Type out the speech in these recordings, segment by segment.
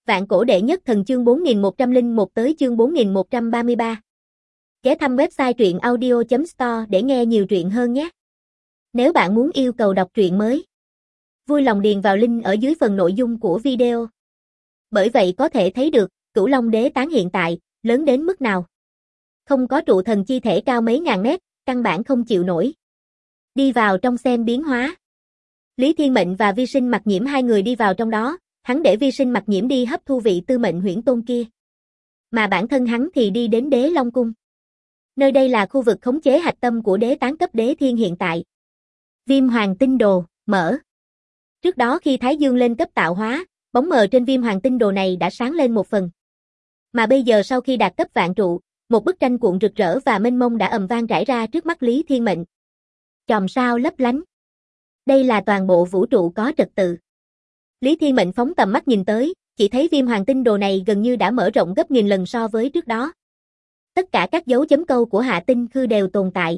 Vạn cổ đệ nhất thần chương 4101 tới chương 4133. Ghé thăm website truyện audio.store để nghe nhiều truyện hơn nhé. Nếu bạn muốn yêu cầu đọc truyện mới, vui lòng điền vào link ở dưới phần nội dung của video. Bởi vậy có thể thấy được, Cửu Long Đế Tán hiện tại, lớn đến mức nào. Không có trụ thần chi thể cao mấy ngàn mét, căn bản không chịu nổi. Đi vào trong xem biến hóa. Lý Thiên Mệnh và Vi Sinh Mặc Nhiễm hai người đi vào trong đó, hắn để Vi Sinh Mặc Nhiễm đi hấp thu vị tư mệnh huyễn tôn kia. Mà bản thân hắn thì đi đến Đế Long Cung. Nơi đây là khu vực khống chế hạch tâm của đế tán cấp đế thiên hiện tại. Viêm Hoàng Tinh Đồ, mở. Trước đó khi Thái Dương lên cấp tạo hóa, bóng mờ trên Viêm Hoàng Tinh Đồ này đã sáng lên một phần. Mà bây giờ sau khi đạt cấp vạn trụ, một bức tranh cuộn rực rỡ và mênh mông đã ầm vang rải ra trước mắt Lý Thiên Mệnh. Chòm sao lấp lánh. Đây là toàn bộ vũ trụ có trật tự. Lý Thiên Mệnh phóng tầm mắt nhìn tới, chỉ thấy Viêm Hoàng Tinh Đồ này gần như đã mở rộng gấp nghìn lần so với trước đó. Tất cả các dấu chấm câu của Hạ Tinh Khư đều tồn tại.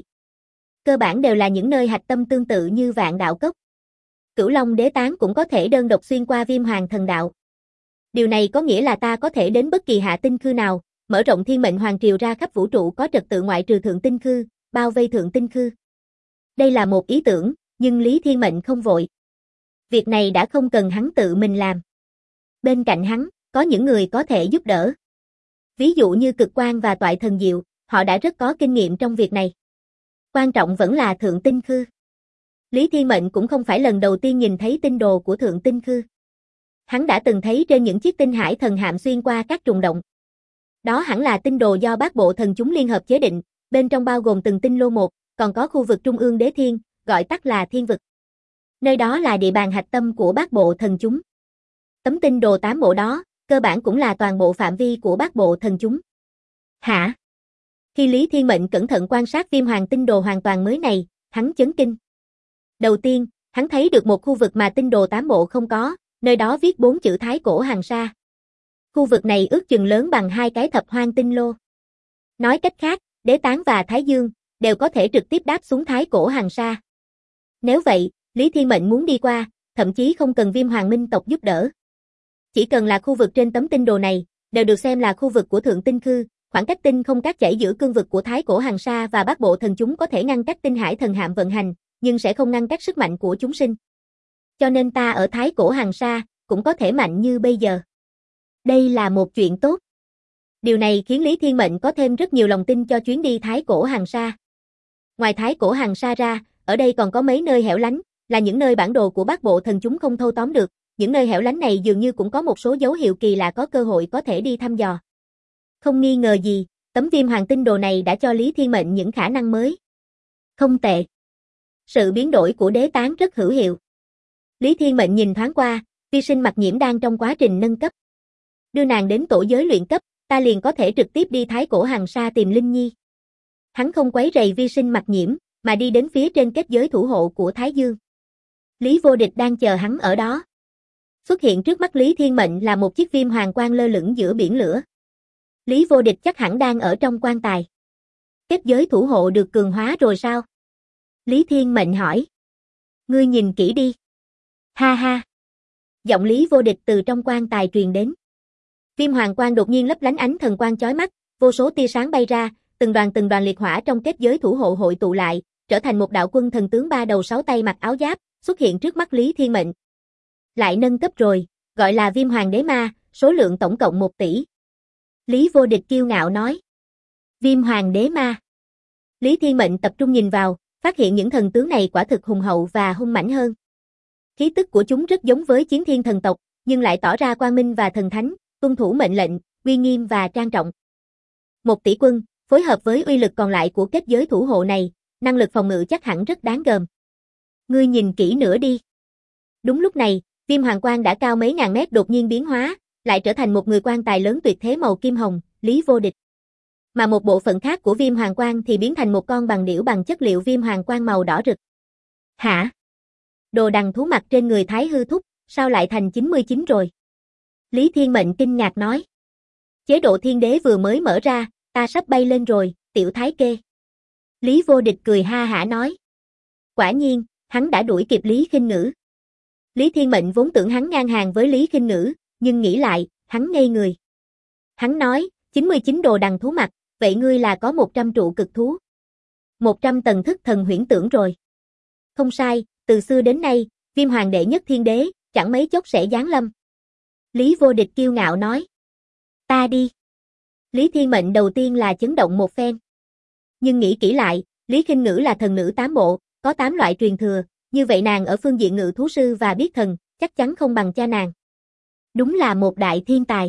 Cơ bản đều là những nơi hạch tâm tương tự như Vạn Đạo Cốc. Cửu Long Đế Tán cũng có thể đơn độc xuyên qua Viêm Hoàng Thần Đạo. Điều này có nghĩa là ta có thể đến bất kỳ Hạ Tinh Khư nào, mở rộng Thiên Mệnh Hoàng Triều ra khắp vũ trụ có trật tự ngoại trừ Thượng Tinh Khư, bao vây Thượng Tinh Khư. Đây là một ý tưởng, nhưng Lý Thiên Mệnh không vội. Việc này đã không cần hắn tự mình làm. Bên cạnh hắn, có những người có thể giúp đỡ. Ví dụ như Cực Quang và Toại Thần Diệu, họ đã rất có kinh nghiệm trong việc này. Quan trọng vẫn là Thượng Tinh Khư. Lý Thiên Mệnh cũng không phải lần đầu tiên nhìn thấy tinh đồ của Thượng Tinh Khư. Hắn đã từng thấy trên những chiếc tinh hải thần hạm xuyên qua các trùng động. Đó hẳn là tinh đồ do Bát Bộ Thần chúng liên hợp chế định, bên trong bao gồm từng tinh lô một, còn có khu vực Trung ương Đế Thiên, gọi tắt là Thiên Vực. Nơi đó là địa bàn hạch tâm của Bát Bộ Thần chúng. Tấm tinh đồ 8 bộ đó, cơ bản cũng là toàn bộ phạm vi của Bát Bộ Thần chúng. Hả? Khi Lý Thiên Mệnh cẩn thận quan sát Viêm Hoàng Tinh Đồ hoàn toàn mới này, hắn chấn kinh. Đầu tiên, hắn thấy được một khu vực mà tinh đồ 8 bộ không có, nơi đó viết 4 chữ Thái Cổ Hàng Sa. Khu vực này ước chừng lớn bằng 2 cái thập hoang tinh lô. Nói cách khác, Đế Tán và Thái Dương đều có thể trực tiếp đáp xuống Thái Cổ Hàng Sa. Nếu vậy, Lý Thiên Mệnh muốn đi qua, thậm chí không cần Viêm Hoàng Minh tộc giúp đỡ. Chỉ cần là khu vực trên tấm tinh đồ này, đều được xem là khu vực của Thượng Tinh Khư, khoảng cách tinh không cát chảy giữa cương vực của Thái Cổ Hàng Sa và Bát Bộ Thần chúng có thể ngăn cách tinh hải thần hạm vận hành, nhưng sẽ không ngăn cách sức mạnh của chúng sinh. Cho nên ta ở Thái Cổ Hàng Sa cũng có thể mạnh như bây giờ. Đây là một chuyện tốt. Điều này khiến Lý Thiên Mệnh có thêm rất nhiều lòng tin cho chuyến đi Thái Cổ Hàng Sa. Ngoài Thái Cổ Hàng Sa ra, ở đây còn có mấy nơi hẻo lánh, là những nơi bản đồ của Bát Bộ Thần chúng không thâu tóm được, những nơi hẻo lánh này dường như cũng có một số dấu hiệu kỳ lạ có cơ hội có thể đi thăm dò. Không nghi ngờ gì, tấm Viêm Hoàng Tinh Đồ này đã cho Lý Thiên Mệnh những khả năng mới. Không tệ. Sự biến đổi của Đế Tán rất hữu hiệu. Lý Thiên Mệnh nhìn thoáng qua, Vi Sinh Mặc Nhiễm đang trong quá trình nâng cấp. Đưa nàng đến tổ giới luyện cấp, ta liền có thể trực tiếp đi Thái Cổ Hàng Sa tìm Linh Nhi. Hắn không quấy rầy Vi Sinh Mặc Nhiễm, mà đi đến phía trên kết giới thủ hộ của Thái Dương. Lý Vô Địch đang chờ hắn ở đó. Xuất hiện trước mắt Lý Thiên Mệnh là một chiếc viêm hoàng quang lơ lửng giữa biển lửa. Lý Vô Địch chắc hẳn đang ở trong quan tài. Kết giới thủ hộ được cường hóa rồi sao? Lý Thiên Mệnh hỏi. Ngươi nhìn kỹ đi. Ha ha. Giọng Lý Vô Địch từ trong quan tài truyền đến. Viêm hoàng quang đột nhiên lấp lánh ánh thần quang chói mắt, vô số tia sáng bay ra, từng đoàn liệt hỏa trong kết giới thủ hộ hội tụ lại, trở thành một đạo quân thần tướng 3 đầu 6 tay mặc áo giáp, xuất hiện trước mắt Lý Thiên Mệnh. Lại nâng cấp rồi, gọi là Viêm Hoàng Đế Ma, số lượng tổng cộng 1 tỷ. Lý Vô Địch kiêu ngạo nói. Viêm Hoàng Đế Ma. Lý Thiên Mệnh tập trung nhìn vào, phát hiện những thần tướng này quả thực hùng hậu và hung mãnh hơn. Khí tức của chúng rất giống với chiến thiên thần tộc, nhưng lại tỏ ra quang minh và thần thánh, tuân thủ mệnh lệnh, uy nghiêm và trang trọng. 1 tỷ quân, phối hợp với uy lực còn lại của kết giới thủ hộ này, năng lực phòng ngự chắc hẳn rất đáng gờm. Ngươi nhìn kỹ nữa đi. Đúng lúc này, Viêm Hoàng Quang đã cao mấy ngàn mét đột nhiên biến hóa, lại trở thành một người quan tài lớn tuyệt thế màu kim hồng, Lý Vô Địch. Mà một bộ phận khác của Viêm Hoàng Quang thì biến thành một con bằng điểu bằng chất liệu Viêm Hoàng Quang màu đỏ rực. Hả? Đồ đằng thú mặt trên người Thái Hư Thúc, sao lại thành 99 rồi? Lý Thiên Mệnh kinh ngạc nói. Chế độ thiên đế vừa mới mở ra, ta sắp bay lên rồi, tiểu thái kê. Lý Vô Địch cười ha hả nói. Quả nhiên, hắn đã đuổi kịp Lý Khinh Ngữ. Lý Thiên Mệnh vốn tưởng hắn ngang hàng với Lý Khinh Ngữ, nhưng nghĩ lại, hắn ngây người. Hắn nói, 99 đồ đằng thú mặt, vậy ngươi là có 100 trụ cực thú. 100 tầng thức thần huyễn tưởng rồi. Không sai, từ xưa đến nay, Viêm Hoàng đệ nhất thiên đế, chẳng mấy chốc sẽ giáng lâm. Lý Vô Địch kiêu ngạo nói. Ta đi. Lý Thiên Mệnh đầu tiên là chấn động một phen. Nhưng nghĩ kỹ lại, Lý Khinh Ngữ là thần nữ 8 bộ, có 8 loại truyền thừa, như vậy nàng ở phương diện ngự thú sư và biết thần, chắc chắn không bằng cha nàng. Đúng là một đại thiên tài.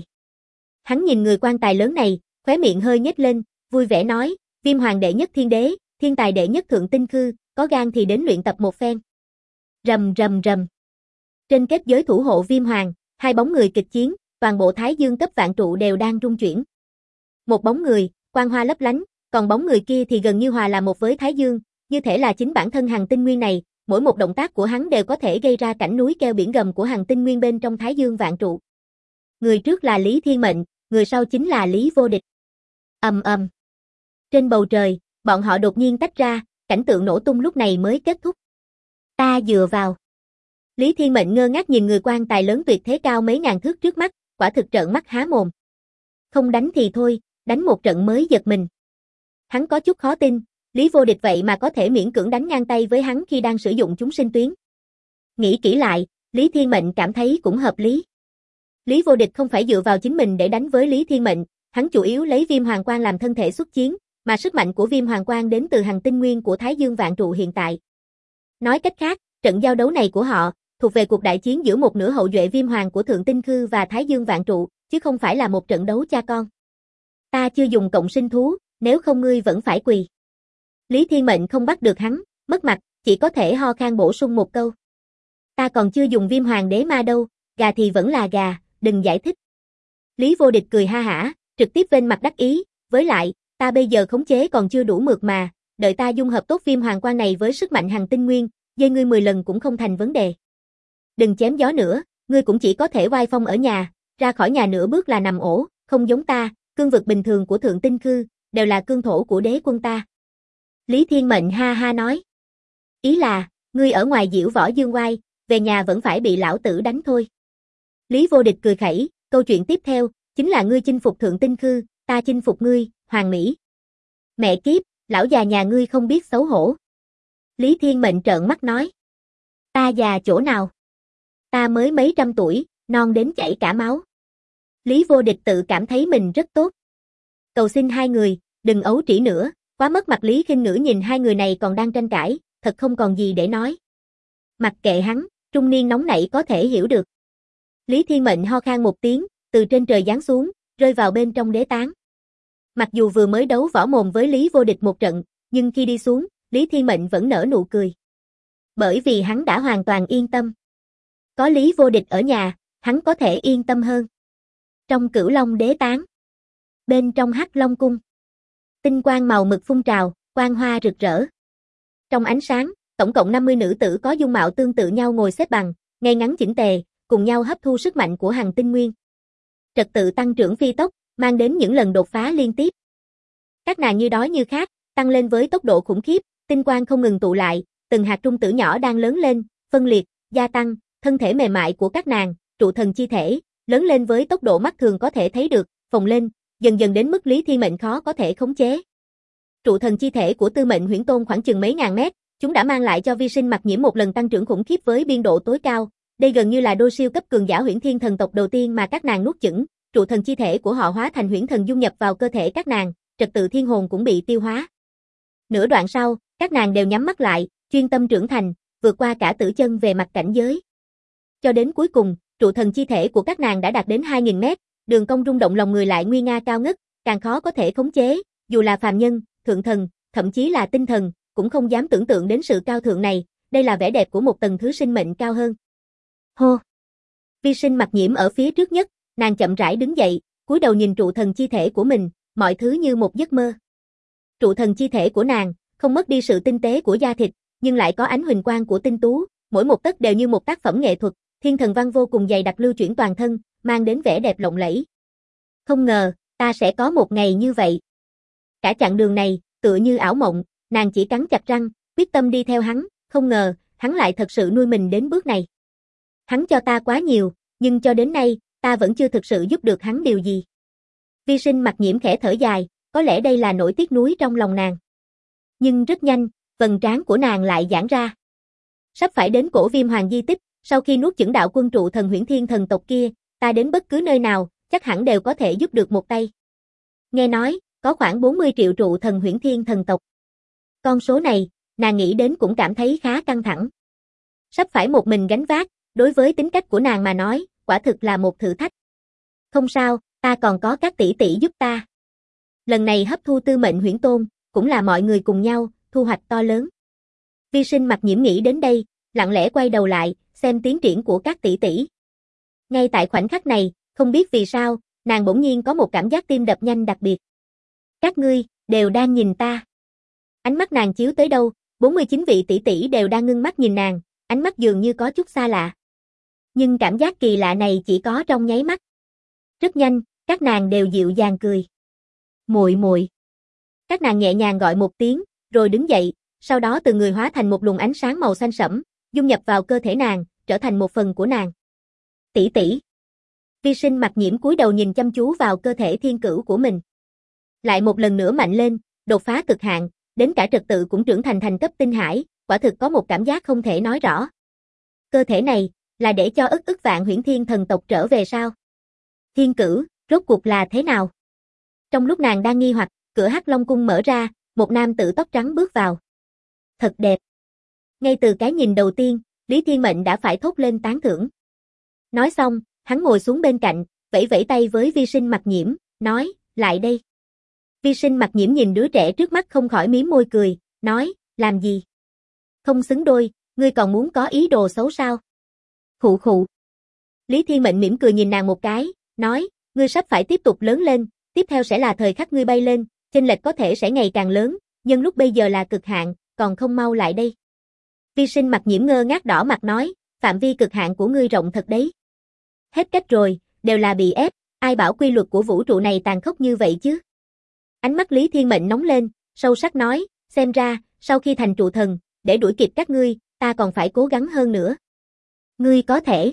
Hắn nhìn người quan tài lớn này, khóe miệng hơi nhếch lên, vui vẻ nói, Viêm Hoàng đệ nhất thiên đế, thiên tài đệ nhất thượng tinh khư, có gan thì đến luyện tập một phen. Rầm rầm rầm. Trên kết giới thủ hộ Viêm Hoàng, hai bóng người kịch chiến, toàn bộ Thái Dương cấp vạn trụ đều đang rung chuyển. Một bóng người, quang hoa lấp lánh, còn bóng người kia thì gần như hòa là một với Thái Dương, như thể là chính bản thân Hằng Tinh Nguyên này, mỗi một động tác của hắn đều có thể gây ra cảnh núi keo biển gầm của Hằng Tinh Nguyên bên trong Thái Dương vạn trụ. Người trước là Lý Thiên Mệnh, người sau chính là Lý Vô Địch. Ầm ầm. Trên bầu trời, bọn họ đột nhiên tách ra, cảnh tượng nổ tung lúc này mới kết thúc. Ta dựa vào. Lý Thiên Mệnh ngơ ngác nhìn người quan tài lớn tuyệt thế cao mấy ngàn thước trước mắt, quả thực trợn mắt há mồm. Không đánh thì thôi, đánh một trận mới giật mình. Hắn có chút khó tin, Lý Vô Địch vậy mà có thể miễn cưỡng đánh ngang tay với hắn khi đang sử dụng chúng sinh tuyến. Nghĩ kỹ lại, Lý Thiên Mệnh cảm thấy cũng hợp lý. Lý Vô Địch không phải dựa vào chính mình để đánh với Lý Thiên Mệnh, hắn chủ yếu lấy Viêm Hoàng Quang làm thân thể xuất chiến, mà sức mạnh của Viêm Hoàng Quang đến từ Hằng Tinh Nguyên của Thái Dương vạn trụ hiện tại. Nói cách khác, trận giao đấu này của họ thuộc về cuộc đại chiến giữa một nửa hậu duệ Viêm Hoàng của Thượng Tinh Khư và Thái Dương vạn trụ, chứ không phải là một trận đấu cha con. Ta chưa dùng cộng sinh thú, nếu không ngươi vẫn phải quỳ. Lý Thiên Mệnh không bắt được hắn, mất mặt, chỉ có thể ho khan bổ sung một câu. Ta còn chưa dùng Viêm Hoàng đế ma đâu, gà thì vẫn là gà, đừng giải thích. Lý Vô Địch cười ha hả, trực tiếp bên mặt đắc ý, với lại, ta bây giờ khống chế còn chưa đủ mượt mà, đợi ta dung hợp tốt Viêm Hoàng Quang này với sức mạnh Hằng Tinh Nguyên, dây ngươi 10 lần cũng không thành vấn đề. Đừng chém gió nữa, ngươi cũng chỉ có thể oai phong ở nhà, ra khỏi nhà nửa bước là nằm ổ, không giống ta, cương vực bình thường của Thượng Tinh Khư, đều là cương thổ của đế quân ta. Lý Thiên Mệnh ha ha nói. Ý là, ngươi ở ngoài diễu võ dương oai, về nhà vẫn phải bị lão tử đánh thôi. Lý Vô Địch cười khẩy, câu chuyện tiếp theo, chính là ngươi chinh phục Thượng Tinh Khư, ta chinh phục ngươi, Hoàng Mỹ. Mẹ kiếp, lão già nhà ngươi không biết xấu hổ. Lý Thiên Mệnh trợn mắt nói. Ta già chỗ nào? Ta mới mấy trăm tuổi, non đến chảy cả máu. Lý Vô Địch tự cảm thấy mình rất tốt. Cầu xin hai người, đừng ấu trĩ nữa, quá mất mặt. Lý Khinh Ngữ nhìn hai người này còn đang tranh cãi, thật không còn gì để nói. Mặc kệ hắn, trung niên nóng nảy có thể hiểu được. Lý Thiên Mệnh ho khan một tiếng, từ trên trời giáng xuống, rơi vào bên trong đế tán. Mặc dù vừa mới đấu võ mồm với Lý Vô Địch một trận, nhưng khi đi xuống, Lý Thiên Mệnh vẫn nở nụ cười. Bởi vì hắn đã hoàn toàn yên tâm. Có Lý Vô Địch ở nhà, hắn có thể yên tâm hơn. Trong Cửu Long đế tán, bên trong Hắc Long cung, tinh quang màu mực phun trào, quang hoa rực rỡ. Trong ánh sáng, tổng cộng 50 nữ tử có dung mạo tương tự nhau ngồi xếp bằng, ngay ngắn chỉnh tề, cùng nhau hấp thu sức mạnh của Hằng Tinh Nguyên. Trật tự tăng trưởng phi tốc, mang đến những lần đột phá liên tiếp. Các nàng như đói như khát, tăng lên với tốc độ khủng khiếp, tinh quang không ngừng tụ lại, từng hạt trung tử nhỏ đang lớn lên, phân liệt, gia tăng, thân thể mềm mại của các nàng, trụ thần chi thể, lớn lên với tốc độ mắt thường có thể thấy được, phồng lên, dần dần đến mức Lý Thiên Mệnh khó có thể khống chế. Trụ thần chi thể của Tư Mệnh Huyễn Tôn khoảng chừng mấy ngàn mét, chúng đã mang lại cho Vi Sinh Mặc Nhiễm một lần tăng trưởng khủng khiếp với biên độ tối cao. Đây gần như là đôi siêu cấp cường giả Huyễn Thiên thần tộc đầu tiên mà các nàng nuốt chửng, trụ thần chi thể của họ hóa thành huyễn thần dung nhập vào cơ thể các nàng, trật tự thiên hồn cũng bị tiêu hóa. Nửa đoạn sau, các nàng đều nhắm mắt lại, chuyên tâm trưởng thành, vượt qua cả tử chân về mặt cảnh giới. Cho đến cuối cùng, trụ thần chi thể của các nàng đã đạt đến 2000 mét, đường cong rung động lòng người lại nguy nga cao ngất, càng khó có thể khống chế, dù là phàm nhân, thượng thần, thậm chí là tinh thần, cũng không dám tưởng tượng đến sự cao thượng này, đây là vẻ đẹp của một tầng thứ sinh mệnh cao hơn. Hô! Vi Sinh Mặc Nhiễm ở phía trước nhất, nàng chậm rãi đứng dậy, cúi đầu nhìn trụ thần chi thể của mình, mọi thứ như một giấc mơ. Trụ thần chi thể của nàng, không mất đi sự tinh tế của da thịt, nhưng lại có ánh huỳnh quang của tinh tú, mỗi một tấc đều như một tác phẩm nghệ thuật, thiên thần văn vô cùng dày đặc lưu chuyển toàn thân, mang đến vẻ đẹp lộng lẫy. Không ngờ, ta sẽ có một ngày như vậy. Cả chặng đường này, tựa như ảo mộng, nàng chỉ cắn chặt răng, quyết tâm đi theo hắn, không ngờ, hắn lại thật sự nuôi mình đến bước này. Hắn cho ta quá nhiều, nhưng cho đến nay, ta vẫn chưa thực sự giúp được hắn điều gì. Vi Sinh Mặc Nhiễm khẽ thở dài, có lẽ đây là nỗi tiếc nuối trong lòng nàng. Nhưng rất nhanh, vầng trán của nàng lại giãn ra. Sắp phải đến cổ Viêm Hoàng di tích, sau khi nuốt chửng đạo quân trụ thần Huyễn Thiên thần tộc kia, ta đến bất cứ nơi nào, chắc hẳn đều có thể giúp được một tay. Nghe nói, có khoảng 40 triệu trụ thần Huyễn Thiên thần tộc. Con số này, nàng nghĩ đến cũng cảm thấy khá căng thẳng. Sắp phải một mình gánh vác, đối với tính cách của nàng mà nói, quả thực là một thử thách. Không sao, ta còn có các tỷ tỷ giúp ta. Lần này hấp thu tư mệnh huyễn tôn, cũng là mọi người cùng nhau, thu hoạch to lớn. Vi Sinh Mặc Nhiễm nghĩ đến đây, lặng lẽ quay đầu lại, xem tiến triển của các tỷ tỷ. Ngay tại khoảnh khắc này, không biết vì sao, nàng bỗng nhiên có một cảm giác tim đập nhanh đặc biệt. Các ngươi, đều đang nhìn ta. Ánh mắt nàng chiếu tới đâu, 49 vị tỷ tỷ đều đang ngưng mắt nhìn nàng, ánh mắt dường như có chút xa lạ. Nhưng cảm giác kỳ lạ này chỉ có trong nháy mắt. Rất nhanh, các nàng đều dịu dàng cười. Muội muội. Các nàng nhẹ nhàng gọi một tiếng, rồi đứng dậy, sau đó từ người hóa thành một luồng ánh sáng màu xanh sẫm, dung nhập vào cơ thể nàng, trở thành một phần của nàng. Tỷ tỷ. Vi Sinh Mặc Nhiễm cúi đầu nhìn chăm chú vào cơ thể thiên cửu của mình. Lại một lần nữa mạnh lên, đột phá cực hạn, đến cả trật tự cũng trưởng thành thành cấp tinh hải, quả thực có một cảm giác không thể nói rõ. Cơ thể này, là để cho ức vạn Huyễn Thiên thần tộc trở về sao? Thiên cửu, rốt cuộc là thế nào? Trong lúc nàng đang nghi hoặc, cửa Hắc Long cung mở ra, một nam tử tóc trắng bước vào. Thật đẹp. Ngay từ cái nhìn đầu tiên, Lý Thiên Mệnh đã phải thốt lên tán thưởng. Nói xong, hắn ngồi xuống bên cạnh, vẫy vẫy tay với Vi Sinh Mặc Nhiễm, nói, lại đây. Vi Sinh Mặc Nhiễm nhìn đứa trẻ trước mắt không khỏi mím môi cười, nói, làm gì? Không xứng đôi, ngươi còn muốn có ý đồ xấu sao? Khụ khụ. Lý Thiên Mệnh mỉm cười nhìn nàng một cái, nói, ngươi sắp phải tiếp tục lớn lên, tiếp theo sẽ là thời khắc ngươi bay lên, chênh lệch có thể sẽ ngày càng lớn, nhưng lúc bây giờ là cực hạn, còn không mau lại đây. Vi Sinh Mặc Nhiễm ngơ ngác đỏ mặt nói, phạm vi cực hạn của ngươi rộng thật đấy. Hết cách rồi, đều là bị ép, ai bảo quy luật của vũ trụ này tàn khốc như vậy chứ? Ánh mắt Lý Thiên Mệnh nóng lên, sâu sắc nói, xem ra, sau khi thành trụ thần, để đuổi kịp các ngươi, ta còn phải cố gắng hơn nữa. Ngươi có thể.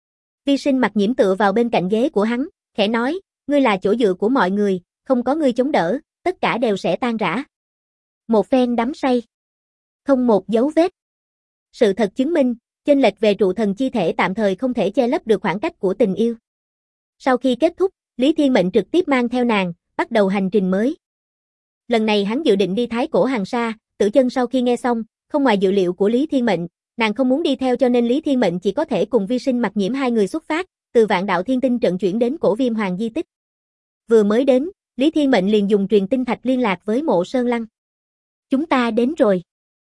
Vi Sinh Mặc Nhiễm tựa vào bên cạnh ghế của hắn, khẽ nói, ngươi là chỗ dựa của mọi người, không có ngươi chống đỡ, tất cả đều sẽ tan rã. Một phen đắm say. Không một dấu vết. Sự thật chứng minh, chênh lệch về trụ thần chi thể tạm thời không thể che lấp được khoảng cách của tình yêu. Sau khi kết thúc, Lý Thiên Mệnh trực tiếp mang theo nàng, bắt đầu hành trình mới. Lần này hắn dự định đi Thái Cổ Hàng Sa, Tử Chân sau khi nghe xong, không ngoài dự liệu của Lý Thiên Mệnh, nàng không muốn đi theo cho nên Lý Thiên Mệnh chỉ có thể cùng Vi Sinh Mặc Nhiễm hai người xuất phát, từ Vạn Đạo Thiên Tinh trận chuyển đến cổ Viêm Hoàng di tích. Vừa mới đến, Lý Thiên Mệnh liền dùng truyền tinh thạch liên lạc với Mộ Sơn Lăng. Chúng ta đến rồi.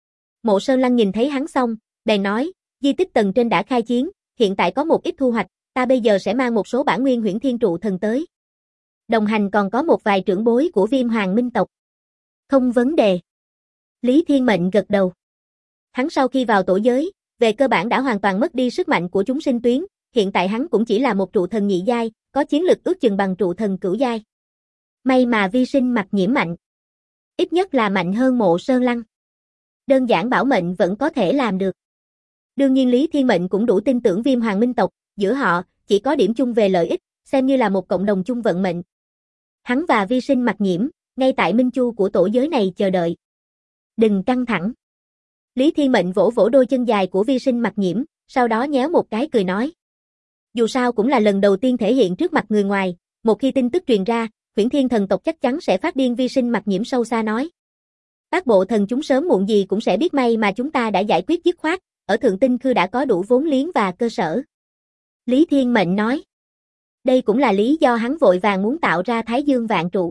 Mộ Sơn Lăng nhìn thấy hắn xong, bèn nói, di tích tầng trên đã khai chiến, hiện tại có một ít thu hoạch, ta bây giờ sẽ mang một số bản nguyên Huyễn Thiên trụ thần tới. Đồng hành còn có một vài trưởng bối của Viêm Hoàng Minh tộc. Không vấn đề. Lý Thiên Mệnh gật đầu. Hắn sau khi vào tổ giới, về cơ bản đã hoàn toàn mất đi sức mạnh của chúng sinh tuyến, hiện tại hắn cũng chỉ là một trụ thần nhị giai, có chiến lực ước chừng bằng trụ thần cửu giai. May mà Vi Sinh Mặc Nhiễm mạnh. Ít nhất là mạnh hơn Mộ Sơn Lăng. Đơn giản bảo mệnh vẫn có thể làm được. Đương nhiên Lý Thiên Mệnh cũng đủ tin tưởng Viêm Hoàng Minh tộc, giữa họ chỉ có điểm chung về lợi ích, xem như là một cộng đồng chung vận mệnh. Hắn và Vi Sinh Mặc Nhiễm, ngay tại minh chu của tổ giới này chờ đợi. Đừng căng thẳng. Lý Thiên Mệnh vỗ vỗ đôi chân dài của Vi Sinh Mặc Nhiễm, sau đó nhéo một cái cười nói. Dù sao cũng là lần đầu tiên thể hiện trước mặt người ngoài, một khi tin tức truyền ra, Huyễn Thiên thần tộc chắc chắn sẽ phát điên. Vi Sinh Mặc Nhiễm sâu xa nói. Bác bộ thần chúng sớm muộn gì cũng sẽ biết may mà chúng ta đã giải quyết dứt khoát, ở Thượng Tinh Khư đã có đủ vốn liếng và cơ sở. Lý Thiên Mệnh nói. Đây cũng là lý do hắn vội vàng muốn tạo ra Thái Dương Vạn Trụ.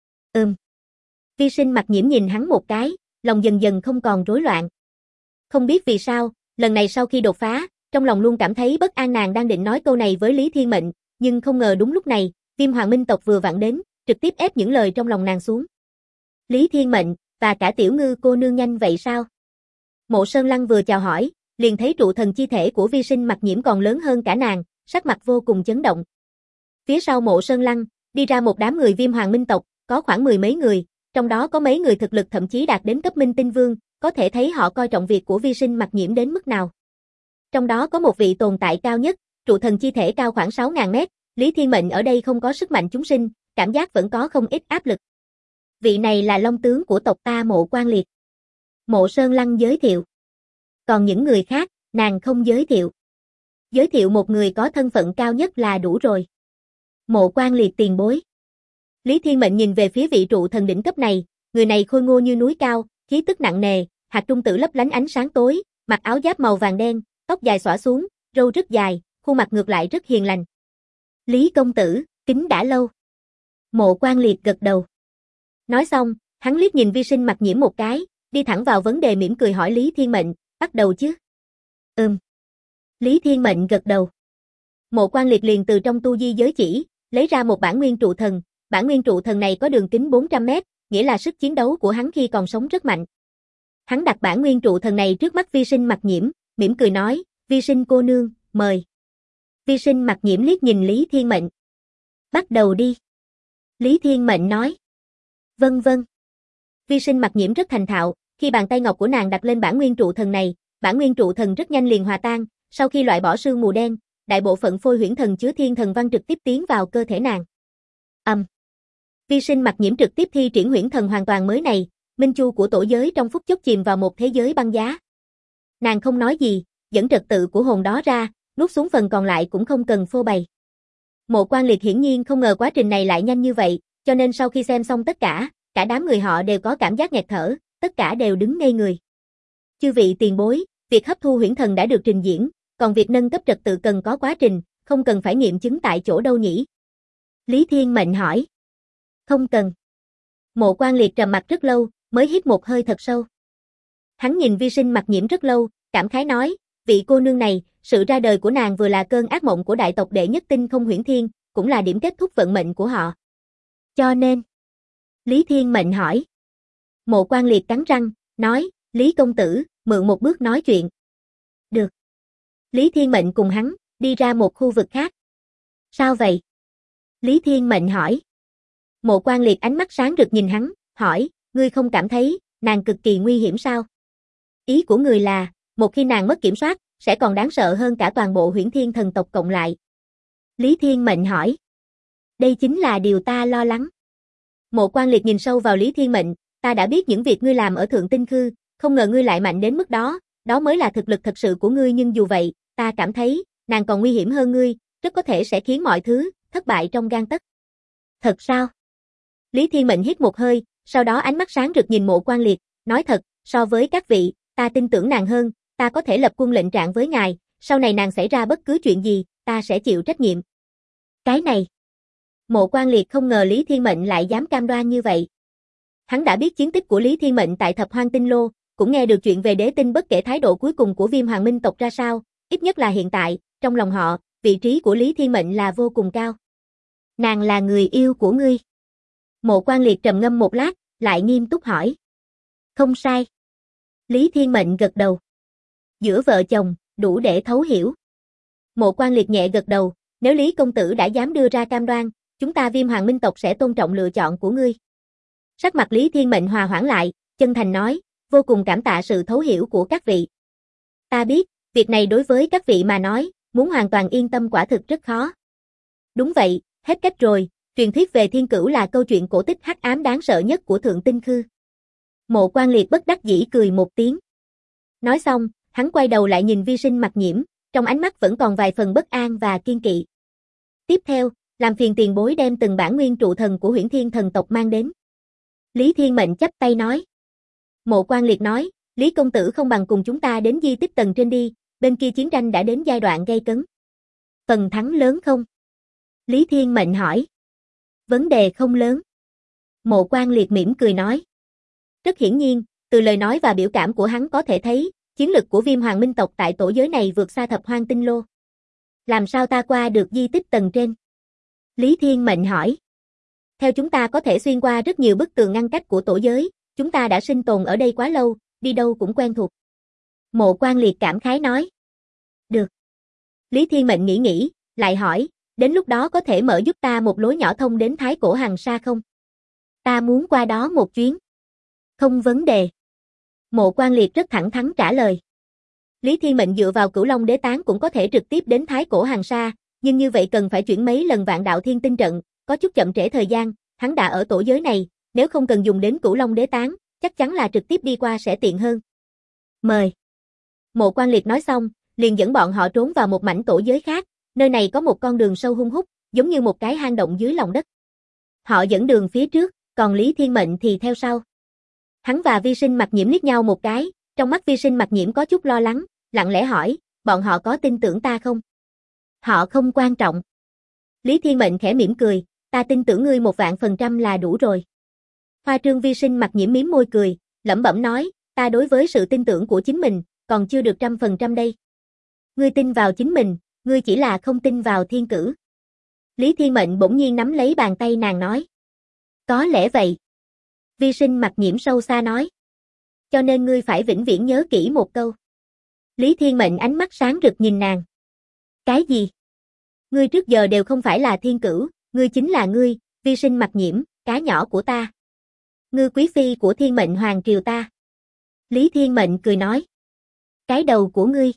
Vi Sinh Mặc Nhiễm nhìn hắn một cái, lòng dần dần không còn rối loạn. Không biết vì sao, lần này sau khi đột phá, trong lòng luôn cảm thấy bất an. Nàng đang định nói câu này với Lý Thiên Mệnh, nhưng không ngờ đúng lúc này, Viêm Hoàng Minh tộc vừa vặn đến, trực tiếp ép những lời trong lòng nàng xuống. Lý Thiên Mệnh, và cả Tiểu Ngư cô nương nhanh vậy sao? Mộ Sơn Lăng vừa chào hỏi, liền thấy trụ thần chi thể của Vi Sinh Mặc Nhiễm còn lớn hơn cả nàng, sắc mặt vô cùng chấn động. Phía sau Mộ Sơn Lăng, đi ra một đám người Viêm Hoàng Minh tộc, có khoảng 10 mấy người, trong đó có mấy người thực lực thậm chí đạt đến cấp Minh Tinh Vương, có thể thấy họ coi trọng việc của Vi Sinh Mặc Nhiễm đến mức nào. Trong đó có một vị tồn tại cao nhất, trụ thần chi thể cao khoảng 6.000 mét, Lý Thiên Mệnh ở đây không có sức mạnh chúng sinh, cảm giác vẫn có không ít áp lực. Vị này là Long tướng của tộc ta Mộ Quan Liệt. Mộ Sơn Lăng giới thiệu. Còn những người khác, nàng không giới thiệu. Giới thiệu một người có thân phận cao nhất là đủ rồi. Mộ Quan Liệt tiền bối. Lý Thiên Mệnh nhìn về phía vị trụ thần đỉnh cấp này, người này khôi ngô như núi cao, khí tức nặng nề, hạt trung tử lấp lánh ánh sáng tối, mặc áo giáp màu vàng đen, tóc dài xõa xuống, râu rất dài, khuôn mặt ngược lại rất hiền lành. Lý công tử, kính đã lâu. Mộ Quan Liệt gật đầu. Nói xong, hắn liếc nhìn Vi Sinh Mặc Nhiễm một cái, đi thẳng vào vấn đề mỉm cười hỏi Lý Thiên Mệnh, bắt đầu chứ? Lý Thiên Mệnh gật đầu. Mộ Quan Liệt liền từ trong tu di giới chỉ, lấy ra một bản nguyên trụ thần, bản nguyên trụ thần này có đường kính 400 mét, nghĩa là sức chiến đấu của hắn khi còn sống rất mạnh. Hắn đặt bản nguyên trụ thần này trước mắt Vi Sinh Mặc Nhiễm, mỉm cười nói, Vi Sinh cô nương, mời. Vi Sinh Mặc Nhiễm liếc nhìn Lý Thiên Mệnh. Bắt đầu đi. Lý Thiên Mệnh nói. Vâng vâng. Vi Sinh Mặc Nhiễm rất thành thạo, khi bàn tay ngọc của nàng đặt lên bản nguyên trụ thần này, bản nguyên trụ thần rất nhanh liền hòa tan, sau khi loại bỏ sương mù đen, đại bộ phận phôi huyễn thần chứa thiên thần văn trực tiếp tiến vào cơ thể nàng. Vi Sinh Mặc Nhiễm trực tiếp thi triển huyễn thần hoàn toàn mới này, minh chu của tổ giới trong phút chốc chìm vào một thế giới băng giá. Nàng không nói gì, dẫn trật tự của hồn đó ra, nuốt xuống phần còn lại cũng không cần phô bày. Mộ Quan Liệt hiển nhiên không ngờ quá trình này lại nhanh như vậy, cho nên sau khi xem xong tất cả đám người họ đều có cảm giác nghẹt thở, tất cả đều đứng ngây người. Chư vị tiền bối, việc hấp thu huyễn thần đã được trình diễn, còn việc nâng cấp trật tự cần có quá trình, không cần phải nghiệm chứng tại chỗ đâu nhỉ? Lý Thiên Mệnh hỏi. Không cần. Mộ Quan Liệt trầm mặt rất lâu, mới hít một hơi thật sâu. Hắn nhìn Vi Sinh Mặc Nhiễm rất lâu, cảm khái nói, vị cô nương này, sự ra đời của nàng vừa là cơn ác mộng của đại tộc đệ nhất tinh không huyễn thiên, cũng là điểm kết thúc vận mệnh của họ. Cho nên, Lý Thiên Mệnh hỏi. Mộ Quan Liệt cắn răng, nói, Lý công tử, mượn một bước nói chuyện. Được. Lý Thiên Mệnh cùng hắn, đi ra một khu vực khác. Sao vậy? Lý Thiên Mệnh hỏi. Mộ Quan Liệt ánh mắt sáng rực nhìn hắn, hỏi, ngươi không cảm thấy, nàng cực kỳ nguy hiểm sao? Ý của người là, một khi nàng mất kiểm soát, sẽ còn đáng sợ hơn cả toàn bộ huyễn thiên thần tộc cộng lại. Lý Thiên Mệnh hỏi. Đây chính là điều ta lo lắng. Mộ Quan Liệt nhìn sâu vào Lý Thiên Mệnh, ta đã biết những việc ngươi làm ở Thượng Tinh Khư, không ngờ ngươi lại mạnh đến mức đó, đó mới là thực lực thật sự của ngươi, nhưng dù vậy, ta cảm thấy, nàng còn nguy hiểm hơn ngươi, rất có thể sẽ khiến mọi thứ thất bại trong gang tấc. Thật sao? Lý Thiên Mệnh hít một hơi, sau đó ánh mắt sáng rực nhìn Mộ Quan Liệt, nói thật, so với các vị, ta tin tưởng nàng hơn, ta có thể lập quân lệnh trạng với ngài, sau này nàng xảy ra bất cứ chuyện gì, ta sẽ chịu trách nhiệm. Cái này. Mộ Quan Liệt không ngờ Lý Thiên Mệnh lại dám cam đoan như vậy. Hắn đã biết chiến tích của Lý Thiên Mệnh tại Thập Hoang Tinh Lô, cũng nghe được chuyện về đế tinh, bất kể thái độ cuối cùng của Viêm Hoàng Minh tộc ra sao, ít nhất là hiện tại, trong lòng họ, vị trí của Lý Thiên Mệnh là vô cùng cao. Nàng là người yêu của ngươi. Mộ Quan Liệt trầm ngâm một lát, lại nghiêm túc hỏi. Không sai. Lý Thiên Mệnh gật đầu. Giữa vợ chồng, đủ để thấu hiểu. Mộ Quan Liệt nhẹ gật đầu, nếu Lý công tử đã dám đưa ra cam đoan, chúng ta Viêm Hoàng Minh tộc sẽ tôn trọng lựa chọn của ngươi. Sắc mặt Lý Thiên Mệnh hòa hoãn lại, chân thành nói, vô cùng cảm tạ sự thấu hiểu của các vị. Ta biết, việc này đối với các vị mà nói, muốn hoàn toàn yên tâm quả thực rất khó. Đúng vậy, hết cách rồi, truyền thuyết về Thiên Cửu là câu chuyện cổ tích hắc ám đáng sợ nhất của Thượng Tinh Khư. Mộ Quan Liệt bất đắc dĩ cười một tiếng. Nói xong, hắn quay đầu lại nhìn Vi Sinh Mặc Nhiễm, trong ánh mắt vẫn còn vài phần bất an và kiên kỵ. Tiếp theo, làm phiền tiền bối đem từng bản nguyên trụ thần của Huyễn Thiên thần tộc mang đến. Lý Thiên Mệnh chắp tay nói. Mộ Quan Liệt nói, Lý công tử không bằng cùng chúng ta đến di tích tầng trên đi, bên kia chiến tranh đã đến giai đoạn gay cấn. Phần thắng lớn không? Lý Thiên Mệnh hỏi. Vấn đề không lớn. Mộ Quan Liệt mỉm cười nói. Rất hiển nhiên, từ lời nói và biểu cảm của hắn có thể thấy, chiến lực của Viêm Hoàng Minh tộc tại tổ giới này vượt xa Thập Hoang Tinh Lô. Làm sao ta qua được di tích tầng trên? Lý Thiên Mệnh hỏi. Theo chúng ta có thể xuyên qua rất nhiều bức tường ngăn cách của tổ giới, chúng ta đã sinh tồn ở đây quá lâu, đi đâu cũng quen thuộc. Mộ Quan Liệt cảm khái nói. Được. Lý Thiên Mệnh nghĩ, lại hỏi, đến lúc đó có thể mở giúp ta một lối nhỏ thông đến Thái Cổ Hằng Sa không? Ta muốn qua đó một chuyến. Không vấn đề. Mộ Quan Liệt rất thẳng thắn trả lời. Lý Thiên Mệnh dựa vào Cửu Long Đế Tán cũng có thể trực tiếp đến Thái Cổ Hằng Sa, nhưng như vậy cần phải chuyển mấy lần Vạn Đạo Thiên Tinh trận, có chút chậm trễ thời gian, hắn đã ở tổ giới này, nếu không cần dùng đến Cửu Long Đế Tán, chắc chắn là trực tiếp đi qua sẽ tiện hơn. Mời. Mộ Quan Liệt nói xong, liền dẫn bọn họ trốn vào một mảnh tổ giới khác, nơi này có một con đường sâu hun hút, giống như một cái hang động dưới lòng đất. Họ dẫn đường phía trước, còn Lý Thiên Mệnh thì theo sau. Hắn và Vi Sinh Mặc Nhiễm liếc nhau một cái, trong mắt Vi Sinh Mặc Nhiễm có chút lo lắng, lặng lẽ hỏi, bọn họ có tin tưởng ta không? Họ không quan trọng. Lý Thiên Mệnh khẽ mỉm cười, ta tin tưởng ngươi 100% là đủ rồi. Hoa Trương Vi Sinh Mặc Nhiễm mím môi cười, lẩm bẩm nói, ta đối với sự tin tưởng của chính mình, còn chưa được 100% đây. Ngươi tin vào chính mình, ngươi chỉ là không tin vào thiên cử. Lý Thiên Mệnh bỗng nhiên nắm lấy bàn tay nàng nói. Có lẽ vậy. Vi Sinh Mặc Nhiễm sâu xa nói. Cho nên ngươi phải vĩnh viễn nhớ kỹ một câu. Lý Thiên Mệnh ánh mắt sáng rực nhìn nàng. Cái gì? Ngươi trước giờ đều không phải là thiên cửu, ngươi chính là ngươi, Vi Sinh Mặc Nhiễm, cá nhỏ của ta. Ngươi quý phi của Thiên Mệnh Hoàng triều ta. Lý Thiên Mệnh cười nói. Cái đầu của ngươi.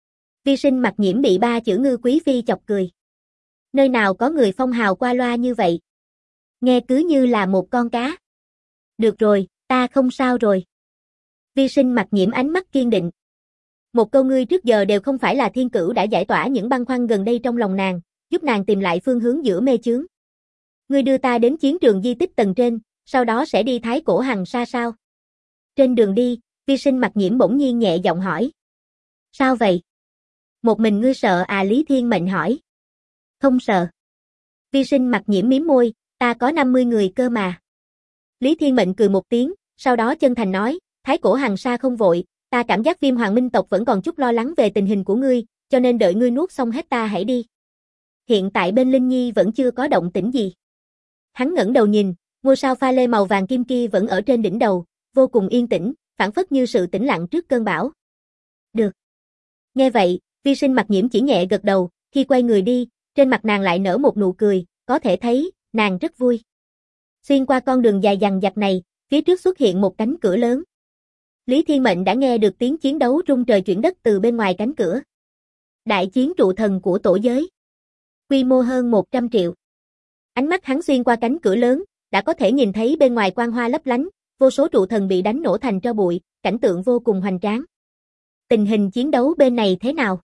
Vi Sinh Mặc Nhiễm bị 3 chữ ngư quý phi chọc cười. Nơi nào có người phong hào qua loa như vậy? Nghe cứ như là một con cá. Được rồi, ta không sao rồi. Vi Sinh Mặc Nhiễm ánh mắt kiên định. Một câu ngươi trước giờ đều không phải là thiên cửu đã giải tỏa những băn khoăn gần đây trong lòng nàng, giúp nàng tìm lại phương hướng giữa mê chướng. Ngươi đưa ta đến chiến trường di tích tầng trên, sau đó sẽ đi Thái Cổ Hằng Sa sao? Trên đường đi, Vi Sinh Mặc Nhiễm bỗng nhiên nhẹ giọng hỏi. Sao vậy? Một mình ngươi sợ à? Lý Thiên Mệnh hỏi. Không sợ. Vi Sinh Mặc Nhiễm mím môi, ta có 50 người cơ mà. Lý Thiên Mệnh cười một tiếng, sau đó chân thành nói, Thái Cổ Hằng Sa không vội, ta cảm giác Viêm Hoàng Minh tộc vẫn còn chút lo lắng về tình hình của ngươi, cho nên đợi ngươi nuốt xong hết ta hãy đi. Hiện tại bên Linh Nhi vẫn chưa có động tĩnh gì. Hắn ngẩng đầu nhìn, ngôi sao pha lê màu vàng kim kia vẫn ở trên đỉnh đầu, vô cùng yên tĩnh, phảng phất như sự tĩnh lặng trước cơn bão. Được. Nghe vậy, Vi Sinh Mặc Nhiễm chỉ nhẹ gật đầu, khi quay người đi, trên mặt nàng lại nở một nụ cười, có thể thấy, nàng rất vui. Xuyên qua con đường dài dằng dặc này, phía trước xuất hiện một cánh cửa lớn. Lý Thiên Mệnh đã nghe được tiếng chiến đấu rung trời chuyển đất từ bên ngoài cánh cửa. Đại chiến trụ thần của tổ giới. Quy mô hơn 100 triệu. Ánh mắt hắn xuyên qua cánh cửa lớn, đã có thể nhìn thấy bên ngoài quang hoa lấp lánh, vô số trụ thần bị đánh nổ thành tro bụi, cảnh tượng vô cùng hoành tráng. Tình hình chiến đấu bên này thế nào?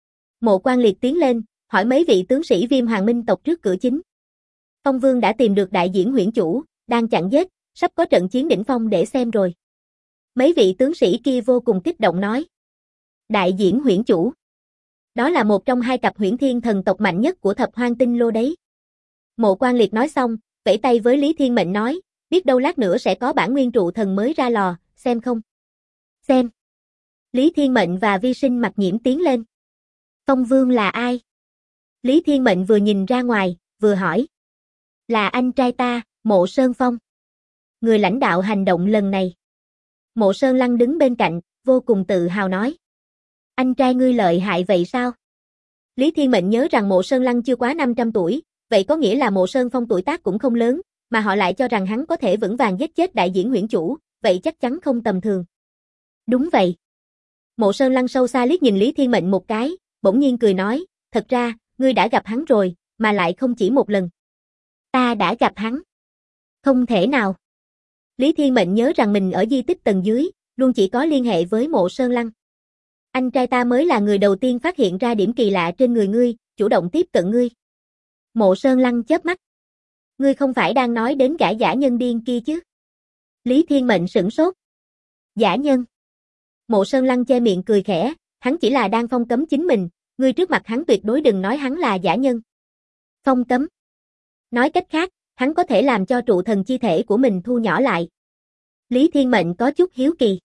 Mộ Quan Liệt tiến lên, hỏi mấy vị tướng sĩ Viêm Hoàng Minh tộc trước cửa chính. Phong Vương đã tìm được đại diễn huyễn chủ, đang chặn giết, sắp có trận chiến đỉnh phong để xem rồi. Mấy vị tướng sĩ kia vô cùng kích động nói. Đại diễn huyễn chủ. Đó là một trong 2 cặp huyễn thiên thần tộc mạnh nhất của Thập Hoang Tinh Lô đấy. Mộ Quan Liệt nói xong, vẫy tay với Lý Thiên Mệnh nói, biết đâu lát nữa sẽ có bản nguyên trụ thần mới ra lò, xem không? Xem. Lý Thiên Mệnh và Vi Sinh Mặc Nhiễm tiến lên. Phong Vương là ai? Lý Thiên Mệnh vừa nhìn ra ngoài, vừa hỏi. Là anh trai ta, Mộ Sơn Phong. Người lãnh đạo hành động lần này. Mộ Sơn Lăng đứng bên cạnh, vô cùng tự hào nói. Anh trai ngươi lợi hại vậy sao? Lý Thiên Mệnh nhớ rằng Mộ Sơn Lăng chưa quá 500 tuổi, vậy có nghĩa là Mộ Sơn Phong tuổi tác cũng không lớn, mà họ lại cho rằng hắn có thể vững vàng giết chết đại diễn huyễn chủ, vậy chắc chắn không tầm thường. Đúng vậy. Mộ Sơn Lăng sâu xa liếc nhìn Lý Thiên Mệnh một cái, bỗng nhiên cười nói, thật ra, ngươi đã gặp hắn rồi, mà lại không chỉ một lần. Ta đã gặp hắn. Không thể nào. Lý Thiên Mệnh nhớ rằng mình ở di tích tầng dưới, luôn chỉ có liên hệ với Mộ Sơn Lăng. Anh trai ta mới là người đầu tiên phát hiện ra điểm kỳ lạ trên người ngươi, chủ động tiếp cận ngươi. Mộ Sơn Lăng chớp mắt. Ngươi không phải đang nói đến gã giả nhân điên kia chứ? Lý Thiên Mệnh sửng sốt. Giả nhân. Mộ Sơn Lăng che miệng cười khẽ, hắn chỉ là đang phong cấm chính mình, ngươi trước mặt hắn tuyệt đối đừng nói hắn là giả nhân. Phong cấm. Nói cách khác, hắn có thể làm cho trụ thần chi thể của mình thu nhỏ lại. Lý Thiên Mệnh có chút hiếu kỳ.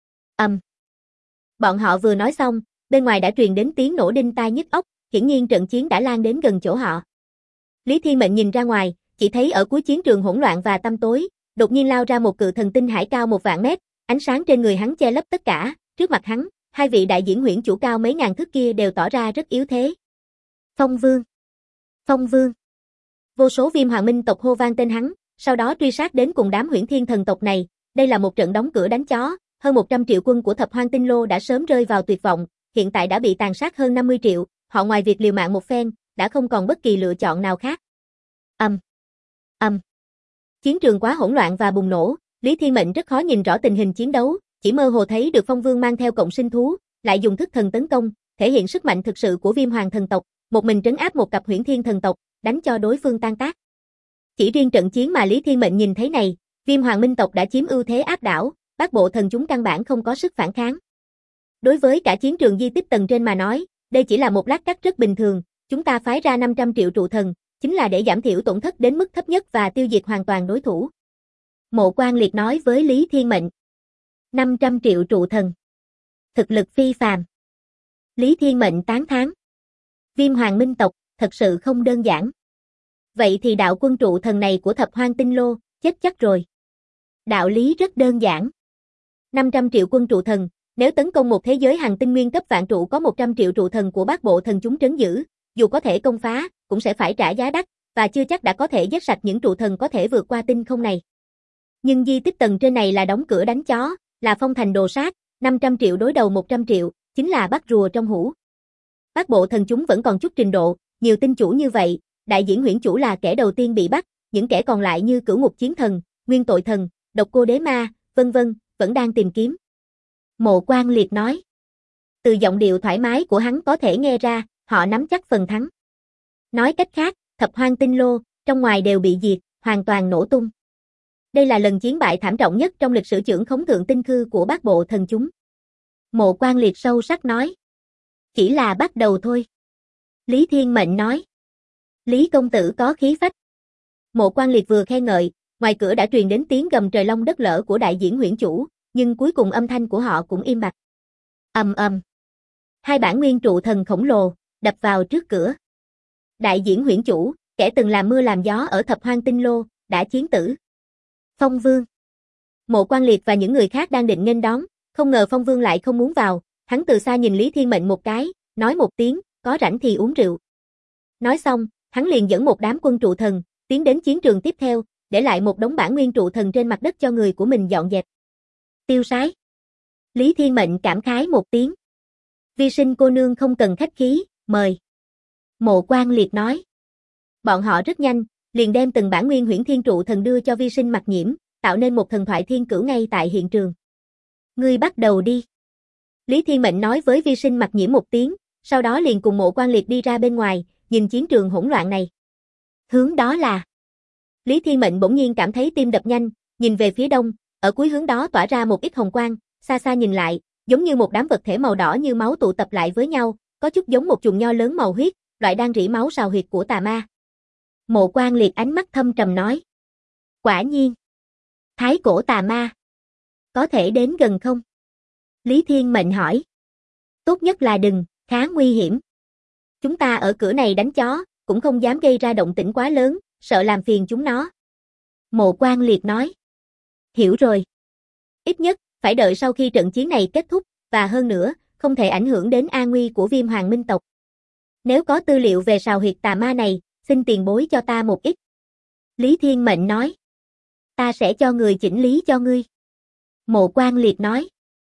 Bọn họ vừa nói xong, bên ngoài đã truyền đến tiếng nổ đinh tai nhức óc, hiển nhiên trận chiến đã lan đến gần chỗ họ. Lý Thiên Mệnh nhìn ra ngoài, chỉ thấy ở cuối chiến trường hỗn loạn và tăm tối, đột nhiên lao ra một cự thần tinh hải cao 1.000 mét, ánh sáng trên người hắn che lấp tất cả, trước mặt hắn, 2 vị đại diễn huyễn chủ cao mấy ngàn thước kia đều tỏ ra rất yếu thế. Phong Vương. Phong Vương. Vô số Viêm Hoàng Minh tộc hô vang tên hắn, sau đó truy sát đến cùng đám huyễn thiên thần tộc này, đây là một trận đóng cửa đánh chó, hơn 100 triệu quân của Thập Hoang Tinh Lô đã sớm rơi vào tuyệt vọng, hiện tại đã bị tàn sát hơn 50 triệu, họ ngoài việc liều mạng một phen, đã không còn bất kỳ lựa chọn nào khác. Ầm. Chiến trường quá hỗn loạn và bùng nổ, Lý Thiên Mệnh rất khó nhìn rõ tình hình chiến đấu, chỉ mơ hồ thấy được Phong Vương mang theo cộng sinh thú, lại dùng thức thần tấn công, thể hiện sức mạnh thực sự của Viêm Hoàng thần tộc, một mình trấn áp một cặp Huyễn Thiên thần tộc, đánh cho đối phương tan tác. Chỉ riêng trận chiến mà Lý Thiên Mệnh nhìn thấy này, Viêm Hoàng Minh tộc đã chiếm ưu thế áp đảo, Bát Bộ thần chúng căn bản không có sức phản kháng. Đối với cả chiến trường di tích tầng trên mà nói, đây chỉ là một lát cắt rất bình thường, chúng ta phái ra 500 triệu trụ thần, chính là để giảm thiểu tổn thất đến mức thấp nhất và tiêu diệt hoàn toàn đối thủ. Mộ Quan Liệt nói với Lý Thiên Mệnh. 500 triệu trụ thần. Thực lực phi phàm. Lý Thiên Mệnh tán thán. Viêm Hoàng Minh tộc, thật sự không đơn giản. Vậy thì đạo quân trụ thần này của Thập Hoang Tinh Lô, chết chắc rồi. Đạo lý rất đơn giản. 500 triệu quân trụ thần, nếu tấn công một thế giới hành tinh nguyên cấp vạn trụ có 100 triệu trụ thần của Bát Bộ thần chúng trấn giữ, dù có thể công phá, cũng sẽ phải trả giá đắt, và chưa chắc đã có thể giết sạch những trụ thần có thể vượt qua tinh không này. Nhưng di tích tầng trên này là đóng cửa đánh chó, là phong thành đồ sát, 500 triệu đối đầu 100 triệu, chính là bắt rùa trong hũ. Bát Bộ thần chúng vẫn còn chút trình độ, nhiều tinh chủ như vậy, đại diễn huyễn chủ là kẻ đầu tiên bị bắt, những kẻ còn lại như Cửu Ngục Chiến Thần, Nguyên Tội Thần, Độc Cô Đế Ma, vân vân, vẫn đang tìm kiếm. Mộ Quan Liệt nói. Từ giọng điệu thoải mái của hắn có thể nghe ra, họ nắm chắc phần thắng. Nói cách khác, Thập Hoang Tinh Lô, trong ngoài đều bị diệt, hoàn toàn nổ tung. Đây là lần chiến bại thảm trọng nhất trong lịch sử chưởng khống thượng tinh khư của Bát Bộ thần chúng. Mộ Quan Liệt sâu sắc nói. Chỉ là bắt đầu thôi. Lý Thiên Mệnh nói. Lý công tử có khí phách. Mộ Quan Liệt vừa khen ngợi, ngoài cửa đã truyền đến tiếng gầm trời long đất lở của đại diễn huyễn chủ, nhưng cuối cùng âm thanh của họ cũng im bặt. Ầm ầm. Hai bản nguyên trụ thần khổng lồ đập vào trước cửa. Đại diễn huyễn chủ, kẻ từng làm mưa làm gió ở Thập Hoang Tinh Lô, đã chiến tử. Phong Vương. Mộ Quan Liệt và những người khác đang định nghênh đón, không ngờ Phong Vương lại không muốn vào, hắn từ xa nhìn Lý Thiên Mệnh một cái, nói một tiếng, có rảnh thì uống rượu. Nói xong, hắn liền dẫn một đám quân trụ thần, tiến đến chiến trường tiếp theo, để lại một đống bản nguyên trụ thần trên mặt đất cho người của mình dọn dẹp. Tiêu sái. Lý Thiên Mệnh cảm khái một tiếng. Vi Sinh cô nương không cần khách khí, mời. Mộ Quan Liệt nói. Bọn họ rất nhanh, liền đem từng bản nguyên huyễn thiên trụ thần đưa cho Vi Sinh Mặc Nhiễm, tạo nên một thần thoại thiên cửu ngay tại hiện trường. Ngươi bắt đầu đi. Lý Thiên Mệnh nói với Vi Sinh Mặc Nhiễm một tiếng, sau đó liền cùng Mộ Quan Liệt đi ra bên ngoài, nhìn chiến trường hỗn loạn này. Hướng đó là. Lý Thiên Mệnh bỗng nhiên cảm thấy tim đập nhanh, nhìn về phía đông, ở cuối hướng đó tỏa ra một ít hồng quang, xa xa nhìn lại, giống như một đám vật thể màu đỏ như máu tụ tập lại với nhau, có chút giống một chùm nho lớn màu huyết, loại đang rỉ máu sào huyệt của tà ma. Mộ Quan Liệt ánh mắt thâm trầm nói. Quả nhiên. Thái cổ tà ma. Có thể đến gần không? Lý Thiên Mệnh hỏi. Tốt nhất là đừng, khá nguy hiểm. Chúng ta ở cửa này đánh chó, cũng không dám gây ra động tĩnh quá lớn, sợ làm phiền chúng nó. Mộ Quan Liệt nói. Hiểu rồi. Ít nhất, phải đợi sau khi trận chiến này kết thúc, và hơn nữa, không thể ảnh hưởng đến an nguy của Viêm Hoàng Minh tộc. Nếu có tư liệu về sào huyệt tà ma này, xin tiền bối cho ta một ít. Lý Thiên Mệnh nói. Ta sẽ cho người chỉnh lý cho ngươi. Mộ Quan Liệt nói.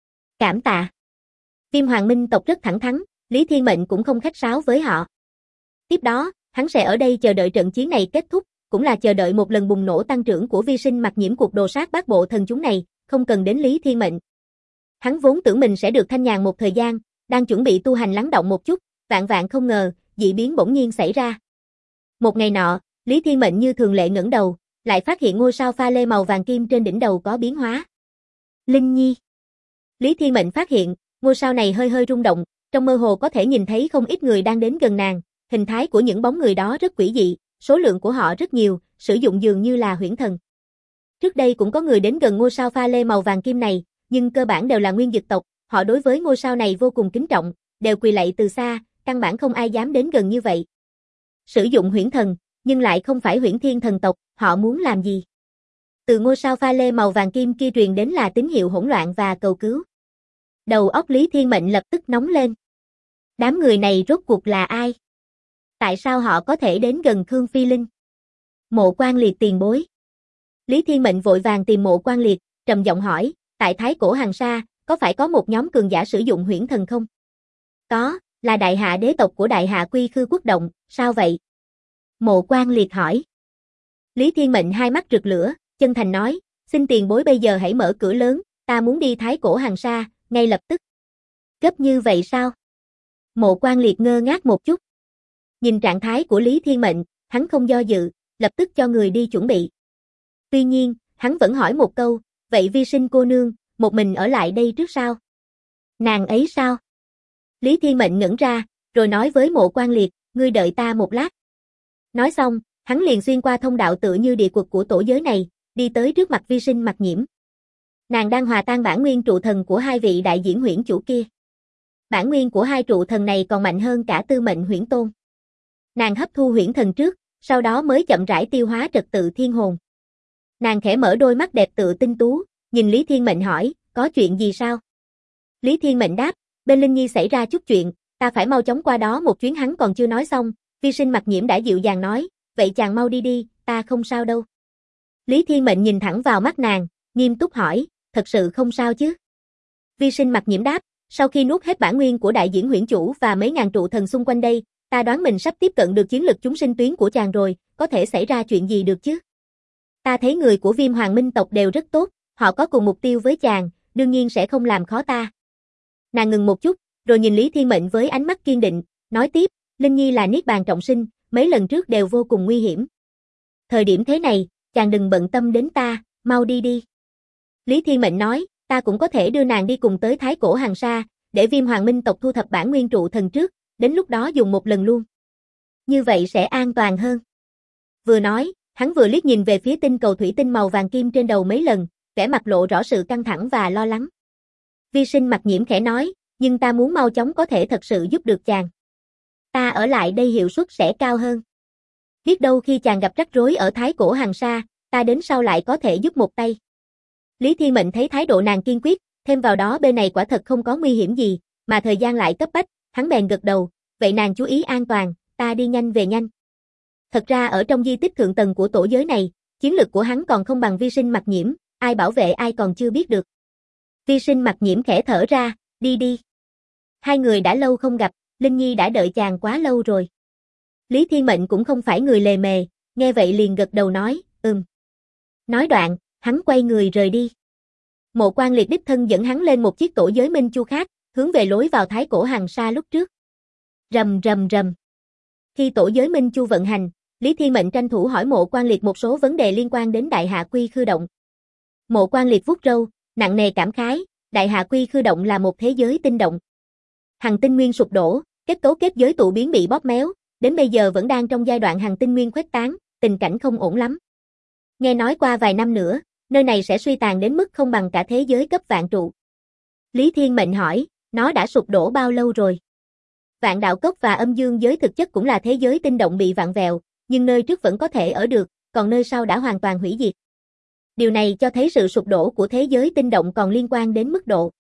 Cảm tạ. Viêm Hoàng Minh tộc rất thẳng thắn, Lý Thiên Mệnh cũng không khách sáo với họ. Tiếp đó, hắn sẽ ở đây chờ đợi trận chiến này kết thúc, cũng là chờ đợi một lần bùng nổ tăng trưởng của Vi Sinh Mặc Nhiễm cuộc đồ sát Bát Bộ thần chúng này, không cần đến Lý Thiên Mệnh. Hắn vốn tưởng mình sẽ được thanh nhàn một thời gian, đang chuẩn bị tu hành lắng động một chút, vạn vạn không ngờ, dị biến bỗng nhiên xảy ra. Một ngày nọ, Lý Thiên Mệnh như thường lệ ngẩng đầu, lại phát hiện ngôi sao pha lê màu vàng kim trên đỉnh đầu có biến hóa. Linh Nhi. Lý Thiên Mệnh phát hiện, ngôi sao này hơi hơi rung động, trong mơ hồ có thể nhìn thấy không ít người đang đến gần nàng, hình thái của những bóng người đó rất quỷ dị, số lượng của họ rất nhiều, sử dụng dường như là huyễn thần. Trước đây cũng có người đến gần ngôi sao pha lê màu vàng kim này, nhưng cơ bản đều là nguyên dực tộc, họ đối với ngôi sao này vô cùng kính trọng, đều quỳ lạy từ xa, căn bản không ai dám đến gần như vậy. Sử dụng huyễn thần, nhưng lại không phải huyễn thiên thần tộc, họ muốn làm gì? Từ ngôi sao pha lê màu vàng kim kia truyền đến là tín hiệu hỗn loạn và cầu cứu. Đầu óc Lý Thiên Mệnh lập tức nóng lên. Đám người này rốt cuộc là ai? Tại sao họ có thể đến gần Khương Phi Linh? Mộ Quan Liệt tiền bối. Lý Thiên Mệnh vội vàng tìm Mộ Quan Liệt, trầm giọng hỏi, tại Thái Cổ Hằng Sa, có phải có một nhóm cường giả sử dụng huyễn thần không? Có, Là đại hạ đế tộc của đại hạ Quy Khư quốc động, sao vậy? Mộ Quan Liệt hỏi. Lý Thiên Mệnh hai mắt rực lửa, chân thành nói, xin tiền bối bây giờ hãy mở cửa lớn, ta muốn đi Thái Cổ Hằng Sa, ngay lập tức. Gấp như vậy sao? Mộ Quan Liệt ngơ ngác một chút. Nhìn trạng thái của Lý Thiên Mệnh, hắn không do dự, lập tức cho người đi chuẩn bị. Tuy nhiên, hắn vẫn hỏi một câu, vậy Vi Sinh cô nương, một mình ở lại đây trước sao? Nàng ấy sao? Lý Thiên Mệnh ngẩn ra, rồi nói với Mộ Quan Liệt, ngươi đợi ta một lát. Nói xong, hắn liền xuyên qua thông đạo tựa như địa quật của tổ giới này, đi tới trước mặt Vi Sinh Mặc Nhiễm. Nàng đang hòa tan bản nguyên trụ thần của hai vị đại diễn huyễn chủ kia. Bản nguyên của hai trụ thần này còn mạnh hơn cả Tư Mệnh Huyễn Tôn. Nàng hấp thu huyễn thần trước, sau đó mới chậm rãi tiêu hóa trật tự thiên hồn. Nàng khẽ mở đôi mắt đẹp tựa tinh tú, nhìn Lý Thiên Mệnh hỏi, có chuyện gì sao? Lý Thiên Mệnh đáp, bên Linh Nhi xảy ra chút chuyện, ta phải mau chóng qua đó một chuyến. Hắn còn chưa nói xong, Vi Sinh Mặc Nhiễm đã dịu dàng nói, vậy chàng mau đi đi, ta không sao đâu. Lý Thiên Mệnh nhìn thẳng vào mắt nàng, nghiêm túc hỏi, thật sự không sao chứ? Vi Sinh Mặc Nhiễm đáp, sau khi nuốt hết bản nguyên của đại diễn huyễn chủ và mấy ngàn trụ thần xung quanh đây, ta đoán mình sắp tiếp cận được chiến lực chúng sinh tuyến của chàng rồi, có thể xảy ra chuyện gì được chứ? Ta thấy người của Viêm Hoàng Minh tộc đều rất tốt, họ có cùng mục tiêu với chàng, đương nhiên sẽ không làm khó ta. Nàng ngừng một chút, rồi nhìn Lý Thiên Mệnh với ánh mắt kiên định, nói tiếp, Linh Nhi là niết bàn trọng sinh, mấy lần trước đều vô cùng nguy hiểm. Thời điểm thế này, chàng đừng bận tâm đến ta, mau đi đi. Lý Thiên Mệnh nói, ta cũng có thể đưa nàng đi cùng tới Thái Cổ Hằng Sa, để Viêm Hoàng Minh tộc thu thập bản nguyên trụ thần trước, đến lúc đó dùng một lần luôn. Như vậy sẽ an toàn hơn. Vừa nói, hắn vừa liếc nhìn về phía tinh cầu thủy tinh màu vàng kim trên đầu mấy lần, vẻ mặt lộ rõ sự căng thẳng và lo lắng. Vi Sinh Mặc Nhiễm khẽ nói, nhưng ta muốn mau chóng có thể thật sự giúp được chàng. Ta ở lại đây hiệu suất sẽ cao hơn. Biết đâu khi chàng gặp rắc rối ở Thái Cổ Hằng Sa, ta đến sau lại có thể giúp một tay. Lý Thiên Mệnh thấy thái độ nàng kiên quyết, thêm vào đó bên này quả thật không có nguy hiểm gì, mà thời gian lại cấp bách, hắn bèn gật đầu, vậy nàng chú ý an toàn, ta đi nhanh về nhanh. Thật ra ở trong di tích thượng tầng của tổ giới này, chiến lực của hắn còn không bằng Vi Sinh Mặc Nhiễm, ai bảo vệ ai còn chưa biết được. Vi Sinh Mặc Nhiễm khẽ thở ra, đi đi. Hai người đã lâu không gặp, Linh Nhi đã đợi chàng quá lâu rồi. Lý Thiên Mệnh cũng không phải người lề mề, nghe vậy liền gật đầu nói, Nói đoạn, hắn quay người rời đi. Mộ Quan Liệt đích thân dẫn hắn lên một chiếc tổ giới minh chu khác, hướng về lối vào Thái Cổ Hằng Sa lúc trước. Rầm rầm rầm. Khi tổ giới minh chu vận hành, Lý Thiên Mệnh tranh thủ hỏi Mộ Quan Liệt một số vấn đề liên quan đến Đại Hạ Quy Khư Động. Mộ Quan Liệt vuốt râu, nặng nề cảm khái, Đại Hạ Quy Khư Động là một thế giới tinh động. Hằng tinh nguyên sụp đổ, kết cấu kết giới tụ biến bị bóp méo, đến bây giờ vẫn đang trong giai đoạn hằng tinh nguyên khuếch tán, tình cảnh không ổn lắm. Nghe nói qua vài năm nữa, nơi này sẽ suy tàn đến mức không bằng cả thế giới cấp vạn trụ. Lý Thiên Mệnh hỏi, nó đã sụp đổ bao lâu rồi? Vạn đạo cốc và âm dương giới thực chất cũng là thế giới tinh động bị vặn vẹo, nhưng nơi trước vẫn có thể ở được, còn nơi sau đã hoàn toàn hủy diệt. Điều này cho thấy sự sụp đổ của thế giới tinh động còn liên quan đến mức độ.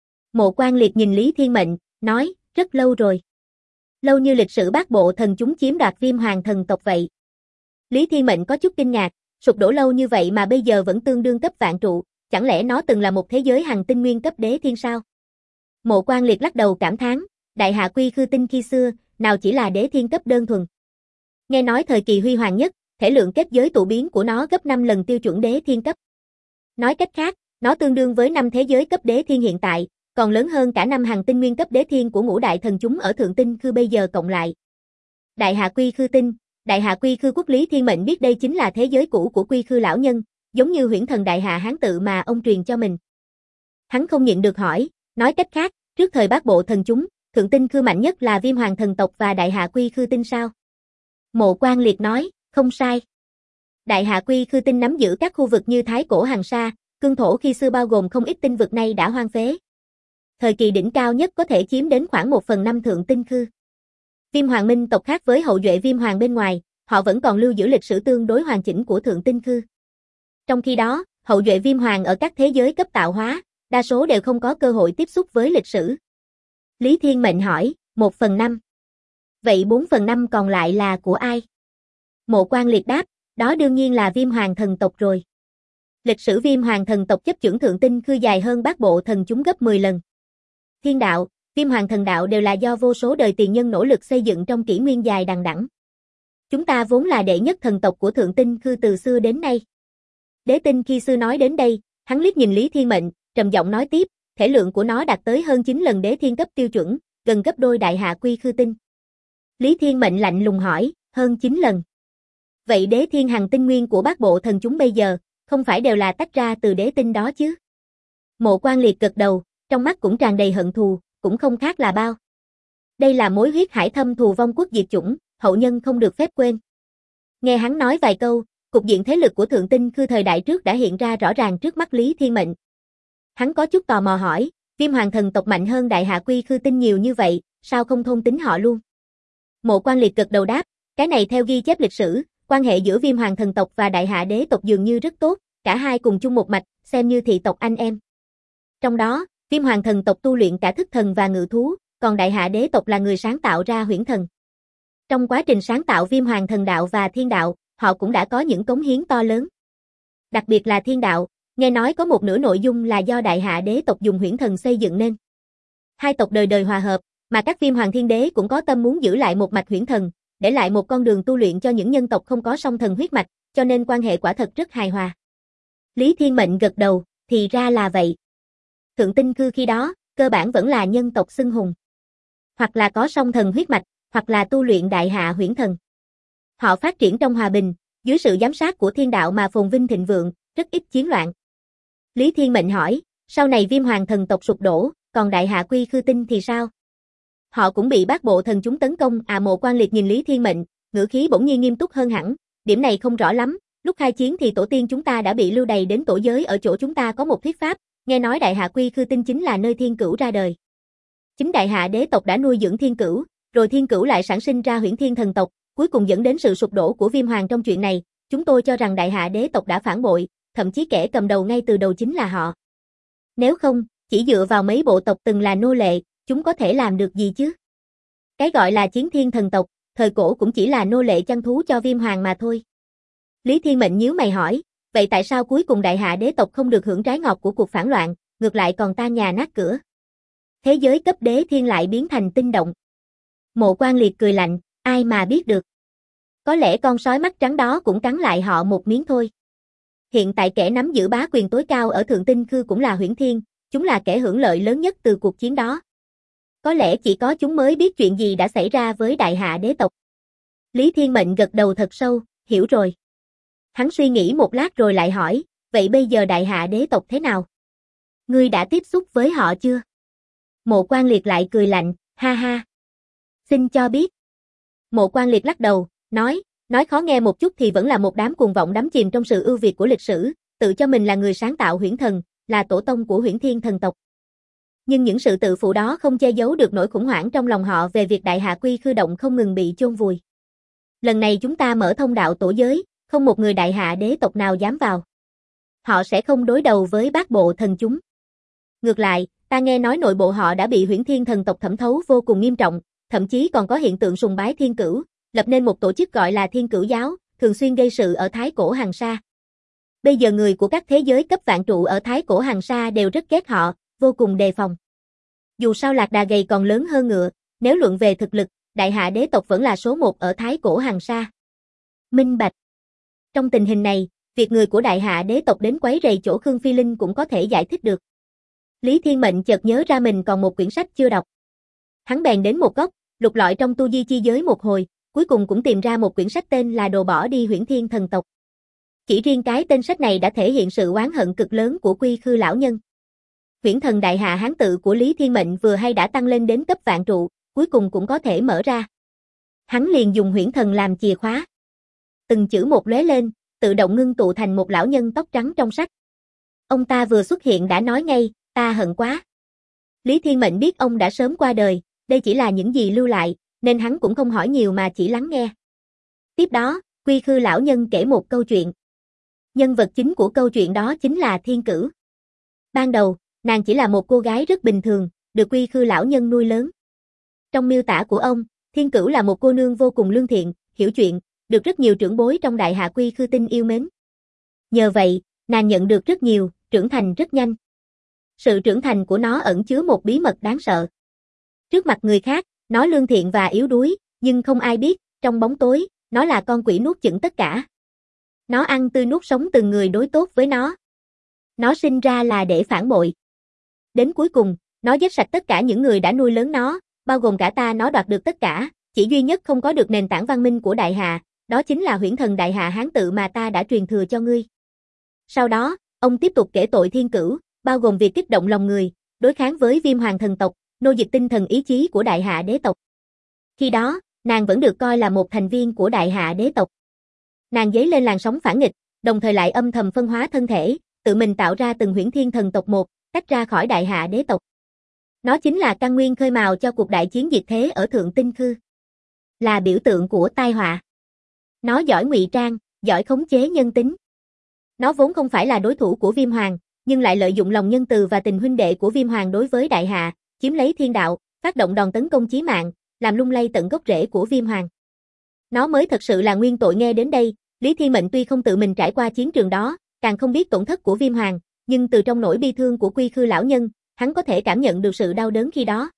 Mộ Quan Liệt nhìn Lý Thiên Mệnh, nói, rất lâu rồi. Lâu như lịch sử Bát Bộ thần chúng chiếm đoạt Viêm Hoàng thần tộc vậy. Lý Thiên Mệnh có chút kinh ngạc, sụp đổ lâu như vậy mà bây giờ vẫn tương đương cấp vạn trụ, chẳng lẽ nó từng là một thế giới hằng tinh nguyên cấp đế thiên sao? Mộ Quan Liệt lắc đầu cảm thán, Đại Hạ Quy Khư Tinh khi xưa, nào chỉ là đế thiên cấp đơn thuần. Nghe nói thời kỳ huy hoàng nhất, thể lượng kết giới tụ biến của nó gấp 5 lần tiêu chuẩn đế thiên cấp. Nói cách khác, nó tương đương với 5 thế giới cấp đế thiên hiện tại, còn lớn hơn cả 5 hằng tinh nguyên cấp đế thiên của ngũ đại thần chúng ở thượng tinh khư bây giờ cộng lại. Đại Hạ Quy Khư Tinh, Đại Hạ Quy Khư Quốc. Lý Thiên Mệnh biết đây chính là thế giới cũ của Quy Khư lão nhân, giống như huyễn thần Đại Hạ Hán tự mà ông truyền cho mình. Hắn không nhịn được hỏi, nói cách khác, trước thời Bát Bộ thần chúng, thượng tinh khư mạnh nhất là Viêm Hoàng thần tộc và Đại Hạ Quy Khư Tinh sao? Mộ Quan Liệt nói, không sai. Đại Hạ Quy Khư Tinh nắm giữ các khu vực như Thái Cổ Hằng Sa, cương thổ khi xưa bao gồm không ít tinh vực nay đã hoang phế. Thời kỳ đỉnh cao nhất có thể chiếm đến khoảng 1/5 thượng tinh khư. Viêm Hoàng Minh tộc khác với hậu duệ Viêm Hoàng bên ngoài, họ vẫn còn lưu giữ lịch sử tương đối hoàn chỉnh của thượng tinh khư. Trong khi đó, hậu duệ Viêm Hoàng ở các thế giới cấp tạo hóa, đa số đều không có cơ hội tiếp xúc với lịch sử. Lý Thiên Mệnh hỏi, 1/5. Vậy 4/5 còn lại là của ai? Mộ Quan Liệt đáp, đó đương nhiên là Viêm Hoàng thần tộc rồi. Lịch sử Viêm Hoàng thần tộc chấp chưởng thượng tinh khư dài hơn Bát Bộ thần chúng gấp 10 lần. Thiên đạo, Viêm Hoàng Thần Đạo đều là do vô số đời tiền nhân nỗ lực xây dựng trong kỷ nguyên dài đằng đẵng. Chúng ta vốn là đệ nhất thần tộc của Thượng Tinh Khư từ xưa đến nay. Đế Tinh khi xưa nói đến đây, hắn liếc nhìn Lý Thiên Mệnh, trầm giọng nói tiếp, thể lượng của nó đạt tới hơn 9 lần đế thiên cấp tiêu chuẩn, gần gấp đôi đại hạ quy khư tinh. Lý Thiên Mệnh lạnh lùng hỏi, hơn 9 lần. Vậy đế thiên hằng tinh nguyên của bát bộ thần chúng bây giờ, không phải đều là tách ra từ đế tinh đó chứ? Mộ Quan Liệt gật đầu, trong mắt cũng tràn đầy hận thù, cũng không khác là bao. Đây là mối huyết hải thâm thù vong quốc diệt chủng, hậu nhân không được phép quên. Nghe hắn nói vài câu, cục diện thế lực của Thượng Tinh Khư thời đại trước đã hiện ra rõ ràng trước mắt Lý Thiên Mệnh. Hắn có chút tò mò hỏi, Viêm Hoàng thần tộc mạnh hơn đại hạ quy khư tinh nhiều như vậy, sao không thôn tính họ luôn? Mộ Quan Liệt gật đầu đáp, cái này theo ghi chép lịch sử, quan hệ giữa Viêm Hoàng thần tộc và đại hạ đế tộc dường như rất tốt, cả hai cùng chung một mạch, xem như thị tộc anh em. Trong đó, Viêm Hoàng thần tộc tu luyện cả thức thần và ngự thú, còn đại hạ đế tộc là người sáng tạo ra huyễn thần. Trong quá trình sáng tạo Viêm Hoàng thần đạo và thiên đạo, họ cũng đã có những cống hiến to lớn. Đặc biệt là thiên đạo, nghe nói có một nửa nội dung là do đại hạ đế tộc dùng huyễn thần xây dựng nên. Hai tộc đời đời hòa hợp, mà các Viêm Hoàng thiên đế cũng có tâm muốn giữ lại một mạch huyễn thần, để lại một con đường tu luyện cho những nhân tộc không có song thần huyết mạch, cho nên quan hệ quả thật rất hài hòa. Lý Thiên Mệnh gật đầu, thì ra là vậy. Thượng Tinh Khư khi đó, cơ bản vẫn là nhân tộc xưng hùng. Hoặc là có song thần huyết mạch, hoặc là tu luyện đại hạ huyễn thần. Họ phát triển trong hòa bình, dưới sự giám sát của thiên đạo mà phồn vinh thịnh vượng, rất ít chiến loạn. Lý Thiên Mệnh hỏi, sau này Viêm Hoàng thần tộc sụp đổ, còn đại hạ quy khư tinh thì sao? Họ cũng bị bát bộ thần chúng tấn công. Mộ Quan Liệt nhìn Lý Thiên Mệnh, ngữ khí bỗng nhiên nghiêm túc hơn hẳn, điểm này không rõ lắm, lúc khai chiến thì tổ tiên chúng ta đã bị lưu đày đến tổ giới ở chỗ chúng ta có một thuyết pháp, nghe nói đại hạ quy khư tinh chính là nơi thiên cửu ra đời. Chính đại hạ đế tộc đã nuôi dưỡng thiên cửu, rồi thiên cửu lại sản sinh ra huyễn thiên thần tộc, cuối cùng dẫn đến sự sụp đổ của Viêm Hoàng trong chuyện này, chúng tôi cho rằng đại hạ đế tộc đã phản bội, thậm chí kẻ cầm đầu ngay từ đầu chính là họ. Nếu không, chỉ dựa vào mấy bộ tộc từng là nô lệ, chúng có thể làm được gì chứ? Cái gọi là chiến thiên thần tộc, thời cổ cũng chỉ là nô lệ chăn thú cho Viêm Hoàng mà thôi. Lý Thiên Mệnh nhíu mày hỏi, vậy tại sao cuối cùng đại hạ đế tộc không được hưởng trái ngọt của cuộc phản loạn, ngược lại còn tan nhà nát cửa? Thế giới cấp đế thiên lại biến thành tinh động. Mộ Quan Liệt cười lạnh, ai mà biết được. Có lẽ con sói mắt trắng đó cũng cắn lại họ một miếng thôi. Hiện tại kẻ nắm giữ bá quyền tối cao ở Thượng Tinh Khư cũng là Huyễn Thiên, chúng là kẻ hưởng lợi lớn nhất từ cuộc chiến đó. Có lẽ chỉ có chúng mới biết chuyện gì đã xảy ra với đại hạ đế tộc. Lý Thiên Mệnh gật đầu thật sâu, hiểu rồi. Hắn suy nghĩ một lát rồi lại hỏi, vậy bây giờ đại hạ đế tộc thế nào? Ngươi đã tiếp xúc với họ chưa? Mộ Quan Liệt lại cười lạnh, ha ha. Xin cho biết. Mộ Quan Liệt lắc đầu, nói khó nghe một chút thì vẫn là một đám cuồng vọng đắm chìm trong sự ưu việt của lịch sử, tự cho mình là người sáng tạo huyễn thần, là tổ tông của huyễn thiên thần tộc. Nhưng những sự tự phụ đó không che giấu được nỗi khủng hoảng trong lòng họ về việc đại hạ quy khư động không ngừng bị chôn vùi. Lần này chúng ta mở thông đạo tổ giới, không một người đại hạ đế tộc nào dám vào. Họ sẽ không đối đầu với bát bộ thần chúng. Ngược lại, ta nghe nói nội bộ họ đã bị huyễn thiên thần tộc thẩm thấu vô cùng nghiêm trọng, thậm chí còn có hiện tượng sùng bái thiên cửu, lập nên một tổ chức gọi là Thiên Cửu Giáo, thường xuyên gây sự ở Thái Cổ Hằng Sa. Bây giờ người của các thế giới cấp vạn trụ ở Thái Cổ Hằng Sa đều rất ghét họ, vô cùng đề phòng. Dù sao lạc đà gầy còn lớn hơn ngựa, nếu luận về thực lực, đại hạ đế tộc vẫn là số 1 ở Thái Cổ Hằng Sa. Minh bạch. Trong tình hình này, việc người của đại hạ đế tộc đến quấy rầy chỗ Khương Phi Linh cũng có thể giải thích được. Lý Thiên Mệnh chợt nhớ ra mình còn một quyển sách chưa đọc. Hắn bèn đến một góc, lục lọi trong tu di chi giới một hồi, cuối cùng cũng tìm ra một quyển sách tên là Đồ bỏ đi huyễn thiên thần tộc. Chỉ riêng cái tên sách này đã thể hiện sự oán hận cực lớn của Quy Khư lão nhân. Huyễn thần đại hạ hán tự của Lý Thiên Mệnh vừa hay đã tăng lên đến cấp vạn trụ, cuối cùng cũng có thể mở ra. Hắn liền dùng huyễn thần làm chìa khóa. Từng chữ một lóe lên, tự động ngưng tụ thành một lão nhân tóc trắng trong sách. Ông ta vừa xuất hiện đã nói ngay, ta hận quá. Lý Thiên Mệnh biết ông đã sớm qua đời, đây chỉ là những gì lưu lại, nên hắn cũng không hỏi nhiều mà chỉ lắng nghe. Tiếp đó, Quy Khư lão nhân kể một câu chuyện. Nhân vật chính của câu chuyện đó chính là Thiên Cửu. Ban đầu, nàng chỉ là một cô gái rất bình thường, được Quy Khư lão nhân nuôi lớn. Trong miêu tả của ông, Thiên Cửu là một cô nương vô cùng lương thiện, hiểu chuyện, được rất nhiều trưởng bối trong đại hạ Quy Khư tinh yêu mến. Nhờ vậy, nàng nhận được rất nhiều, trưởng thành rất nhanh. Sự trưởng thành của nó ẩn chứa một bí mật đáng sợ. Trước mặt người khác, nó lương thiện và yếu đuối, nhưng không ai biết, trong bóng tối, nó là con quỷ nuốt chửng tất cả. Nó ăn tươi nuốt sống từng người đối tốt với nó. Nó sinh ra là để phản bội. Đến cuối cùng, nó giết sạch tất cả những người đã nuôi lớn nó, bao gồm cả ta. Nó đoạt được tất cả, chỉ duy nhất không có được nền tảng văn minh của Đại Hạ, đó chính là huyễn thần Đại Hạ Hán tự mà ta đã truyền thừa cho ngươi. Sau đó, ông tiếp tục kể tội thiên cửu, bao gồm việc kích động lòng người, đối kháng với Viêm Hoàng thần tộc, nô dịch tinh thần ý chí của Đại Hạ đế tộc. Khi đó, nàng vẫn được coi là một thành viên của Đại Hạ đế tộc. Nàng dấy lên làn sóng phản nghịch, đồng thời lại âm thầm phân hóa thân thể, tự mình tạo ra từng huyễn thiên thần tộc một, tách ra khỏi Đại Hạ đế tộc. Nó chính là căn nguyên khơi mào cho cuộc đại chiến diệt thế ở Thượng Tinh Khư. Là biểu tượng của tai họa. Nó giỏi ngụy trang, giỏi khống chế nhân tính. Nó vốn không phải là đối thủ của Viêm Hoàng, nhưng lại lợi dụng lòng nhân từ và tình huynh đệ của Viêm Hoàng đối với Đại Hạ, chiếm lấy thiên đạo, phát động đòn tấn công chí mạng, làm lung lay tận gốc rễ của Viêm Hoàng. Nó mới thật sự là nguyên tội. Nghe đến đây, Lý Thiên Mệnh tuy không tự mình trải qua chiến trường đó, càng không biết tổn thất của Viêm Hoàng, nhưng từ trong nỗi bi thương của Quy Khư lão nhân, hắn có thể cảm nhận được sự đau đớn khi đó.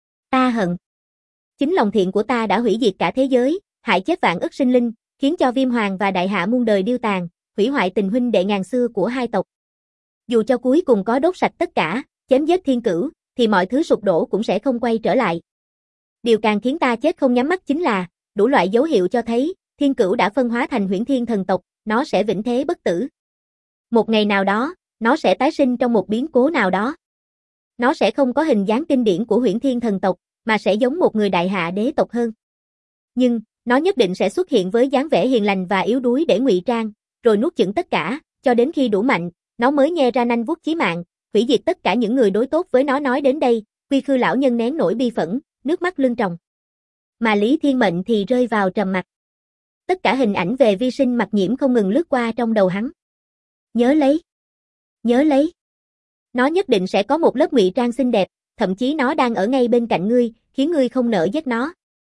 Ta hận. Chính lòng thiện của ta đã hủy diệt cả thế giới, hại chết vạn ức sinh linh, khiến cho Viêm Hoàng và Đại Hạ muôn đời điêu tàn, hủy hoại tình huynh đệ ngàn xưa của hai tộc. Dù cho cuối cùng có đốt sạch tất cả, chém giết thiên cửu, thì mọi thứ sụp đổ cũng sẽ không quay trở lại. Điều càng khiến ta chết không nhắm mắt chính là, đủ loại dấu hiệu cho thấy, thiên cửu đã phân hóa thành huyễn thiên thần tộc, nó sẽ vĩnh thế bất tử. Một ngày nào đó, nó sẽ tái sinh trong một biến cố nào đó. Nó sẽ không có hình dáng kinh điển của huyễn thiên thần tộc, mà sẽ giống một người Đại Hạ đế tộc hơn. Nhưng, nó nhất định sẽ xuất hiện với dáng vẻ hiền lành và yếu đuối để ngụy trang, rồi nuốt chửng tất cả, cho đến khi đủ mạnh, nó mới nhe ra nanh vuốt chí mạng, hủy diệt tất cả những người đối tốt với nó. Nói đến đây, Quy Khư lão nhân nén nỗi bi phẫn, nước mắt lưng tròng. Mà Lý Thiên Mệnh thì rơi vào trầm mặc. Tất cả hình ảnh về vi sinh mặc nhiễm không ngừng lướt qua trong đầu hắn. Nhớ lấy. Nhớ lấy. Nó nhất định sẽ có một lớp ngụy trang xinh đẹp, thậm chí nó đang ở ngay bên cạnh ngươi, khiến ngươi không nỡ giết nó.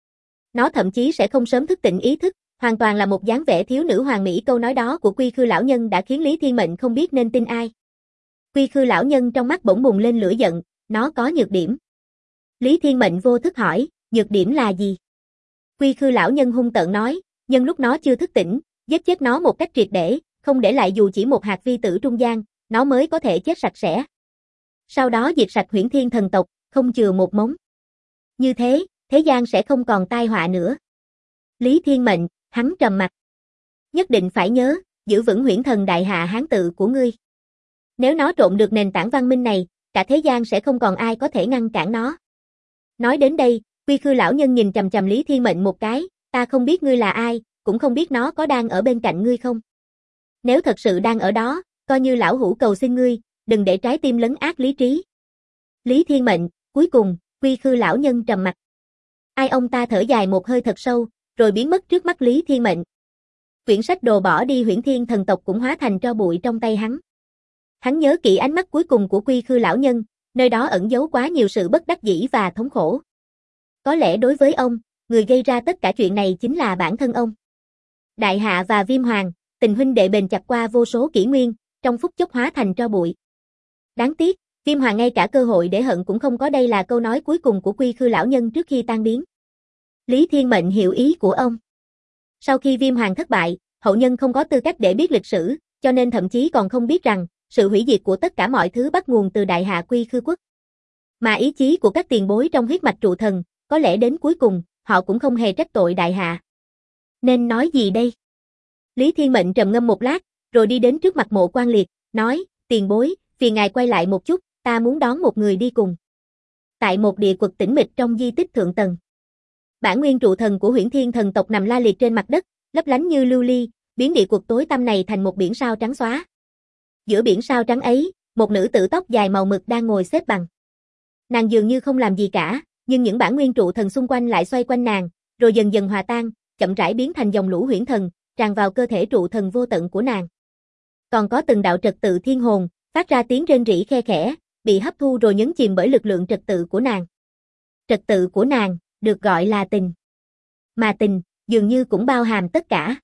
Nó thậm chí sẽ không sớm thức tỉnh ý thức, hoàn toàn là một dáng vẻ thiếu nữ hoàn mỹ. Câu nói đó của Quy Khư lão nhân đã khiến Lý Thiên Mệnh không biết nên tin ai. Quy Khư lão nhân trong mắt bỗng bùng lên lửa giận, nó có nhược điểm. Lý Thiên Mệnh vô thức hỏi, nhược điểm là gì? Quy Khư lão nhân hung tợn nói, nhân lúc nó chưa thức tỉnh, giết chết nó một cách triệt để, không để lại dù chỉ một hạt vi tử trung gian, nó mới có thể chết sạch sẽ. Sau đó diệt sạch huyễn thiên thần tộc, không chừa một mống. Như thế, thế gian sẽ không còn tai họa nữa. Lý Thiên Mệnh, hắn trầm mặt. Nhất định phải nhớ, giữ vững huyễn thần Đại Hạ Hán tự của ngươi. Nếu nó trộn được nền tảng văn minh này, cả thế gian sẽ không còn ai có thể ngăn cản nó. Nói đến đây, Quy Khư lão nhân nhìn chằm chằm Lý Thiên Mệnh một cái, ta không biết ngươi là ai, cũng không biết nó có đang ở bên cạnh ngươi không. Nếu thật sự đang ở đó, coi như lão hủ cầu xin ngươi, đừng để trái tim lấn át lý trí. Lý Thiên Mệnh, cuối cùng, Quy Khư lão nhân trầm mặt. Ai ông ta thở dài một hơi thật sâu, rồi biến mất trước mắt Lý Thiên Mệnh. Quyển sách đồ bỏ đi huyễn thiên thần tộc cũng hóa thành tro bụi trong tay hắn. Hắn nhớ kỹ ánh mắt cuối cùng của Quy Khư lão nhân, nơi đó ẩn giấu quá nhiều sự bất đắc dĩ và thống khổ. Có lẽ đối với ông, người gây ra tất cả chuyện này chính là bản thân ông. Đại Hạ và Viêm Hoàng, tình huynh đệ bền chặt qua vô số kỷ nguyên, trong phút chốc hóa thành tro bụi. Đáng tiếc, Viêm Hoàng ngay cả cơ hội để hận cũng không có. Đây là câu nói cuối cùng của Quy Khư lão nhân trước khi tan biến. Lý Thiên Mệnh hiểu ý của ông. Sau khi Viêm Hoàng thất bại, hậu nhân không có tư cách để biết lịch sử, cho nên thậm chí còn không biết rằng, sự hủy diệt của tất cả mọi thứ bắt nguồn từ Đại Hạ Quy Khư quốc. Mà ý chí của các tiền bối trong huyết mạch trụ thần, có lẽ đến cuối cùng, họ cũng không hề trách tội Đại Hạ. Nên nói gì đây? Lý Thiên Mệnh trầm ngâm một lát, rồi đi đến trước mặt Mộ Quan Liệt, nói, tiền bối, phiền ngài quay lại một chút, ta muốn đón một người đi cùng. Tại một địa quật tĩnh mịch trong di tích thượng tầng. Bản nguyên trụ thần của huyễn thiên thần tộc nằm la liệt trên mặt đất, lấp lánh như lưu ly, biến địa quật tối tăm này thành một biển sao trắng xóa. Giữa biển sao trắng ấy, một nữ tử tóc dài màu mực đang ngồi xếp bằng. Nàng dường như không làm gì cả, nhưng những bản nguyên trụ thần xung quanh lại xoay quanh nàng, rồi dần dần hòa tan, chậm rãi biến thành dòng lũ huyễn thần, tràn vào cơ thể trụ thần vô tận của nàng. Còn có từng đạo trật tự thiên hồn, phát ra tiếng rên rỉ khe khẽ, bị hấp thu rồi nhấn chìm bởi lực lượng trật tự của nàng. Trật tự của nàng, được gọi là tình. Mà tình, dường như cũng bao hàm tất cả.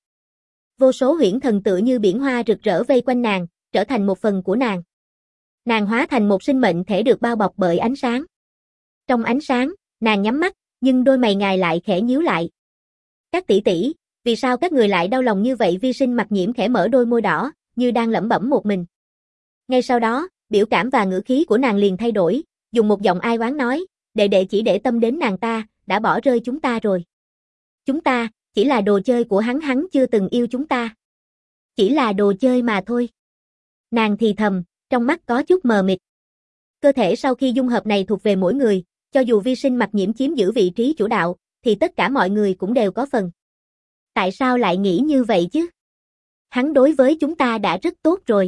Vô số huyễn thần tựa như biển hoa rực rỡ vây quanh nàng, trở thành một phần của nàng. Nàng hóa thành một sinh mệnh thể được bao bọc bởi ánh sáng. Trong ánh sáng, Nàng nhắm mắt, nhưng đôi mày ngài lại khẽ nhíu lại. Các tỷ tỷ, vì sao các người lại đau lòng như vậy? Vi Sinh Mặc Nhiễm khẽ mở đôi môi đỏ, như đang lẩm bẩm một mình. Ngay sau đó, biểu cảm và ngữ khí của nàng liền thay đổi, dùng một giọng ai oán nói, đệ đệ chỉ để tâm đến nàng ta, đã bỏ rơi chúng ta rồi. Chúng ta, chỉ là đồ chơi của hắn chưa từng yêu chúng ta. Chỉ là đồ chơi mà thôi. Nàng thì thầm, trong mắt có chút mờ mịt. Cơ thể sau khi dung hợp này thuộc về mỗi người, cho dù Vi Sinh Mặc Nhiễm chiếm giữ vị trí chủ đạo, thì tất cả mọi người cũng đều có phần. Tại sao lại nghĩ như vậy chứ? Hắn đối với chúng ta đã rất tốt rồi.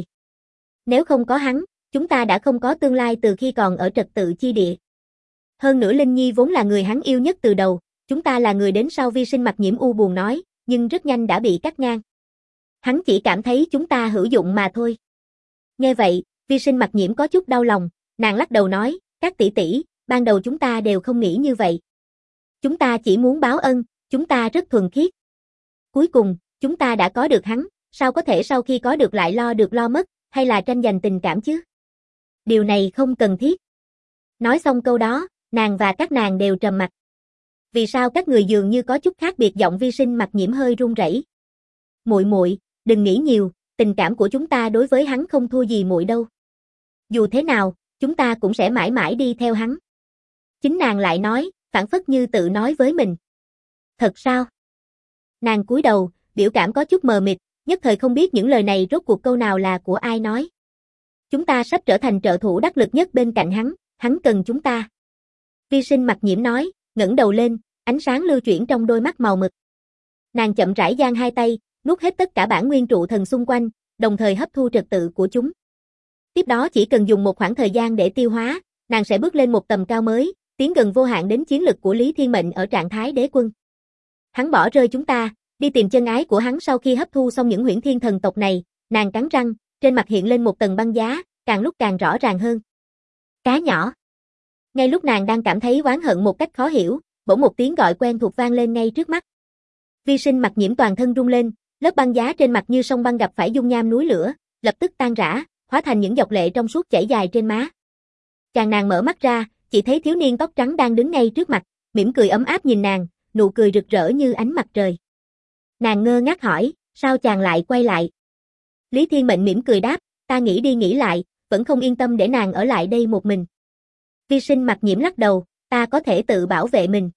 Nếu không có hắn, chúng ta đã không có tương lai từ khi còn ở trật tự chi địa. Hơn nữa Linh Nhi vốn là người hắn yêu nhất từ đầu, chúng ta là người đến sau. Vi Sinh Mặc Nhiễm u buồn nói, nhưng rất nhanh đã bị cắt ngang. Hắn chỉ cảm thấy chúng ta hữu dụng mà thôi. Nghe vậy, Vi Sinh Mặc Nhiễm có chút đau lòng, nàng lắc đầu nói, các tỷ tỷ, ban đầu chúng ta đều không nghĩ như vậy. Chúng ta chỉ muốn báo ân, chúng ta rất thuần khiết. Cuối cùng, chúng ta đã có được hắn, sao có thể sau khi có được lại lo được lo mất, hay là tranh giành tình cảm chứ? Điều này không cần thiết. Nói xong câu đó, nàng và các nàng đều trầm mặc. Vì sao các người dường như có chút khác biệt? Giọng Vi Sinh Mặc Nhiễm hơi run rẩy. Muội muội, đừng nghĩ nhiều, tình cảm của chúng ta đối với hắn không thua gì muội đâu. Dù thế nào, chúng ta cũng sẽ mãi mãi đi theo hắn. Chính nàng lại nói, phảng phất như tự nói với mình. Thật sao? Nàng cúi đầu, biểu cảm có chút mờ mịt, nhất thời không biết những lời này rốt cuộc câu nào là của ai nói. Chúng ta sắp trở thành trợ thủ đắc lực nhất bên cạnh hắn cần chúng ta. Vi Sinh Mặc Nhiễm nói, ngẩng đầu lên, ánh sáng lưu chuyển trong đôi mắt màu mực. Nàng chậm rãi giang hai tay, nuốt hết tất cả bản nguyên trụ thần xung quanh, đồng thời hấp thu trật tự của chúng. Tiếp đó chỉ cần dùng một khoảng thời gian để tiêu hóa, nàng sẽ bước lên một tầm cao mới, tiến gần vô hạn đến chiến lực của Lý Thiên Mệnh ở trạng thái đế quân. Hắn bỏ rơi chúng ta, đi tìm chân ái của hắn. Sau khi hấp thu xong những huyễn thiên thần tộc này, nàng cắn răng, trên mặt hiện lên một tầng băng giá, càng lúc càng rõ ràng hơn. Cá nhỏ. Ngay lúc nàng đang cảm thấy oán hận một cách khó hiểu, bỗng một tiếng gọi quen thuộc vang lên ngay trước mắt. Vi Sinh Mặc Nhiễm toàn thân rung lên, lớp băng giá trên mặt như sông băng gặp phải dung nham núi lửa, lập tức tan rã, hóa thành những giọt lệ trong suốt chảy dài trên má. Chàng nàng mở mắt ra, chỉ thấy thiếu niên tóc trắng đang đứng ngay trước mặt, mỉm cười ấm áp nhìn nàng, nụ cười rực rỡ như ánh mặt trời. Nàng ngơ ngác hỏi, sao chàng lại quay lại? Lý Thiên Mệnh mỉm cười đáp, ta nghĩ đi nghĩ lại, vẫn không yên tâm để nàng ở lại đây một mình. Vi Sinh Mặc Nhiễm lắc đầu, ta có thể tự bảo vệ mình.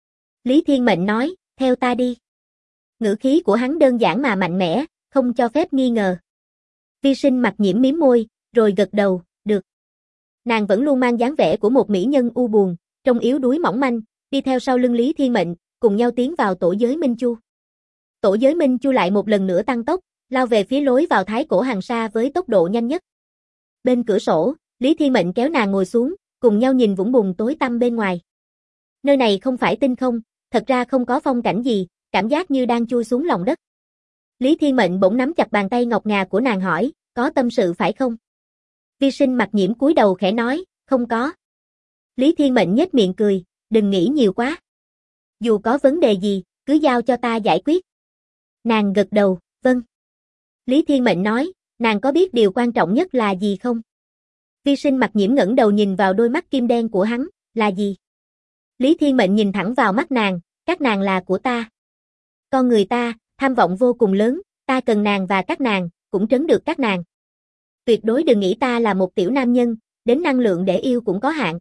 Lý Thiên Mệnh nói, theo ta đi. Ngữ khí của hắn đơn giản mà mạnh mẽ, không cho phép nghi ngờ. Vi Sinh Mặc Nhiễm mím môi, rồi gật đầu, được. Nàng vẫn luôn mang dáng vẻ của một mỹ nhân u buồn, trông yếu đuối mỏng manh, đi theo sau lưng Lý Thiên Mệnh, cùng nhau tiến vào tổ giới Minh Chu. Tổ giới Minh Chu lại một lần nữa tăng tốc, lao về phía lối vào Thái Cổ Hàng Sa với tốc độ nhanh nhất. Bên cửa sổ, Lý Thiên Mệnh kéo nàng ngồi xuống, cùng nhau nhìn vũng bùn tối tăm bên ngoài. Nơi này không phải tinh không, thật ra không có phong cảnh gì, cảm giác như đang chui xuống lòng đất. Lý Thiên Mệnh bỗng nắm chặt bàn tay ngọc ngà của nàng hỏi, có tâm sự phải không? Vi Sinh Mặc Nhiễm cúi đầu khẽ nói, không có. Lý Thiên Mệnh nhếch miệng cười, đừng nghĩ nhiều quá. Dù có vấn đề gì, cứ giao cho ta giải quyết. Nàng gật đầu, vâng. Lý Thiên Mệnh nói, nàng có biết điều quan trọng nhất là gì không? Vi Sinh Mặc Nhiễm ngẩng đầu nhìn vào đôi mắt kim đen của hắn, là gì? Lý Thiên Mệnh nhìn thẳng vào mắt nàng, các nàng là của ta. Con người ta, tham vọng vô cùng lớn, ta cần nàng và các nàng, cũng trấn được các nàng. Tuyệt đối đừng nghĩ ta là một tiểu nam nhân, đến năng lượng để yêu cũng có hạn.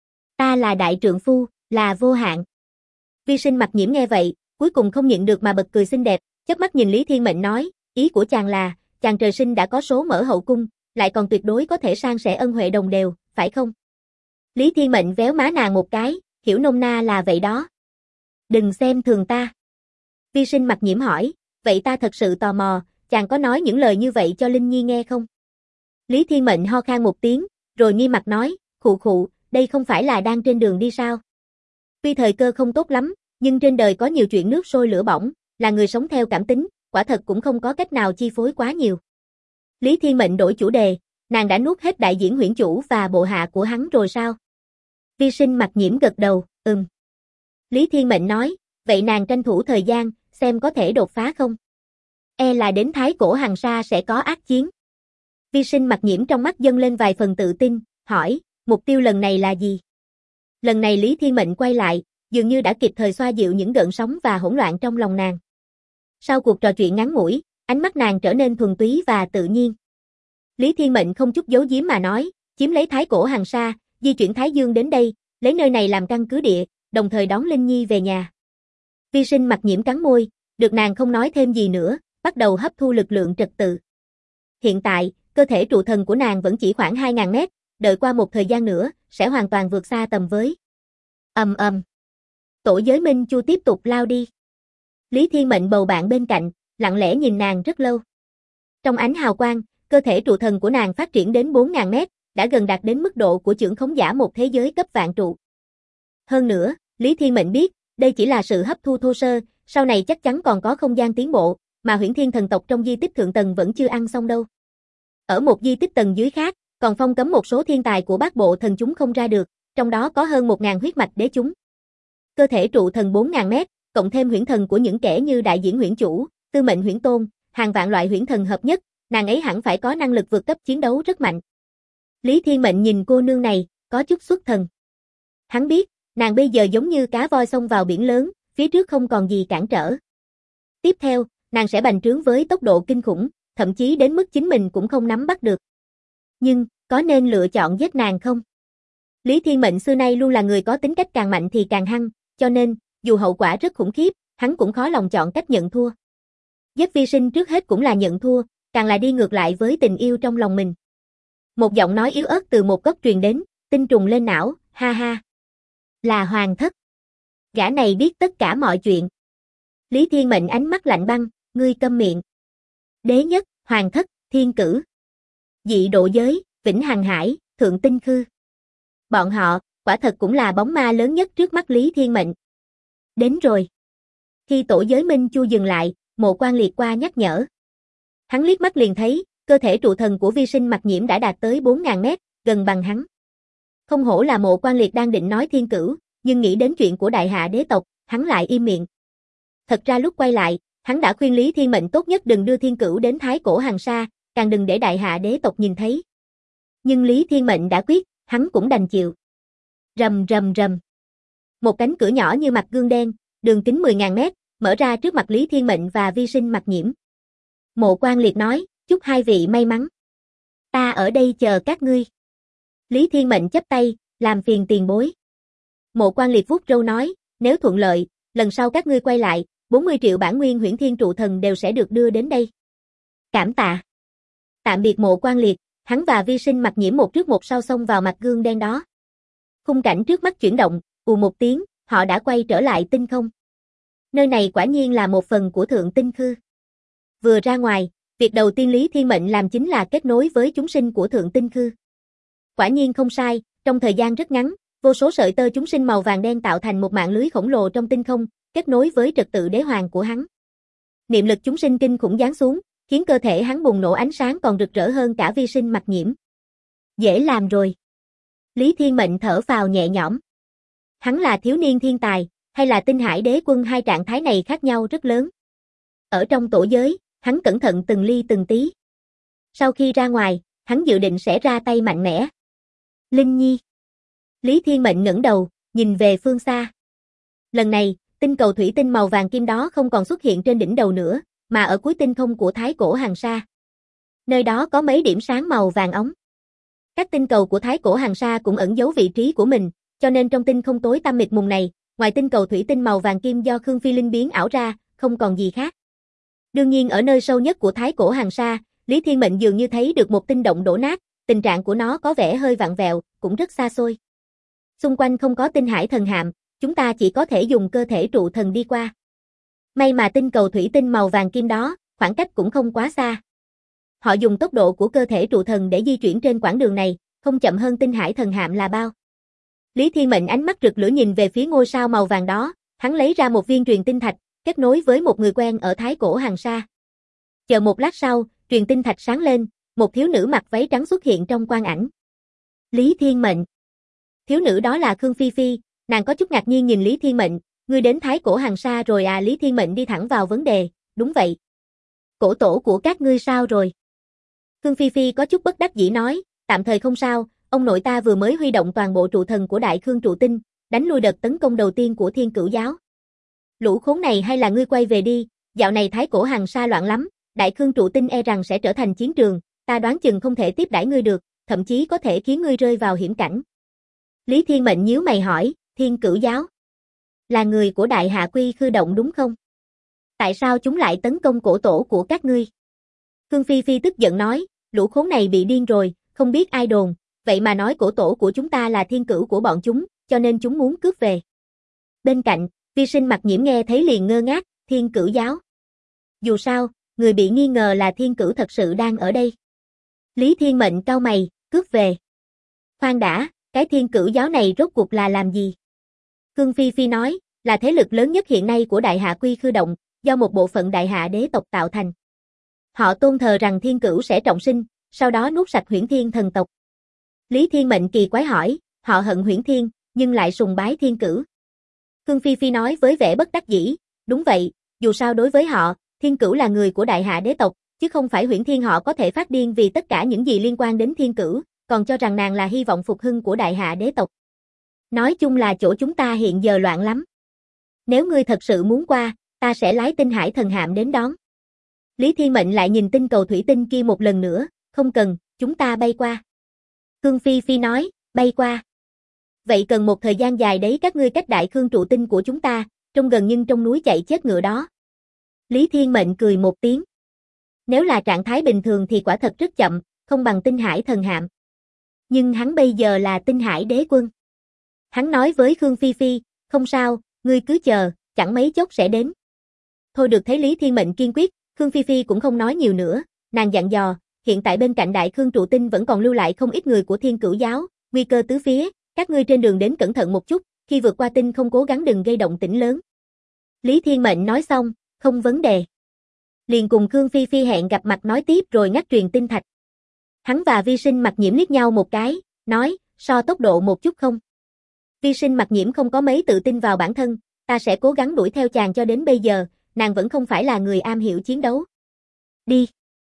Ta là đại trượng phu, là vô hạn. Vi Sinh Mặc Nhiễm nghe vậy, cuối cùng không nhịn được mà bật cười xinh đẹp, chớp mắt nhìn Lý Thiên Mệnh nói, ý của chàng là, chàng trời sinh đã có số mở hậu cung, lại còn tuyệt đối có thể san sẻ ân huệ đồng đều, phải không? Lý Thiên Mệnh véo má nàng một cái, hiểu nôm na là vậy đó. Đừng xem thường ta. Vi Sinh Mặc Nhiễm hỏi, vậy ta thật sự tò mò, chàng có nói những lời như vậy cho Linh Nhi nghe không? Lý Thiên Mệnh ho khan một tiếng, rồi nghiêm mặt nói, khụ khụ, đây không phải là đang trên đường đi sao? Tuy thời cơ không tốt lắm, nhưng trên đời có nhiều chuyện nước sôi lửa bỏng, là người sống theo cảm tính, quả thật cũng không có cách nào chi phối quá nhiều. Lý Thiên Mệnh đổi chủ đề, nàng đã nuốt hết đại diễn huyễn chủ và bộ hạ của hắn rồi sao? Vi Sinh Mặc Nhiễm gật đầu, Lý Thiên Mệnh nói, vậy nàng tranh thủ thời gian, xem có thể đột phá không? E là đến Thái Cổ Hàng Sa sẽ có ác chiến. Vi Sinh Mặc Nhiễm trong mắt dâng lên vài phần tự tin, hỏi, mục tiêu lần này là gì? Lần này Lý Thiên Mệnh quay lại, dường như đã kịp thời xoa dịu những gợn sóng và hỗn loạn trong lòng nàng. Sau cuộc trò chuyện ngắn ngủi, ánh mắt nàng trở nên thuần túy và tự nhiên. Lý Thiên Mệnh không chút giấu giếm mà nói, chiếm lấy Thái Cổ Hằng Sa, di chuyển Thái Dương đến đây, lấy nơi này làm căn cứ địa, đồng thời đón Linh Nhi về nhà. Vi Sinh Mặc Nhiễm cắn môi, được nàng không nói thêm gì nữa, bắt đầu hấp thu lực lượng trật tự. Hiện tại, cơ thể trụ thần của nàng vẫn chỉ khoảng 2.000 mét, đợi qua một thời gian nữa, sẽ hoàn toàn vượt xa tầm với. Tổ giới Minh Chu tiếp tục lao đi. Lý Thiên Mệnh bầu bạn bên cạnh, lặng lẽ nhìn nàng rất lâu. Trong ánh hào quang, cơ thể trụ thần của nàng phát triển đến 4.000 mét, đã gần đạt đến mức độ của chưởng khống giả một thế giới cấp vạn trụ. Hơn nữa, Lý Thiên Mệnh biết, đây chỉ là sự hấp thu thô sơ, sau này chắc chắn còn có không gian tiến bộ, mà Huyễn Thiên thần tộc trong di tích thượng tầng vẫn chưa ăn xong đâu. Ở một di tích tầng dưới khác, còn phong cấm một số thiên tài của bát bộ thần chúng không ra được, trong đó có hơn 1.000 huyết mạch đế chúng. Cơ thể trụ thần 4.000 mét, cộng thêm huyễn thần của những kẻ như đại diễn huyễn chủ, tư mệnh huyễn tôn, hàng vạn loại huyễn thần hợp nhất, nàng ấy hẳn phải có năng lực vượt cấp chiến đấu rất mạnh. Lý Thiên Mệnh nhìn cô nương này, có chút xuất thần. Hắn biết, nàng bây giờ giống như cá voi xông vào biển lớn, phía trước không còn gì cản trở. Tiếp theo, nàng sẽ bành trướng với tốc độ kinh khủng, thậm chí đến mức chính mình cũng không nắm bắt được. Nhưng, có nên lựa chọn giết nàng không? Lý Thiên Mệnh xưa nay luôn là người có tính cách càng mạnh thì càng hăng, cho nên, dù hậu quả rất khủng khiếp, hắn cũng khó lòng chọn cách nhận thua. Giết Vi Sinh trước hết cũng là nhận thua, càng là đi ngược lại với tình yêu trong lòng mình. Một giọng nói yếu ớt từ một góc truyền đến, tinh trùng lên não, ha ha. Là Hoàng Thất. Gã này biết tất cả mọi chuyện. Lý Thiên Mệnh ánh mắt lạnh băng, ngươi câm miệng. Đế nhất, Hoàng Thất, Thiên Cử. Dị độ giới, Vĩnh Hằng Hải, Thượng Tinh Khư. Bọn họ, quả thật cũng là bóng ma lớn nhất trước mắt Lý Thiên Mệnh. Đến rồi. Khi tổ giới Minh Chu dừng lại, Mộ Quan Liệt qua nhắc nhở. Hắn liếc mắt liền thấy, cơ thể trụ thần của Vi Sinh Mặc Nhiễm đã đạt tới 4.000 mét, gần bằng hắn. Không hổ là Mộ Quan Liệt đang định nói Thiên Cửu, nhưng nghĩ đến chuyện của đại hạ đế tộc, hắn lại im miệng. Thật ra lúc quay lại, hắn đã khuyên Lý Thiên Mệnh tốt nhất đừng đưa Thiên Cửu đến Thái Cổ Hằng Sa, càng đừng để đại hạ đế tộc nhìn thấy. Nhưng Lý Thiên Mệnh đã quyết, hắn cũng đành chịu. Rầm rầm rầm. Một cánh cửa nhỏ như mặt gương đen, đường kính 10.000 mét, mở ra trước mặt Lý Thiên Mệnh và Vi Sinh Mặc Nhiễm. Mộ Quan Liệt nói, chúc hai vị may mắn. Ta ở đây chờ các ngươi. Lý Thiên Mệnh chắp tay, làm phiền tiền bối. Mộ Quan Liệt vuốt râu nói, nếu thuận lợi, lần sau các ngươi quay lại, 40 triệu bản nguyên Huyễn Thiên trụ thần đều sẽ được đưa đến đây. Cảm tạ. Tạm biệt Mộ Quan Liệt, hắn và Vi Sinh Mặc Nhiễm một trước một sau xông vào mặt gương đen đó. Khung cảnh trước mắt chuyển động, ù một tiếng, họ đã quay trở lại tinh không. Nơi này quả nhiên là một phần của Thượng Tinh Khư. Vừa ra ngoài, việc đầu tiên Lý Thiên Mệnh làm chính là kết nối với chúng sinh của Thượng Tinh Khư. Quả nhiên không sai, trong thời gian rất ngắn, vô số sợi tơ chúng sinh màu vàng đen tạo thành một mạng lưới khổng lồ trong tinh không, kết nối với trật tự đế hoàng của hắn. Niệm lực chúng sinh kinh khủng giáng xuống, khiến cơ thể hắn bùng nổ ánh sáng còn rực rỡ hơn cả Vi Sinh Mặc Nhiễm. Dễ làm rồi. Lý Thiên Mệnh thở phào nhẹ nhõm. Hắn là thiếu niên thiên tài, hay là Tinh Hải Đế Quân, hai trạng thái này khác nhau rất lớn. Ở trong tổ giới, hắn cẩn thận từng ly từng tí. Sau khi ra ngoài, hắn dự định sẽ ra tay mạnh mẽ. Linh Nhi. Lý Thiên Mệnh ngẩng đầu, nhìn về phương xa. Lần này, tinh cầu thủy tinh màu vàng kim đó không còn xuất hiện trên đỉnh đầu nữa, mà ở cuối tinh không của Thái Cổ Hằng Sa. Nơi đó có mấy điểm sáng màu vàng óng. Các tinh cầu của Thái Cổ Hằng Sa cũng ẩn giấu vị trí của mình, cho nên trong tinh không tối tăm mịt mùng này, ngoài tinh cầu thủy tinh màu vàng kim do Khương Phi Linh biến ảo ra, không còn gì khác. Đương nhiên ở nơi sâu nhất của Thái Cổ Hằng Sa, Lý Thiên Mệnh dường như thấy được một tinh động đổ nát, tình trạng của nó có vẻ hơi vặn vẹo, cũng rất xa xôi. Xung quanh không có tinh hải thần hạm, chúng ta chỉ có thể dùng cơ thể trụ thần đi qua. May mà tinh cầu thủy tinh màu vàng kim đó, khoảng cách cũng không quá xa. Họ dùng tốc độ của cơ thể trụ thần để di chuyển trên quãng đường này, không chậm hơn tinh hải thần hạm là bao. Lý Thiên Mệnh ánh mắt rực lửa nhìn về phía ngôi sao màu vàng đó, hắn lấy ra một viên truyền tinh thạch, kết nối với một người quen ở Thái Cổ Hằng Sa. Chờ một lát sau, truyền tinh thạch sáng lên, một thiếu nữ mặc váy trắng xuất hiện trong quang ảnh. Lý Thiên Mệnh. Thiếu nữ đó là Khương Phi Phi, nàng có chút ngạc nhiên nhìn Lý Thiên Mệnh, ngươi đến Thái Cổ Hằng Sa rồi à? Lý Thiên Mệnh đi thẳng vào vấn đề, đúng vậy. Cổ tổ của các ngươi sao rồi? Khương Phi Phi có chút bất đắc dĩ nói, tạm thời không sao, ông nội ta vừa mới huy động toàn bộ trụ thần của Đại Khương trụ tinh, đánh lui đợt tấn công đầu tiên của Thiên Cửu giáo. Lũ khốn này, hay là ngươi quay về đi, dạo này Thái Cổ Hằng Sa loạn lắm, Đại Khương Trụ Tinh e rằng sẽ trở thành chiến trường, ta đoán chừng không thể tiếp đãi ngươi được, thậm chí có thể khiến ngươi rơi vào hiểm cảnh. Lý Thiên Mệnh nhíu mày hỏi, Thiên Cửu giáo là người của Đại Hạ Quy Khư Động đúng không? Tại sao chúng lại tấn công cổ tổ của các ngươi? Khương Phi Phi tức giận nói, lũ khốn này bị điên rồi, không biết ai đồn, vậy mà nói cổ tổ của chúng ta là thiên cửu của bọn chúng, cho nên chúng muốn cướp về. Bên cạnh, Vi Sinh Mặc Nhiễm nghe thấy liền ngơ ngác, Thiên Cửu giáo. Dù sao, người bị nghi ngờ là thiên cửu thật sự đang ở đây. Lý Thiên Mệnh cau mày, cướp về. Khoan đã, cái Thiên Cửu giáo này rốt cuộc là làm gì? Khương Phi Phi nói, là thế lực lớn nhất hiện nay của Đại Hạ Quy Khư Động, do một bộ phận Đại Hạ đế tộc tạo thành. Họ tôn thờ rằng thiên cửu sẽ trọng sinh, sau đó nuốt sạch Huyễn Thiên thần tộc. Lý Thiên Mệnh kỳ quái hỏi, họ hận Huyễn Thiên, nhưng lại sùng bái thiên cửu. Khương Phi Phi nói với vẻ bất đắc dĩ, đúng vậy, dù sao đối với họ, thiên cửu là người của Đại Hạ đế tộc, chứ không phải Huyễn Thiên. Họ có thể phát điên vì tất cả những gì liên quan đến thiên cửu, còn cho rằng nàng là hy vọng phục hưng của Đại Hạ đế tộc. Nói chung là chỗ chúng ta hiện giờ loạn lắm. Nếu ngươi thật sự muốn qua, ta sẽ lái tinh hải thần hạm đến đón. Lý Thiên Mệnh lại nhìn tinh cầu thủy tinh kia một lần nữa, không cần, chúng ta bay qua. Khương Phi Phi nói, bay qua. Vậy cần một thời gian dài đấy, các ngươi cách Đại Khương trụ tinh của chúng ta, trông gần nhưng trong núi chạy chết ngựa đó. Lý Thiên Mệnh cười một tiếng. Nếu là trạng thái bình thường thì quả thật rất chậm, không bằng tinh hải thần hạm. Nhưng hắn bây giờ là tinh hải đế quân. Hắn nói với Khương Phi Phi, không sao, ngươi cứ chờ, chẳng mấy chốc sẽ đến. Thôi được, thấy Lý Thiên Mệnh kiên quyết, Khương Phi Phi cũng không nói nhiều nữa, nàng dặn dò, hiện tại bên cạnh Đại Khương trụ tinh vẫn còn lưu lại không ít người của Thiên Cửu giáo, nguy cơ tứ phía, các ngươi trên đường đến cẩn thận một chút, khi vượt qua tinh không cố gắng đừng gây động tĩnh lớn. Lý Thiên Mệnh nói xong, không vấn đề. Liền cùng Khương Phi Phi hẹn gặp mặt nói tiếp rồi ngắt truyền tinh thạch. Hắn và Vi Sinh Mặc Nhiễm liếc nhau một cái, nói, so tốc độ một chút không? Vi Sinh Mặc Nhiễm không có mấy tự tin vào bản thân, ta sẽ cố gắng đuổi theo chàng, cho đến bây giờ, nàng vẫn không phải là người am hiểu chiến đấu. Đi.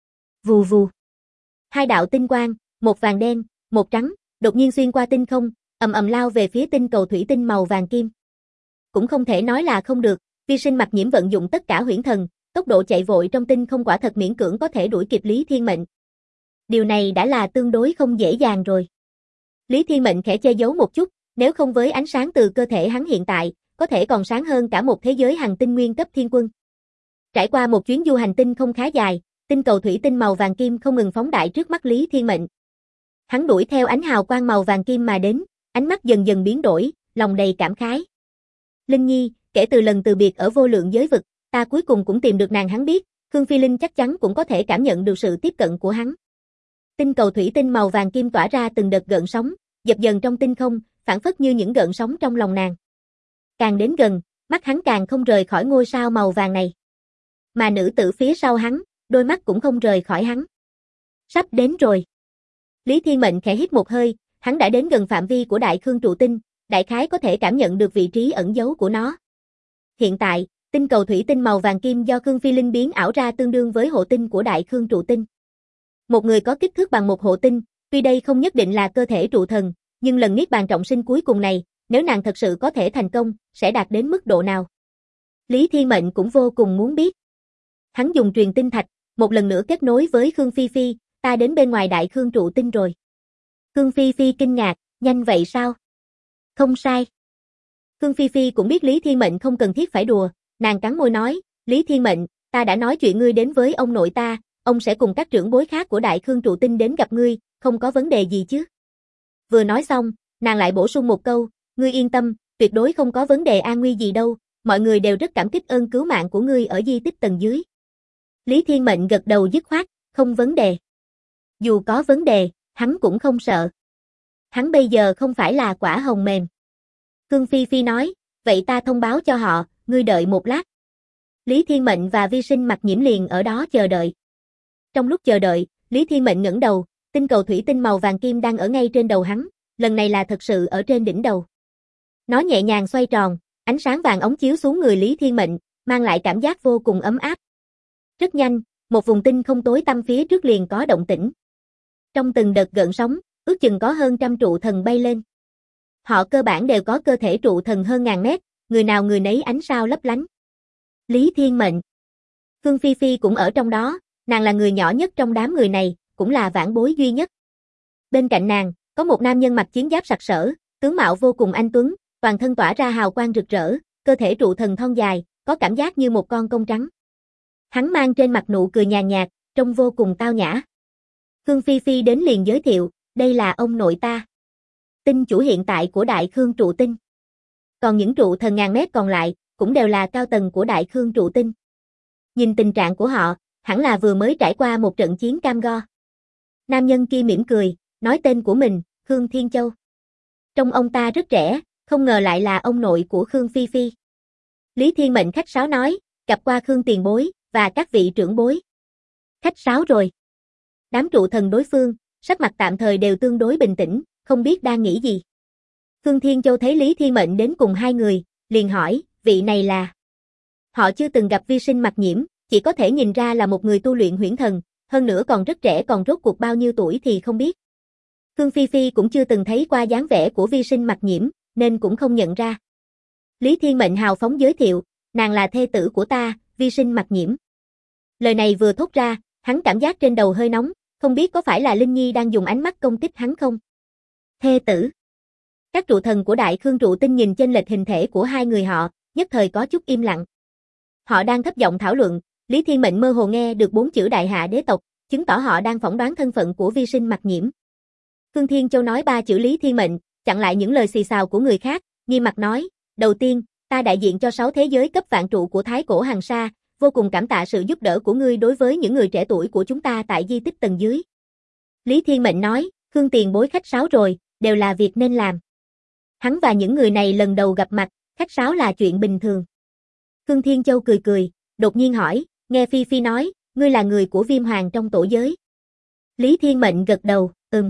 Vù vù. Hai đạo tinh quang, một vàng đen, một trắng, đột nhiên xuyên qua tinh không, ầm ầm lao về phía tinh cầu thủy tinh màu vàng kim. Cũng không thể nói là không được, Vi Sinh Mặc Nhiễm vận dụng tất cả huyễn thần, tốc độ chạy vội trong tinh không quả thật miễn cưỡng có thể đuổi kịp Lý Thiên Mệnh. Điều này đã là tương đối không dễ dàng rồi. Lý Thiên Mệnh khẽ che giấu một chút, nếu không với ánh sáng từ cơ thể hắn hiện tại, có thể còn sáng hơn cả một thế giới hành tinh nguyên cấp thiên quân. Trải qua một chuyến du hành tinh không khá dài, tinh cầu thủy tinh màu vàng kim không ngừng phóng đại trước mắt Lý Thiên Mệnh. Hắn đuổi theo ánh hào quang màu vàng kim mà đến, ánh mắt dần dần biến đổi, lòng đầy cảm khái. Linh Nhi, kể từ lần từ biệt ở vô lượng giới vực, ta cuối cùng cũng tìm được nàng. Hắn biết, Khương Phi Linh chắc chắn cũng có thể cảm nhận được sự tiếp cận của hắn. Tinh cầu thủy tinh màu vàng kim tỏa ra từng đợt gợn sóng, dập dần trong tinh không, phản phất như những gợn sóng trong lòng nàng. Càng đến gần, mắt hắn càng không rời khỏi ngôi sao màu vàng này. Mà nữ tử phía sau hắn, đôi mắt cũng không rời khỏi hắn. Sắp đến rồi. Lý Thiên Mệnh khẽ hít một hơi, hắn đã đến gần phạm vi của Đại Khương trụ tinh, đại khái có thể cảm nhận được vị trí ẩn giấu của nó. Hiện tại, tinh cầu thủy tinh màu vàng kim do Khương Phi Linh biến ảo ra tương đương với hộ tinh của Đại Khương trụ tinh. Một người có kích thước bằng một hộ tinh, tuy đây không nhất định là cơ thể trụ thần, nhưng lần niết bàn trọng sinh cuối cùng này, nếu nàng thật sự có thể thành công, sẽ đạt đến mức độ nào? Lý Thiên Mệnh cũng vô cùng muốn biết. Hắn dùng truyền tinh thạch, một lần nữa kết nối với Khương Phi Phi, ta đến bên ngoài Đại Khương trụ tinh rồi. Khương Phi Phi kinh ngạc, nhanh vậy sao? Không sai. Khương Phi Phi cũng biết Lý Thiên Mệnh không cần thiết phải đùa, nàng cắn môi nói, Lý Thiên Mệnh, ta đã nói chuyện ngươi đến với ông nội ta, ông sẽ cùng các trưởng bối khác của Đại Khương trụ tinh đến gặp ngươi, không có vấn đề gì chứ? Vừa nói xong, nàng lại bổ sung một câu, ngươi yên tâm, tuyệt đối không có vấn đề an nguy gì đâu, mọi người đều rất cảm kích ơn cứu mạng của ngươi ở di tích tầng dưới. Lý Thiên Mệnh gật đầu dứt khoát, không vấn đề. Dù có vấn đề, hắn cũng không sợ. Hắn bây giờ không phải là quả hồng mềm. Khương Phi Phi nói, vậy ta thông báo cho họ, ngươi đợi một lát. Lý Thiên Mệnh và Vi Sinh Mặc Nhiễm liền ở đó chờ đợi. Trong lúc chờ đợi, Lý Thiên Mệnh ngẩng đầu, tinh cầu thủy tinh màu vàng kim đang ở ngay trên đầu hắn, lần này là thật sự ở trên đỉnh đầu. Nó nhẹ nhàng xoay tròn, ánh sáng vàng óng chiếu xuống người Lý Thiên Mệnh, mang lại cảm giác vô cùng ấm áp. Rất nhanh, một vùng tinh không tối tăm phía trước liền có động tĩnh. Trong từng đợt gợn sóng, ước chừng có hơn trăm trụ thần bay lên. Họ cơ bản đều có cơ thể trụ thần hơn ngàn mét, người nào người nấy ánh sao lấp lánh. Lý Thiên Mệnh. Khương Phi Phi cũng ở trong đó, nàng là người nhỏ nhất trong đám người này, cũng là vãn bối duy nhất. Bên cạnh nàng, có một nam nhân mặc chiến giáp sặc sỡ, tướng mạo vô cùng anh tuấn, toàn thân tỏa ra hào quang rực rỡ, cơ thể trụ thần thon dài, có cảm giác như một con công trắng. Hắn mang trên mặt nụ cười nhàn nhạt, trông vô cùng tao nhã. Khương Phi Phi đến liền giới thiệu, đây là ông nội ta. Tinh chủ hiện tại của Đại Khương trụ tinh. Còn những trụ thần ngàn mét còn lại, cũng đều là cao tầng của Đại Khương trụ tinh. Nhìn tình trạng của họ, hẳn là vừa mới trải qua một trận chiến cam go. Nam nhân kia mỉm cười, nói tên của mình, Khương Thiên Châu. Trông ông ta rất trẻ, không ngờ lại là ông nội của Khương Phi Phi. Lý Thiên Mệnh khách sáo nói, gặp qua Khương tiền bối, và các vị trưởng bối. Khách sáo rồi. Đám trụ thần đối phương, sắc mặt tạm thời đều tương đối bình tĩnh, không biết đang nghĩ gì. Khương Thiên Châu thấy Lý Thiên Mệnh đến cùng hai người, liền hỏi, vị này là... Họ chưa từng gặp vi sinh Mặc Nhiễm, chỉ có thể nhìn ra là một người tu luyện huyễn thần, hơn nữa còn rất trẻ, còn rốt cuộc bao nhiêu tuổi thì không biết. Khương Phi Phi cũng chưa từng thấy qua dáng vẻ của vi sinh Mặc Nhiễm, nên cũng không nhận ra. Lý Thiên Mệnh hào phóng giới thiệu, nàng là thê tử của ta, vi sinh Mặc Nhiễm. Lời này vừa thốt ra, hắn cảm giác trên đầu hơi nóng, không biết có phải là Linh Nhi đang dùng ánh mắt công kích hắn không? Thê tử. Các trụ thần của Đại Khương trụ tinh nhìn chênh lệch hình thể của hai người họ, nhất thời có chút im lặng. Họ đang thấp giọng thảo luận, Lý Thiên Mệnh mơ hồ nghe được 4 chữ Đại Hạ đế tộc, chứng tỏ họ đang phỏng đoán thân phận của vi sinh Mặc Nhiễm. Khương Thiên Châu nói 3 chữ Lý Thiên Mệnh, chặn lại những lời xì xào của người khác, nghiêm mặt nói, đầu tiên, ta đại diện cho 6 thế giới cấp vạn trụ của Thái Cổ Hằng Sa, vô cùng cảm tạ sự giúp đỡ của ngươi đối với những người trẻ tuổi của chúng ta tại di tích tầng dưới. Lý Thiên Mệnh nói, Khương tiền bối khách sáo rồi, đều là việc nên làm. Hắn và những người này lần đầu gặp mặt, khách sáo là chuyện bình thường. Khương Thiên Châu cười cười, đột nhiên hỏi, nghe Phi Phi nói, ngươi là người của Viêm Hoàng trong tổ giới. Lý Thiên Mệnh gật đầu,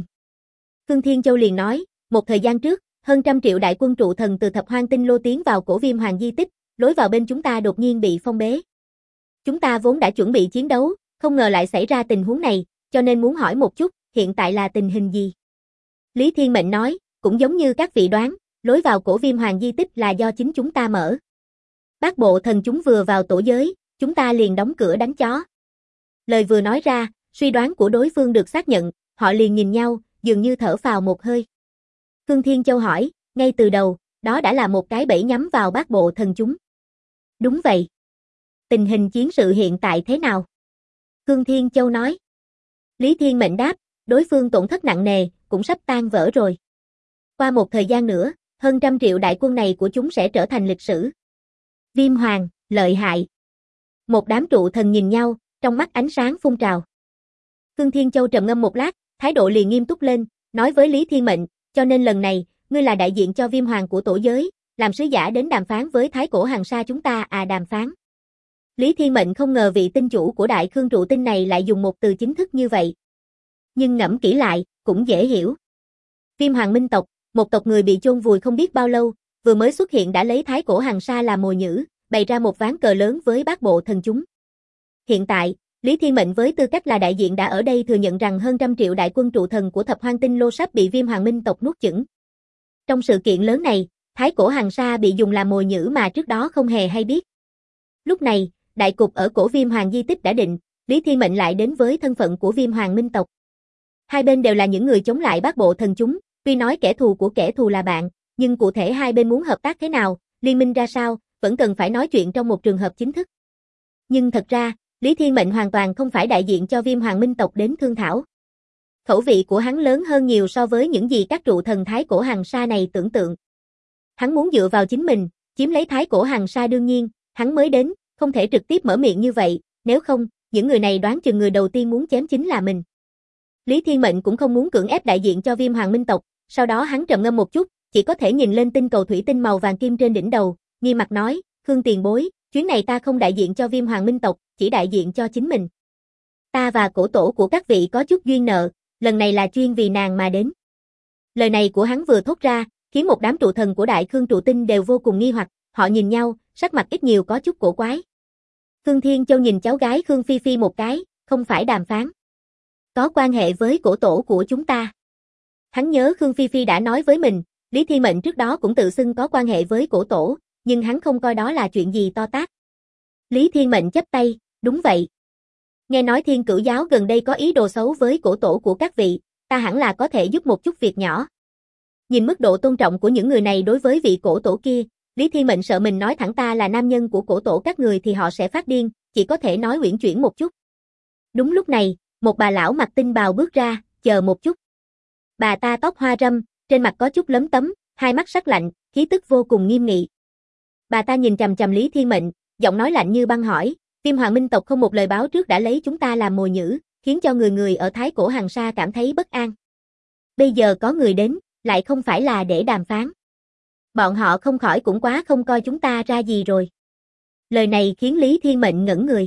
Khương Thiên Châu liền nói, một thời gian trước, hơn 100 triệu đại quân trụ thần từ Thập Hoang Tinh Lô tiến vào cổ Viêm Hoàng di tích, lối vào bên chúng ta đột nhiên bị phong bế. Chúng ta vốn đã chuẩn bị chiến đấu, không ngờ lại xảy ra tình huống này, cho nên muốn hỏi một chút, hiện tại là tình hình gì? Lý Thiên Mệnh nói, cũng giống như các vị đoán, lối vào cổ Viêm Hoàng di tích là do chính chúng ta mở. Bát bộ thần chúng vừa vào tổ giới, chúng ta liền đóng cửa đánh chó. Lời vừa nói ra, suy đoán của đối phương được xác nhận, họ liền nhìn nhau, dường như thở phào một hơi. Khương Thiên Châu hỏi, ngay từ đầu, đó đã là một cái bẫy nhắm vào bát bộ thần chúng. Đúng vậy. Tình hình chiến sự hiện tại thế nào? Khương Thiên Châu nói. Lý Thiên Mệnh đáp, đối phương tổn thất nặng nề, cũng sắp tan vỡ rồi. Qua một thời gian nữa, hơn 100 triệu đại quân này của chúng sẽ trở thành lịch sử. Viêm Hoàng, lợi hại. Một đám trụ thần nhìn nhau, trong mắt ánh sáng phun trào. Khương Thiên Châu trầm ngâm một lát, thái độ liền nghiêm túc lên, nói với Lý Thiên Mệnh, cho nên lần này, ngươi là đại diện cho Viêm Hoàng của tổ giới, làm sứ giả đến đàm phán với Thái Cổ Hằng Sa chúng ta đàm phán. Lý Thiên Mệnh không ngờ vị tinh chủ của Đại Khương trụ tinh này lại dùng một từ chính thức như vậy. Nhưng ngẫm kỹ lại, cũng dễ hiểu. Viêm Hoàng minh tộc, một tộc người bị chôn vùi không biết bao lâu, vừa mới xuất hiện đã lấy Thái Cổ Hằng Sa làm mồi nhử, bày ra một ván cờ lớn với bát bộ thần chúng. Hiện tại, Lý Thiên Mệnh với tư cách là đại diện đã ở đây thừa nhận rằng hơn 100 triệu đại quân trụ thần của Thập Hoang Tinh Lô sắp bị Viêm Hoàng minh tộc nuốt chửng. Trong sự kiện lớn này, Thái Cổ Hằng Sa bị dùng làm mồi nhử mà trước đó không hề hay biết. Lúc này, đại cục ở cổ Viêm Hoàng di tích đã định, Lý Thiên Mệnh lại đến với thân phận của Viêm Hoàng minh tộc. Hai bên đều là những người chống lại bát bộ thần chúng, tuy nói kẻ thù của kẻ thù là bạn, nhưng cụ thể hai bên muốn hợp tác thế nào, liên minh ra sao, vẫn cần phải nói chuyện trong một trường hợp chính thức. Nhưng thật ra, Lý Thiên Mệnh hoàn toàn không phải đại diện cho Viêm Hoàng minh tộc đến thương thảo. Khẩu vị của hắn lớn hơn nhiều so với những gì các trụ thần Thái Cổ Hằng Sa này tưởng tượng. Hắn muốn dựa vào chính mình, chiếm lấy Thái Cổ Hằng Sa đương nhiên, hắn mới đến, không thể trực tiếp mở miệng như vậy, nếu không, những người này đoán chừng người đầu tiên muốn chém chính là mình. Lý Thiên Mệnh cũng không muốn cưỡng ép đại diện cho Viêm Hoàng minh tộc, sau đó hắn trầm ngâm một chút, chỉ có thể nhìn lên tinh cầu thủy tinh màu vàng kim trên đỉnh đầu, nghiêm mặt nói, Khương tiền bối, chuyến này ta không đại diện cho Viêm Hoàng minh tộc, chỉ đại diện cho chính mình. Ta và cổ tổ của các vị có chút duyên nợ, lần này là chuyên vì nàng mà đến. Lời này của hắn vừa thốt ra, khiến một đám trụ thần của Đại Khương trụ tinh đều vô cùng nghi hoặc, họ nhìn nhau, sắc mặt ít nhiều có chút cổ quái. Khương Thiên Châu nhìn cháu gái Khương Phi Phi một cái, không phải đàm phán. Có quan hệ với cổ tổ của chúng ta. Hắn nhớ Khương Phi Phi đã nói với mình, Lý Thiên Mệnh trước đó cũng tự xưng có quan hệ với cổ tổ, nhưng hắn không coi đó là chuyện gì to tát. Lý Thiên Mệnh chắp tay, đúng vậy. Nghe nói Thiên Cửu giáo gần đây có ý đồ xấu với cổ tổ của các vị, ta hẳn là có thể giúp một chút việc nhỏ. Nhìn mức độ tôn trọng của những người này đối với vị cổ tổ kia, Lý Thiên Mệnh sợ mình nói thẳng ta là nam nhân của cổ tổ các người thì họ sẽ phát điên, chỉ có thể nói uyển chuyển một chút. Đúng lúc này, một bà lão mặc tinh bào bước ra, chờ một chút. Bà ta tóc hoa râm, trên mặt có chút lấm tấm, hai mắt sắc lạnh, khí tức vô cùng nghiêm nghị. Bà ta nhìn chằm chằm Lý Thiên Mệnh, giọng nói lạnh như băng hỏi, Viêm Hoàng Minh tộc không một lời báo trước đã lấy chúng ta làm mồi nhử, khiến cho người người ở Thái Cổ Hằng Sa cảm thấy bất an. Bây giờ có người đến, lại không phải là để đàm phán. Bọn họ không khỏi cũng quá không coi chúng ta ra gì rồi. Lời này khiến Lý Thiên Mệnh ngẩn người.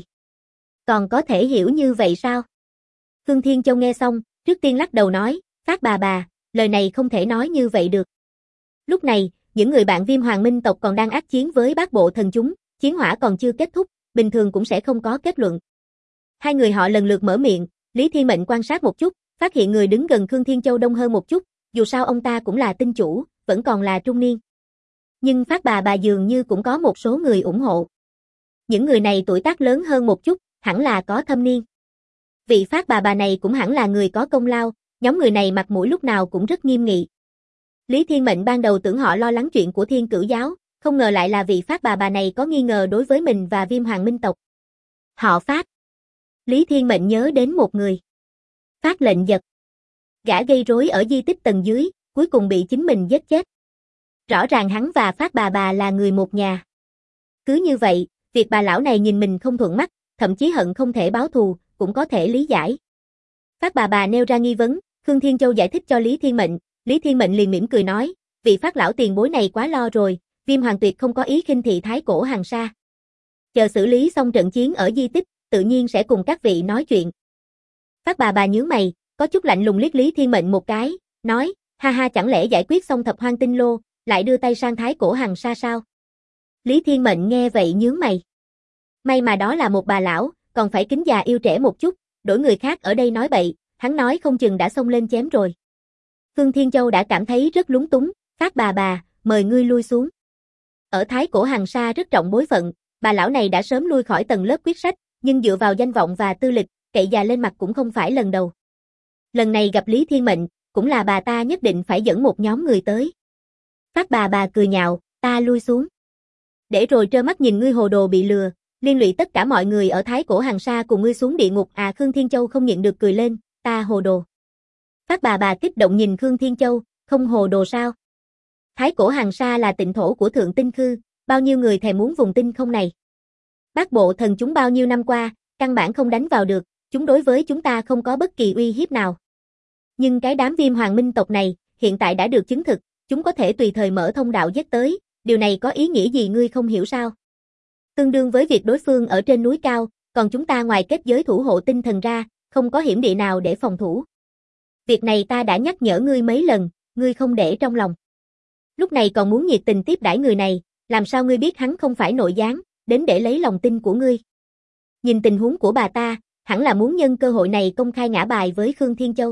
Còn có thể hiểu như vậy sao? Khương Thiên Châu nghe xong, trước tiên lắc đầu nói, Phát bà, lời này không thể nói như vậy được. Lúc này, những người bạn Viêm Hoàng Minh tộc còn đang ác chiến với bát bộ thần chúng, chiến hỏa còn chưa kết thúc, bình thường cũng sẽ không có kết luận. Hai người họ lần lượt mở miệng, Lý Thiên Mệnh quan sát một chút, phát hiện người đứng gần Khương Thiên Châu đông hơn một chút, dù sao ông ta cũng là tinh chủ, vẫn còn là trung niên. Nhưng Phát bà dường như cũng có một số người ủng hộ. Những người này tuổi tác lớn hơn một chút, hẳn là có thâm niên. Vị Phát bà này cũng hẳn là người có công lao, nhóm người này mặt mũi lúc nào cũng rất nghiêm nghị. Lý Thiên Mệnh ban đầu tưởng họ lo lắng chuyện của Thiên Cửu giáo, không ngờ lại là vị Phát bà này có nghi ngờ đối với mình và Viêm Hoàng Minh tộc. Họ Phát. Lý Thiên Mệnh nhớ đến một người. Phát lệnh giật. Gã gây rối ở di tích tầng dưới, cuối cùng bị chính mình giết chết. Rõ ràng hắn và Phát bà là người một nhà. Cứ như vậy, việc bà lão này nhìn mình không thuận mắt, thậm chí hận không thể báo thù, cũng có thể lý giải. Phát bà nêu ra nghi vấn, Khương Thiên Châu giải thích cho Lý Thiên Mệnh, Lý Thiên Mệnh liền mỉm cười nói, vị Phát lão tiền bối này quá lo rồi, Viêm Hoàng tuyệt không có ý khinh thị Thái Cổ Hằng Sa. Chờ xử lý xong trận chiến ở di tích, tự nhiên sẽ cùng các vị nói chuyện. Phát bà nhướng mày, có chút lạnh lùng liếc Lý Thiên Mệnh một cái, nói, ha ha chẳng lẽ giải quyết xong Thập Hoang Tinh Lô, lại đưa tay sang Thái Cổ Hằng Sa sao? Lý Thiên Mệnh nghe vậy nhướng mày. May mà đó là một bà lão, còn phải kính già yêu trẻ một chút, đổi người khác ở đây nói bậy, hắn nói không chừng đã xông lên chém rồi. Khương Thiên Châu đã cảm thấy rất lúng túng, Phát bà, mời ngươi lui xuống. Ở Thái Cổ Hằng Sa rất trọng bối phận, bà lão này đã sớm lui khỏi tầng lớp quyết sách, nhưng dựa vào danh vọng và tư lịch, cậy già lên mặt cũng không phải lần đầu. Lần này gặp Lý Thiên Mệnh, cũng là bà ta nhất định phải dẫn một nhóm người tới. Phát bà cười nhạo, ta lui xuống. Để rồi trơ mắt nhìn ngươi hồ đồ bị lừa, liên lụy tất cả mọi người ở Thái Cổ Hằng Sa cùng ngươi xuống địa ngục à. Khương Thiên Châu không nhịn được cười lên, ta hồ đồ. Phát bà kích động nhìn Khương Thiên Châu, không hồ đồ sao? Thái Cổ Hằng Sa là tịnh thổ của Thượng Tinh Khư, bao nhiêu người thèm muốn vùng tinh không này. Bát bộ thần chúng bao nhiêu năm qua, căn bản không đánh vào được, chúng đối với chúng ta không có bất kỳ uy hiếp nào. Nhưng cái đám Viêm Hoàng Minh tộc này, hiện tại đã được chứng thực, chúng có thể tùy thời mở thông đạo giết tới, điều này có ý nghĩa gì ngươi không hiểu sao? Tương đương với việc đối phương ở trên núi cao, còn chúng ta ngoài kết giới thủ hộ tinh thần ra, không có hiểm địa nào để phòng thủ. Việc này ta đã nhắc nhở ngươi mấy lần, ngươi không để trong lòng. Lúc này còn muốn nhiệt tình tiếp đãi người này, làm sao ngươi biết hắn không phải nội gián, đến để lấy lòng tin của ngươi. Nhìn tình huống của bà ta, hẳn là muốn nhân cơ hội này công khai ngã bài với Khương Thiên Châu.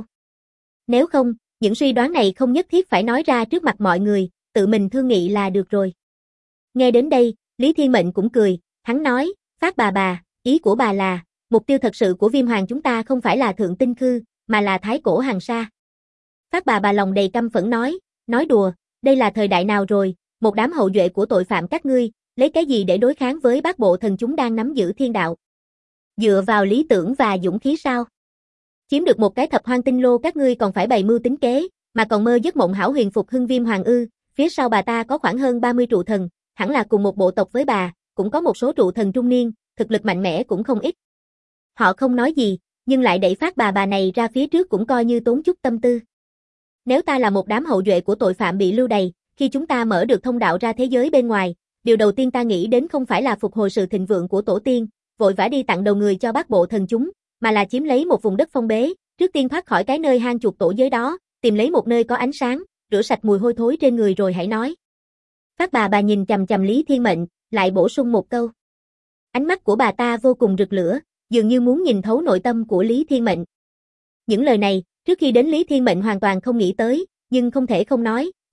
Nếu không, những suy đoán này không nhất thiết phải nói ra trước mặt mọi người, tự mình thương nghị là được rồi. Nghe đến đây, Lý Thiên Mệnh cũng cười, hắn nói, Phát bà, ý của bà là, mục tiêu thật sự của Viêm Hoàng chúng ta không phải là Thượng Tinh Khư, mà là Thái Cổ Hằng Sa. Phát bà lòng đầy căm phẫn nói đùa, đây là thời đại nào rồi, một đám hậu duệ của tội phạm các ngươi, lấy cái gì để đối kháng với bát bộ thần chúng đang nắm giữ thiên đạo? Dựa vào lý tưởng và dũng khí sao? Chiếm được một cái Thập Hoang Tinh Lô các ngươi còn phải bày mưu tính kế, mà còn mơ giấc mộng hão huyền phục hưng Viêm Hoàng ư? Phía sau bà ta có khoảng hơn 30 trụ thần, hẳn là cùng một bộ tộc với bà, cũng có một số trụ thần trung niên, thực lực mạnh mẽ cũng không ít. Họ không nói gì, nhưng lại đẩy Phát bà này ra phía trước cũng coi như tốn chút tâm tư. Nếu ta là một đám hậu duệ của tội phạm bị lưu đày, khi chúng ta mở được thông đạo ra thế giới bên ngoài, điều đầu tiên ta nghĩ đến không phải là phục hồi sự thịnh vượng của tổ tiên, vội vã đi tặng đầu người cho bát bộ thần chúng, mà là chiếm lấy một vùng đất phong bế, trước tiên thoát khỏi cái nơi hang chuột tổ giới đó, tìm lấy một nơi có ánh sáng, rửa sạch mùi hôi thối trên người rồi hãy nói. Phát bà nhìn chằm chằm Lý Thiên Mệnh, lại bổ sung một câu. Ánh mắt của bà ta vô cùng rực lửa, dường như muốn nhìn thấu nội tâm của Lý Thiên Mệnh. Những lời này, trước khi đến Lý Thiên Mệnh hoàn toàn không nghĩ tới, nhưng không thể không nói,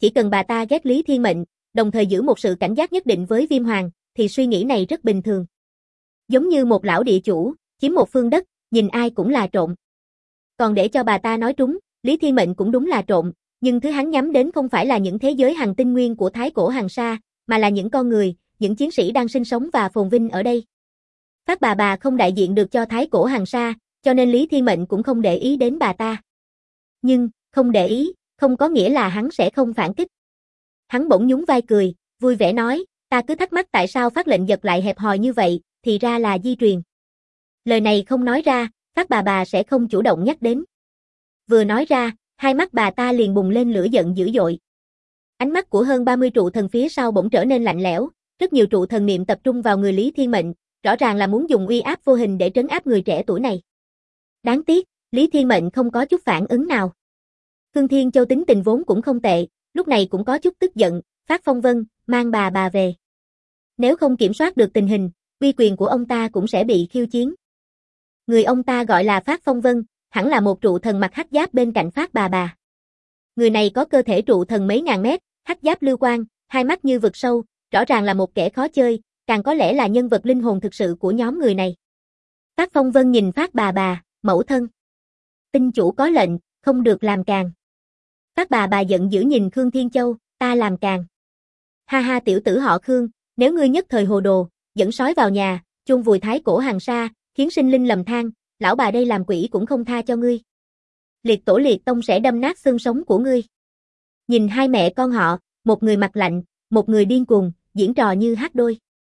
chỉ cần bà ta ghét Lý Thiên Mệnh, đồng thời giữ một sự cảnh giác nhất định với Viêm Hoàng, thì suy nghĩ này rất bình thường. Giống như một lão địa chủ, chiếm một phương đất, nhìn ai cũng là trộm. Còn để cho bà ta nói trúng, Lý Thiên Mệnh cũng đúng là trộm, nhưng thứ hắn nhắm đến không phải là những thế giới hành tinh nguyên của Thái Cổ Hằng Sa, mà là những con người, những chiến sĩ đang sinh sống và phồn vinh ở đây. Phát bà không đại diện được cho Thái Cổ Hằng Sa, cho nên Lý Thiên Mệnh cũng không để ý đến bà ta. Nhưng, không để ý, không có nghĩa là hắn sẽ không phản kích. Hắn bỗng nhún vai cười, vui vẻ nói, ta cứ thắc mắc tại sao Phát lệnh giật lại hẹp hòi như vậy, thì ra là di truyền. Lời này không nói ra, Phát bà sẽ không chủ động nhắc đến. Vừa nói ra, hai mắt bà ta liền bùng lên lửa giận dữ dội. Ánh mắt của hơn 30 trụ thần phía sau bỗng trở nên lạnh lẽo, rất nhiều trụ thần niệm tập trung vào người Lý Thiên Mệnh, rõ ràng là muốn dùng uy áp vô hình để trấn áp người trẻ tuổi này. Đáng tiếc, Lý Thiên Mệnh không có chút phản ứng nào. Khương Thiên Châu tính tình vốn cũng không tệ, lúc này cũng có chút tức giận, Phát Phong Vân, mang bà về. Nếu không kiểm soát được tình hình, uy quyền của ông ta cũng sẽ bị khiêu chiến. Người ông ta gọi là Phát Phong Vân, hẳn là một trụ thần mặc hắc giáp bên cạnh Phát bà. Người này có cơ thể trụ thần mấy ngàn mét, hắc giáp lưu quang, hai mắt như vực sâu, rõ ràng là một kẻ khó chơi, càng có lẽ là nhân vật linh hồn thực sự của nhóm người này. Phát Phong Vân nhìn Phát bà, mẫu thân. Tinh chủ có lệnh, không được làm càng. Phát bà giận dữ nhìn Khương Thiên Châu, ta làm càng. Ha ha tiểu tử họ Khương, nếu ngươi nhất thời hồ đồ, dẫn sói vào nhà, chôn vùi Thái Cổ Hằng Sa, khiến sinh linh lầm than, lão bà đây làm quỷ cũng không tha cho ngươi. Liệt tổ liệt tông sẽ đâm nát xương sống của ngươi. Nhìn hai mẹ con họ, một người mặt lạnh, một người điên cuồng, diễn trò như hát đôi.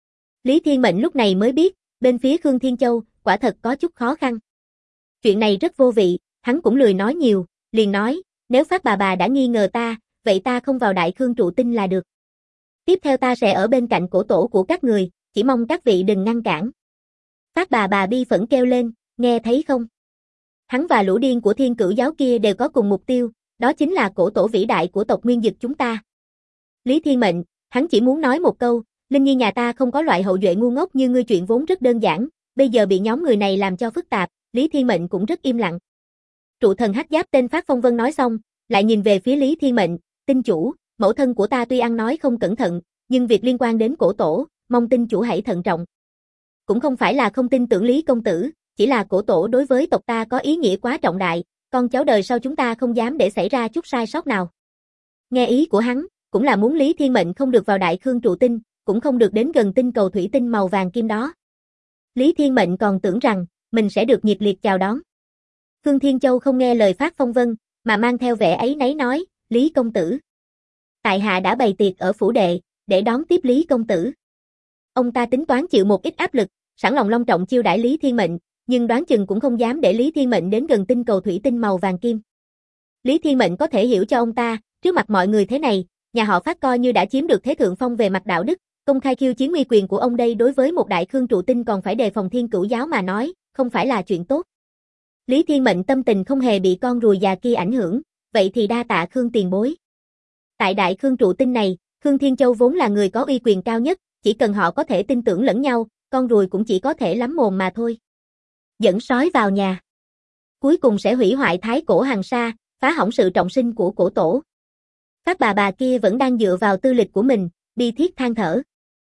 Lý Thiên Mệnh lúc này mới biết, bên phía Khương Thiên Châu, quả thật có chút khó khăn. Chuyện này rất vô vị, hắn cũng lười nói nhiều, liền nói, nếu Phát bà đã nghi ngờ ta, vậy ta không vào Đại Khương trụ tinh là được. Tiếp theo ta sẽ ở bên cạnh cổ tổ của các người, chỉ mong các vị đừng ngăn cản. Phát bà bi phẫn kêu lên, nghe thấy không? Hắn và lũ điên của Thiên Cửu giáo kia đều có cùng mục tiêu, đó chính là cổ tổ vĩ đại của tộc Nguyên Dực chúng ta. Lý Thiên Mệnh, hắn chỉ muốn nói một câu, Linh Nhi nhà ta không có loại hậu duệ ngu ngốc như ngươi, chuyện vốn rất đơn giản, bây giờ bị nhóm người này làm cho phức tạp, Lý Thiên Mệnh cũng rất im lặng. Trụ thần hắc giáp tên Phát Phong Vân nói xong, lại nhìn về phía Lý Thiên Mệnh, tinh chủ, mẫu thân của ta tuy ăn nói không cẩn thận, nhưng việc liên quan đến cổ tổ, mong tinh chủ hãy thận trọng. Cũng không phải là không tin tưởng Lý công tử, chỉ là cổ tổ đối với tộc ta có ý nghĩa quá trọng đại, con cháu đời sau chúng ta không dám để xảy ra chút sai sót nào. Nghe ý của hắn, cũng là muốn Lý Thiên Mệnh không được vào Đại Khương trụ tinh, cũng không được đến gần tinh cầu thủy tinh màu vàng kim đó. Lý Thiên Mệnh còn tưởng rằng, mình sẽ được nhiệt liệt chào đón. Khương Thiên Châu không nghe lời Phát Phong Vân, mà mang theo vẻ áy náy nói, Lý công tử. Tại hạ đã bày tiệc ở phủ đệ, để đón tiếp Lý công tử. Ông ta tính toán chịu một ít áp lực, sẵn lòng long trọng chiêu đãi Lý Thiên Mệnh, nhưng đoán chừng cũng không dám để Lý Thiên Mệnh đến gần tinh cầu thủy tinh màu vàng kim. Lý Thiên Mệnh có thể hiểu cho ông ta, trước mặt mọi người thế này, nhà họ Phát coi như đã chiếm được thế thượng phong về mặt đạo đức, công khai khiêu chiến uy quyền của ông đây đối với một Đại Khương trụ tinh còn phải đề phòng Thiên Cửu giáo mà nói, không phải là chuyện tốt. Lý Thiên Mệnh tâm tình không hề bị con ruồi già kia ảnh hưởng, vậy thì đa tạ Khương tiền bối. Tại Đại Khương trụ tinh này, Khương Thiên Châu vốn là người có uy quyền cao nhất, chỉ cần họ có thể tin tưởng lẫn nhau, con ruồi cũng chỉ có thể lắm mồm mà thôi. Dẫn sói vào nhà. Cuối cùng sẽ hủy hoại Thái Cổ Hằng Sa, phá hỏng sự trọng sinh của cổ tổ. Phát bà kia vẫn đang dựa vào tư lịch của mình, bi thiết than thở.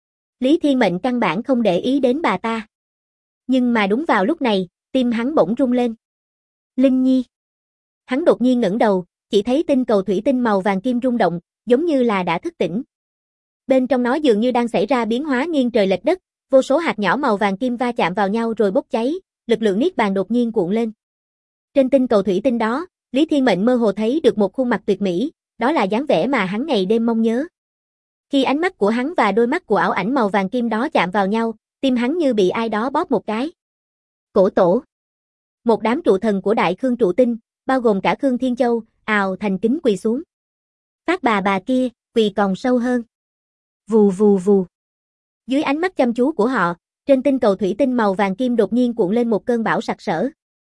Lý Thiên Mệnh căn bản không để ý đến bà ta. Nhưng mà đúng vào lúc này, tim hắn bỗng rung lên. Linh Nhi. Hắn đột nhiên ngẩng đầu, chỉ thấy tinh cầu thủy tinh màu vàng kim rung động, giống như là đã thức tỉnh. Bên trong nó dường như đang xảy ra biến hóa nghiêng trời lệch đất, vô số hạt nhỏ màu vàng kim va chạm vào nhau rồi bốc cháy, lực lượng niết bàn đột nhiên cuộn lên. Trên tinh cầu thủy tinh đó, Lý Thiên Mệnh mơ hồ thấy được một khuôn mặt tuyệt mỹ, đó là dáng vẻ mà hắn ngày đêm mong nhớ. Khi ánh mắt của hắn và đôi mắt của ảo ảnh màu vàng kim đó chạm vào nhau, tim hắn như bị ai đó bóp một cái. Cổ tổ. Một đám trụ thần của Đại Khương trụ tinh, bao gồm cả Khương Thiên Châu, ào thành kính quỳ xuống. Phát bà kia, quỳ còn sâu hơn. Vù vù vù. Dưới ánh mắt chăm chú của họ, trên tinh cầu thủy tinh màu vàng kim đột nhiên cuộn lên một cơn bão sặc sỡ.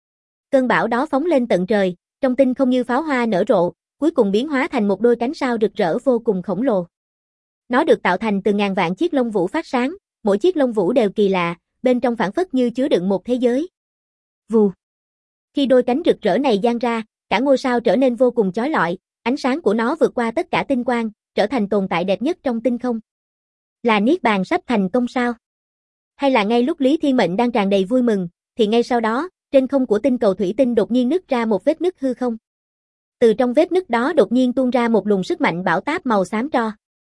Cơn bão đó phóng lên tận trời, trong tinh không như pháo hoa nở rộ, cuối cùng biến hóa thành một đôi cánh sao rực rỡ vô cùng khổng lồ. Nó được tạo thành từ ngàn vạn chiếc lông vũ phát sáng, mỗi chiếc lông vũ đều kỳ lạ, bên trong phảng phất như chứa đựng một thế giới. Vù. Khi đôi cánh rực rỡ này dang ra, cả ngôi sao trở nên vô cùng chói lọi, ánh sáng của nó vượt qua tất cả tinh quang, trở thành tồn tại đẹp nhất trong tinh không. Là Niết Bàn sắp thành công sao? Hay là ngay lúc Lý Thiên Mệnh đang tràn đầy vui mừng, thì ngay sau đó, trên không của tinh cầu thủy tinh đột nhiên nứt ra một vết nứt hư không. Từ trong vết nứt đó đột nhiên tuôn ra một luồng sức mạnh bão táp màu xám tro.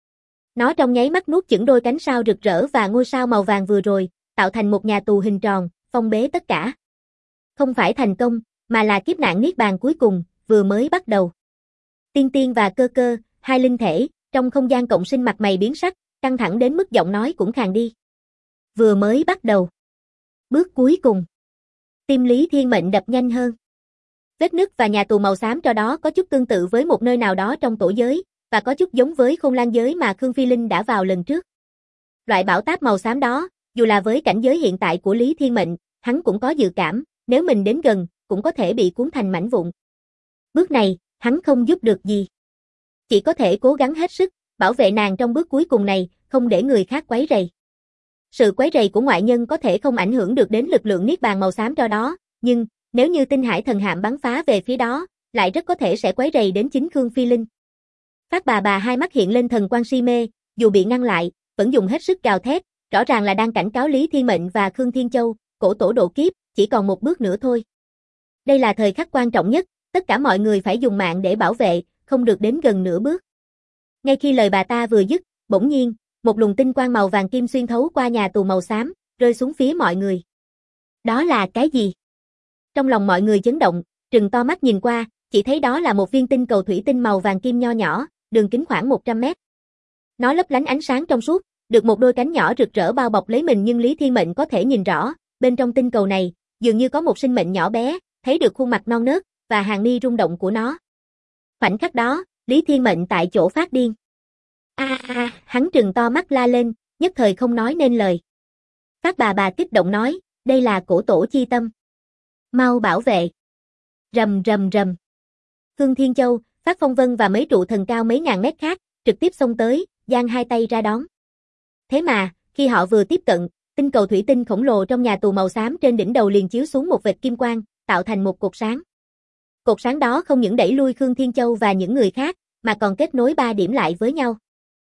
Nó trong nháy mắt nuốt chửng đôi cánh sao rực rỡ và ngôi sao màu vàng vừa rồi, tạo thành một nhà tù hình tròn, phong bế tất cả. Không phải thành công, mà là kiếp nạn Niết Bàn cuối cùng, vừa mới bắt đầu. Tiên Tiên và Cơ Cơ, hai linh thể, trong không gian cộng sinh mặt mày biến sắc, căng thẳng đến mức giọng nói cũng khàn đi. Vừa mới bắt đầu. Bước cuối cùng. Tim Lý Thiên Mệnh đập nhanh hơn. Vết nứt và nhà tù màu xám cho đó có chút tương tự với một nơi nào đó trong tổ giới, và có chút giống với Khôn Lang giới mà Khương Phi Linh đã vào lần trước. Loại bão táp màu xám đó, dù là với cảnh giới hiện tại của Lý Thiên Mệnh, hắn cũng có dự cảm, nếu mình đến gần, cũng có thể bị cuốn thành mảnh vụn. Bước này, hắn không giúp được gì. Chỉ có thể cố gắng hết sức, bảo vệ nàng trong bước cuối cùng này, không để người khác quấy rầy. Sự quấy rầy của ngoại nhân có thể không ảnh hưởng được đến lực lượng Niết Bàn màu xám cho đó, nhưng, nếu như tinh hải thần hạm bắn phá về phía đó, lại rất có thể sẽ quấy rầy đến chính Khương Phi Linh. Phát bà hai mắt hiện lên thần quang si mê, dù bị ngăn lại, vẫn dùng hết sức gào thét, rõ ràng là đang cảnh cáo Lý Thiên Mệnh và Khương Thiên Châu, cổ tổ độ kiếp, chỉ còn một bước nữa thôi. Đây là thời khắc quan trọng nhất, tất cả mọi người phải dùng mạng để bảo vệ, không được đến gần nửa bước. Ngay khi lời bà ta vừa dứt, bỗng nhiên, một luồng tinh quang màu vàng kim xuyên thấu qua nhà tù màu xám, rơi xuống phía mọi người. Đó là cái gì? Trong lòng mọi người chấn động, trừng to mắt nhìn qua, chỉ thấy đó là một viên tinh cầu thủy tinh màu vàng kim nho nhỏ, đường kính khoảng 100 mét. Nó lấp lánh ánh sáng trong suốt, được một đôi cánh nhỏ rực rỡ bao bọc lấy mình, nhưng Lý Thiên Mệnh có thể nhìn rõ, bên trong tinh cầu này, dường như có một sinh mệnh nhỏ bé, thấy được khuôn mặt non nớt và hàng mi rung động của nó. Khoảnh khắc đó, Lý Thiên Mệnh tại chỗ phát điên. Hắn trừng to mắt la lên, nhất thời không nói nên lời. Phát bà kích động nói, đây là cổ tổ chi tâm. Mau bảo vệ. Rầm rầm rầm. Khương Thiên Châu, Phát Phong Vân và mấy trụ thần cao mấy ngàn mét khác, trực tiếp xông tới, giang hai tay ra đón. Thế mà, khi họ vừa tiếp cận, tinh cầu thủy tinh khổng lồ trong nhà tù màu xám trên đỉnh đầu liền chiếu xuống một vệt kim quang, tạo thành một cột sáng. Cột sáng đó không những đẩy lui Khương Thiên Châu và những người khác, mà còn kết nối 3 điểm lại với nhau.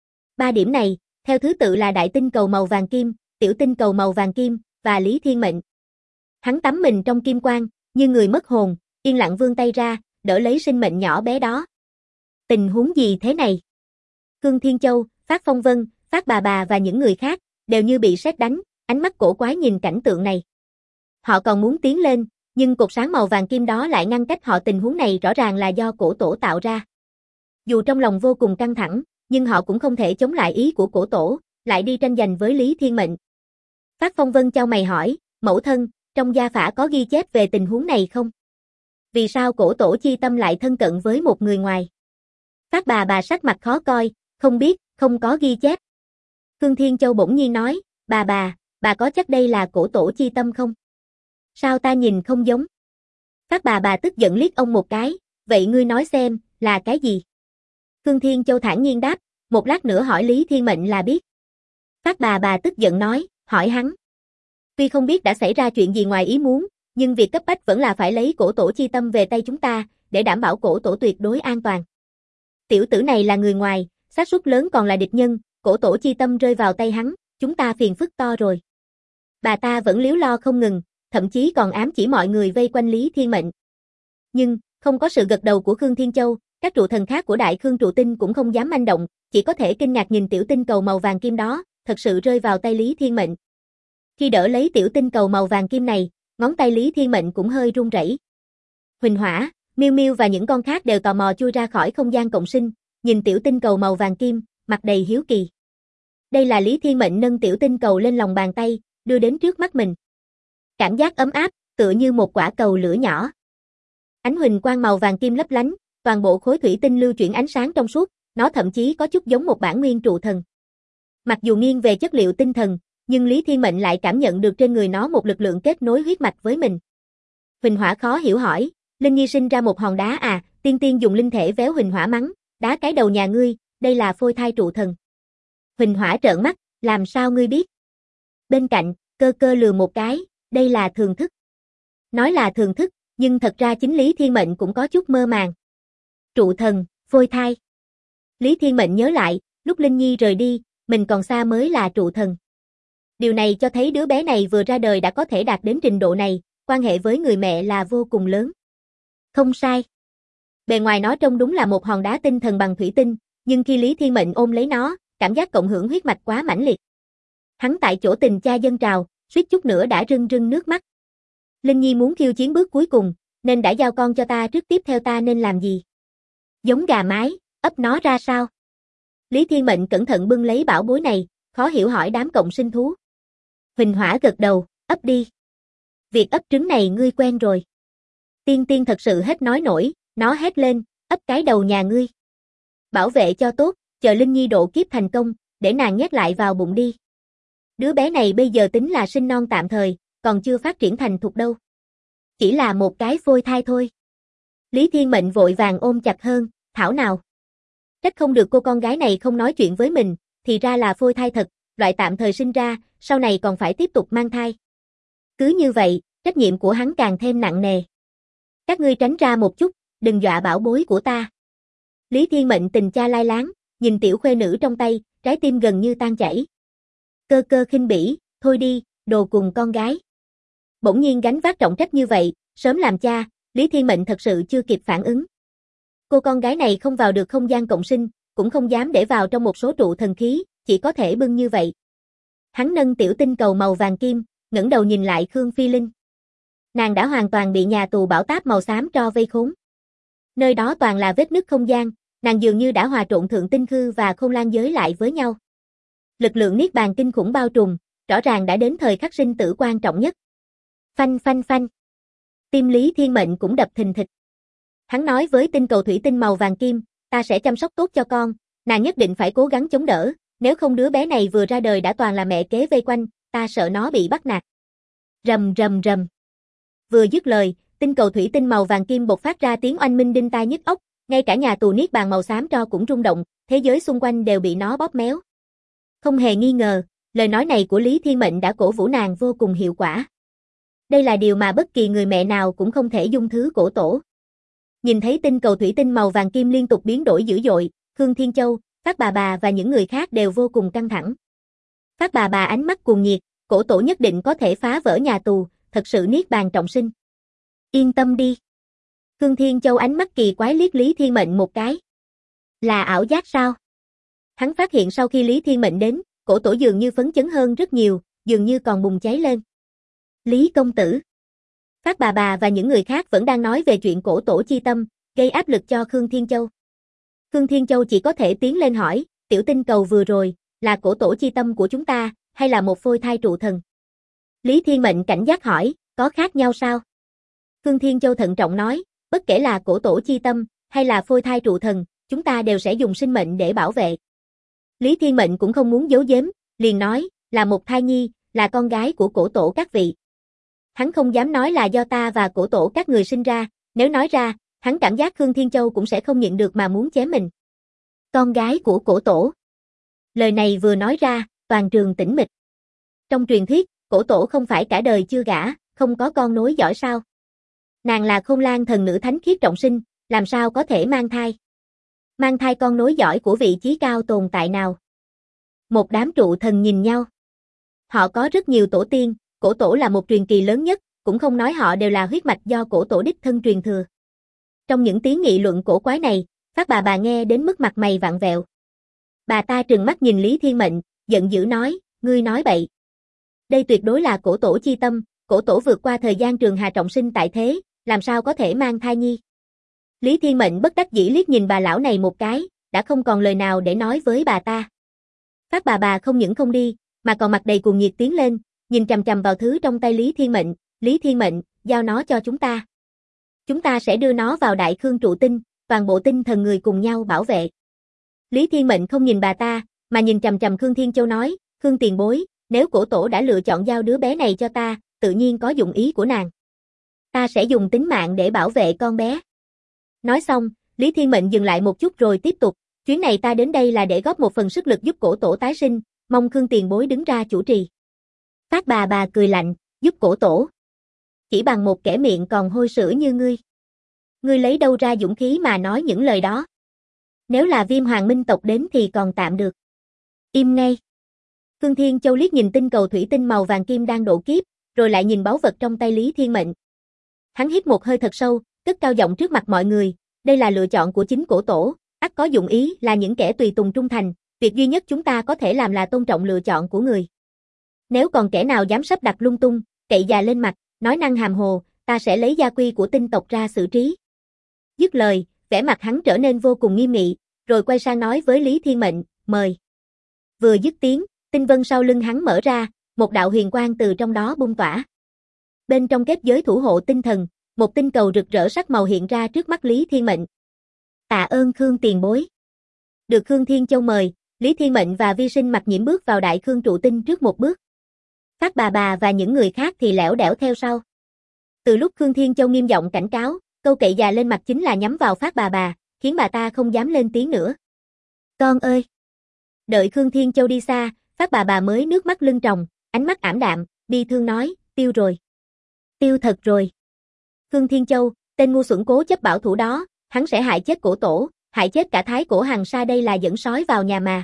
3 điểm này, theo thứ tự là đại tinh cầu màu vàng kim, tiểu tinh cầu màu vàng kim, và Lý Thiên Mệnh. Hắn tắm mình trong kim quang, như người mất hồn, yên lặng vươn tay ra, đỡ lấy sinh mệnh nhỏ bé đó. Tình huống gì thế này? Khương Thiên Châu, Phát Phong Vân, Phát bà và những người khác, đều như bị sét đánh, ánh mắt cổ quái nhìn cảnh tượng này. Họ còn muốn tiến lên, nhưng cột sáng màu vàng kim đó lại ngăn cách họ. Tình huống này rõ ràng là do cổ tổ tạo ra. Dù trong lòng vô cùng căng thẳng, nhưng họ cũng không thể chống lại ý của cổ tổ, lại đi tranh giành với Lý Thiên Mệnh. Phát Phong Vân chau mày hỏi, mẫu thân, trong gia phả có ghi chép về tình huống này không? Vì sao cổ tổ chi tâm lại thân cận với một người ngoài? Phát bà sắc mặt khó coi, không biết, không có ghi chép. Khương Thiên Châu bỗng nhiên nói, bà có chắc đây là cổ tổ chi tâm không? Sao ta nhìn không giống? Phát bà tức giận liếc ông một cái, vậy ngươi nói xem, là cái gì? Khương Thiên Châu thản nhiên đáp, một lát nữa hỏi Lý Thiên Mệnh là biết. Phát bà tức giận nói, hỏi hắn. Tuy không biết đã xảy ra chuyện gì ngoài ý muốn, nhưng việc cấp bách vẫn là phải lấy cổ tổ chi tâm về tay chúng ta, để đảm bảo cổ tổ tuyệt đối an toàn. Tiểu tử này là người ngoài, xác suất lớn còn là địch nhân, cổ tổ chi tâm rơi vào tay hắn, chúng ta phiền phức to rồi. Bà ta vẫn líu lo không ngừng, thậm chí còn ám chỉ mọi người vây quanh Lý Thiên Mệnh. Nhưng, không có sự gật đầu của Khương Thiên Châu, các trụ thần khác của Đại Khương trụ tinh cũng không dám manh động, chỉ có thể kinh ngạc nhìn tiểu tinh cầu màu vàng kim đó, thật sự rơi vào tay Lý Thiên Mệnh. Khi đỡ lấy tiểu tinh cầu màu vàng kim này, ngón tay Lý Thiên Mệnh cũng hơi run rẩy. Huỳnh Hỏa, Miêu Miêu và những con khác đều tò mò chui ra khỏi không gian cộng sinh, nhìn tiểu tinh cầu màu vàng kim, mặt đầy hiếu kỳ. Đây là Lý Thiên Mệnh nâng tiểu tinh cầu lên lòng bàn tay, đưa đến trước mắt mình. Cảm giác ấm áp, tựa như một quả cầu lửa nhỏ. Ánh huỳnh quang màu vàng kim lấp lánh, toàn bộ khối thủy tinh lưu chuyển ánh sáng trong suốt, nó thậm chí có chút giống một bản nguyên trụ thần. Mặc dù nghiêng về chất liệu tinh thần, nhưng Lý Thiên Mệnh lại cảm nhận được trên người nó một lực lượng kết nối huyết mạch với mình. Huỳnh Hỏa khó hiểu hỏi, Linh Nhi sinh ra một hòn đá à? Tiên Tiên dùng linh thể véo Huỳnh Hỏa mắng, đá cái đầu nhà ngươi, đây là phôi thai trụ thần. Huỳnh Hỏa trợn mắt, làm sao ngươi biết? Bên cạnh, Cơ Cơ lừa một cái, đây là thường thức. Nói là thường thức, nhưng thật ra chính Lý Thiên Mệnh cũng có chút mơ màng. Trụ thần, Phôi thai. Lý Thiên Mệnh nhớ lại, lúc Linh Nhi rời đi, mình còn xa mới là trụ thần. Điều này cho thấy đứa bé này vừa ra đời đã có thể đạt đến trình độ này, quan hệ với người mẹ là vô cùng lớn. Không sai. Bề ngoài nó trông đúng là một hòn đá tinh thần bằng thủy tinh, nhưng khi Lý Thiên Mệnh ôm lấy nó, cảm giác cộng hưởng huyết mạch quá mãnh liệt. Hắn tại chỗ tình cha dâng trào, suýt chút nữa đã rưng rưng nước mắt. Linh Nhi muốn khiêu chiến bước cuối cùng, nên đã giao con cho ta trước, tiếp theo ta nên làm gì? Giống gà mái, ấp nó ra sao? Lý Thiên Mệnh cẩn thận bưng lấy bảo bối này, khó hiểu hỏi đám cộng sinh thú. Huỳnh Hỏa gật đầu, ấp đi. Việc ấp trứng này ngươi quen rồi. Tiên Tiên thật sự hết nói nổi, nó hét lên, ấp cái đầu nhà ngươi. Bảo vệ cho tốt, chờ Linh Nhi độ kiếp thành công, để nàng nhét lại vào bụng đi. Đứa bé này bây giờ tính là sinh non tạm thời, còn chưa phát triển thành thục đâu. Chỉ là một cái phôi thai thôi. Lý Thiên Mệnh vội vàng ôm chặt hơn, thảo nào. Trách không được cô con gái này không nói chuyện với mình, thì ra là phôi thai thật, loại tạm thời sinh ra, sau này còn phải tiếp tục mang thai. Cứ như vậy, trách nhiệm của hắn càng thêm nặng nề. Các ngươi tránh ra một chút, đừng dọa bảo bối của ta. Lý Thiên Mệnh tình cha lai láng, nhìn tiểu khuê nữ trong tay, trái tim gần như tan chảy. Cơ cơ khinh bỉ, thôi đi, đồ cùng con gái. Bỗng nhiên gánh vác trọng trách như vậy, sớm làm cha, Lý Thiên Mệnh thật sự chưa kịp phản ứng. Cô con gái này không vào được không gian cộng sinh, cũng không dám để vào trong một số trụ thần khí, chỉ có thể bưng như vậy. Hắn nâng tiểu tinh cầu màu vàng kim, ngẩng đầu nhìn lại Khương Phi Linh. Nàng đã hoàn toàn bị nhà tù bảo táp màu xám tro vây khốn. Nơi đó toàn là vết nứt không gian, nàng dường như đã hòa trộn thượng tinh khư và không lan giới lại với nhau. Lực lượng niết bàn kinh khủng bao trùm, rõ ràng đã đến thời khắc sinh tử quan trọng nhất. Phanh phanh phanh. Tim Lý Thiên Mệnh cũng đập thình thịch. Hắn nói với tinh cầu thủy tinh màu vàng kim, ta sẽ chăm sóc tốt cho con, nàng nhất định phải cố gắng chống đỡ, nếu không đứa bé này vừa ra đời đã toàn là mẹ kế vây quanh, ta sợ nó bị bắt nạt. Rầm rầm rầm. Vừa dứt lời, tinh cầu thủy tinh màu vàng kim bộc phát ra tiếng oanh minh đinh tai nhức óc, ngay cả nhà tù niết bàn màu xám tro cũng rung động, thế giới xung quanh đều bị nó bóp méo. Không hề nghi ngờ, lời nói này của Lý Thiên Mệnh đã cổ vũ nàng vô cùng hiệu quả. Đây là điều mà bất kỳ người mẹ nào cũng không thể dung thứ cổ tổ. Nhìn thấy tinh cầu thủy tinh màu vàng kim liên tục biến đổi dữ dội, Khương Thiên Châu, Phát bà bà và những người khác đều vô cùng căng thẳng. Phát bà bà ánh mắt cuồng nhiệt, cổ tổ nhất định có thể phá vỡ nhà tù, thật sự niết bàn trọng sinh. Yên tâm đi. Khương Thiên Châu ánh mắt kỳ quái liếc Lý Thiên Mệnh một cái. Là ảo giác sao? Hắn phát hiện sau khi Lý Thiên Mệnh đến, cổ tổ dường như phấn chấn hơn rất nhiều, dường như còn bùng cháy lên. Lý công tử. Phát bà bà và những người khác vẫn đang nói về chuyện cổ tổ chi tâm, gây áp lực cho Khương Thiên Châu. Khương Thiên Châu chỉ có thể tiến lên hỏi, tiểu tinh cầu vừa rồi, là cổ tổ chi tâm của chúng ta, hay là một phôi thai trụ thần? Lý Thiên Mệnh cảnh giác hỏi, có khác nhau sao? Khương Thiên Châu thận trọng nói, bất kể là cổ tổ chi tâm, hay là phôi thai trụ thần, chúng ta đều sẽ dùng sinh mệnh để bảo vệ. Lý Thiên Mệnh cũng không muốn giấu giếm, liền nói, là một thai nhi, là con gái của cổ tổ các vị. Hắn không dám nói là do ta và cổ tổ các người sinh ra, nếu nói ra, hắn cảm giác Khương Thiên Châu cũng sẽ không nhịn được mà muốn chém mình. Con gái của cổ tổ. Lời này vừa nói ra, toàn trường tĩnh mịch. Trong truyền thuyết, cổ tổ không phải cả đời chưa gả, không có con nối dõi sao? Nàng là Khôn Lang thần nữ thánh khiết trọng sinh, làm sao có thể mang thai? Mang thai con nối dõi của vị chí cao tồn tại nào? Một đám trụ thần nhìn nhau. Họ có rất nhiều tổ tiên, cổ tổ là một truyền kỳ lớn nhất, cũng không nói họ đều là huyết mạch do cổ tổ đích thân truyền thừa. Trong những tiếng nghị luận cổ quái này, Phát bà bà nghe đến mức mặt mày vặn vẹo. Bà ta trừng mắt nhìn Lý Thiên Mệnh, giận dữ nói, ngươi nói bậy. Đây tuyệt đối là cổ tổ chi tâm, cổ tổ vượt qua thời gian trường hà trọng sinh tại thế, làm sao có thể mang thai nhi. Lý Thiên Mệnh bất đắc dĩ liếc nhìn bà lão này một cái, đã không còn lời nào để nói với bà ta. Phát bà bà không những không đi, mà còn mặt đầy cuồng nhiệt tiến lên, nhìn chằm chằm vào thứ trong tay Lý Thiên Mệnh, giao nó cho chúng ta. Chúng ta sẽ đưa nó vào Đại Khương trụ tinh, toàn bộ tinh thần người cùng nhau bảo vệ. Lý Thiên Mệnh không nhìn bà ta, mà nhìn chằm chằm Khương Thiên Châu nói, Khương tiền bối, nếu cổ tổ đã lựa chọn giao đứa bé này cho ta, tự nhiên có dụng ý của nàng. Ta sẽ dùng tính mạng để bảo vệ con bé. Nói xong, Lý Thiên Mệnh dừng lại một chút rồi tiếp tục, chuyến này ta đến đây là để góp một phần sức lực giúp cổ tổ tái sinh, mong Khương tiền bối đứng ra chủ trì. Phát bà bà cười lạnh, giúp cổ tổ. Chỉ bằng một kẻ miệng còn hôi sữa như ngươi. Ngươi lấy đâu ra dũng khí mà nói những lời đó? Nếu là Viêm Hoàng Minh tộc đến thì còn tạm được. Im ngay. Khương Thiên Châu liếc nhìn tinh cầu thủy tinh màu vàng kim đang độ kiếp, rồi lại nhìn báu vật trong tay Lý Thiên Mệnh. Hắn hít một hơi thật sâu, cất cao giọng trước mặt mọi người, đây là lựa chọn của chính cổ tổ, ắt có dụng ý là những kẻ tùy tùng trung thành, việc duy nhất chúng ta có thể làm là tôn trọng lựa chọn của người. Nếu còn kẻ nào dám sắp đặt lung tung, cậy già lên mặt, nói năng hàm hồ, ta sẽ lấy gia quy của tinh tộc ra xử trí. Dứt lời, vẻ mặt hắn trở nên vô cùng nghiêm nghị, rồi quay sang nói với Lý Thiên Mệnh, mời. Vừa dứt tiếng, tinh vân sau lưng hắn mở ra, một đạo huyền quang từ trong đó bung tỏa. Bên trong kết giới thủ hộ tinh thần, một tinh cầu rực rỡ sắc màu hiện ra trước mắt Lý Thiên Mệnh. Tạ ơn Khương tiền bối. Được Khương Thiên Châu mời, Lý Thiên Mệnh và Vi Sinh Mặc Nhiễm bước vào đại khương trụ tinh trước một bước. Phát bà và những người khác thì lẻo đẻo theo sau. Từ lúc Khương Thiên Châu nghiêm giọng cảnh cáo, câu cậy già lên mặt chính là nhắm vào Phát bà, khiến bà ta không dám lên tiếng nữa. Con ơi! Đợi Khương Thiên Châu đi xa, Phát bà mới nước mắt lưng tròng, ánh mắt ảm đạm, bi thương nói, tiêu rồi. Tiêu thật rồi. Khương Thiên Châu, tên ngu xuẩn cố chấp bảo thủ đó, hắn sẽ hại chết cổ tổ, hại chết cả Thái Cổ Hằng Sa, đây là dẫn sói vào nhà mà.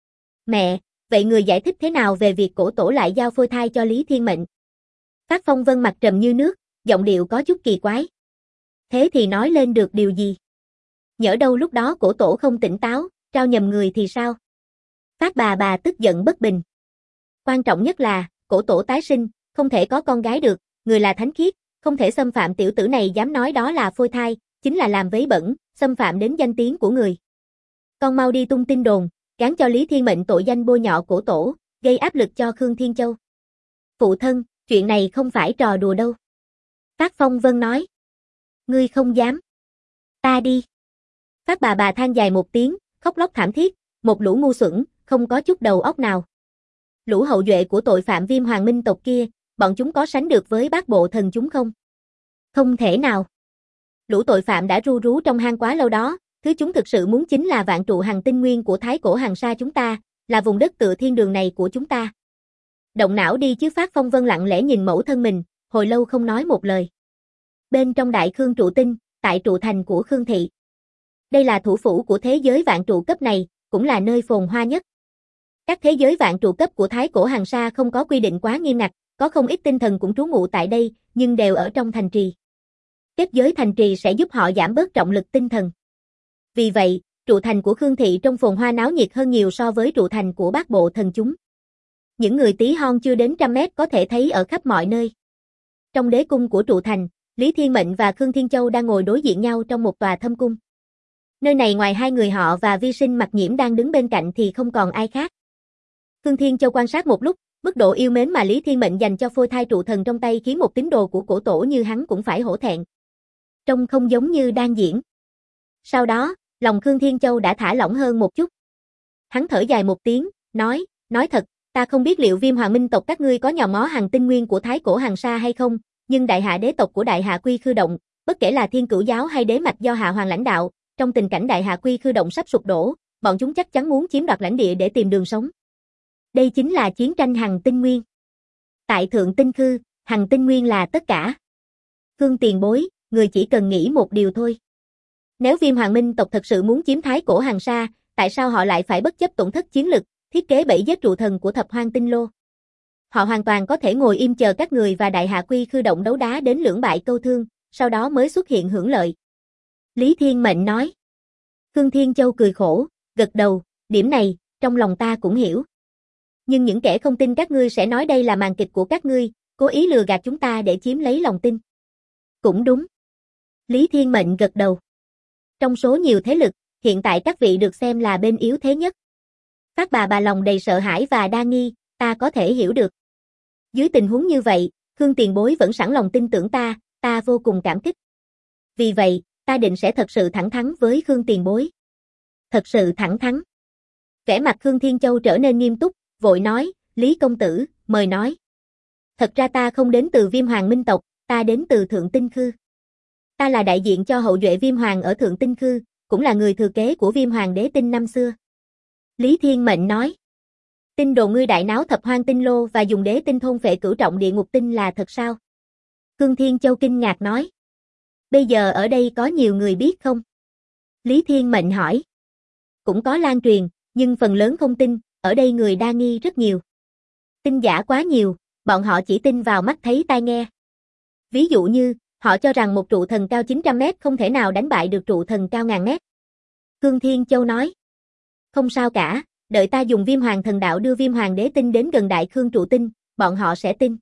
Mẹ, vậy người giải thích thế nào về việc cổ tổ lại giao phôi thai cho Lý Thiên Mệnh? Phát Phong Vân mặt trầm như nước, giọng điệu có chút kỳ quái. Thế thì nói lên được điều gì? Nhỡ đâu lúc đó cổ tổ không tỉnh táo, trao nhầm người thì sao? Phát bà tức giận bất bình. Quan trọng nhất là, cổ tổ tái sinh, không thể có con gái được, người là thánh khiết, không thể xâm phạm, tiểu tử này dám nói đó là phôi thai, chính là làm vấy bẩn, xâm phạm đến danh tiếng của người. Con mau đi tung tin đồn, gán cho Lý Thiên Mệnh tội danh bôi nhọ cổ tổ, gây áp lực cho Khương Thiên Châu. Phụ thân, chuyện này không phải trò đùa đâu. Phát Phong Vân nói. Ngươi không dám. Ta đi. Phát bà than dài một tiếng, khóc lóc thảm thiết, một lũ ngu xuẩn, không có chút đầu óc nào. Lũ hậu duệ của tội phạm Viêm Hoàng Minh tộc kia, bọn chúng có sánh được với bát bộ thần chúng không? Không thể nào. Lũ tội phạm đã ru rú trong hang quá lâu đó, thứ chúng thực sự muốn chính là vạn trụ hằng tinh nguyên của Thái Cổ Hằng Sa chúng ta, là vùng đất tựa thiên đường này của chúng ta. Động não đi chứ. Phát Phong Vân lặng lẽ nhìn mẫu thân mình, hồi lâu không nói một lời. Bên trong đại khương trụ tinh, tại trụ thành của Khương thị. Đây là thủ phủ của thế giới vạn trụ cấp này, cũng là nơi phồn hoa nhất. Các thế giới vạn trụ cấp của Thái Cổ Hằng Sa không có quy định quá nghiêm ngặt, có không ít tinh thần cũng trú ngụ tại đây, nhưng đều ở trong thành trì. Kết giới thành trì sẽ giúp họ giảm bớt trọng lực tinh thần. Vì vậy, trụ thành của Khương thị trong phồn hoa náo nhiệt hơn nhiều so với trụ thành của bát bộ thần chúng. Những người tí hon chưa đến 100 mét có thể thấy ở khắp mọi nơi. Trong đế cung của trụ thành, Lý Thiên Mệnh và Khương Thiên Châu đang ngồi đối diện nhau trong một tòa thâm cung. Nơi này ngoài hai người họ và Vi Sinh Mặc Nhiễm đang đứng bên cạnh thì không còn ai khác. Khương Thiên Châu quan sát một lúc, mức độ yêu mến mà Lý Thiên Mệnh dành cho phôi thai trụ thần trong tay khiến một tín đồ của cổ tổ như hắn cũng phải hổ thẹn. Trông không giống như đang diễn. Sau đó, lòng Khương Thiên Châu đã thả lỏng hơn một chút. Hắn thở dài một tiếng, nói thật, ta không biết liệu Viêm Hoàng Minh tộc các ngươi có nhòm ngó hàng tinh nguyên của Thái Cổ Hằng Sa hay không, nhưng đại hạ đế tộc của đại hạ Quy Khư Động, bất kể là Thiên Cửu giáo hay đế mạch do Hạ Hoàng lãnh đạo, trong tình cảnh đại hạ Quy Khư Động sắp sụp đổ, bọn chúng chắc chắn muốn chiếm đoạt lãnh địa để tìm đường sống. Đây chính là chiến tranh hằng tinh nguyên. Tại Thượng Tinh Khư, hằng tinh nguyên là tất cả. Khương tiền bối, người chỉ cần nghĩ một điều thôi. Nếu Viêm Hoàng Minh tộc thật sự muốn chiếm Thái Cổ Hằng Sa, tại sao họ lại phải bất chấp tổn thất chiến lực, thiết kế bẫy giết trụ thần của Thập Hoang Tinh Lô? Họ hoàn toàn có thể ngồi im chờ các người và đại hạ Quy Khư Động đấu đá đến lưỡng bại câu thương, sau đó mới xuất hiện hưởng lợi. Lý Thiên Mệnh nói. Khương Thiên Châu cười khổ, gật đầu, điểm này, trong lòng ta cũng hiểu. Nhưng những kẻ không tin các ngươi sẽ nói đây là màn kịch của các ngươi, cố ý lừa gạt chúng ta để chiếm lấy lòng tin. Cũng đúng. Lý Thiên Mệnh gật đầu. Trong số nhiều thế lực, hiện tại các vị được xem là bên yếu thế nhất. Phát bà lòng đầy sợ hãi và đa nghi, ta có thể hiểu được. Dưới tình huống như vậy, Khương tiền bối vẫn sẵn lòng tin tưởng ta vô cùng cảm kích. Vì vậy, ta định sẽ thật sự thẳng thắn với Khương tiền bối. Thật sự thẳng thắn. Vẻ mặt Khương Thiên Châu trở nên nghiêm túc, vội nói, Lý công tử, mời nói. Thật ra ta không đến từ Viêm Hoàng Minh tộc, ta đến từ Thượng Tinh Khư. Ta là đại diện cho hậu duệ Viêm Hoàng ở Thượng Tinh Khư, cũng là người thừa kế của Viêm Hoàng đế tinh năm xưa. Lý Thiên Mệnh nói. Tin đồn ngươi đại náo Thập Hoang Tinh Lô và dùng đế tinh thôn phệ cửu trọng địa ngục tinh là thật sao? Khương Thiên Châu kinh ngạc nói. Bây giờ ở đây có nhiều người biết không? Lý Thiên Mệnh hỏi. cũng có lan truyền, nhưng phần lớn không tin, ở đây người đa nghi rất nhiều. Tin giả quá nhiều, bọn họ chỉ tin vào mắt thấy tai nghe. Ví dụ như, họ cho rằng một trụ thần cao 900 mét không thể nào đánh bại được trụ thần cao ngàn mét. Khương Thiên Châu nói, không sao cả, đợi ta dùng Viêm Hoàng thần đạo đưa Viêm Hoàng đế tinh đến gần Đại Khương trụ tinh, bọn họ sẽ tin.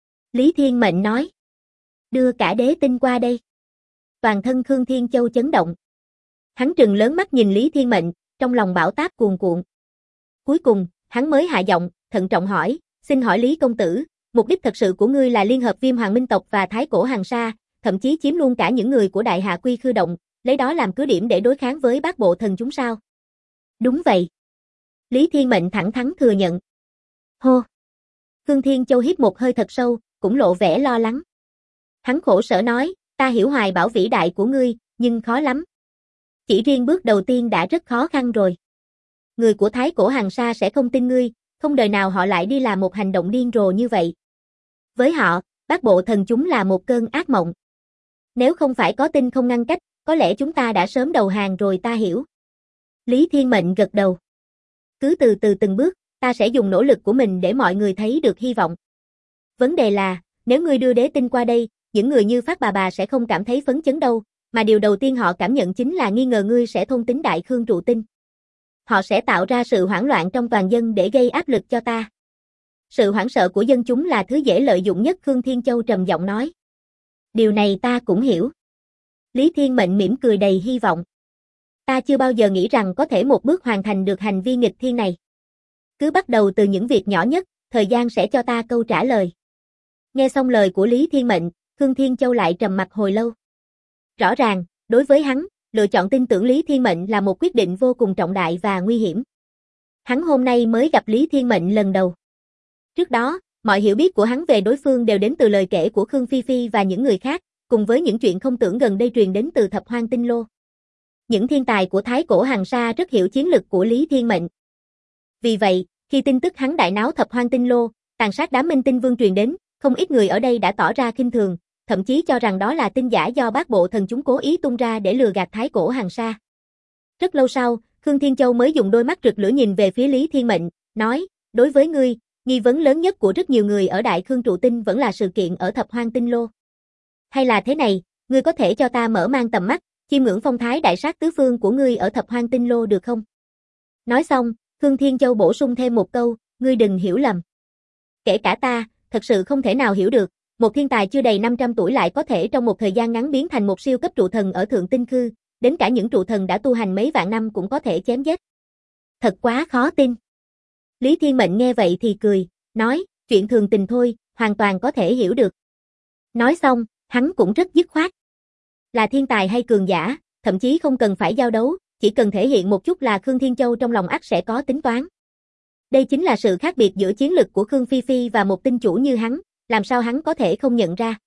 Lý Thiên Mệnh nói, đưa cả đế tinh qua đây. Toàn thân Khương Thiên Châu chấn động. Hắn trừng lớn mắt nhìn Lý Thiên Mệnh, trong lòng bão táp cuồn cuộn. Cuối cùng, hắn mới hạ giọng, thận trọng hỏi, xin hỏi Lý công tử, mục đích thật sự của ngươi là liên hợp Viêm Hoàng Minh tộc và Thái Cổ Hằng Sa, thậm chí chiếm luôn cả những người của Đại Hạ Quy Khư Động, lấy đó làm cứ điểm để đối kháng với Bát Bộ Thần chúng sao? Đúng vậy. Lý Thiên Mệnh thẳng thắn thừa nhận. Hô. Khương Thiên Châu hít một hơi thật sâu, cũng lộ vẻ lo lắng. Hắn khổ sở nói, ta hiểu hoài bão vĩ đại của ngươi, nhưng khó lắm. Chỉ riêng bước đầu tiên đã rất khó khăn rồi. Người của Thái Cổ Hằng Sa sẽ không tin ngươi, không đời nào họ lại đi làm một hành động điên rồ như vậy. Với họ, Bát Bộ Thần chúng là một cơn ác mộng. Nếu không phải có tin không ngăn cách, có lẽ chúng ta đã sớm đầu hàng rồi, ta hiểu. Lý Thiên Mệnh gật đầu. Cứ từ từ từng bước, ta sẽ dùng nỗ lực của mình để mọi người thấy được hy vọng. Vấn đề là, nếu ngươi đưa đế tinh qua đây, những người như Phát bà sẽ không cảm thấy phấn chấn đâu, mà điều đầu tiên họ cảm nhận chính là nghi ngờ ngươi sẽ thôn tính Đại Khương trụ tinh. Họ sẽ tạo ra sự hoảng loạn trong toàn dân để gây áp lực cho ta. Sự hoảng sợ của dân chúng là thứ dễ lợi dụng nhất, Khương Thiên Châu trầm giọng nói. Điều này ta cũng hiểu. Lý Thiên Mệnh mỉm cười đầy hy vọng. Ta chưa bao giờ nghĩ rằng có thể một bước hoàn thành được hành vi nghịch thiên này. Cứ bắt đầu từ những việc nhỏ nhất, thời gian sẽ cho ta câu trả lời. Nghe xong lời của Lý Thiên Mệnh, Khương Thiên Châu lại trầm mặc hồi lâu. Rõ ràng, đối với hắn, lựa chọn tin tưởng Lý Thiên Mệnh là một quyết định vô cùng trọng đại và nguy hiểm. Hắn hôm nay mới gặp Lý Thiên Mệnh lần đầu. Trước đó, mọi hiểu biết của hắn về đối phương đều đến từ lời kể của Khương Phi Phi và những người khác, cùng với những chuyện không tưởng gần đây truyền đến từ Thập Hoang Tinh Lô. Những thiên tài của Thái Cổ Hằng Sa rất hiểu chiến lực của Lý Thiên Mệnh. Vì vậy, khi tin tức hắn đại náo Thập Hoang Tinh Lô, tàn sát đám Minh Tinh Vương truyền đến, không ít người ở đây đã tỏ ra khinh thường, thậm chí cho rằng đó là tin giả do Bát Bộ Thần chúng cố ý tung ra để lừa gạt Thái Cổ Hằng Sa. Rất lâu sau, Khương Thiên Châu mới dùng đôi mắt rực lửa nhìn về phía Lý Thiên Mệnh, nói, đối với ngươi, nghi vấn lớn nhất của rất nhiều người ở Đại Khương trụ tinh vẫn là sự kiện ở Thập Hoang Tinh Lô. Hay là thế này, ngươi có thể cho ta mở mang tầm mắt, chiêm ngưỡng phong thái đại sát tứ phương của ngươi ở Thập Hoang Tinh Lô được không? Nói xong, Khương Thiên Châu bổ sung thêm một câu, ngươi đừng hiểu lầm. Kể cả ta, thật sự không thể nào hiểu được, một thiên tài chưa đầy 500 tuổi lại có thể trong một thời gian ngắn biến thành một siêu cấp trụ thần ở Thượng Tinh Khư, đến cả những trụ thần đã tu hành mấy vạn năm cũng có thể chém giết. Thật quá khó tin. Lý Thiên Mệnh nghe vậy thì cười, nói, chuyện thường tình thôi, hoàn toàn có thể hiểu được. Nói xong, hắn cũng rất dứt khoát. Là thiên tài hay cường giả, thậm chí không cần phải giao đấu, chỉ cần thể hiện một chút là Khương Thiên Châu trong lòng ắt sẽ có tính toán. Đây chính là sự khác biệt giữa chiến lực của Khương Phi Phi và một tinh chủ như hắn, làm sao hắn có thể không nhận ra.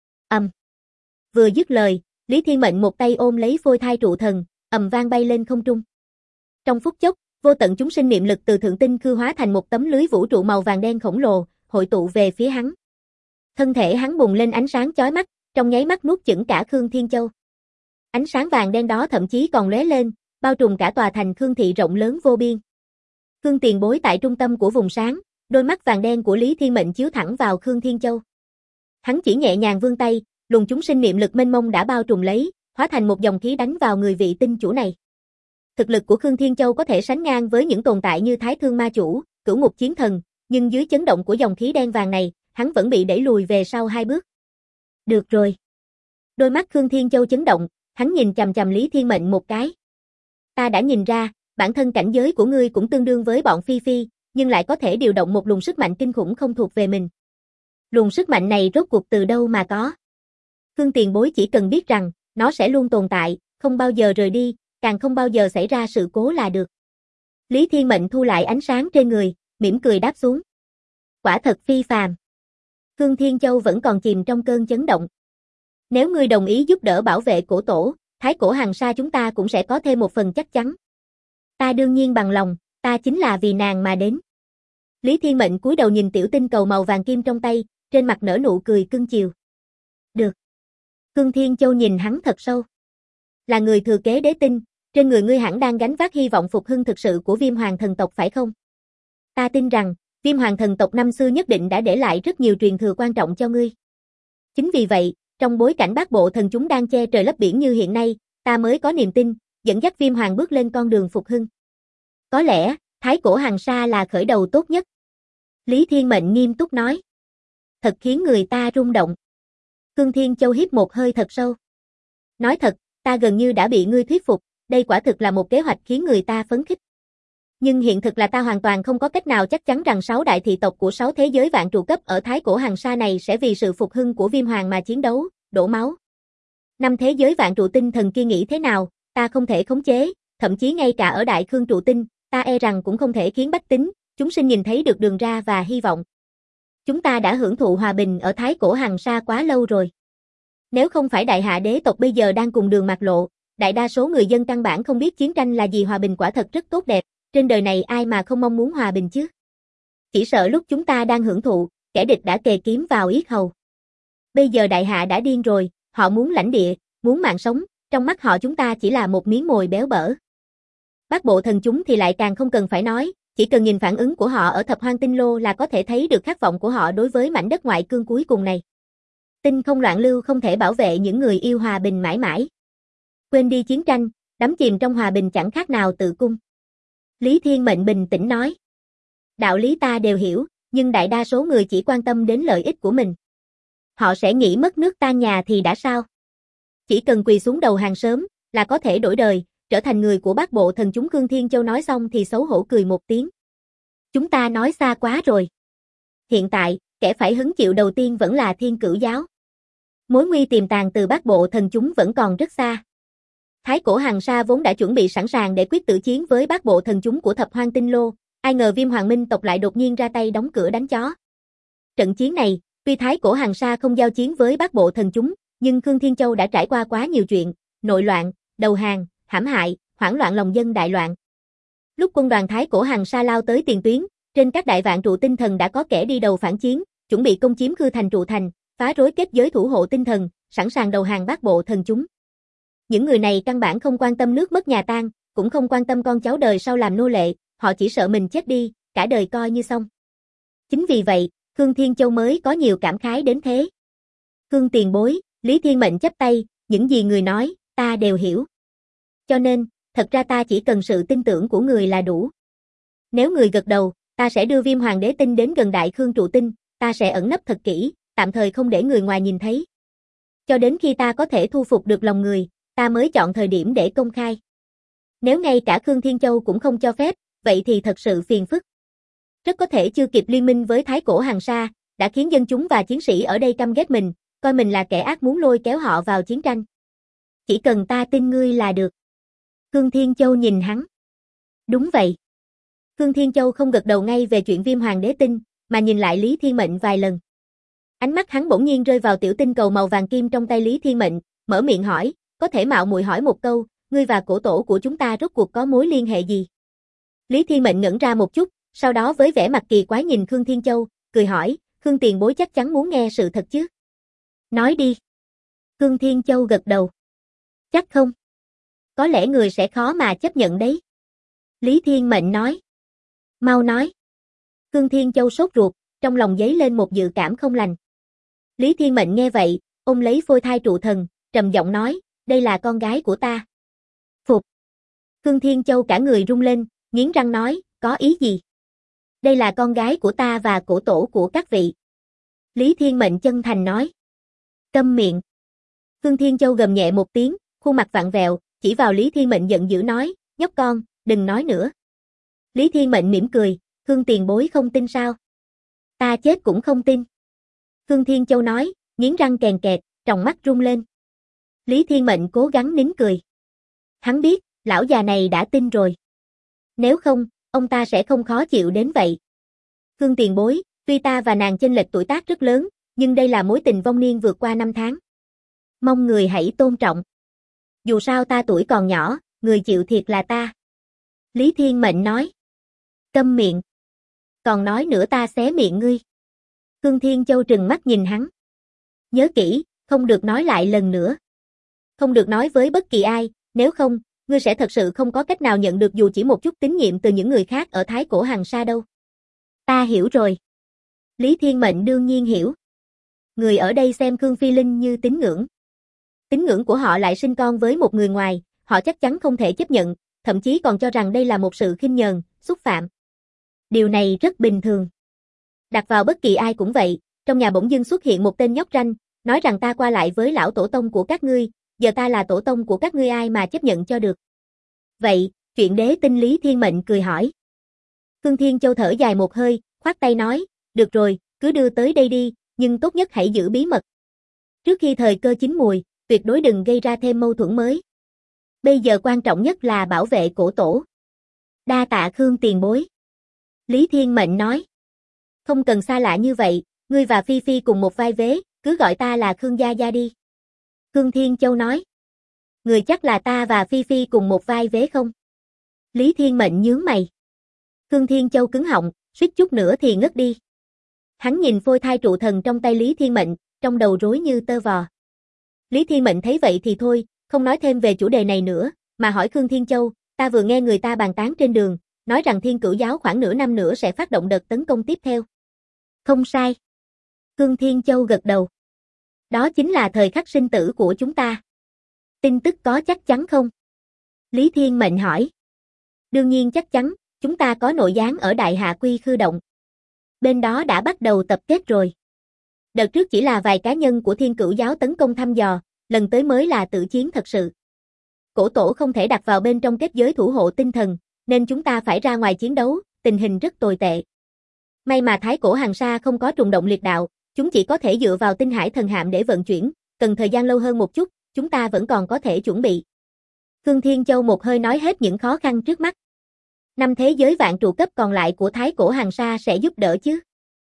Vừa dứt lời, Lý Thiên Mệnh một tay ôm lấy phôi thai trụ thần, vang bay lên không trung. Trong phút chốc, vô tận chúng sinh niệm lực từ Thượng Tinh Khư hóa thành một tấm lưới vũ trụ màu vàng đen khổng lồ, hội tụ về phía hắn. Thân thể hắn bùng lên ánh sáng chói mắt, trong nháy mắt nuốt chửng cả Khương Thiên Châu. Ánh sáng vàng đen đó thậm chí còn lóe lên, bao trùm cả tòa thành Khương thị rộng lớn vô biên. Khương tiền bối tại trung tâm của vùng sáng, đôi mắt vàng đen của Lý Thiên Mệnh chiếu thẳng vào Khương Thiên Châu. Hắn chỉ nhẹ nhàng vươn tay, luồng chúng sinh niệm lực mênh mông đã bao trùm lấy, hóa thành một dòng khí đánh vào người vị tinh chủ này. Thực lực của Khương Thiên Châu có thể sánh ngang với những tồn tại như Thái Thương Ma Chủ, Cửu Ngục Chiến Thần, nhưng dưới chấn động của dòng khí đen vàng này, hắn vẫn bị đẩy lùi về sau 2 bước. Được rồi. Đôi mắt Khương Thiên Châu chấn động, hắn nhìn chằm chằm Lý Thiên Mệnh một cái. Ta đã nhìn ra, bản thân cảnh giới của ngươi cũng tương đương với bọn Phi Phi, nhưng lại có thể điều động một luồng sức mạnh kinh khủng không thuộc về mình. Luồng sức mạnh này rốt cuộc từ đâu mà có? Khương tiền bối chỉ cần biết rằng, nó sẽ luôn tồn tại, không bao giờ rời đi, càng không bao giờ xảy ra sự cố là được. Lý Thiên Mệnh thu lại ánh sáng trên người, mỉm cười đáp xuống. Quả thật phi phàm. Khương Thiên Châu vẫn còn chìm trong cơn chấn động. Nếu ngươi đồng ý giúp đỡ bảo vệ cổ tổ, Thái Cổ Hằng Sa chúng ta cũng sẽ có thêm một phần chắc chắn. Ta đương nhiên bằng lòng, ta chính là vì nàng mà đến. Lý Thiên Mệnh cúi đầu nhìn tiểu tinh cầu màu vàng kim trong tay, trên mặt nở nụ cười cưng chiều. Được. Khương Thiên Châu nhìn hắn thật sâu. Là người thừa kế đế tinh, Trên người ngươi hẳn đang gánh vác hy vọng phục hưng thực sự của Viêm Hoàng thần tộc phải không? Ta tin rằng, Viêm Hoàng thần tộc năm xưa nhất định đã để lại rất nhiều truyền thừa quan trọng cho ngươi. Chính vì vậy, trong bối cảnh bát bộ thần chúng đang che trời lấp biển như hiện nay, ta mới có niềm tin, dẫn dắt Viêm Hoàng bước lên con đường phục hưng. Có lẽ, Thái Cổ Hằng Sa là khởi đầu tốt nhất. Lý Thiên Mệnh nghiêm túc nói. Thật khiến người ta rung động. Khương Thiên Châu hít một hơi thật sâu. Nói thật, ta gần như đã bị ngươi thuyết phục, đây quả thực là một kế hoạch khiến người ta phấn khích. Nhưng hiện thực là ta hoàn toàn không có cách nào chắc chắn rằng 6 đại thị tộc của 6 thế giới vạn trụ cấp ở Thái Cổ Hằng Sa này sẽ vì sự phục hưng của Viêm Hoàng mà chiến đấu, đổ máu. 5 thế giới vạn trụ tinh thần kia nghĩ thế nào, ta không thể khống chế, thậm chí ngay cả ở Đại Khương trụ tinh, ta e rằng cũng không thể khiến bách tính, chúng sinh nhìn thấy được đường ra và hy vọng. Chúng ta đã hưởng thụ hòa bình ở Thái Cổ Hằng Sa quá lâu rồi. Nếu không phải đại hạ đế tộc bây giờ đang cùng đường mạt lộ, đại đa số người dân căn bản không biết chiến tranh là gì. Hòa bình quả thật rất tốt đẹp, trên đời này ai mà không mong muốn hòa bình chứ. Chỉ sợ lúc chúng ta đang hưởng thụ, kẻ địch đã kề kiếm vào yết hầu. Bây giờ đại hạ đã điên rồi, họ muốn lãnh địa, muốn mạng sống, trong mắt họ chúng ta chỉ là một miếng mồi béo bở. Bát bộ thần chúng thì lại càng không cần phải nói, chỉ cần nhìn phản ứng của họ ở Thập Hoang Tinh Lô là có thể thấy được khát vọng của họ đối với mảnh đất ngoại cương cuối cùng này. Tinh không loạn lưu không thể bảo vệ những người yêu hòa bình mãi mãi. Quên đi chiến tranh, đắm chìm trong hòa bình chẳng khác nào tự cung. Lý Thiên Mệnh bình tĩnh nói. Đạo lý ta đều hiểu, nhưng đại đa số người chỉ quan tâm đến lợi ích của mình. Họ sẽ nghĩ mất nước tan nhà thì đã sao? Chỉ cần quỳ xuống đầu hàng sớm, là có thể đổi đời, trở thành người của bát bộ thần chúng. Khương Thiên Châu nói xong thì xấu hổ cười một tiếng. Chúng ta nói xa quá rồi. Hiện tại, kẻ phải hứng chịu đầu tiên vẫn là Thiên Cửu giáo. Mối nguy tiềm tàng từ bát bộ thần chúng vẫn còn rất xa. Thái Cổ Hằng Sa vốn đã chuẩn bị sẵn sàng để quyết tử chiến với bát bộ thần chúng của Thập Hoang Tinh Lô, ai ngờ Viêm Hoàng Minh tộc lại đột nhiên ra tay đóng cửa đánh chó. Trận chiến này, tuy Thái Cổ Hằng Sa không giao chiến với bát bộ thần chúng, nhưng Khương Thiên Châu đã trải qua quá nhiều chuyện, nội loạn, đầu hàng, hãm hại, hoảng loạn lòng dân đại loạn. Lúc quân đoàn Thái Cổ Hằng Sa lao tới tiền tuyến, trên các đại vạn trụ tinh thần đã có kẻ đi đầu phản chiến, chuẩn bị công chiếm Khư Thành trụ thành, phá rối kết giới thủ hộ tinh thần, sẵn sàng đầu hàng bát bộ thần chúng. Những người này căn bản không quan tâm nước mất nhà tan, cũng không quan tâm con cháu đời sau làm nô lệ, họ chỉ sợ mình chết đi, cả đời coi như xong. Chính vì vậy, Khương Thiên Châu mới có nhiều cảm khái đến thế. Khương tiền bối, Lý Thiên Mệnh chắp tay, những gì người nói, ta đều hiểu. Cho nên, thật ra ta chỉ cần sự tin tưởng của người là đủ. Nếu người gật đầu, ta sẽ đưa Viêm Hoàng đế tinh đến gần Đại Khương trụ tinh, ta sẽ ẩn nấp thật kỹ, tạm thời không để người ngoài nhìn thấy. Cho đến khi ta có thể thu phục được lòng người, ta mới chọn thời điểm để công khai. Nếu ngay cả Khương Thiên Châu cũng không cho phép, vậy thì thật sự phiền phức. Rất có thể chưa kịp liên minh với Thái Cổ Hằng Sa, đã khiến dân chúng và chiến sĩ ở đây căm ghét mình, coi mình là kẻ ác muốn lôi kéo họ vào chiến tranh. Chỉ cần ta tin ngươi là được. Khương Thiên Châu nhìn hắn. Đúng vậy. Khương Thiên Châu không gật đầu ngay về chuyện Viêm Hoàng đế tinh, mà nhìn lại Lý Thiên Mệnh vài lần. Ánh mắt hắn bỗng nhiên rơi vào tiểu tinh cầu màu vàng kim trong tay Lý Thiên Mệnh, mở miệng hỏi, có thể mạo muội hỏi một câu, ngươi và cổ tổ của chúng ta rốt cuộc có mối liên hệ gì? Lý Thiên Mệnh ngẩn ra một chút, sau đó với vẻ mặt kỳ quái nhìn Khương Thiên Châu, cười hỏi, Khương tiền bối chắc chắn muốn nghe sự thật chứ? Nói đi. Khương Thiên Châu gật đầu. Chắc không? Có lẽ người sẽ khó mà chấp nhận đấy. Lý Thiên Mệnh nói. Mau nói. Khương Thiên Châu sốt ruột, trong lòng dấy lên một dự cảm không lành. Lý Thiên Mệnh nghe vậy, ôm lấy phôi thai trụ thần, trầm giọng nói, đây là con gái của ta. Phục. Khương Thiên Châu cả người rung lên, nghiến răng nói, có ý gì? Đây là con gái của ta và cổ tổ của các vị. Lý Thiên Mệnh chân thành nói. Câm miệng. Khương Thiên Châu gầm nhẹ một tiếng, khuôn mặt vặn vẹo, chỉ vào Lý Thiên Mệnh giận dữ nói, nhóc con, đừng nói nữa. Lý Thiên Mệnh mỉm cười, Khương tiền bối không tin sao? Ta chết cũng không tin. Khương Thiên Châu nói, nghiến răng kèn kẹt, tròng mắt rung lên. Lý Thiên Mệnh cố gắng nín cười. Hắn biết, lão già này đã tin rồi. Nếu không, ông ta sẽ không khó chịu đến vậy. Khương tiền bối, tuy ta và nàng chênh lệch tuổi tác rất lớn, nhưng đây là mối tình vong niên vượt qua 5 tháng. Mong người hãy tôn trọng. Dù sao ta tuổi còn nhỏ, người chịu thiệt là ta. Lý Thiên Mệnh nói. Câm miệng. Còn nói nữa ta xé miệng ngươi. Khương Thiên Châu trừng mắt nhìn hắn. Nhớ kỹ, không được nói lại lần nữa. Không được nói với bất kỳ ai, nếu không, ngươi sẽ thật sự không có cách nào nhận được dù chỉ một chút tín nhiệm từ những người khác ở Thái Cổ Hằng Sa đâu. Ta hiểu rồi. Lý Thiên Mệnh đương nhiên hiểu. Người ở đây xem Khương Phi Linh như tín ngưỡng. Tín ngưỡng của họ lại sinh con với một người ngoài, họ chắc chắn không thể chấp nhận, thậm chí còn cho rằng đây là một sự khinh nhờn, xúc phạm. Điều này rất bình thường. Đặt vào bất kỳ ai cũng vậy, trong nhà bỗng dưng xuất hiện một tên nhóc ranh, nói rằng ta qua lại với lão tổ tông của các ngươi, giờ ta là tổ tông của các ngươi ai mà chấp nhận cho được. Vậy, chuyện đế tinh Lý Thiên Mệnh cười hỏi. Khương Thiên Châu thở dài một hơi, khoát tay nói, được rồi, cứ đưa tới đây đi, nhưng tốt nhất hãy giữ bí mật. Trước khi thời cơ chín mùi, tuyệt đối đừng gây ra thêm mâu thuẫn mới. Bây giờ quan trọng nhất là bảo vệ cổ tổ. Đa tạ Khương tiền bối. Lý Thiên Mệnh nói. Không cần xa lạ như vậy, ngươi và Phi Phi cùng một vai vế, cứ gọi ta là Khương Gia Gia đi. Khương Thiên Châu nói. Người chắc là ta và Phi Phi cùng một vai vế không? Lý Thiên Mệnh nhướng mày. Khương Thiên Châu cứng họng, suýt chút nữa thì ngất đi. Hắn nhìn phôi thai trụ thần trong tay Lý Thiên Mệnh, trong đầu rối như tơ vò. Lý Thiên Mệnh thấy vậy thì thôi, không nói thêm về chủ đề này nữa, mà hỏi Khương Thiên Châu, ta vừa nghe người ta bàn tán trên đường, nói rằng Thiên Cửu Giáo khoảng nửa năm nữa sẽ phát động đợt tấn công tiếp theo. Không sai. Khương Thiên Châu gật đầu. Đó chính là thời khắc sinh tử của chúng ta. Tin tức có chắc chắn không? Lý Thiên Mệnh hỏi. Đương nhiên chắc chắn, chúng ta có nội gián ở Đại Hạ Quy Khư Động. Bên đó đã bắt đầu tập kết rồi. Đợt trước chỉ là vài cá nhân của Thiên Cửu Giáo tấn công thăm dò, lần tới mới là tự chiến thật sự. Cổ tổ không thể đặt vào bên trong kết giới thủ hộ tinh thần, nên chúng ta phải ra ngoài chiến đấu, tình hình rất tồi tệ. May mà Thái Cổ Hằng Sa không có trùng động liệt đạo, chúng chỉ có thể dựa vào tinh hải thần hạm để vận chuyển, cần thời gian lâu hơn một chút, chúng ta vẫn còn có thể chuẩn bị. Khương Thiên Châu một hơi nói hết những khó khăn trước mắt. 5 thế giới vạn trụ cấp còn lại của Thái Cổ Hằng Sa sẽ giúp đỡ chứ?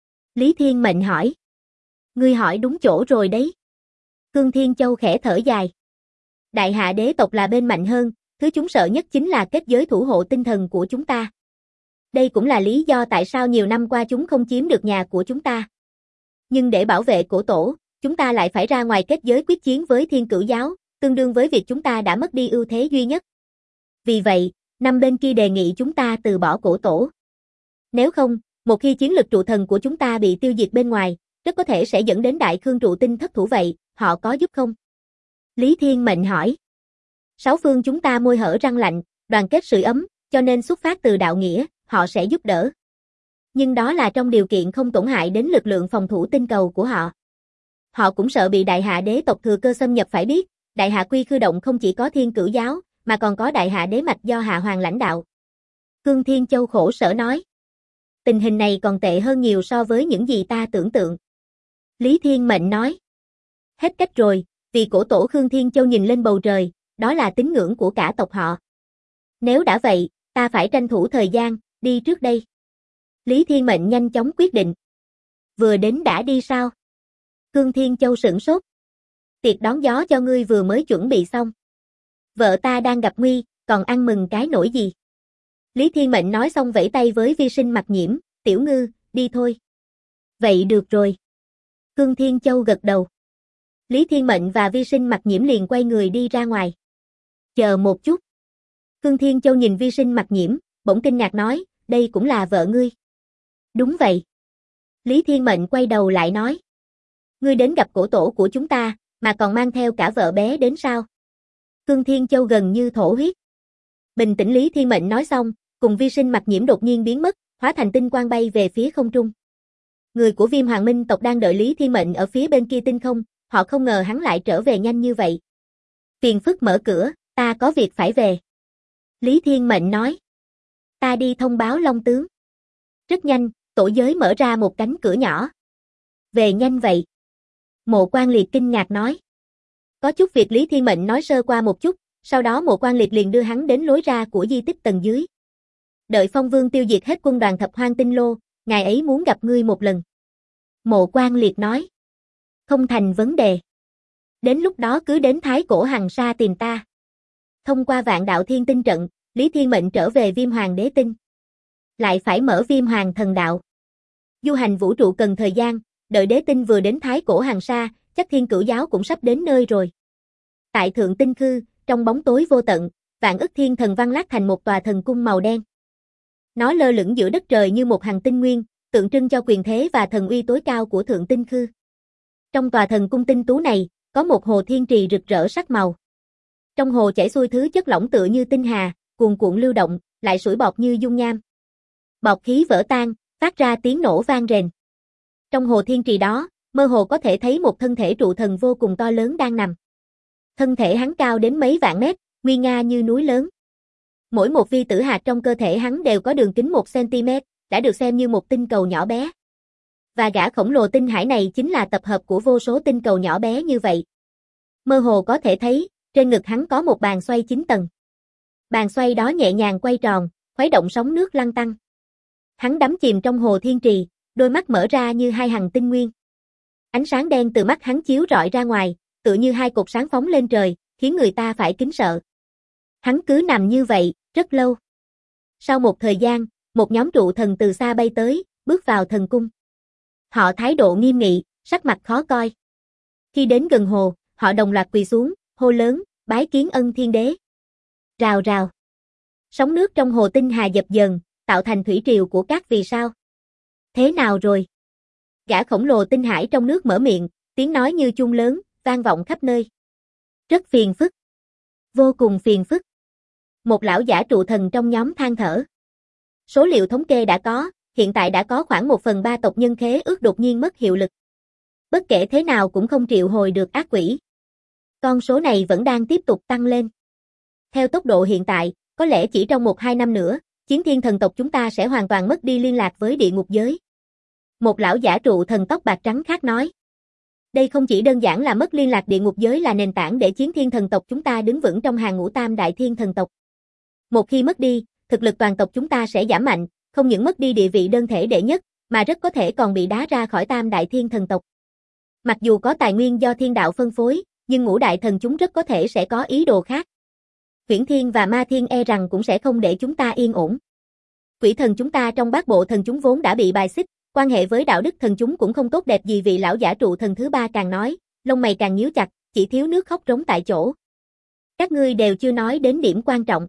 Lý Thiên Mệnh hỏi. Ngươi hỏi đúng chỗ rồi đấy. Khương Thiên Châu khẽ thở dài. Đại Hạ đế tộc là bên mạnh hơn, thứ chúng sợ nhất chính là kết giới thủ hộ tinh thần của chúng ta. Đây cũng là lý do tại sao nhiều năm qua chúng không chiếm được nhà của chúng ta. Nhưng để bảo vệ cổ tổ, chúng ta lại phải ra ngoài kết giới quyết chiến với Thiên Cửu Giáo, tương đương với việc chúng ta đã mất đi ưu thế duy nhất. Vì vậy, 5 bên kia đề nghị chúng ta từ bỏ cổ tổ. Nếu không, một khi chiến lực trụ thần của chúng ta bị tiêu diệt bên ngoài, rất có thể sẽ dẫn đến Đại Khương trụ tinh thất thủ vậy, họ có giúp không? Lý Thiên Mệnh hỏi. 6 phương chúng ta môi hở răng lạnh, đoàn kết sưởi ấm, cho nên xuất phát từ đạo nghĩa, họ sẽ giúp đỡ. Nhưng đó là trong điều kiện không tổn hại đến lực lượng phòng thủ tinh cầu của họ. Họ cũng sợ bị Đại Hạ đế tộc thừa cơ xâm nhập phải biết, Đại Hạ Quy Khư Động không chỉ có Thiên Cửu Giáo, mà còn có Đại Hạ đế mạch do Hạ Hoàng lãnh đạo. Khương Thiên Châu khổ sở nói. Tình hình này còn tệ hơn nhiều so với những gì ta tưởng tượng. Lý Thiên Mệnh nói. Hết cách rồi, vì cổ tổ Khương Thiên Châu nhìn lên bầu trời, đó là tín ngưỡng của cả tộc họ. Nếu đã vậy, ta phải tranh thủ thời gian, đi trước đây. Lý Thiên Mệnh nhanh chóng quyết định. Vừa đến đã đi sao? Khương Thiên Châu sửng sốt. Tiệc đón gió cho ngươi vừa mới chuẩn bị xong. Vợ ta đang gặp nguy, còn ăn mừng cái nỗi gì? Lý Thiên Mệnh nói xong vẫy tay với Vi Sinh Mặc Nhiễm, Tiểu Ngư, đi thôi. Vậy được rồi. Khương Thiên Châu gật đầu. Lý Thiên Mệnh và Vi Sinh Mặc Nhiễm liền quay người đi ra ngoài. Chờ một chút. Khương Thiên Châu nhìn Vi Sinh Mặc Nhiễm, bỗng kinh ngạc nói, đây cũng là vợ ngươi. Đúng vậy. Lý Thiên Mệnh quay đầu lại nói. Ngươi đến gặp cổ tổ của chúng ta, mà còn mang theo cả vợ bé đến sao? Khương Thiên Châu gần như thổ huyết. Bình tĩnh Lý Thiên Mệnh nói xong, cùng Vi Sinh Mặc Nhiễm đột nhiên biến mất, hóa thành tinh quang bay về phía không trung. Người của Viêm Hoàng Minh tộc đang đợi Lý Thiên Mệnh ở phía bên kia tinh không, họ không ngờ hắn lại trở về nhanh như vậy. Phiền phức mở cửa, ta có việc phải về. Lý Thiên Mệnh nói. Ta đi thông báo Long tướng. Rất nhanh, tổ giới mở ra một cánh cửa nhỏ. Về nhanh vậy. Mộ Quan Liệt kinh ngạc nói. Có chút việc Lý Thiên Mệnh nói sơ qua một chút, sau đó Mộ Quan Liệt liền đưa hắn đến lối ra của di tích tầng dưới. Đợi Phong Vương tiêu diệt hết quân đoàn Thập Hoang Tinh Lô, ngài ấy muốn gặp ngươi một lần. Mộ Quan Liệt nói. Không thành vấn đề. Đến lúc đó cứ đến Thái Cổ Hằng Sa tìm ta. Thông qua Vạn Đạo Thiên Tinh trận, Lý Thiên Mệnh trở về Viêm Hoàng Đế Tinh. Lại phải mở Viêm Hoàng Thần Đạo. Du hành vũ trụ cần thời gian, đợi Đế Tinh vừa đến Thái Cổ Hằng Sa, chắc Thiên Cửu Giáo cũng sắp đến nơi rồi. Tại Thượng Tinh Khư, trong bóng tối vô tận, Vạn Ức Thiên Thần Văn lát thành một tòa thần cung màu đen. Nó lơ lửng giữa đất trời như một hành tinh nguyên, tượng trưng cho quyền thế và thần uy tối cao của Thượng Tinh Khư. Trong tòa thần cung tinh tú này, có một hồ thiên trì rực rỡ sắc màu. Trong hồ chảy xuôi thứ chất lỏng tựa như tinh hà, cuồn cuộn lưu động, lại sủi bọt như dung nham. Bọt khí vỡ tan, phát ra tiếng nổ vang rền. Trong hồ thiên trì đó, mơ hồ có thể thấy một thân thể trụ thần vô cùng to lớn đang nằm. Thân thể hắn cao đến mấy vạn mét, nguy nga như núi lớn. Mỗi một vi tử hạt trong cơ thể hắn đều có đường kính 1 cm, đã được xem như một tinh cầu nhỏ bé. Và gã khổng lồ tinh hải này chính là tập hợp của vô số tinh cầu nhỏ bé như vậy. Mơ hồ có thể thấy, trên ngực hắn có một bàn xoay 9 tầng. Bàn xoay đó nhẹ nhàng quay tròn, khuấy động sóng nước lăn tăn. Hắn đắm chìm trong hồ thiên trì, đôi mắt mở ra như hai hằng tinh nguyên. Ánh sáng đen từ mắt hắn chiếu rọi ra ngoài, tựa như hai cột sáng phóng lên trời, khiến người ta phải kính sợ. Hắn cứ nằm như vậy, rất lâu. Sau một thời gian, một nhóm trụ thần từ xa bay tới, bước vào thần cung. Họ thái độ nghiêm nghị, sắc mặt khó coi. Khi đến gần hồ, họ đồng loạt quỳ xuống, hô lớn, bái kiến Ân Thiên Đế. Rào rào. Sóng nước trong hồ tinh hà dập dờn, tạo thành thủy triều của các vì sao. Thế nào rồi? Gã khổng lồ tinh hải trong nước mở miệng, tiếng nói như chuông lớn, vang vọng khắp nơi. Rất phiền phức. Vô cùng phiền phức. Một lão giả trụ thần trong nhóm than thở. Số liệu thống kê đã có, hiện tại đã có khoảng 1/3 tộc nhân khế ước đột nhiên mất hiệu lực. Bất kể thế nào cũng không triệu hồi được ác quỷ. Con số này vẫn đang tiếp tục tăng lên. Theo tốc độ hiện tại, có lẽ chỉ trong 1-2 năm nữa, chiến thiên thần tộc chúng ta sẽ hoàn toàn mất đi liên lạc với địa ngục giới. Một lão giả trụ thần tóc bạc trắng khác nói. Đây không chỉ đơn giản là mất liên lạc địa ngục giới là nền tảng để chiến thiên thần tộc chúng ta đứng vững trong hàng ngũ tam đại thiên thần tộc. Một khi mất đi, thực lực toàn tộc chúng ta sẽ giảm mạnh, không những mất đi địa vị đơn thể đệ nhất, mà rất có thể còn bị đá ra khỏi tam đại thiên thần tộc. Mặc dù có tài nguyên do thiên đạo phân phối, nhưng ngũ đại thần chúng rất có thể sẽ có ý đồ khác. Huyễn Thiên và Ma Thiên e rằng cũng sẽ không để chúng ta yên ổn. Quỷ thần chúng ta trong bát bộ thần chúng vốn đã bị bài xích, quan hệ với đạo đức thần chúng cũng không tốt đẹp gì. Vị lão giả trụ thần thứ ba càng nói, lông mày càng nhíu chặt, chỉ thiếu nước khóc rống tại chỗ. Các ngươi đều chưa nói đến điểm quan trọng.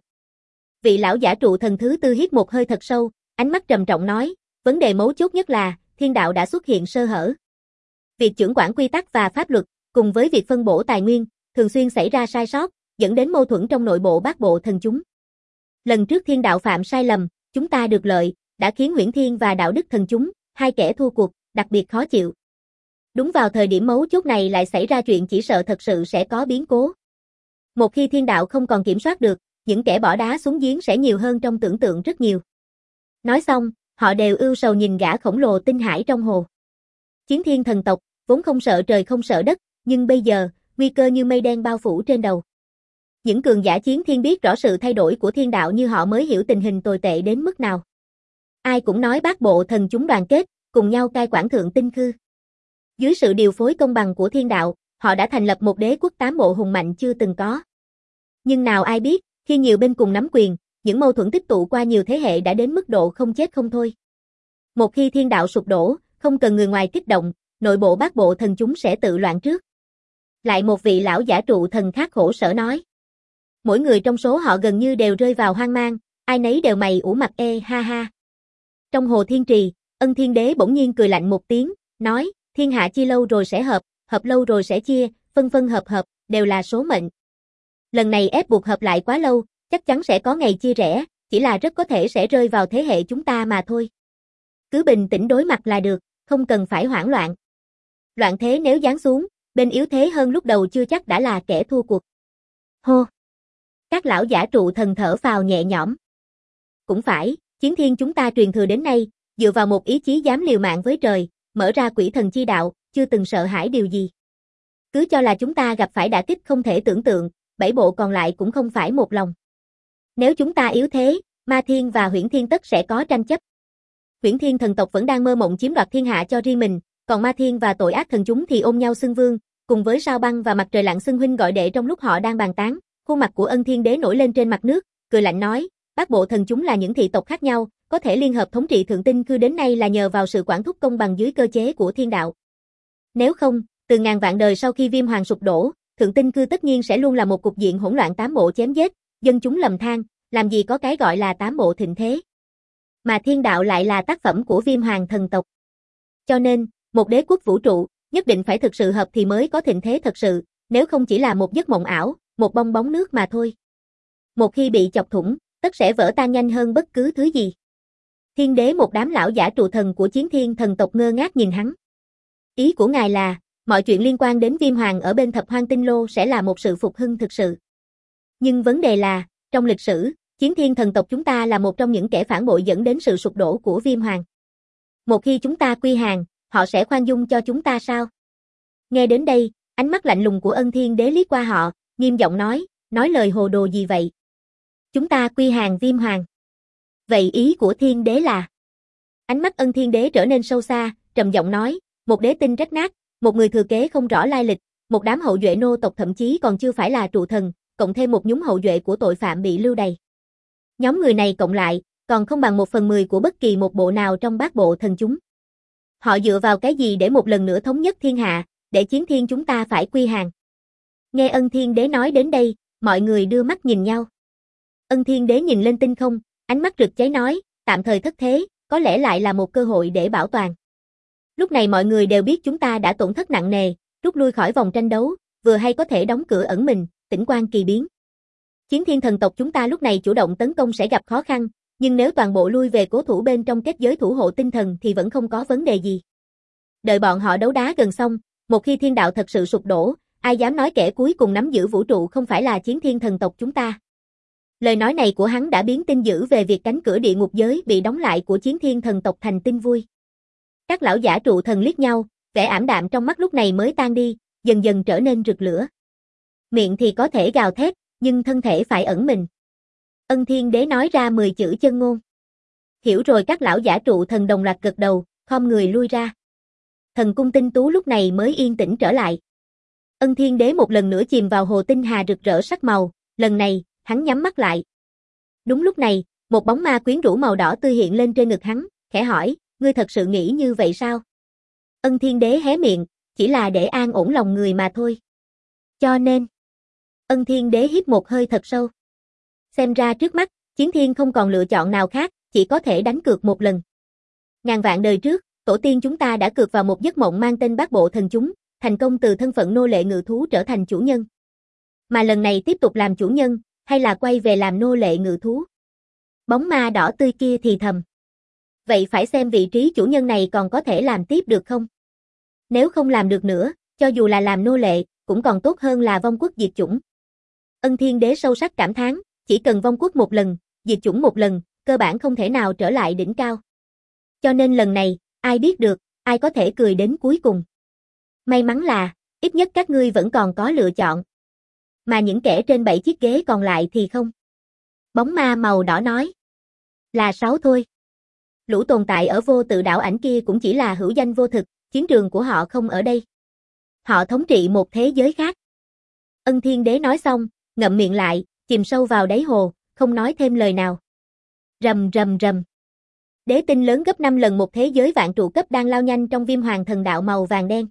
Vị lão giả trụ thần thứ tư hít một hơi thật sâu, ánh mắt trầm trọng nói, vấn đề mấu chốt nhất là, thiên đạo đã xuất hiện sơ hở. Việc chưởng quản quy tắc và pháp luật, cùng với việc phân bổ tài nguyên, thường xuyên xảy ra sai sót, dẫn đến mâu thuẫn trong nội bộ bát bộ thần chúng. Lần trước thiên đạo phạm sai lầm, chúng ta được lợi, đã khiến Huyễn Thiên và đạo đức thần chúng, hai kẻ thua cuộc, đặc biệt khó chịu. Đúng vào thời điểm mấu chốt này lại xảy ra chuyện chỉ sợ thật sự sẽ có biến cố. Một khi thiên đạo không còn kiểm soát được, những kẻ bỏ đá xuống giếng sẽ nhiều hơn trong tưởng tượng rất nhiều. Nói xong, họ đều ưu sầu nhìn gã khổng lồ tinh hải trong hồ. Chiến thiên thần tộc, vốn không sợ trời không sợ đất, nhưng bây giờ, nguy cơ như mây đen bao phủ trên đầu. Những cường giả chiến thiên biết rõ sự thay đổi của thiên đạo như họ mới hiểu tình hình tồi tệ đến mức nào. Ai cũng nói bát bộ thần chúng đoàn kết, cùng nhau cai quản Thượng Tinh Khư. Dưới sự điều phối công bằng của thiên đạo, họ đã thành lập một đế quốc 8 bộ hùng mạnh chưa từng có. Nhưng nào ai biết, khi nhiều bên cùng nắm quyền, những mâu thuẫn tích tụ qua nhiều thế hệ đã đến mức độ không chết không thôi. Một khi thiên đạo sụp đổ, không cần người ngoài kích động, nội bộ bát bộ thần chúng sẽ tự loạn trước. Lại một vị lão giả trụ thần khác khổ sở nói. Mỗi người trong số họ gần như đều rơi vào hoang mang, ai nấy đều mày ủ mặt ha ha. Trong hồ thiên trì, Ân Thiên Đế bỗng nhiên cười lạnh một tiếng, nói, thiên hạ chia lâu rồi sẽ hợp, hợp lâu rồi sẽ chia, phân phân hợp hợp, đều là số mệnh. Lần này ép buộc hợp lại quá lâu, chắc chắn sẽ có ngày chia rẽ, chỉ là rất có thể sẽ rơi vào thế hệ chúng ta mà thôi. Cứ bình tĩnh đối mặt là được, không cần phải hoảng loạn. Loạn thế nếu giáng xuống, bên yếu thế hơn lúc đầu chưa chắc đã là kẻ thua cuộc. Hô! Các lão giả trụ thần thở phào nhẹ nhõm. Cũng phải, chiến thiên chúng ta truyền thừa đến nay, dựa vào một ý chí dám liều mạng với trời, mở ra quỷ thần chi đạo, chưa từng sợ hãi điều gì. Cứ cho là chúng ta gặp phải đả kích không thể tưởng tượng, 7 bộ còn lại cũng không phải một lòng. Nếu chúng ta yếu thế, Ma Thiên và Huyễn Thiên tất sẽ có tranh chấp. Huyễn Thiên thần tộc vẫn đang mơ mộng chiếm đoạt thiên hạ cho riêng mình, còn Ma Thiên và tội ác thần chúng thì ôm nhau xưng vương, cùng với Sao Băng và Mặt Trời Lặn xưng huynh gọi đệ. Trong lúc họ đang bàn tán, khuôn mặt của Ân Thiên Đế nổi lên trên mặt nước, cười lạnh nói, bát bộ thần chúng là những thị tộc khác nhau, có thể liên hợp thống trị Thượng Tinh Khư đến nay là nhờ vào sự quản thúc công bằng dưới cơ chế của thiên đạo. Nếu không, từ ngàn vạn đời sau khi Viêm Hoàng sụp đổ, Thượng Tinh Khư tất nhiên sẽ luôn là một cục diện hỗn loạn 8 bộ chém giết, dân chúng lầm than, làm gì có cái gọi là tám bộ thịnh thế. Mà thiên đạo lại là tác phẩm của Viêm Hoàng thần tộc. Cho nên, một đế quốc vũ trụ, nhất định phải thực sự hợp thì mới có thịnh thế thật sự, nếu không chỉ là một giấc mộng ảo, một bong bóng nước mà thôi. Một khi bị chọc thủng, tất sẽ vỡ tan nhanh hơn bất cứ thứ gì. Thiên đế một đám lão giả trụ thần của Chiến Thiên thần tộc ngơ ngác nhìn hắn. Ý của ngài là, mọi chuyện liên quan đến Viêm Hoàng ở bên Thập Hoang Tinh Lô sẽ là một sự phục hưng thực sự. Nhưng vấn đề là, trong lịch sử, Chiến Thiên thần tộc chúng ta là một trong những kẻ phản bội dẫn đến sự sụp đổ của Viêm Hoàng. Một khi chúng ta quy hàng, họ sẽ khoan dung cho chúng ta sao? Nghe đến đây, ánh mắt lạnh lùng của Ân Thiên Đế liếc qua họ, nghiêm giọng nói lời hồ đồ gì vậy? Chúng ta quy hàng Viêm Hoàng. Vậy ý của Thiên Đế là? Ánh mắt Ân Thiên Đế trở nên sâu xa, trầm giọng nói, một đế tinh rách nát, một người thừa kế không rõ lai lịch, một đám hậu duệ nô tộc thậm chí còn chưa phải là trụ thần, cộng thêm một nhúng hậu duệ của tội phạm bị lưu đày. Nhóm người này cộng lại, còn không bằng 1/10 của bất kỳ một bộ nào trong bát bộ thần chúng. Họ dựa vào cái gì để một lần nữa thống nhất thiên hạ, để Chiến Thiên chúng ta phải quy hàng? Nghe Ân Thiên Đế nói đến đây, mọi người đưa mắt nhìn nhau. Ân Thiên Đế nhìn lên tinh không, ánh mắt rực cháy nói, tạm thời thất thế, có lẽ lại là một cơ hội để bảo toàn. Lúc này mọi người đều biết chúng ta đã tổn thất nặng nề, rút lui khỏi vòng tranh đấu, vừa hay có thể đóng cửa ẩn mình, tĩnh quan kỳ biến. Chiến Thiên thần tộc chúng ta lúc này chủ động tấn công sẽ gặp khó khăn, nhưng nếu toàn bộ lui về cố thủ bên trong kết giới thủ hộ tinh thần thì vẫn không có vấn đề gì. Đợi bọn họ đấu đá gần xong, một khi thiên đạo thật sự sụp đổ, ai dám nói kẻ cuối cùng nắm giữ vũ trụ không phải là Chiến Thiên thần tộc chúng ta. Lời nói này của hắn đã biến tin dữ về việc cánh cửa địa ngục giới bị đóng lại của Chiến Thiên thần tộc thành tin vui. Các lão giả trụ thần liếc nhau, vẻ ảm đạm trong mắt lúc này mới tan đi, dần dần trở nên rực lửa. Miệng thì có thể gào thét, nhưng thân thể phải ẩn mình. Ân Thiên Đế nói ra 10 chữ chân ngôn. Hiểu rồi, các lão giả trụ thần đồng loạt gật đầu, khom người lui ra. Thần cung tinh tú lúc này mới yên tĩnh trở lại. Ân Thiên Đế một lần nữa chìm vào hồ tinh hà rực rỡ sắc màu, lần này, hắn nhắm mắt lại. Đúng lúc này, một bóng ma quyến rũ màu đỏ tươi hiện lên trên ngực hắn, khẽ hỏi, ngươi thật sự nghĩ như vậy sao? Ân Thiên Đế hé miệng, chỉ là để an ổn lòng người mà thôi. Cho nên, Ân Thiên Đế hít một hơi thật sâu. Xem ra trước mắt, Chiến Thiên không còn lựa chọn nào khác, chỉ có thể đánh cược một lần. Ngàn vạn đời trước, tổ tiên chúng ta đã cược vào một giấc mộng mang tên bát bộ thần chúng, thành công từ thân phận nô lệ ngự thú trở thành chủ nhân. Mà lần này tiếp tục làm chủ nhân, hay là quay về làm nô lệ ngự thú? Bóng ma đỏ tươi kia thì thầm. Vậy phải xem vị trí chủ nhân này còn có thể làm tiếp được không? Nếu không làm được nữa, cho dù là làm nô lệ, cũng còn tốt hơn là vong quốc diệt chủng. Ân Thiên Đế sâu sắc cảm thán, chỉ cần vong quốc một lần, diệt chủng một lần, cơ bản không thể nào trở lại đỉnh cao. Cho nên lần này, ai biết được, ai có thể cười đến cuối cùng. May mắn là, ít nhất các ngươi vẫn còn có lựa chọn. Mà những kẻ trên 7 chiếc ghế còn lại thì không. Bóng ma màu đỏ nói. Là 6 thôi. Lũ tồn tại ở vô tự đảo ảnh kia cũng chỉ là hữu danh vô thực, chiến trường của họ không ở đây. Họ thống trị một thế giới khác. Ân Thiên Đế nói xong, ngậm miệng lại, chìm sâu vào đáy hồ, không nói thêm lời nào. Rầm rầm rầm. Đế tinh lớn gấp 5 lần một thế giới vạn trụ cấp đang lao nhanh trong Viêm Hoàng thần đạo màu vàng đen.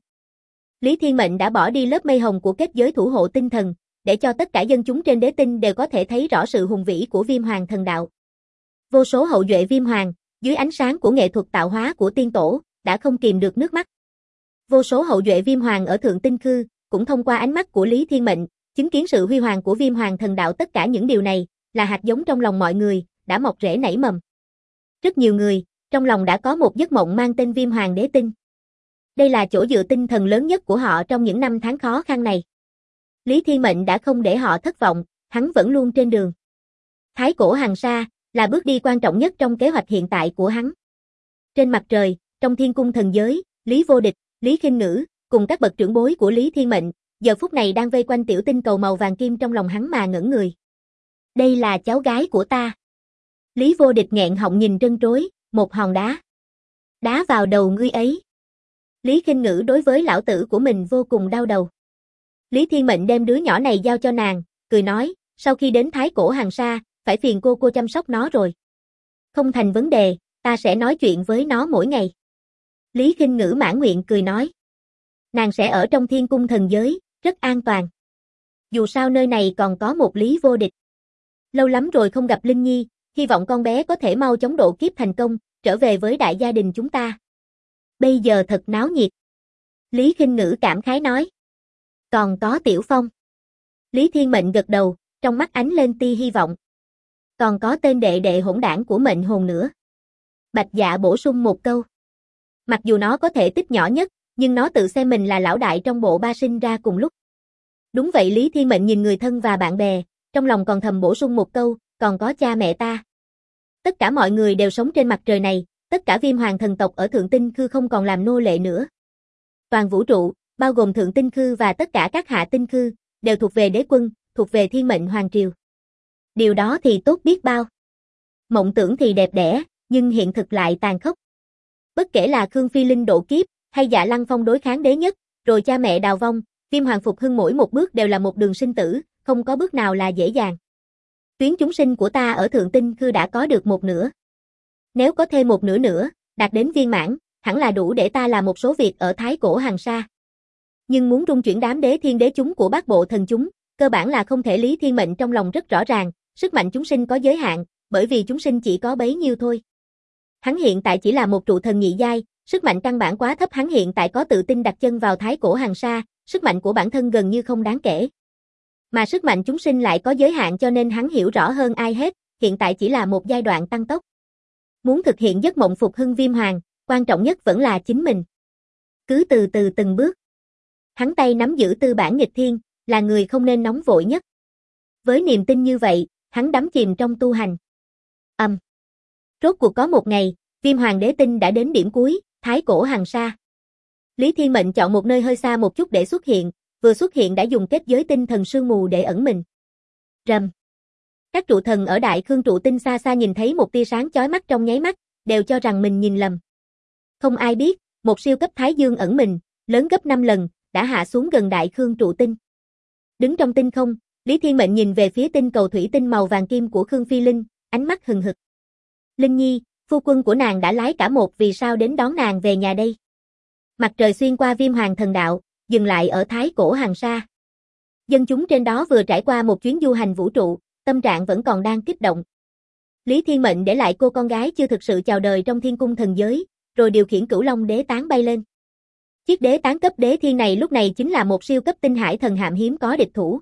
Lý Thiên Mệnh đã bỏ đi lớp mây hồng của kết giới thủ hộ tinh thần, để cho tất cả dân chúng trên đế tinh đều có thể thấy rõ sự hùng vĩ của Viêm Hoàng thần đạo. Vô số hậu duệ Viêm Hoàng, dưới ánh sáng của nghệ thuật tạo hóa của tiên tổ, đã không kìm được nước mắt. Vô số hậu duệ Viêm Hoàng ở Thượng Tinh Khư, cũng thông qua ánh mắt của Lý Thiên Mệnh, chứng kiến sự huy hoàng của Viêm Hoàng thần đạo. Tất cả những điều này, là hạt giống trong lòng mọi người, đã mọc rễ nảy mầm. Rất nhiều người, trong lòng đã có một giấc mộng mang tên Viêm Hoàng đế tinh. Đây là chỗ dựa tinh thần lớn nhất của họ trong những năm tháng khó khăn này. Lý Thiên Mệnh đã không để họ thất vọng, hắn vẫn luôn trên đường. Thái cổ hàng sa, là bước đi quan trọng nhất trong kế hoạch hiện tại của hắn. Trên mặt trời, trong thiên cung thần giới, Lý Vô Địch, Lý Khinh Ngữ, cùng các bậc trưởng bối của Lý Thiên Mệnh, giờ phút này đang vây quanh tiểu tinh cầu màu vàng kim trong lòng hắn mà ngẩn người. Đây là cháu gái của ta. Lý Vô Địch nghẹn họng nhìn trân trối, một hòn đá. Đá vào đầu ngươi ấy. Lý Khinh Ngữ đối với lão tử của mình vô cùng đau đầu. Lý Thiên Mệnh đem đứa nhỏ này giao cho nàng, cười nói, sau khi đến Thái cổ hàng sa, phải phiền cô chăm sóc nó rồi. Không thành vấn đề, ta sẽ nói chuyện với nó mỗi ngày. Lý Khinh Ngữ mãn nguyện cười nói. Nàng sẽ ở trong thiên cung thần giới, rất an toàn. Dù sao nơi này còn có một Lý Vô Địch. Lâu lắm rồi không gặp Linh Nhi, hy vọng con bé có thể mau chóng độ kiếp thành công, trở về với đại gia đình chúng ta. Bây giờ thật náo nhiệt. Lý Khinh Ngữ cảm khái nói. Còn có Tiểu Phong. Lý Thiên Mệnh gật đầu, trong mắt ánh lên tia hy vọng. Còn có tên đệ đệ hỗn đảng của mệnh hồn nữa. Bạch Dạ bổ sung một câu. Mặc dù nó có thể tích nhỏ nhất, nhưng nó tự xem mình là lão đại trong bộ ba sinh ra cùng lúc. Đúng vậy, Lý Thiên Mệnh nhìn người thân và bạn bè, trong lòng còn thầm bổ sung một câu, còn có cha mẹ ta. Tất cả mọi người đều sống trên mặt trời này, tất cả Viêm Hoàng thần tộc ở Thượng Tinh Khư không còn làm nô lệ nữa. Toàn vũ trụ, bao gồm Thượng Tinh Khư và tất cả các Hạ Tinh Khư, đều thuộc về đế quân, thuộc về Thiên Mệnh Hoàng Triều. Điều đó thì tốt biết bao. Mộng tưởng thì đẹp đẽ, nhưng hiện thực lại tàn khốc. Bất kể là Khương Phi Linh độ kiếp, hay Dạ Lăng Phong đối kháng đế nhất, rồi cha mẹ đào vong, Viêm Hoàng phục hưng mỗi một bước đều là một đường sinh tử, không có bước nào là dễ dàng. Tuyến chúng sinh của ta ở Thượng Tinh Khư đã có được một nửa. Nếu có thêm một nửa nữa, đạt đến viên mãn, hẳn là đủ để ta làm một số việc ở Thái Cổ Hằng Sa. Nhưng muốn rung chuyển đám đế thiên đế chúng của bát bộ thần chúng, cơ bản là không thể. Lý Thiên Mệnh trong lòng rất rõ ràng, sức mạnh chúng sinh có giới hạn, bởi vì chúng sinh chỉ có bấy nhiêu thôi. Hắn hiện tại chỉ là một trụ thần nhị giai, sức mạnh căn bản quá thấp. Hắn hiện tại có tự tin đặt chân vào Thái Cổ Hằng Sa, sức mạnh của bản thân gần như không đáng kể. Mà sức mạnh chúng sinh lại có giới hạn, cho nên hắn hiểu rõ hơn ai hết, hiện tại chỉ là một giai đoạn tăng tốc. Muốn thực hiện giấc mộng phục hưng Viêm Hoàng, quan trọng nhất vẫn là chính mình. Cứ từ từ từng bước. Hắn tay nắm giữ tư bản nghịch thiên, là người không nên nóng vội nhất. Với niềm tin như vậy, hắn đắm chìm trong tu hành. Rốt cuộc có một ngày, Viêm Hoàng đế tinh đã đến điểm cuối, Thái Cổ Hằng Sa. Lý Thiên Mệnh chọn một nơi hơi xa một chút để xuất hiện, vừa xuất hiện đã dùng kết giới tinh thần sương mù để ẩn mình. Rầm. Các trụ thần ở Đại Khương trụ tinh xa xa nhìn thấy một tia sáng chói mắt trong nháy mắt, đều cho rằng mình nhìn lầm. Không ai biết, một siêu cấp Thái Dương ẩn mình, lớn gấp 5 lần, đã hạ xuống gần Đại Khương trụ tinh. Đứng trong tinh không, Lý Thiên Mệnh nhìn về phía tinh cầu thủy tinh màu vàng kim của Khương Phi Linh, ánh mắt hừng hực. Linh Nhi, phu quân của nàng đã lái cả một vì sao đến đón nàng về nhà đây. Mặt trời xuyên qua Viêm Hoàng thần đạo, dừng lại ở Thái Cổ Hằng Sa. Dân chúng trên đó vừa trải qua một chuyến du hành vũ trụ, tâm trạng vẫn còn đang kích động. Lý Thiên Mệnh để lại cô con gái chưa thực sự chào đời trong thiên cung thần giới, rồi điều khiển Cửu Long đế tán bay lên. Chiếc đế tán cấp đế thiên này lúc này chính là một siêu cấp tinh hải thần hạm hiếm có địch thủ.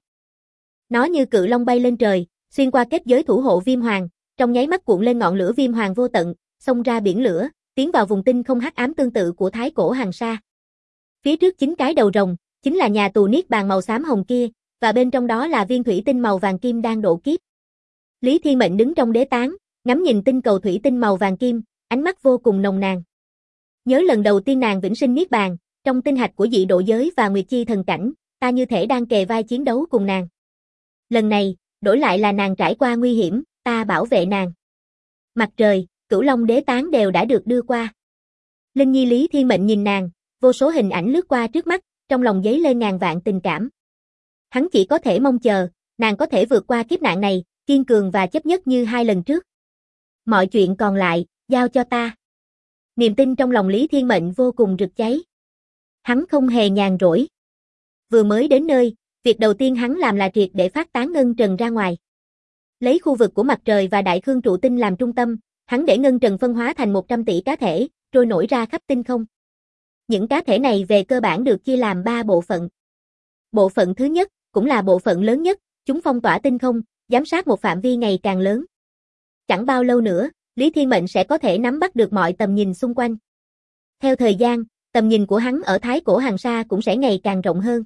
Nó như cự long bay lên trời, xuyên qua kết giới thủ hộ Viêm Hoàng, trong nháy mắt cuộn lên ngọn lửa Viêm Hoàng vô tận, xông ra biển lửa, tiến vào vùng tinh không hắc ám tương tự của Thái Cổ Hằng Sa. Phía trước chính cái đầu rồng, chính là nhà tù niết bàn màu xám hồng kia, và bên trong đó là viên thủy tinh màu vàng kim đang độ kiếp. Lý Thiên Mệnh đứng trong đế tán, ngắm nhìn tinh cầu thủy tinh màu vàng kim, ánh mắt vô cùng nồng nàn. Nhớ lần đầu tiên nàng vĩnh sinh niết bàn, trong tinh hạch của dị độ giới và Nguyệt Chi thần cảnh, ta như thể đang kề vai chiến đấu cùng nàng. Lần này, đổi lại là nàng trải qua nguy hiểm, ta bảo vệ nàng. Mặt trời, Cửu Long đế tán đều đã được đưa qua. Linh Nhi. Lý Thiên Mệnh nhìn nàng, vô số hình ảnh lướt qua trước mắt, trong lòng dấy lên ngàn vạn tình cảm. Hắn chỉ có thể mong chờ, nàng có thể vượt qua kiếp nạn này, kiên cường và chấp nhất như hai lần trước. Mọi chuyện còn lại, giao cho ta. Niềm tin trong lòng Lý Thiên Mệnh vô cùng rực cháy. Hắn không hề nhàn rỗi. Vừa mới đến nơi, việc đầu tiên hắn làm là triệt để phát tán ngân trần ra ngoài. Lấy khu vực của mặt trời và Đại Khương trụ tinh làm trung tâm, hắn để ngân trần phân hóa thành 100 tỷ cá thể, trôi nổi ra khắp tinh không. Những cá thể này về cơ bản được chia làm 3 bộ phận. Bộ phận thứ nhất, cũng là bộ phận lớn nhất, chúng phong tỏa tinh không, giám sát một phạm vi ngày càng lớn. Chẳng bao lâu nữa, Lý Thiên Mệnh sẽ có thể nắm bắt được mọi tầm nhìn xung quanh. Theo thời gian, tầm nhìn của hắn ở Thái Cổ Hằng Sa cũng sẽ ngày càng rộng hơn.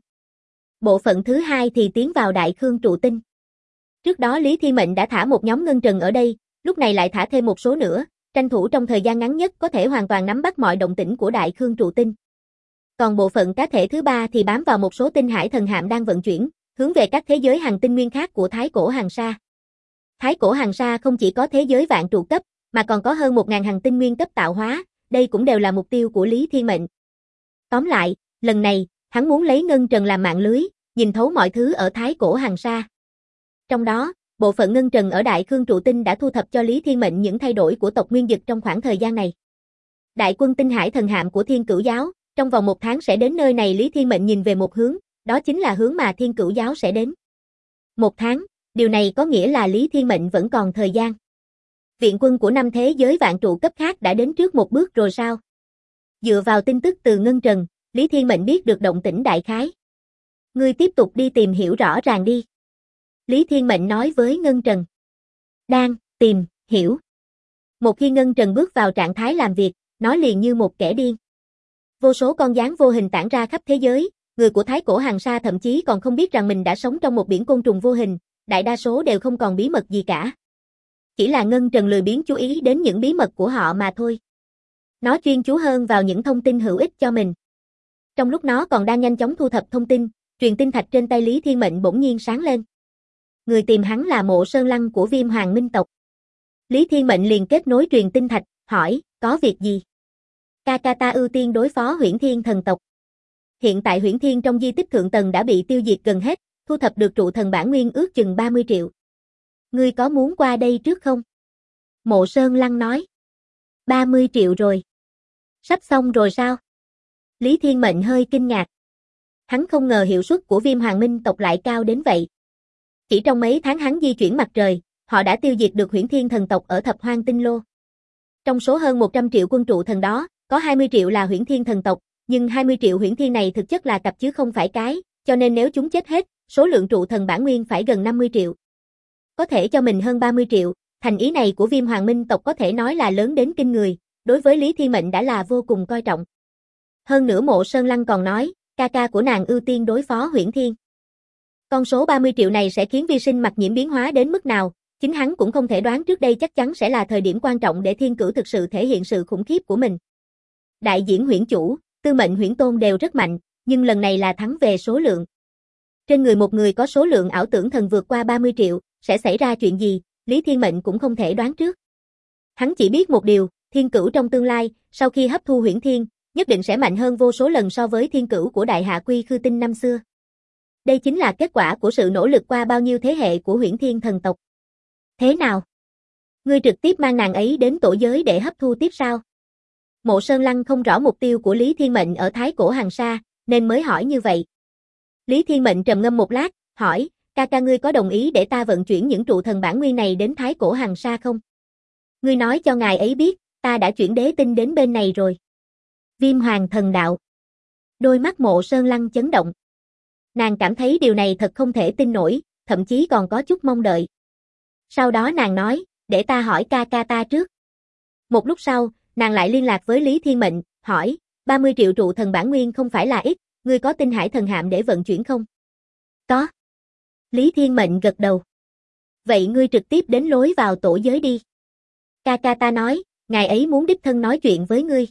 Bộ phận thứ hai thì tiến vào Đại Khương trụ tinh. Trước đó Lý Thiên Mệnh đã thả một nhóm ngân trần ở đây, lúc này lại thả thêm một số nữa, tranh thủ trong thời gian ngắn nhất có thể hoàn toàn nắm bắt mọi động tĩnh của Đại Khương trụ tinh. Còn bộ phận cá thể thứ ba thì bám vào một số tinh hải thần hạm đang vận chuyển, hướng về các thế giới hành tinh nguyên khác của Thái Cổ Hằng Sa. Thái Cổ Hằng Sa không chỉ có thế giới vạn trụ cấp, mà còn có hơn 1000 hành tinh nguyên cấp tạo hóa, đây cũng đều là mục tiêu của Lý Thiên Mệnh. Tóm lại, lần này, hắn muốn lấy ngân trần làm mạng lưới, nhìn thấu mọi thứ ở Thái Cổ Hằng Sa. Trong đó, bộ phận ngân trần ở Đại Khương trụ tinh đã thu thập cho Lý Thiên Mệnh những thay đổi của tộc Nguyên Dực trong khoảng thời gian này. Đại quân tinh hải thần hạm của Thiên Cửu giáo, trong vòng 1 tháng sẽ đến nơi này. Lý Thiên Mệnh nhìn về một hướng, đó chính là hướng mà Thiên Cửu giáo sẽ đến. 1 tháng, Điều này có nghĩa là Lý Thiên Mệnh vẫn còn thời gian. Viện quân của 5 thế giới vạn trụ cấp khác đã đến trước một bước rồi sao? Dựa vào tin tức từ Ngân Trần, Lý Thiên Mệnh biết được động tĩnh đại khái. Ngươi tiếp tục đi tìm hiểu rõ ràng đi. Lý Thiên Mệnh nói với Ngân Trần. Đang tìm hiểu. Một khi Ngân Trần bước vào trạng thái làm việc, nó liền như một kẻ điên. Vô số con gián vô hình tản ra khắp thế giới, người của Thái Cổ Hàng Sa thậm chí còn không biết rằng mình đã sống trong một biển côn trùng vô hình, đại đa số đều không còn bí mật gì cả. Chỉ là Ngân Trần lười biếng chú ý đến những bí mật của họ mà thôi. Nó chuyên chú hơn vào những thông tin hữu ích cho mình. Trong lúc nó còn đang nhanh chóng thu thập thông tin, truyền tinh thạch trên tay Lý Thiên Mệnh bỗng nhiên sáng lên. Người tìm hắn là Mộ Sơn Lăng của Viêm Hoàng Minh tộc. Lý Thiên Mệnh liền kết nối truyền tinh thạch, hỏi, có việc gì? Ta ưu tiên đối phó Huyễn Thiên thần tộc. Hiện tại Huyễn Thiên trong di tích thượng tầng đã bị tiêu diệt gần hết, thu thập được trụ thần bản nguyên ước chừng 30 triệu. Ngươi có muốn qua đây trước không? Mộ Sơn Lăng nói. 30 triệu rồi. Sắp xong rồi sao? Lý Thiên Mệnh hơi kinh ngạc. Hắn không ngờ hiệu suất của Viêm Hoàng Minh tộc lại cao đến vậy. Chỉ trong mấy tháng hắn di chuyển mặt trời, họ đã tiêu diệt được Huyễn Thiên thần tộc ở Thập Hoang Tinh Lô. Trong số hơn 100 triệu quân trụ thần đó, có 20 triệu là Huyễn Thiên thần tộc, nhưng 20 triệu Huyễn Thiên này thực chất là cặp chứ không phải cái, cho nên nếu chúng chết hết, số lượng trụ thần bản nguyên phải gần 50 triệu. Có thể cho mình hơn 30 triệu, thành ý này của Viêm Hoàng Minh tộc có thể nói là lớn đến kinh người, đối với Lý Thiên Mệnh đã là vô cùng coi trọng. Hơn nữa Mộ Sơn Lăng còn nói, ca của nàng ưu tiên đối phó Huyễn Thiên. Con số 30 triệu này sẽ khiến vi sinh mặc nhiễm biến hóa đến mức nào, chính hắn cũng không thể đoán trước đây chắc chắn sẽ là thời điểm quan trọng để Thiên Cửu thực sự thể hiện sự khủng khiếp của mình. Đại diễn Huyễn Chủ, Tư Mệnh Huyễn Tôn đều rất mạnh, nhưng lần này là thắng về số lượng. Trên người một người có số lượng ảo tưởng thần vượt qua 30 triệu, sẽ xảy ra chuyện gì, Lý Thiên Mệnh cũng không thể đoán trước. Hắn chỉ biết một điều, Thiên Cửu trong tương lai, sau khi hấp thu Huyễn Thiên, nhất định sẽ mạnh hơn vô số lần so với Thiên Cửu của Đại Hạ Quy Khư Tinh năm xưa. Đây chính là kết quả của sự nỗ lực qua bao nhiêu thế hệ của Huyễn Thiên thần tộc. Thế nào? Ngươi trực tiếp mang nàng ấy đến tổ giới để hấp thu tiếp sao? Mộ Sơn Lăng không rõ mục tiêu của Lý Thiên Mệnh ở Thái Cổ Hàng Sa, nên mới hỏi như vậy. Lý Thiên Mệnh trầm ngâm một lát, hỏi, ca ngươi có đồng ý để ta vận chuyển những trụ thần bản nguyên này đến Thái Cổ Hàng Sa không? Ngươi nói cho ngài ấy biết, ta đã chuyển đế tinh đến bên này rồi. Viêm Hoàng thần đạo. Đôi mắt Mộ Sơn Lăng chấn động. Nàng cảm thấy điều này thật không thể tin nổi, thậm chí còn có chút mong đợi. Sau đó nàng nói, để ta hỏi ca ta trước. Một lúc sau, nàng lại liên lạc với Lý Thiên Mệnh, hỏi, 30 triệu trụ thần bản nguyên không phải là ít, ngươi có tinh hải thần hạm để vận chuyển không? Có. Lý Thiên Mệnh gật đầu. Vậy ngươi trực tiếp đến lối vào tổ giới đi. Ca ta nói, ngài ấy muốn đích thân nói chuyện với ngươi.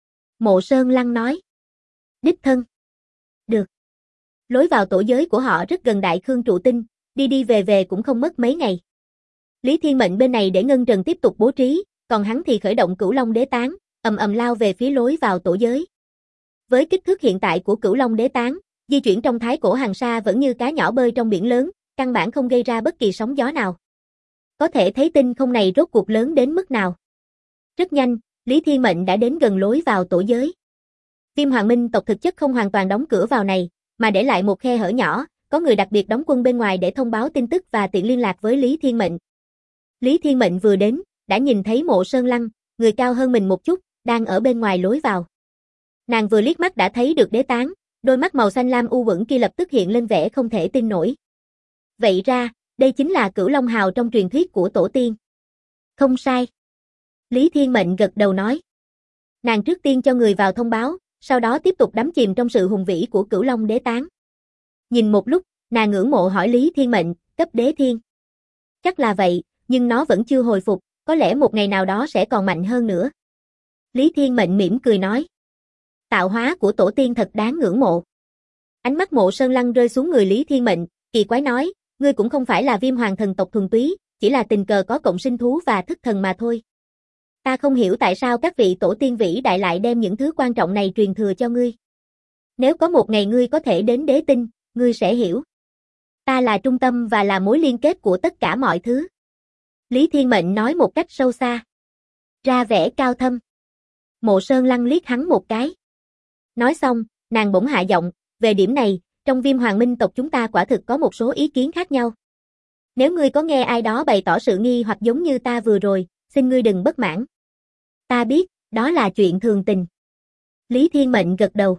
Mộ Sơn Lăng nói. Đích thân. Được. Lối vào tổ giới của họ rất gần Đại Khương trụ tinh, đi về cũng không mất mấy ngày. Lý Thiên Mệnh bên này để Ngân Trần tiếp tục bố trí, còn hắn thì khởi động Cửu Long Đế Tán, ầm lao về phía lối vào tổ giới. Với kích thước hiện tại của Cửu Long Đế Tán, di chuyển trong Thái Cổ Hàng Sa vẫn như cá nhỏ bơi trong biển lớn, căn bản không gây ra bất kỳ sóng gió nào. Có thể thấy tinh không này rốt cuộc lớn đến mức nào. Rất nhanh, Lý Thiên Mệnh đã đến gần lối vào tổ giới. Viêm Hoàng Minh tộc thực chất không hoàn toàn đóng cửa vào này, mà để lại một khe hở nhỏ, có người đặc biệt đóng quân bên ngoài để thông báo tin tức và tiện liên lạc với Lý Thiên Mệnh. Lý Thiên Mệnh vừa đến, đã nhìn thấy Mộ Sơn Lăng, người cao hơn mình một chút, đang ở bên ngoài lối vào. Nàng vừa liếc mắt đã thấy được đế tán, đôi mắt màu xanh lam u uẩn kia lập tức hiện lên vẻ không thể tin nổi. Vậy ra, đây chính là Cửu Long Hào trong truyền thuyết của tổ tiên. Không sai. Lý Thiên Mệnh gật đầu nói. Nàng trước tiên cho người vào thông báo, sau đó tiếp tục đắm chìm trong sự hùng vĩ của Cửu Long Đế Tán. Nhìn một lúc, nàng ngưỡng mộ hỏi Lý Thiên Mệnh, cấp đế thiên. Chắc là vậy, nhưng nó vẫn chưa hồi phục, có lẽ một ngày nào đó sẽ còn mạnh hơn nữa. Lý Thiên Mệnh mỉm cười nói. Tạo hóa của tổ tiên thật đáng ngưỡng mộ. Ánh mắt Mộ Sơn Lăng rơi xuống người Lý Thiên Mệnh, kỳ quái nói, ngươi cũng không phải là Viêm Hoàng thần tộc thuần túy, chỉ là tình cờ có cộng sinh thú và thức thần mà thôi. Ta không hiểu tại sao các vị tổ tiên vĩ đại lại đem những thứ quan trọng này truyền thừa cho ngươi. Nếu có một ngày ngươi có thể đến đế tinh, ngươi sẽ hiểu. Ta là trung tâm và là mối liên kết của tất cả mọi thứ. Lý Thiên Mệnh nói một cách sâu xa. Ra vẻ cao thâm. Mộ Sơn Lăng liếc hắn một cái. Nói xong, nàng bỗng hạ giọng, về điểm này, trong Viêm Hoàng Minh tộc chúng ta quả thực có một số ý kiến khác nhau. Nếu ngươi có nghe ai đó bày tỏ sự nghi hoặc giống như ta vừa rồi, xin ngươi đừng bất mãn. Ta biết, đó là chuyện thường tình. Lý Thiên Mệnh gật đầu.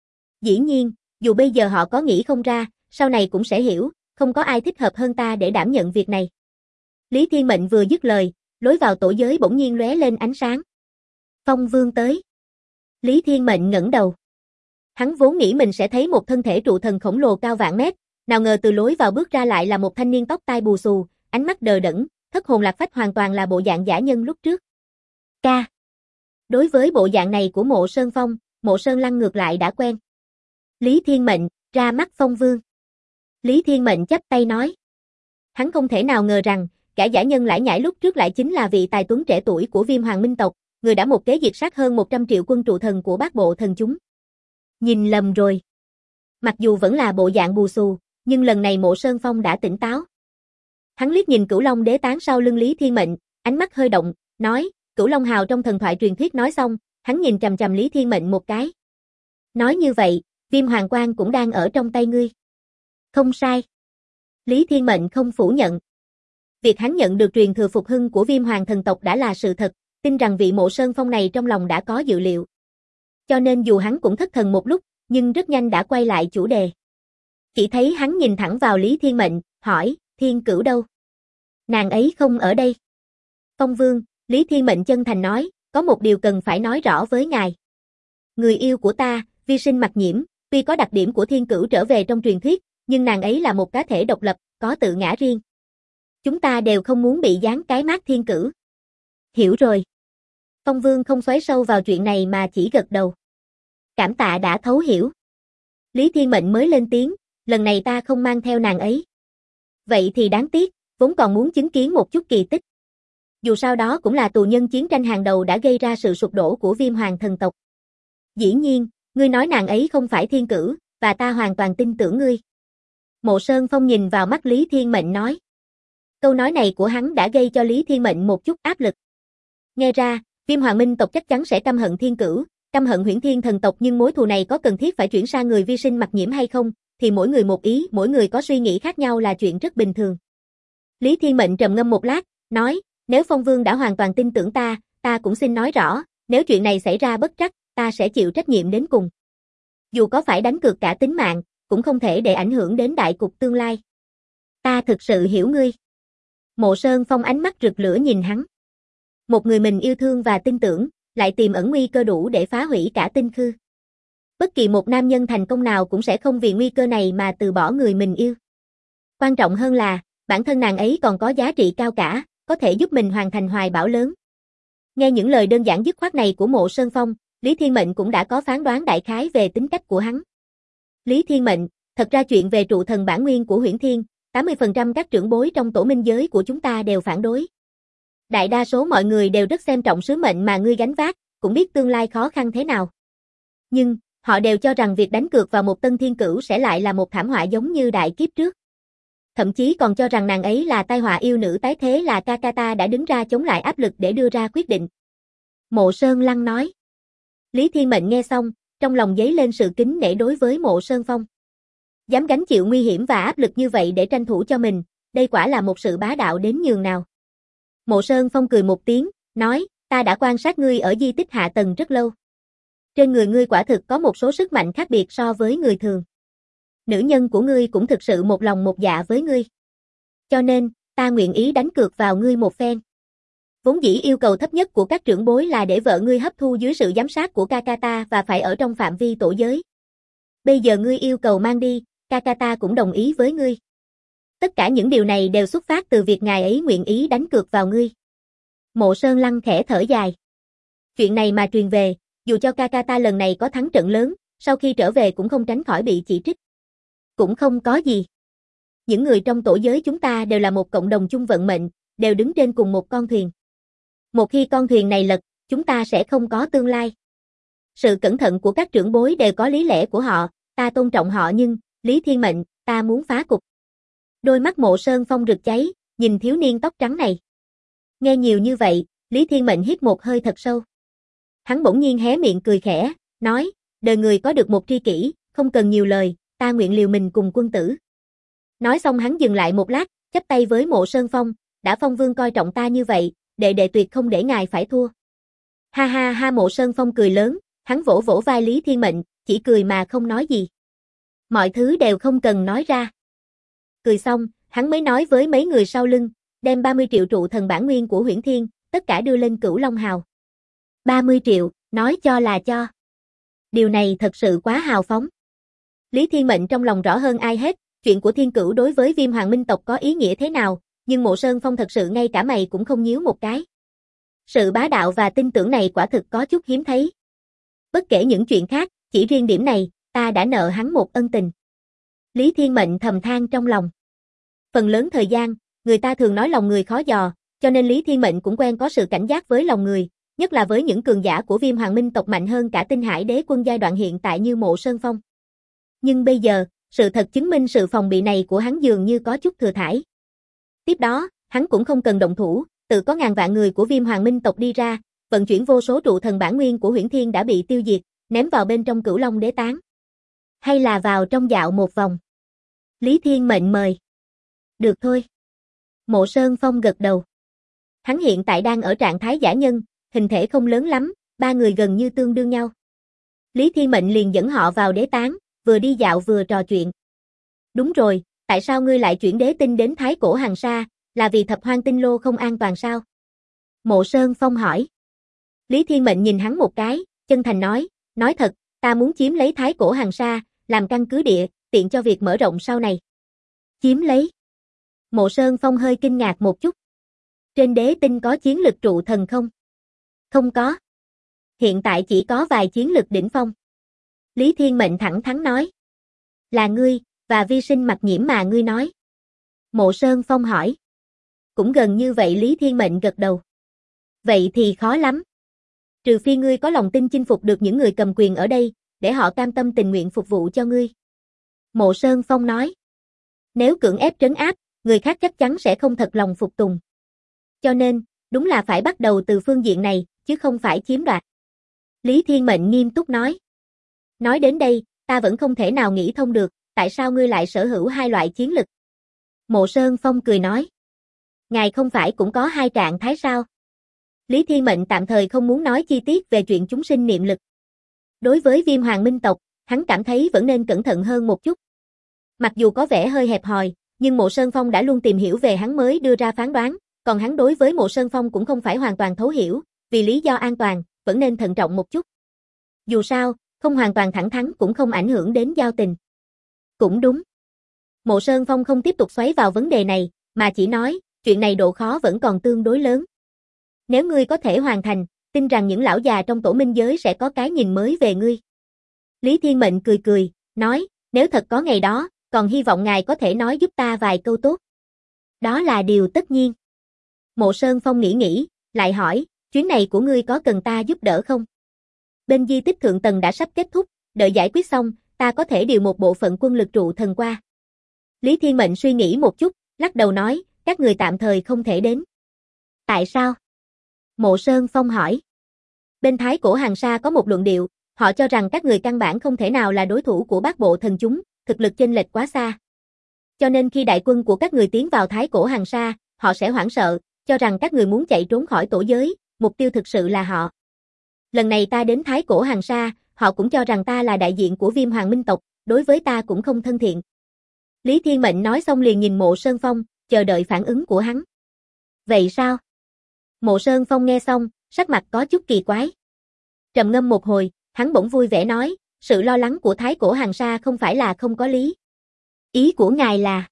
Dĩ nhiên, dù bây giờ họ có nghĩ không ra, sau này cũng sẽ hiểu, không có ai thích hợp hơn ta để đảm nhận việc này. Lý Thiên Mệnh vừa dứt lời, lối vào tổ giới bỗng nhiên lóe lên ánh sáng. Phong Vương tới. Lý Thiên Mệnh ngẩng đầu. Hắn vốn nghĩ mình sẽ thấy một thân thể trụ thần khổng lồ cao vạn mét, nào ngờ từ lối vào bước ra lại là một thanh niên tóc tai bù xù, ánh mắt đờ đẫn, thất hồn lạc phách hoàn toàn là bộ dạng giả nhân lúc trước. Ca. Đối với bộ dạng này của Mộ Sơn Phong, Mộ Sơn Lăng ngược lại đã quen. Lý Thiên Mệnh, ra mắt Phong Vương. Lý Thiên Mệnh chắp tay nói. Hắn không thể nào ngờ rằng, gã giả nhân lải nhải lúc trước lại chính là vị tài tuấn trẻ tuổi của Viêm Hoàng Minh tộc, người đã một kế diệt sát hơn 100 triệu quân trụ thần của bát bộ thần chúng. Nhìn lầm rồi. Mặc dù vẫn là bộ dạng bù xù, nhưng lần này Mộ Sơn Phong đã tỉnh táo. Hắn liếc nhìn Cửu Long Đế tán sau lưng Lý Thiên Mệnh, ánh mắt hơi động, nói, Cửu Long Hào trong thần thoại truyền thuyết nói xong, hắn nhìn chằm chằm Lý Thiên Mệnh một cái. Nói như vậy, Viêm Hoàng Quan cũng đang ở trong tay ngươi. Không sai. Lý Thiên Mệnh không phủ nhận. Việc hắn nhận được truyền thừa phục hưng của Viêm Hoàng thần tộc đã là sự thật, tin rằng vị Mộ Sơn Phong này trong lòng đã có dự liệu. Cho nên dù hắn cũng thất thần một lúc, nhưng rất nhanh đã quay lại chủ đề. Chỉ thấy hắn nhìn thẳng vào Lý Thiên Mệnh, hỏi, Thiên Cửu đâu? Nàng ấy không ở đây. Phong Vương, Lý Thiên Mệnh chân thành nói, có một điều cần phải nói rõ với ngài. Người yêu của ta, Vi Sinh Mặc Nhiễm, tuy có đặc điểm của Thiên Cửu trở về trong truyền thuyết, nhưng nàng ấy là một cá thể độc lập, có tự ngã riêng. Chúng ta đều không muốn bị dán cái mác Thiên Cửu. Hiểu rồi. Phong Vương không xoáy sâu vào chuyện này mà chỉ gật đầu. Cảm tạ đã thấu hiểu. Lý Thiên Mệnh mới lên tiếng, lần này ta không mang theo nàng ấy. Vậy thì đáng tiếc, vốn còn muốn chứng kiến một chút kỳ tích. Dù sao đó cũng là tù nhân chiến tranh hàng đầu đã gây ra sự sụp đổ của Viêm Hoàng thần tộc. Dĩ nhiên, ngươi nói nàng ấy không phải Thiên Cửu, và ta hoàn toàn tin tưởng ngươi. Mộ Sơn Phong nhìn vào mắt Lý Thiên Mệnh nói. Câu nói này của hắn đã gây cho Lý Thiên Mệnh một chút áp lực. Nghe ra, Viêm Hoàng Minh tộc chắc chắn sẽ căm hận Thiên Cửu, căm hận Huyễn Thiên thần tộc, nhưng mối thù này có cần thiết phải chuyển sang người Vi Sinh Mặc Nhiễm hay không, thì mỗi người một ý, mỗi người có suy nghĩ khác nhau là chuyện rất bình thường. Lý Thiên Mệnh trầm ngâm một lát, nói, nếu Phong Vương đã hoàn toàn tin tưởng ta cũng xin nói rõ, nếu chuyện này xảy ra bất trắc, ta sẽ chịu trách nhiệm đến cùng. Dù có phải đánh cược cả tính mạng, cũng không thể để ảnh hưởng đến đại cục tương lai. Ta thực sự hiểu ngươi. Mộ Sơn Phong ánh mắt rực lửa nhìn hắn. Một người mình yêu thương và tin tưởng, lại tiềm ẩn nguy cơ đủ để phá hủy cả tinh khư. Bất kỳ một nam nhân thành công nào cũng sẽ không vì nguy cơ này mà từ bỏ người mình yêu. Quan trọng hơn là, bản thân nàng ấy còn có giá trị cao cả, có thể giúp mình hoàn thành hoài bão lớn. Nghe những lời đơn giản dứt khoát này của Mộ Sơn Phong, Lý Thiên Mệnh cũng đã có phán đoán đại khái về tính cách của hắn. Lý Thiên Mệnh, thật ra chuyện về trụ thần bản nguyên của Huyễn Thiên, 80% các trưởng bối trong tổ minh giới của chúng ta đều phản đối. Đại đa số mọi người đều rất xem trọng sứ mệnh mà ngươi gánh vác, cũng biết tương lai khó khăn thế nào. Nhưng, họ đều cho rằng việc đánh cược vào một tân Thiên Cửu sẽ lại là một thảm họa giống như đại kiếp trước. Thậm chí còn cho rằng nàng ấy là tai họa yêu nữ tái thế, là Kakata đã đứng ra chống lại áp lực để đưa ra quyết định. Mộ Sơn Lăng nói. Lý Thiên Mệnh nghe xong, trong lòng dấy lên sự kính nể đối với Mộ Sơn Phong. Dám gánh chịu nguy hiểm và áp lực như vậy để tranh thủ cho mình, đây quả là một sự bá đạo đến nhường nào. Mộ Sơn Phong cười một tiếng, nói, ta đã quan sát ngươi ở di tích hạ tầng rất lâu. Trên người ngươi quả thực có một số sức mạnh khác biệt so với người thường. Nữ nhân của ngươi cũng thực sự một lòng một dạ với ngươi. Cho nên, ta nguyện ý đánh cược vào ngươi một phen. Vốn dĩ yêu cầu thấp nhất của các trưởng bối là để vợ ngươi hấp thu dưới sự giám sát của Kakata và phải ở trong phạm vi tổ giới. Bây giờ ngươi yêu cầu mang đi, Kakata cũng đồng ý với ngươi. Tất cả những điều này đều xuất phát từ việc ngài ấy nguyện ý đánh cược vào ngươi. Mộ Sơn Lăng khẽ thở dài. Chuyện này mà truyền về, dù cho Kakata lần này có thắng trận lớn, sau khi trở về cũng không tránh khỏi bị chỉ trích. Cũng không có gì. Những người trong tổ giới chúng ta đều là một cộng đồng chung vận mệnh, đều đứng trên cùng một con thuyền. Một khi con thuyền này lật, chúng ta sẽ không có tương lai. Sự cẩn thận của các trưởng bối đều có lý lẽ của họ, ta tôn trọng họ, nhưng, Lý Thiên Mệnh, ta muốn phá cục. Đôi mắt Mộ Sơn Phong rực cháy, nhìn thiếu niên tóc trắng này. Nghe nhiều như vậy, Lý Thiên Mệnh hít một hơi thật sâu. Hắn bỗng nhiên hé miệng cười khẽ, nói, đời người có được một tri kỷ, không cần nhiều lời, ta nguyện liều mình cùng quân tử. Nói xong hắn dừng lại một lát, chắp tay với Mộ Sơn Phong, đã Phong Vương coi trọng ta như vậy, đệ đệ tuyệt không để ngài phải thua. Ha ha ha, Mộ Sơn Phong cười lớn, hắn vỗ vỗ vai Lý Thiên Mệnh, chỉ cười mà không nói gì. Mọi thứ đều không cần nói ra. Cười xong, hắn mới nói với mấy người sau lưng, đem 30 triệu trụ thần bản nguyên của Huyễn Thiên, tất cả đưa lên Cửu Long Hào. 30 triệu, nói cho là cho. Điều này thật sự quá hào phóng. Lý Thiên Mệnh trong lòng rõ hơn ai hết, chuyện của Thiên Cửu đối với Viêm Hoàng Minh tộc có ý nghĩa thế nào, nhưng Mộ Sơn Phong thật sự ngay cả mày cũng không nhíu một cái. Sự bá đạo và tin tưởng này quả thực có chút hiếm thấy. Bất kể những chuyện khác, chỉ riêng điểm này, ta đã nợ hắn một ân tình. Lý Thiên Mệnh thầm than trong lòng. Phần lớn thời gian, người ta thường nói lòng người khó dò, cho nên Lý Thiên Mệnh cũng quen có sự cảnh giác với lòng người, nhất là với những cường giả của Viêm Hoàng Minh tộc mạnh hơn cả Tinh Hải Đế Quân giai đoạn hiện tại như Mộ Sơn Phong. Nhưng bây giờ, sự thật chứng minh sự phòng bị này của hắn dường như có chút thừa thãi. Tiếp đó, hắn cũng không cần động thủ, tự có ngàn vạn người của Viêm Hoàng Minh tộc đi ra, vận chuyển vô số trụ thần bản nguyên của Huyễn Thiên đã bị tiêu diệt, ném vào bên trong Cửu Long Đế Tán. Hay là vào trong dạo một vòng? Lý Thiên Mệnh mời. Được thôi. Mộ Sơn Phong gật đầu. Hắn hiện tại đang ở trạng thái giả nhân, hình thể không lớn lắm, ba người gần như tương đương nhau. Lý Thiên Mệnh liền dẫn họ vào đế tán, vừa đi dạo vừa trò chuyện. Đúng rồi, tại sao ngươi lại chuyển đế tinh đến Thái Cổ Hàn Sa, là vì Thập Hoang Tinh Lô không an toàn sao? Mộ Sơn Phong hỏi. Lý Thiên Mệnh nhìn hắn một cái, chân thành nói thật, ta muốn chiếm lấy Thái Cổ Hàn Sa, làm căn cứ địa, tiện cho việc mở rộng sau này. Chiếm lấy? Mộ Sơn Phong hơi kinh ngạc một chút. Trên đế tinh có chiến lực trụ thần không? Không có. Hiện tại chỉ có vài chiến lực đỉnh phong. Lý Thiên Mệnh thẳng thắn nói. Là ngươi, và vi sinh Mặc Nhiễm mà ngươi nói. Mộ Sơn Phong hỏi. Cũng gần như vậy, Lý Thiên Mệnh gật đầu. Vậy thì khó lắm. Trừ phi ngươi có lòng tin chinh phục được những người cầm quyền ở đây, để họ cam tâm tình nguyện phục vụ cho ngươi. Mộ Sơn Phong nói. Nếu cưỡng ép trấn áp, người khác chắc chắn sẽ không thật lòng phục tùng. Cho nên, đúng là phải bắt đầu từ phương diện này, chứ không phải chiếm đoạt. Lý Thiên Mệnh nghiêm túc nói. Nói đến đây, ta vẫn không thể nào nghĩ thông được, tại sao ngươi lại sở hữu hai loại chiến lực? Mộ Sơn Phong cười nói. Ngài không phải cũng có hai trạng thái sao? Lý Thiên Mệnh tạm thời không muốn nói chi tiết về chuyện chúng sinh niệm lực. Đối với Viêm Hoàng Minh tộc, hắn cảm thấy vẫn nên cẩn thận hơn một chút. Mặc dù có vẻ hơi hẹp hòi, nhưng Mộ Sơn Phong đã luôn tìm hiểu về hắn mới đưa ra phán đoán, còn hắn đối với Mộ Sơn Phong cũng không phải hoàn toàn thấu hiểu, vì lý do an toàn, vẫn nên thận trọng một chút. Dù sao, không hoàn toàn thẳng thắn cũng không ảnh hưởng đến giao tình. Cũng đúng. Mộ Sơn Phong không tiếp tục xoáy vào vấn đề này, mà chỉ nói, chuyện này độ khó vẫn còn tương đối lớn. Nếu ngươi có thể hoàn thành, tin rằng những lão già trong tổ minh giới sẽ có cái nhìn mới về ngươi. Lý Thiên Mệnh cười cười, nói, nếu thật có ngày đó, còn hy vọng ngài có thể nói giúp ta vài câu tốt. Đó là điều tất nhiên. Mộ Sơn Phong nghĩ, lại hỏi, chuyến này của ngươi có cần ta giúp đỡ không? Bên di tích thượng tầng đã sắp kết thúc, đợi giải quyết xong, ta có thể điều một bộ phận quân lực trụ thần qua. Lý Thiên Mệnh suy nghĩ một chút, lắc đầu nói, các người tạm thời không thể đến. Tại sao? Mộ Sơn Phong hỏi. Bên Thái Cổ Hàn Sa có một luận điệu, họ cho rằng các người căn bản không thể nào là đối thủ của Bát Bộ Thần chúng, thực lực chênh lệch quá xa. Cho nên khi đại quân của các người tiến vào Thái Cổ Hàn Sa, họ sẽ hoảng sợ, cho rằng các người muốn chạy trốn khỏi tổ giới, mục tiêu thực sự là họ. Lần này ta đến Thái Cổ Hàn Sa, họ cũng cho rằng ta là đại diện của Viêm Hoàng Minh tộc, đối với ta cũng không thân thiện. Lý Thiên Mệnh nói xong liền nhìn Mộ Sơn Phong, chờ đợi phản ứng của hắn. Vậy sao? Mộ Sơn Phong nghe xong, sắc mặt có chút kỳ quái. Trầm ngâm một hồi, hắn bỗng vui vẻ nói, sự lo lắng của Thái Cổ Hàn Sa không phải là không có lý. Ý của ngài là?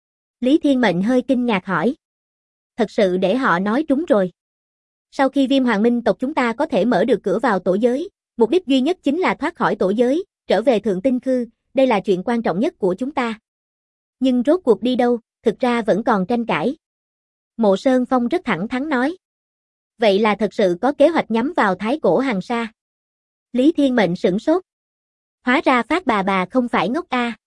Lý Thiên Mệnh hơi kinh ngạc hỏi. Thật sự để họ nói trúng rồi. Sau khi Viêm Hoàng Minh tộc chúng ta có thể mở được cửa vào tổ giới, mục đích duy nhất chính là thoát khỏi tổ giới, trở về Thượng Tinh Khư, đây là chuyện quan trọng nhất của chúng ta. Nhưng rốt cuộc đi đâu, thực ra vẫn còn tranh cãi. Mộ Sơn Phong rất thẳng thắn nói. Vậy là thật sự có kế hoạch nhắm vào Thái Cổ Hàn Sa. Lý Thiên Mệnh sửng sốt. Hóa ra Phát bà không phải ngốc a.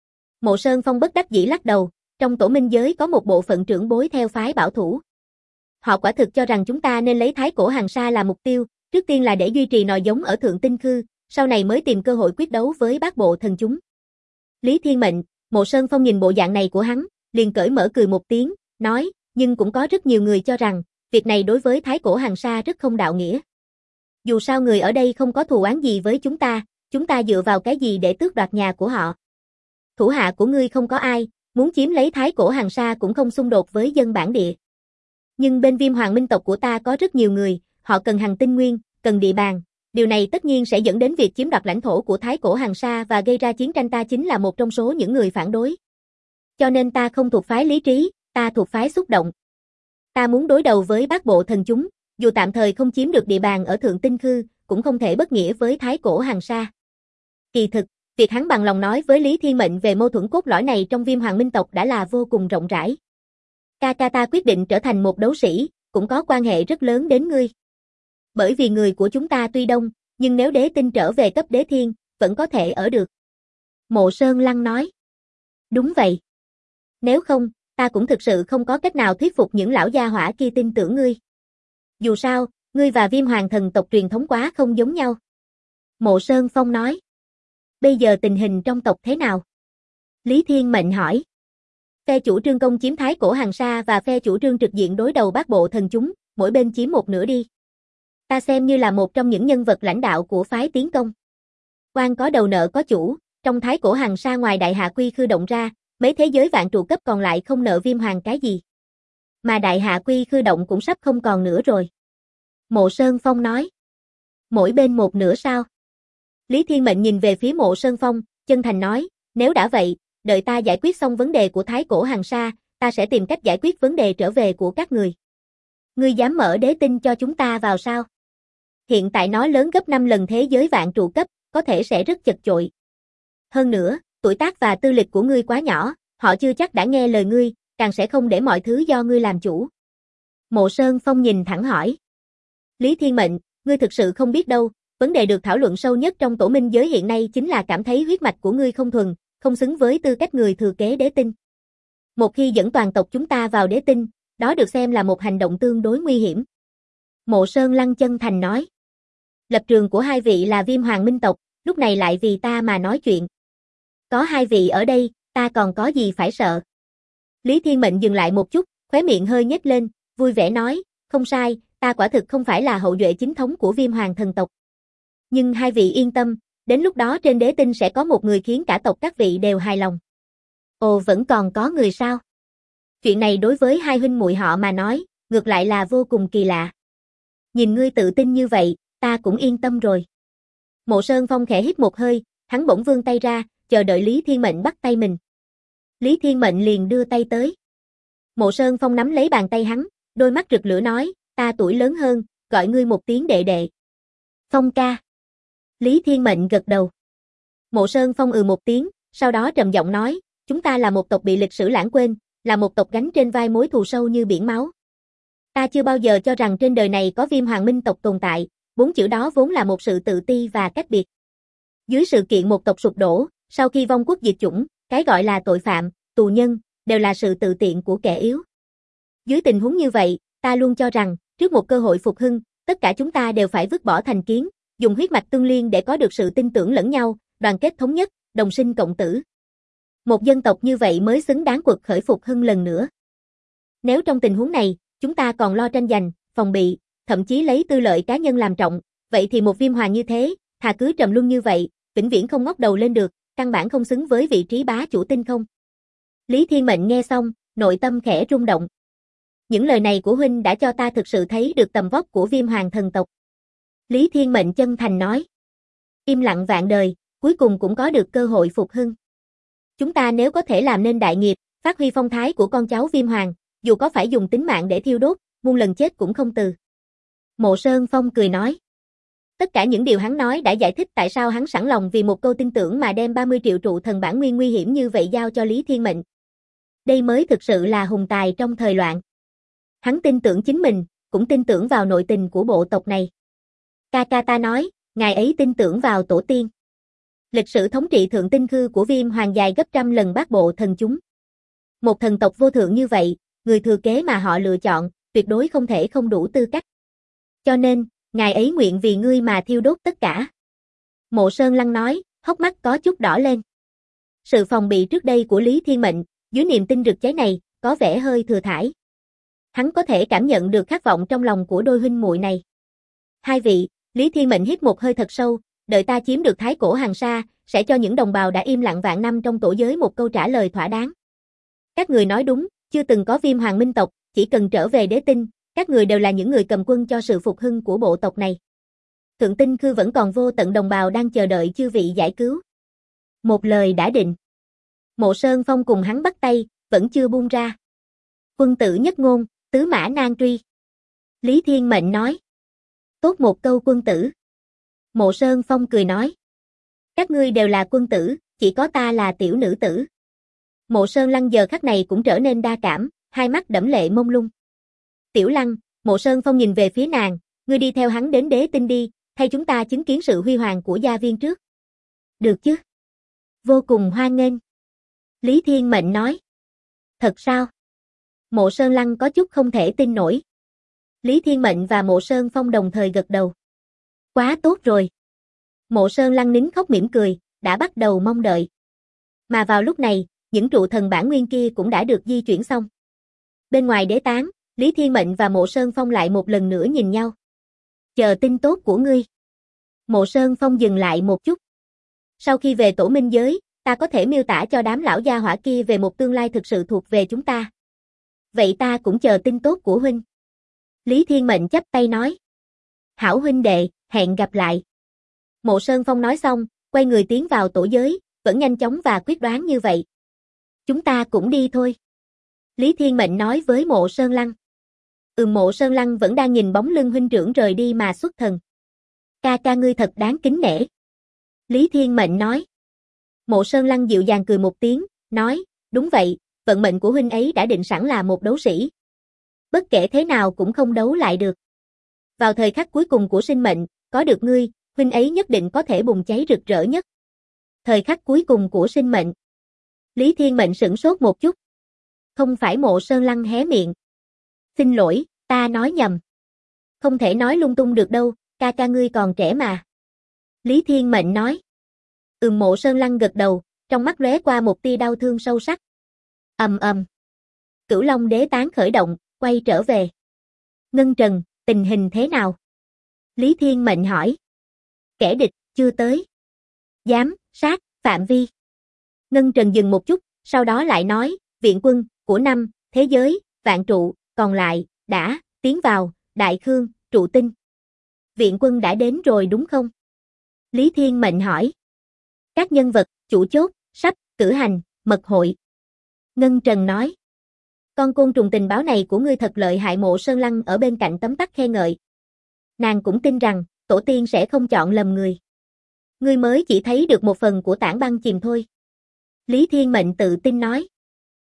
Mộ Sơn Phong bất đắc dĩ lắc đầu, trong tổ minh giới có một bộ phận trưởng bối theo phái bảo thủ. Họ quả thực cho rằng chúng ta nên lấy Thái Cổ Hàn Sa là mục tiêu, trước tiên là để duy trì nòi giống ở Thượng Tinh Khư, sau này mới tìm cơ hội quyết đấu với Bát Bộ Thần chúng. Lý Thiên Mệnh, Mộ Sơn Phong nhìn bộ dạng này của hắn, liền cởi mở cười một tiếng, nói, nhưng cũng có rất nhiều người cho rằng, việc này đối với Thái Cổ Hằng Sa rất không đạo nghĩa. Dù sao người ở đây không có thù oán gì với chúng ta dựa vào cái gì để tước đoạt nhà của họ. Thủ hạ của ngươi không có ai, muốn chiếm lấy Thái Cổ Hằng Sa cũng không xung đột với dân bản địa. Nhưng bên Viêm Hoàng Minh tộc của ta có rất nhiều người, họ cần hằng tinh nguyên, cần địa bàn. Điều này tất nhiên sẽ dẫn đến việc chiếm đoạt lãnh thổ của Thái Cổ Hằng Sa và gây ra chiến tranh, ta chính là một trong số những người phản đối. Cho nên ta không thuộc phái lý trí, ta thuộc phái xúc động. Ta muốn đối đầu với bát bộ thần chúng, dù tạm thời không chiếm được địa bàn ở Thượng Tinh Khư, cũng không thể bất nghĩa với Thái Cổ Hằng Sa. Kỳ thực, việc hắn bằng lòng nói với Lý Thiên Mệnh về mâu thuẫn cốt lõi này trong Viêm Hoàng Minh tộc đã là vô cùng rộng rãi. Ca ta quyết định trở thành một đấu sĩ, cũng có quan hệ rất lớn đến ngươi. Bởi vì người của chúng ta tuy đông, nhưng nếu đế tinh trở về cấp đế thiên, vẫn có thể ở được. Mộ Sơn Lăng nói. Đúng vậy. Nếu không, ta cũng thực sự không có cách nào thuyết phục những lão gia hỏa kia tin tưởng ngươi. Dù sao, ngươi và Viêm Hoàng thần tộc truyền thống quá không giống nhau. Mộ Sơn Phong nói. Bây giờ tình hình trong tộc thế nào? Lý Thiên Mệnh hỏi. Phe chủ trương công chiếm Thái Cổ Hằng Sa và phe chủ trương trực diện đối đầu bát bộ thần chúng, mỗi bên chiếm một nửa đi. Ta xem như là một trong những nhân vật lãnh đạo của phái tiến công. Quan có đầu nợ có chủ, trong Thái Cổ Hằng Sa ngoài Đại Hạ Quy Khư động ra, mấy thế giới vạn trụ cấp còn lại không nợ Viêm Hoàng cái gì. Mà Đại Hạ Quy Khư động cũng sắp không còn nữa rồi. Mộ Sơn Phong nói. Mỗi bên một nửa sao? Lý Thiên Mệnh nhìn về phía Mộ Sơn Phong, chân thành nói, nếu đã vậy, đợi ta giải quyết xong vấn đề của Thái Cổ Hằng Sa, ta sẽ tìm cách giải quyết vấn đề trở về của các người. Ngươi dám mở đế tinh cho chúng ta vào sao? Hiện tại nó lớn gấp 5 lần thế giới vạn trụ cấp, có thể sẽ rất chật chội. Hơn nữa, tuổi tác và tư lịch của ngươi quá nhỏ, họ chưa chắc đã nghe lời ngươi, càng sẽ không để mọi thứ do ngươi làm chủ. Mộ Sơn Phong nhìn thẳng hỏi. Lý Thiên Mệnh, ngươi thực sự không biết đâu, vấn đề được thảo luận sâu nhất trong tổ minh giới hiện nay chính là cảm thấy huyết mạch của ngươi không thuần, không xứng với tư cách người thừa kế đế tinh. Một khi dẫn toàn tộc chúng ta vào đế tinh, đó được xem là một hành động tương đối nguy hiểm. Mộ Sơn Lăng chân thành nói. Lập trường của hai vị là Viêm Hoàng Minh tộc, lúc này lại vì ta mà nói chuyện. Có hai vị ở đây, ta còn có gì phải sợ. Lý Thiên Mệnh dừng lại một chút, khóe miệng hơi nhếch lên, vui vẻ nói, không sai, ta quả thực không phải là hậu duệ chính thống của Viêm Hoàng thần tộc. Nhưng hai vị yên tâm, đến lúc đó trên đế tinh sẽ có một người khiến cả tộc các vị đều hài lòng. Ồ, vẫn còn có người sao? Chuyện này đối với hai huynh muội họ mà nói, ngược lại là vô cùng kỳ lạ. Nhìn ngươi tự tin như vậy, ta cũng yên tâm rồi. Mộ Sơn Phong khẽ hít một hơi, hắn bỗng vươn tay ra, chờ đợi Lý Thiên Mệnh bắt tay mình. Lý Thiên Mệnh liền đưa tay tới. Mộ Sơn Phong nắm lấy bàn tay hắn, đôi mắt rực lửa nói, ta tuổi lớn hơn, gọi ngươi một tiếng đệ đệ. Phong ca. Lý Thiên Mệnh gật đầu. Mộ Sơn Phong một tiếng, sau đó trầm giọng nói, chúng ta là một tộc bị lịch sử lãng quên, là một tộc gánh trên vai mối thù sâu như biển máu. Ta chưa bao giờ cho rằng trên đời này có Viêm Hoàng Minh tộc tồn tại, 4 chữ đó vốn là một sự tự ti và cách biệt. Dưới sự kiện một tộc sụp đổ, sau khi vong quốc diệt chủng, cái gọi là tội phạm, tù nhân, đều là sự tự tiện của kẻ yếu. Dưới tình huống như vậy, ta luôn cho rằng, trước một cơ hội phục hưng, tất cả chúng ta đều phải vứt bỏ thành kiến, dùng huyết mạch tương liên để có được sự tin tưởng lẫn nhau, đoàn kết thống nhất, đồng sinh cộng tử. Một dân tộc như vậy mới xứng đáng cuộc khởi phục hưng lần nữa. Nếu trong tình huống này, chúng ta còn lo tranh giành, phòng bị, thậm chí lấy tư lợi cá nhân làm trọng, vậy thì một Viêm Hoàng như thế, thà cứ trầm luân như vậy, vĩnh viễn không ngóc đầu lên được, căn bản không xứng với vị trí bá chủ tinh không. Lý Thiên Mệnh nghe xong, nội tâm khẽ rung động. Những lời này của huynh đã cho ta thực sự thấy được tầm vóc của Viêm Hoàng thần tộc. Lý Thiên Mệnh chân thành nói. Im lặng vạn đời, cuối cùng cũng có được cơ hội phục hưng. Chúng ta nếu có thể làm nên đại nghiệp, phát huy phong thái của con cháu Viêm Hoàng, dù có phải dùng tính mạng để thiêu đốt, muôn lần chết cũng không từ. Mộ Sơn Phong cười nói. Tất cả những điều hắn nói đã giải thích tại sao hắn sẵn lòng vì một câu tin tưởng mà đem 30 triệu trụ thần bản nguyên nguy hiểm như vậy giao cho Lý Thiên Mệnh. Đây mới thực sự là hùng tài trong thời loạn. Hắn tin tưởng chính mình, cũng tin tưởng vào nội tình của bộ tộc này. Ca ta nói, ngài ấy tin tưởng vào tổ tiên. Lịch sử thống trị Thượng Tinh Khư của Viêm Hoàng dài gấp trăm lần bát bộ thần chúng. Một thần tộc vô thượng như vậy, người thừa kế mà họ lựa chọn, tuyệt đối không thể không đủ tư cách. Cho nên, ngài ấy nguyện vì ngươi mà thiêu đốt tất cả. Mộ Sơn Lăng nói, hốc mắt có chút đỏ lên. Sự phòng bị trước đây của Lý Thiên Mệnh, dưới niềm tin rực cháy này, có vẻ hơi thừa thãi. Hắn có thể cảm nhận được khát vọng trong lòng của đôi huynh muội này. Hai vị, Lý Thiên Mệnh hít một hơi thật sâu, đợi ta chiếm được Thái Cổ Hằng Sa, sẽ cho những đồng bào đã im lặng vạn năm trong tổ giới một câu trả lời thỏa đáng. Các người nói đúng, chưa từng có Viêm Hoàng Minh tộc, chỉ cần trở về đế tinh, các người đều là những người cầm quân cho sự phục hưng của bộ tộc này. Thượng Tinh Khư vẫn còn vô tận đồng bào đang chờ đợi chư vị giải cứu. Một lời đã định. Mộ Sơn Phong cùng hắn bắt tay, vẫn chưa buông ra. Quân tử nhất ngôn, tứ mã nan truy. Lý Thiên Mệnh nói. Tốt một câu quân tử. Mộ Sơn Phong cười nói. Các ngươi đều là quân tử, chỉ có ta là tiểu nữ tử. Mộ Sơn Lăng giờ khắc này cũng trở nên đa cảm, hai mắt đẫm lệ mông lung. Tiểu Lăng, Mộ Sơn Phong nhìn về phía nàng, ngươi đi theo hắn đến đế tinh đi, thay chúng ta chứng kiến sự huy hoàng của gia viên trước. Được chứ? Vô cùng hoan nghênh. Lý Thiên Mệnh nói. Thật sao? Mộ Sơn Lăng có chút không thể tin nổi. Lý Thiên Mệnh và Mộ Sơn Phong đồng thời gật đầu. Quá tốt rồi. Mộ Sơn Lăng nín khóc mỉm cười, đã bắt đầu mong đợi. Mà vào lúc này, những trụ thần bản nguyên kia cũng đã được di chuyển xong. Bên ngoài đế tán, Lý Thiên Mệnh và Mộ Sơn Phong lại một lần nữa nhìn nhau. Chờ tin tốt của ngươi. Mộ Sơn Phong dừng lại một chút. Sau khi về tổ minh giới, ta có thể miêu tả cho đám lão gia hỏa kia về một tương lai thực sự thuộc về chúng ta. Vậy ta cũng chờ tin tốt của huynh. Lý Thiên Mệnh chắp tay nói. Hảo huynh đệ, hẹn gặp lại. Mộ Sơn Phong nói xong, quay người tiến vào tổ giới, vẫn nhanh chóng và quyết đoán như vậy. Chúng ta cũng đi thôi. Lý Thiên Mệnh nói với Mộ Sơn Lăng. Mộ Sơn Lăng vẫn đang nhìn bóng lưng huynh trưởng rời đi mà xuất thần. Ca ca ngươi thật đáng kính nể. Lý Thiên Mệnh nói. Mộ Sơn Lăng dịu dàng cười một tiếng, nói, đúng vậy, vận mệnh của huynh ấy đã định sẵn là một đấu sĩ. Bất kể thế nào cũng không đấu lại được. Vào thời khắc cuối cùng của sinh mệnh, có được ngươi, huynh ấy nhất định có thể bùng cháy rực rỡ nhất. Thời khắc cuối cùng của sinh mệnh. Lý Thiên Mệnh sửng sốt một chút. Không phải Mộ Sơn Lăng hé miệng. Xin lỗi, ta nói nhầm. Không thể nói lung tung được đâu, ca ca ngươi còn trẻ mà. Lý Thiên Mệnh nói. Mộ Sơn Lăng gật đầu, trong mắt lóe qua một tia đau thương sâu sắc. Ầm ầm. Cửu Long đế tán khởi động, quay trở về. Ngân Trần, tình hình thế nào? Lý Thiên Mệnh hỏi. Kẻ địch, chưa tới. Giám, sát, phạm vi. Ngân Trần dừng một chút, sau đó lại nói, viện quân, của năm, thế giới, vạn trụ, còn lại, đã, tiến vào, Đại Khương, trụ tinh. Viện quân đã đến rồi đúng không? Lý Thiên Mệnh hỏi. Các nhân vật, chủ chốt, sắp, cử hành, mật hội. Ngân Trần nói. Con côn trùng tình báo này của ngươi thật lợi hại. Mộ Sơn Lăng ở bên cạnh tấm tắc khen ngợi. Nàng cũng tin rằng, tổ tiên sẽ không chọn lầm người. Ngươi mới chỉ thấy được một phần của tảng băng chìm thôi. Lý Thiên Mệnh tự tin nói.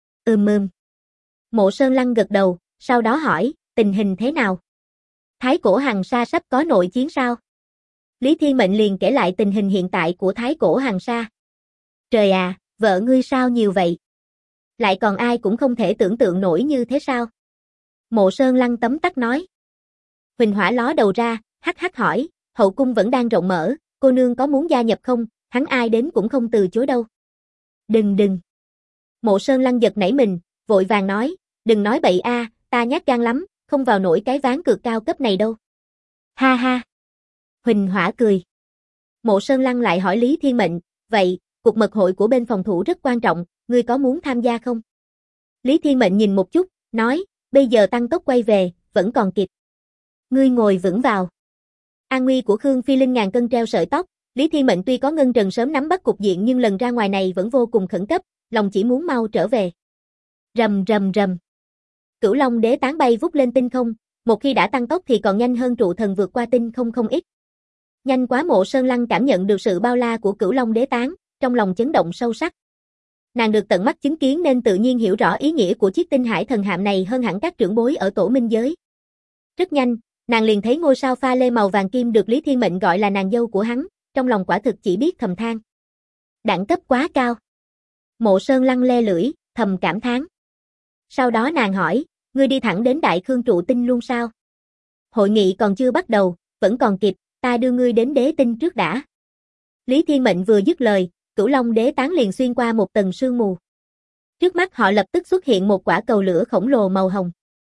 Mộ Sơn Lăng gật đầu, sau đó hỏi, tình hình thế nào? Thái Cổ Hằng Sa sắp có nội chiến sao? Lý Thiên Mệnh liền kể lại tình hình hiện tại của Thái Cổ Hằng Sa. Trời à, vợ ngươi sao nhiều vậy? Lại còn ai cũng không thể tưởng tượng nổi như thế sao? Mộ Sơn Lăng tấm tắc nói. Huỳnh Hỏa ló đầu ra, hắc hắc hỏi, hậu cung vẫn đang rộng mở, cô nương có muốn gia nhập không? Hắn ai đến cũng không từ chối đâu. Đừng. Mộ Sơn Lăng giật nảy mình, vội vàng nói, đừng nói bậy a, ta nhát gan lắm, không vào nổi cái ván cược cao cấp này đâu. Ha ha. Huỳnh Hỏa cười. Mộ Sơn Lăng lại hỏi Lý Thiên Mệnh, vậy, cuộc mật hội của bên phòng thủ rất quan trọng, ngươi có muốn tham gia không? Lý Thiên Mệnh nhìn một chút, nói, bây giờ tăng tốc quay về, vẫn còn kịp. Ngươi ngồi vững vào. An nguy của Khương Phi Linh ngàn cân treo sợi tóc, Lý Thiên Mệnh tuy có Ngân Trần sớm nắm bắt cục diện nhưng lần ra ngoài này vẫn vô cùng khẩn cấp, lòng chỉ muốn mau trở về. Rầm. Cửu Long đế tán bay vút lên tinh không, một khi đã tăng tốc thì còn nhanh hơn trụ thần vượt qua tinh không không ít. Nhanh quá. Mộ Sơn Lăng cảm nhận được sự bao la của Cửu Long đế tán, trong lòng chấn động sâu sắc. Nàng được tận mắt chứng kiến nên tự nhiên hiểu rõ ý nghĩa của chiếc tinh hải thần hạm này hơn hẳn các trưởng bối ở tổ minh giới. Rất nhanh, nàng liền thấy ngôi sao pha lê màu vàng kim được Lý Thiên Mệnh gọi là nàng dâu của hắn, trong lòng quả thực chỉ biết thầm than. Đẳng cấp quá cao. Mộ Sơn Lăng le lưỡi, thầm cảm thán. Sau đó nàng hỏi, ngươi đi thẳng đến Đại Khương trụ tinh luôn sao? Hội nghị còn chưa bắt đầu, vẫn còn kịp, ta đưa ngươi đến đế tinh trước đã. Lý Thiên Mệnh vừa dứt lời, Cửu Long đế tán liền xuyên qua một tầng sương mù. Trước mắt họ lập tức xuất hiện một quả cầu lửa khổng lồ màu hồng.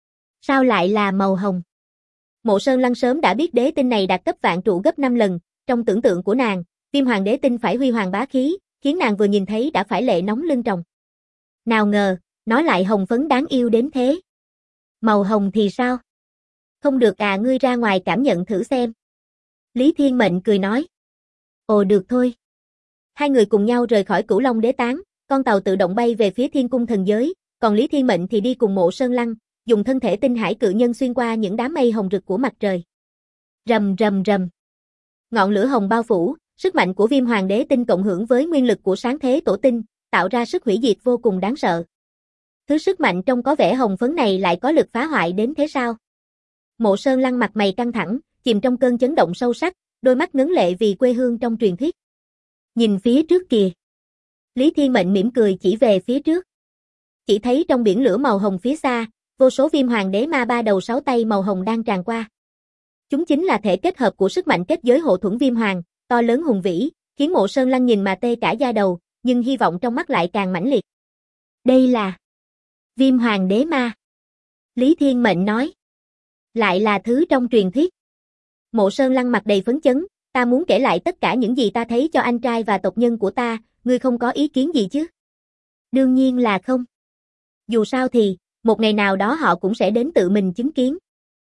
Sao lại là màu hồng? Mộ Sơn Lăng sớm đã biết đế tinh này đạt cấp vạn trụ gấp 5 lần, trong tưởng tượng của nàng, Viêm Hoàng đế tinh phải huy hoàng bá khí, khiến nàng vừa nhìn thấy đã phải lệ nóng lưng tròng. Nào ngờ, nó lại hồng phấn đáng yêu đến thế. Màu hồng thì sao? Không được à, ngươi ra ngoài cảm nhận thử xem. Lý Thiên Mệnh cười nói. Ồ được thôi. Hai người cùng nhau rời khỏi Cửu Long Đế Tán, con tàu tự động bay về phía Thiên Cung Thần Giới, còn Lý Thiên Mệnh thì đi cùng Mộ Sơn Lăng, dùng thân thể tinh hải cự nhân xuyên qua những đám mây hồng rực của mặt trời. Rầm rầm rầm. Ngọn lửa hồng bao phủ, sức mạnh của Viêm Hoàng đế tinh cộng hưởng với nguyên lực của sáng thế tổ tinh, tạo ra sức hủy diệt vô cùng đáng sợ. Thứ sức mạnh trông có vẻ hồng phấn này lại có lực phá hoại đến thế sao? Mộ Sơn Lăng mặt mày căng thẳng, chìm trong cơn chấn động sâu sắc, đôi mắt ngấn lệ vì quê hương trong truyền thuyết. Nhìn phía trước kìa. Lý Thiên Mệnh mỉm cười chỉ về phía trước. Chỉ thấy trong biển lửa màu hồng phía xa, vô số Viêm Hoàng đế ma ba đầu sáu tay màu hồng đang tràn qua. Chúng chính là thể kết hợp của sức mạnh kết giới hộ thuẫn Viêm Hoàng, to lớn hùng vĩ, khiến Mộ Sơn Lăng nhìn mà tê cả da đầu, nhưng hy vọng trong mắt lại càng mãnh liệt. Đây là Viêm Hoàng đế ma. Lý Thiên Mệnh nói. Lại là thứ trong truyền thuyết. Mộ Sơn Lăng mặt đầy phấn chấn, ta muốn kể lại tất cả những gì ta thấy cho anh trai và tộc nhân của ta, ngươi không có ý kiến gì chứ? Đương nhiên là không. Dù sao thì, một ngày nào đó họ cũng sẽ đến tự mình chứng kiến.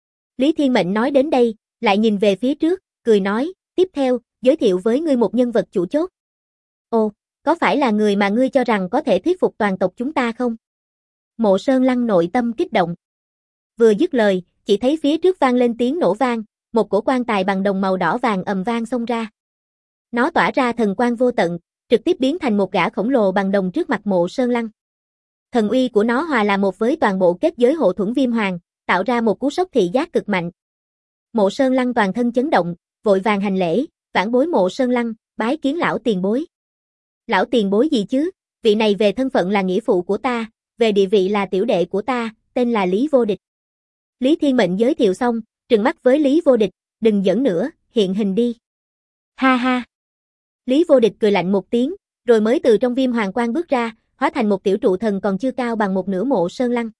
Lý Thiên Mệnh nói đến đây, lại nhìn về phía trước, cười nói, tiếp theo, giới thiệu với ngươi một nhân vật chủ chốt. Ồ, có phải là người mà ngươi cho rằng có thể thuyết phục toàn tộc chúng ta không? Mộ Sơn Lăng nội tâm kích động. Vừa dứt lời, chỉ thấy phía trước vang lên tiếng nổ vang, một cổ quan tài bằng đồng màu đỏ vàng ầm vang xông ra. Nó tỏa ra thần quang vô tận, trực tiếp biến thành một gã khổng lồ bằng đồng trước mặt Mộ Sơn Lăng. Thần uy của nó hòa là một với toàn bộ kết giới hộ thuẫn Viêm Hoàng, tạo ra một cú sốc thị giác cực mạnh. Mộ Sơn Lăng toàn thân chấn động, vội vàng hành lễ, vãn bối Mộ Sơn Lăng, bái kiến lão tiền bối. Lão tiền bối gì chứ, vị này về thân phận là nghĩa phụ của ta, về địa vị là tiểu đệ của ta, tên là Lý Vô Địch. Lý Thiên Mệnh giới thiệu xong, trừng mắt với Lý Vô Địch, đừng giỡn nữa, hiện hình đi. Ha ha. Lý Vô Địch cười lạnh một tiếng, rồi mới từ trong Viêm Hoàng quang bước ra, hóa thành một tiểu trụ thần còn chưa cao bằng một nửa Mộ Sơn Lăng.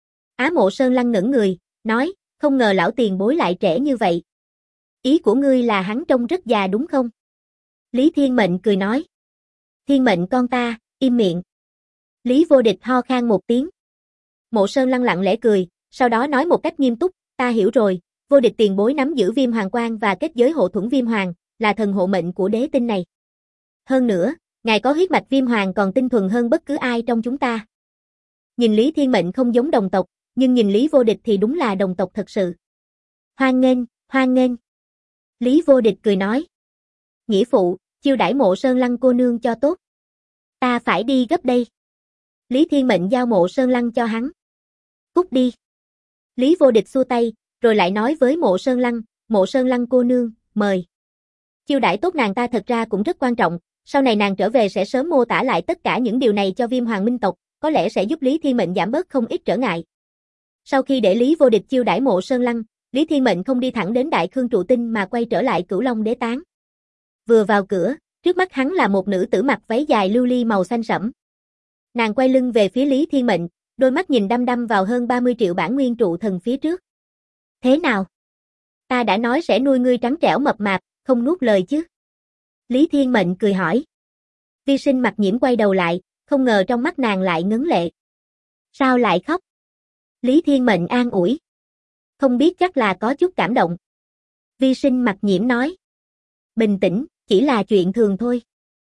Mộ Sơn Lăng ngẩng người, nói, không ngờ lão tiền bối lại trẻ như vậy. Ý của ngươi là hắn trông rất già đúng không? Lý Thiên Mệnh cười nói. Thiên Mệnh con ta, im miệng. Lý Vô Địch ho khan một tiếng. Mộ Sơn Lăng lặng lẽ cười, sau đó nói một cách nghiêm túc, ta hiểu rồi, Vô Địch tiền bối nắm giữ Viêm Hoàng quang và kết giới hộ thuẫn Viêm Hoàng, là thần hộ mệnh của đế tinh này. Hơn nữa, ngài có huyết mạch Viêm Hoàng còn tinh thuần hơn bất cứ ai trong chúng ta. Nhìn Lý Thiên Mệnh không giống đồng tộc, nhưng nhìn Lý Vô Địch thì đúng là đồng tộc thật sự. Hoan nghênh, hoan nghênh. Lý Vô Địch cười nói. Nghĩa phụ, chiêu đãi Mộ Sơn Lăng cô nương cho tốt. Ta phải đi gấp đây. Lý Thiên Mệnh giao Mộ Sơn Lăng cho hắn. Cút đi. Lý Vô Địch xua tay, rồi lại nói với Mộ Sơn Lăng cô nương, mời. Chiêu đãi tốt nàng ta thật ra cũng rất quan trọng, sau này nàng trở về sẽ sớm mô tả lại tất cả những điều này cho Viêm Hoàng minh tộc, có lẽ sẽ giúp Lý Thiên Mệnh giảm bớt không ít trở ngại. Sau khi để Lý Vô Địch chiêu đãi Mộ Sơn Lăng, Lý Thiên Mệnh không đi thẳng đến Đại Khương trụ tinh mà quay trở lại Cửu Long Đế Tán. Vừa vào cửa, trước mắt hắn là một nữ tử mặc váy dài lưu ly màu xanh sẫm. Nàng quay lưng về phía Lý Thiên Mệnh, đôi mắt nhìn đăm đăm vào hơn 30 triệu bản nguyên trụ thần phía trước. Thế nào? Ta đã nói sẽ nuôi ngươi trắng trẻo mập mạp, không nuốt lời chứ? Lý Thiên Mệnh cười hỏi. Vi Sinh Mặc Nhiễm quay đầu lại, không ngờ trong mắt nàng lại ngấn lệ. Sao lại khóc? Lý Thiên Mệnh an ủi. Không biết, chắc là có chút cảm động. Vi Sinh Mặc Nhiễm nói. Bình tĩnh, chỉ là chuyện thường thôi.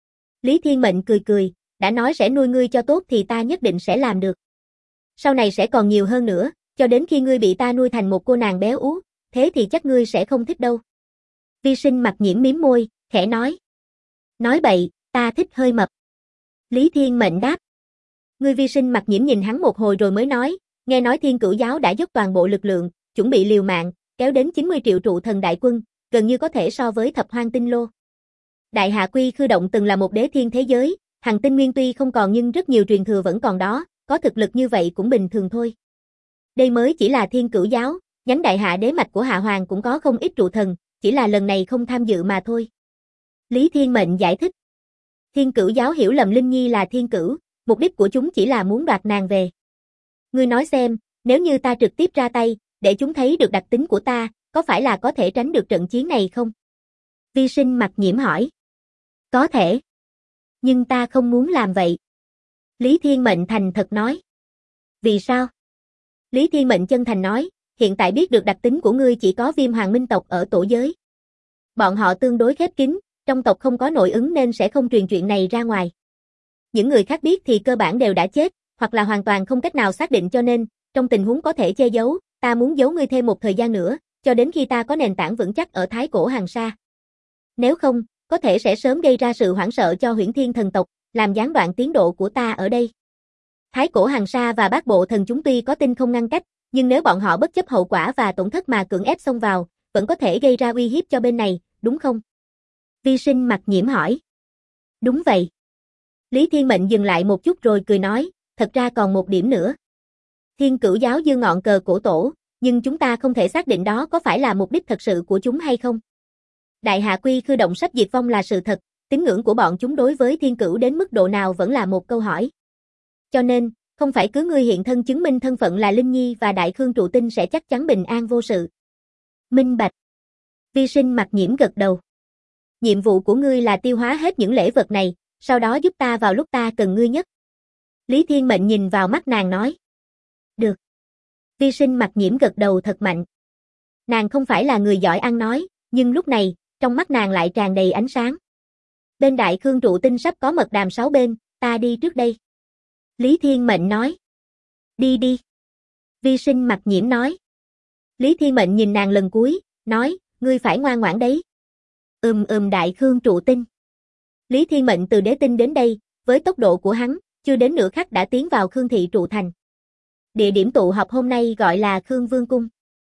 Lý Thiên Mệnh cười cười, đã nói sẽ nuôi ngươi cho tốt thì ta nhất định sẽ làm được. Sau này sẽ còn nhiều hơn nữa, cho đến khi ngươi bị ta nuôi thành một cô nàng béo ú, thế thì chắc ngươi sẽ không thích đâu. Vi Sinh Mặc Nhiễm mím môi, khẽ nói. Nói bậy, ta thích hơi mập. Lý Thiên Mệnh đáp. Ngươi Vi Sinh Mặc Nhiễm nhìn hắn một hồi rồi mới nói, nghe nói Thiên Cửu giáo đã dốc toàn bộ lực lượng, chuẩn bị liều mạng, kéo đến 90 triệu trụ thần đại quân, gần như có thể so với Thập Hoang Tinh Lô. Đại Hạ Quy Khư Động từng là một đế thiên thế giới, Hằng Tinh Nguyên tuy không còn nhưng rất nhiều truyền thừa vẫn còn đó, có thực lực như vậy cũng bình thường thôi. Đây mới chỉ là Thiên Cửu giáo, nhánh Đại Hạ đế mạch của Hạ Hoàng cũng có không ít trụ thần, chỉ là lần này không tham dự mà thôi. Lý Thiên Mệnh giải thích. Thiên Cửu giáo hiểu lầm Linh Nhi là Thiên Cửu, mục đích của chúng chỉ là muốn đoạt nàng về. Ngươi nói xem, nếu như ta trực tiếp ra tay, để chúng thấy được đặc tính của ta, có phải là có thể tránh được trận chiến này không? Vi Sinh Mặc Nhiễm hỏi. Có thể. Nhưng ta không muốn làm vậy. Lý Thiên Mệnh thành thật nói. Vì sao? Lý Thiên Mệnh chân thành nói, hiện tại biết được đặc tính của ngươi chỉ có Viêm Hoàng Minh tộc ở tổ giới. Bọn họ tương đối khép kín, trong tộc không có nội ứng nên sẽ không truyền chuyện này ra ngoài. Những người khác biết thì cơ bản đều đã chết, hoặc là hoàn toàn không cách nào xác định cho nên, trong tình huống có thể che giấu, ta muốn giấu ngươi thêm một thời gian nữa, cho đến khi ta có nền tảng vững chắc ở Thái Cổ Hàn Sa. Nếu không, có thể sẽ sớm gây ra sự hoảng sợ cho Huyễn Thiên thần tộc, làm gián đoạn tiến độ của ta ở đây. Thái Cổ Hàn Sa và Bát Bộ Thần chúng tuy có tinh không ngăn cách, nhưng nếu bọn họ bất chấp hậu quả và tổn thất mà cưỡng ép xông vào, vẫn có thể gây ra uy hiếp cho bên này, đúng không? Vi Sinh Mặc Nhiễm hỏi. Đúng vậy. Lý Thiên Mệnh dừng lại một chút rồi cười nói, thật ra còn một điểm nữa. Thiên Cửu giáo giơ ngọn cờ cổ tổ, nhưng chúng ta không thể xác định đó có phải là mục đích thật sự của chúng hay không. Đại Hạ Quy Khư Động sắp diệt vong là sự thật, tín ngưỡng của bọn chúng đối với Thiên Cửu đến mức độ nào vẫn là một câu hỏi. Cho nên, không phải cứ ngươi hiện thân chứng minh thân phận là Linh Nhi và Đại Khương Trụ Tinh sẽ chắc chắn bình an vô sự. Minh bạch. Vi Sinh Mặc Nhiễm gật đầu. Nhiệm vụ của ngươi là tiêu hóa hết những lễ vật này, sau đó giúp ta vào lúc ta cần ngươi nhất. Lý Thiên Mệnh nhìn vào mắt nàng nói. Được. Vi Sinh Mặc Nhiễm gật đầu thật mạnh. Nàng không phải là người giỏi ăn nói, nhưng lúc này, trong mắt nàng lại tràn đầy ánh sáng. Bên Đại Khương Trụ Tinh sắp có mật đàm 6 bên, ta đi trước đây. Lý Thiên Mệnh nói. Đi đi. Vi Sinh Mặc Nhiễm nói. Lý Thiên Mệnh nhìn nàng lần cuối, nói, ngươi phải ngoan ngoãn đấy. Đại Khương Trụ Tinh. Lý Thiên Mệnh từ Đế Tinh đến đây, với tốc độ của hắn, chưa đến nửa khắc đã tiến vào Khương thị trụ thành. Địa điểm tụ họp hôm nay gọi là Khương Vương Cung.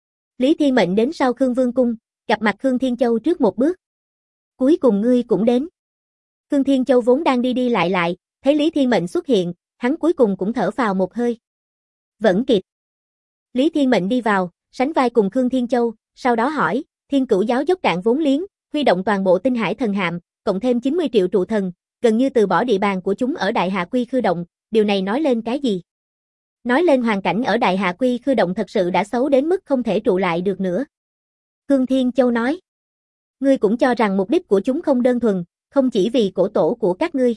Lý Thiên Mệnh đến sau Khương Vương Cung, gặp mặt Khương Thiên Châu trước một bước. Cuối cùng ngươi cũng đến. Khương Thiên Châu vốn đang đi đi lại, thấy Lý Thiên Mệnh xuất hiện, hắn cuối cùng cũng thở phào một hơi. Vẫn kịp. Lý Thiên Mệnh đi vào, sánh vai cùng Khương Thiên Châu, sau đó hỏi, Thiên Cửu giáo dốc cạn vốn liếng, huy động toàn bộ Tinh Hải thần hạm, cộng thêm 90 triệu trụ thần, gần như từ bỏ địa bàn của chúng ở Đại Hạ Quy Khư Động, điều này nói lên cái gì? Nói lên hoàn cảnh ở Đại Hạ Quy Khư Động thật sự đã xấu đến mức không thể trụ lại được nữa. Khương Thiên Châu nói, ngươi cũng cho rằng mục đích của chúng không đơn thuần, không chỉ vì cổ tổ của các ngươi.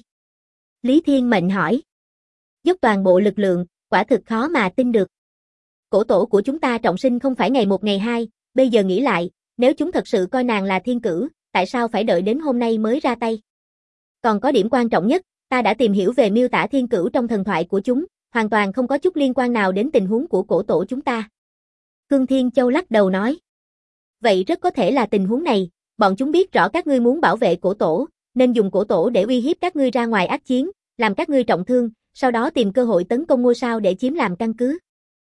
Lý Thiên Mệnh hỏi, dốc toàn bộ lực lượng, quả thực khó mà tin được. Cổ tổ của chúng ta trọng sinh không phải ngày một ngày hai, bây giờ nghĩ lại, nếu chúng thật sự coi nàng là thiên cửu, tại sao phải đợi đến hôm nay mới ra tay? Còn có điểm quan trọng nhất, ta đã tìm hiểu về miêu tả thiên cửu trong thần thoại của chúng, hoàn toàn không có chút liên quan nào đến tình huống của cổ tổ chúng ta. Khương Thiên Châu lắc đầu nói. Vậy rất có thể là tình huống này, bọn chúng biết rõ các ngươi muốn bảo vệ cổ tổ, nên dùng cổ tổ để uy hiếp các ngươi ra ngoài ác chiến, làm các ngươi trọng thương, sau đó tìm cơ hội tấn công ngôi sao để chiếm làm căn cứ.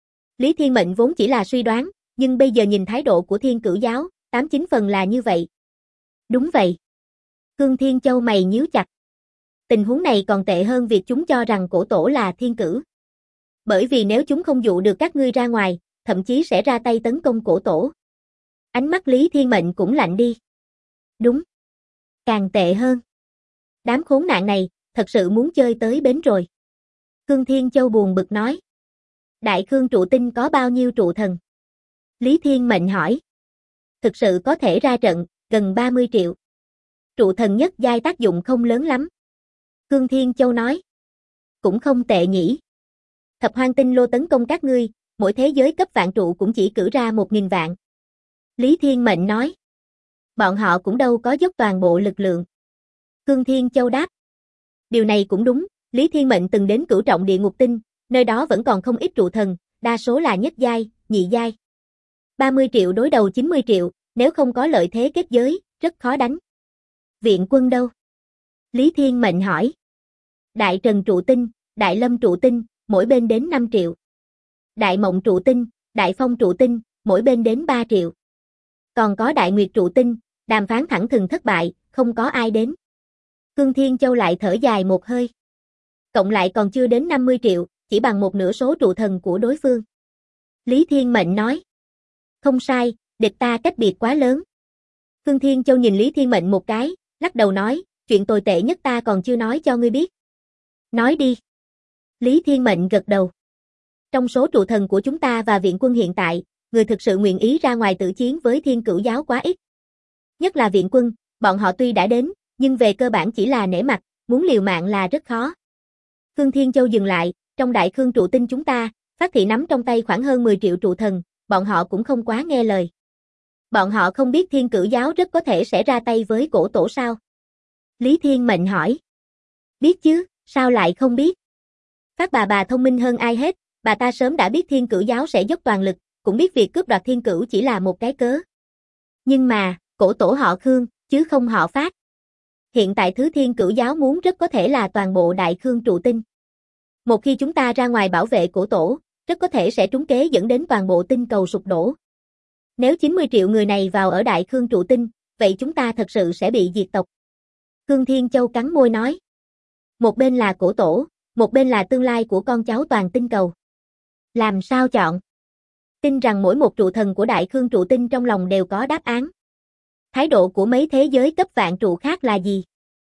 Lý Thiên Mệnh vốn chỉ là suy đoán, nhưng bây giờ nhìn thái độ của Thiên Cửu giáo, 89 phần là như vậy. Đúng vậy. Khương Thiên Châu mày nhíu chặt. Tình huống này còn tệ hơn việc chúng cho rằng cổ tổ là thiên cửu. Bởi vì nếu chúng không dụ được các ngươi ra ngoài, thậm chí sẽ ra tay tấn công cổ tổ. Ánh mắt Lý Thiên Mệnh cũng lạnh đi. Đúng. Càng tệ hơn. Đám khốn nạn này, thật sự muốn chơi tới bến rồi. Khương Thiên Châu buồn bực nói. Đại Khương Trụ Tinh có bao nhiêu trụ thần? Lý Thiên Mệnh hỏi. Thực sự có thể ra trận, gần 30 triệu. Trụ thần nhất giai tác dụng không lớn lắm. Khương Thiên Châu nói. Cũng không tệ nhỉ. Thập hoang tinh lô tấn công các ngươi, mỗi thế giới cấp vạn trụ cũng chỉ cử ra 1000 vạn. Lý Thiên Mệnh nói. Bọn họ cũng đâu có dốc toàn bộ lực lượng. Khương Thiên Châu đáp. Điều này cũng đúng, Lý Thiên Mệnh từng đến Cửu Trọng Địa Ngục Tinh, nơi đó vẫn còn không ít trụ thần, đa số là nhất giai, nhị giai. 30 triệu đối đầu 90 triệu, nếu không có lợi thế kết giới, rất khó đánh. Viện quân đâu? Lý Thiên Mệnh hỏi. Đại Trần Trụ Tinh, Đại Lâm Trụ Tinh, mỗi bên đến 5 triệu. Đại Mộng Trụ Tinh, Đại Phong Trụ Tinh, mỗi bên đến 3 triệu. Còn có Đại Nguyệt Trụ Tinh, đàm phán thẳng thừng thất bại, không có ai đến. Khương Thiên Châu lại thở dài một hơi. Cộng lại còn chưa đến 50 triệu, chỉ bằng một nửa số trụ thần của đối phương. Lý Thiên Mệnh nói. Không sai, địch ta cách biệt quá lớn. Khương Thiên Châu nhìn Lý Thiên Mệnh một cái, lắc đầu nói, chuyện tồi tệ nhất ta còn chưa nói cho ngươi biết. Nói đi. Lý Thiên Mệnh gật đầu. Trong số trụ thần của chúng ta và viện quân hiện tại, người thực sự nguyện ý ra ngoài tử chiến với Thiên Cửu giáo quá ít. Nhất là viện quân, bọn họ tuy đã đến, nhưng về cơ bản chỉ là nể mặt, muốn liều mạng là rất khó. Khương Thiên Châu dừng lại, trong đại khương trụ tinh chúng ta, phát thị nắm trong tay khoảng hơn 10 triệu trụ thần, bọn họ cũng không quá nghe lời. Bọn họ không biết Thiên Cửu giáo rất có thể sẽ ra tay với cổ tổ sao? Lý Thiên Mệnh hỏi. Biết chứ, sao lại không biết? Phát bà thông minh hơn ai hết, bà ta sớm đã biết Thiên Cửu giáo sẽ dốc toàn lực, cũng biết việc cướp đoạt Thiên Cửu chỉ là một cái cớ. Nhưng mà, cổ tổ họ Khương, chứ không họ Phát. Hiện tại thứ Thiên Cửu giáo muốn rất có thể là toàn bộ đại khương trụ tinh. Một khi chúng ta ra ngoài bảo vệ cổ tổ, rất có thể sẽ trúng kế dẫn đến toàn bộ tinh cầu sụp đổ. Nếu 90 triệu người này vào ở đại khương trụ tinh, vậy chúng ta thật sự sẽ bị diệt tộc. Khương Thiên Châu cắn môi nói. Một bên là cổ tổ, một bên là tương lai của con cháu toàn tinh cầu. Làm sao chọn? Tin rằng mỗi một trụ thần của đại khương trụ tinh trong lòng đều có đáp án. Thái độ của mấy thế giới cấp vạn trụ khác là gì?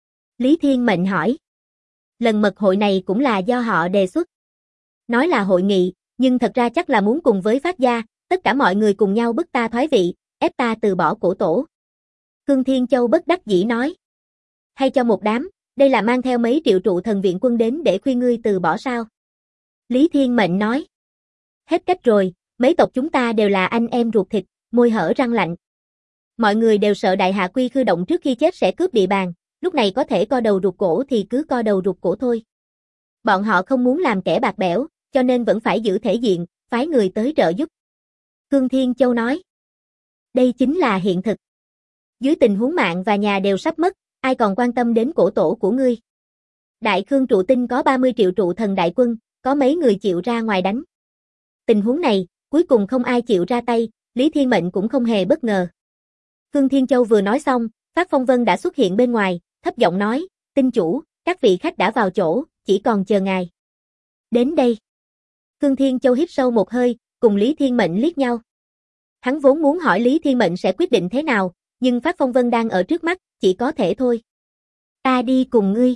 Lý Thiên Mệnh hỏi. Lần mật hội này cũng là do họ đề xuất. Nói là hội nghị, nhưng thật ra chắc là muốn cùng với Phát gia, tất cả mọi người cùng nhau bức ta thoái vị, ép ta từ bỏ cổ tổ. Khương Thiên Châu bất đắc dĩ nói. Hay cho một đám, đây là mang theo mấy triệu trụ thần viện quân đến để khuyên ngươi từ bỏ sao? Lý Thiên Mệnh nói. Hết cách rồi, mấy tộc chúng ta đều là anh em ruột thịt, môi hở răng lạnh. Mọi người đều sợ đại hạ quy khư động trước khi chết sẽ cướp địa bàn, lúc này có thể co đầu rụt cổ thì cứ co đầu rụt cổ thôi. Bọn họ không muốn làm kẻ bạc bẽo, cho nên vẫn phải giữ thể diện, phái người tới trợ giúp. Khương Thiên Châu nói. Đây chính là hiện thực. Dưới tình huống mạng và nhà đều sắp mất, ai còn quan tâm đến cổ tổ của ngươi? Đại khương trụ tinh có 30 triệu trụ thần đại quân, có mấy người chịu ra ngoài đánh. Tình huống này, cuối cùng không ai chịu ra tay, Lý Thiên Mệnh cũng không hề bất ngờ. Khương Thiên Châu vừa nói xong, Phát Phong Vân đã xuất hiện bên ngoài, thấp giọng nói, tinh chủ, các vị khách đã vào chỗ, chỉ còn chờ ngài. Đến đây. Khương Thiên Châu hít sâu một hơi, cùng Lý Thiên Mệnh liếc nhau. Hắn vốn muốn hỏi Lý Thiên Mệnh sẽ quyết định thế nào, nhưng Phát Phong Vân đang ở trước mắt, chỉ có thể thôi. Ta đi cùng ngươi.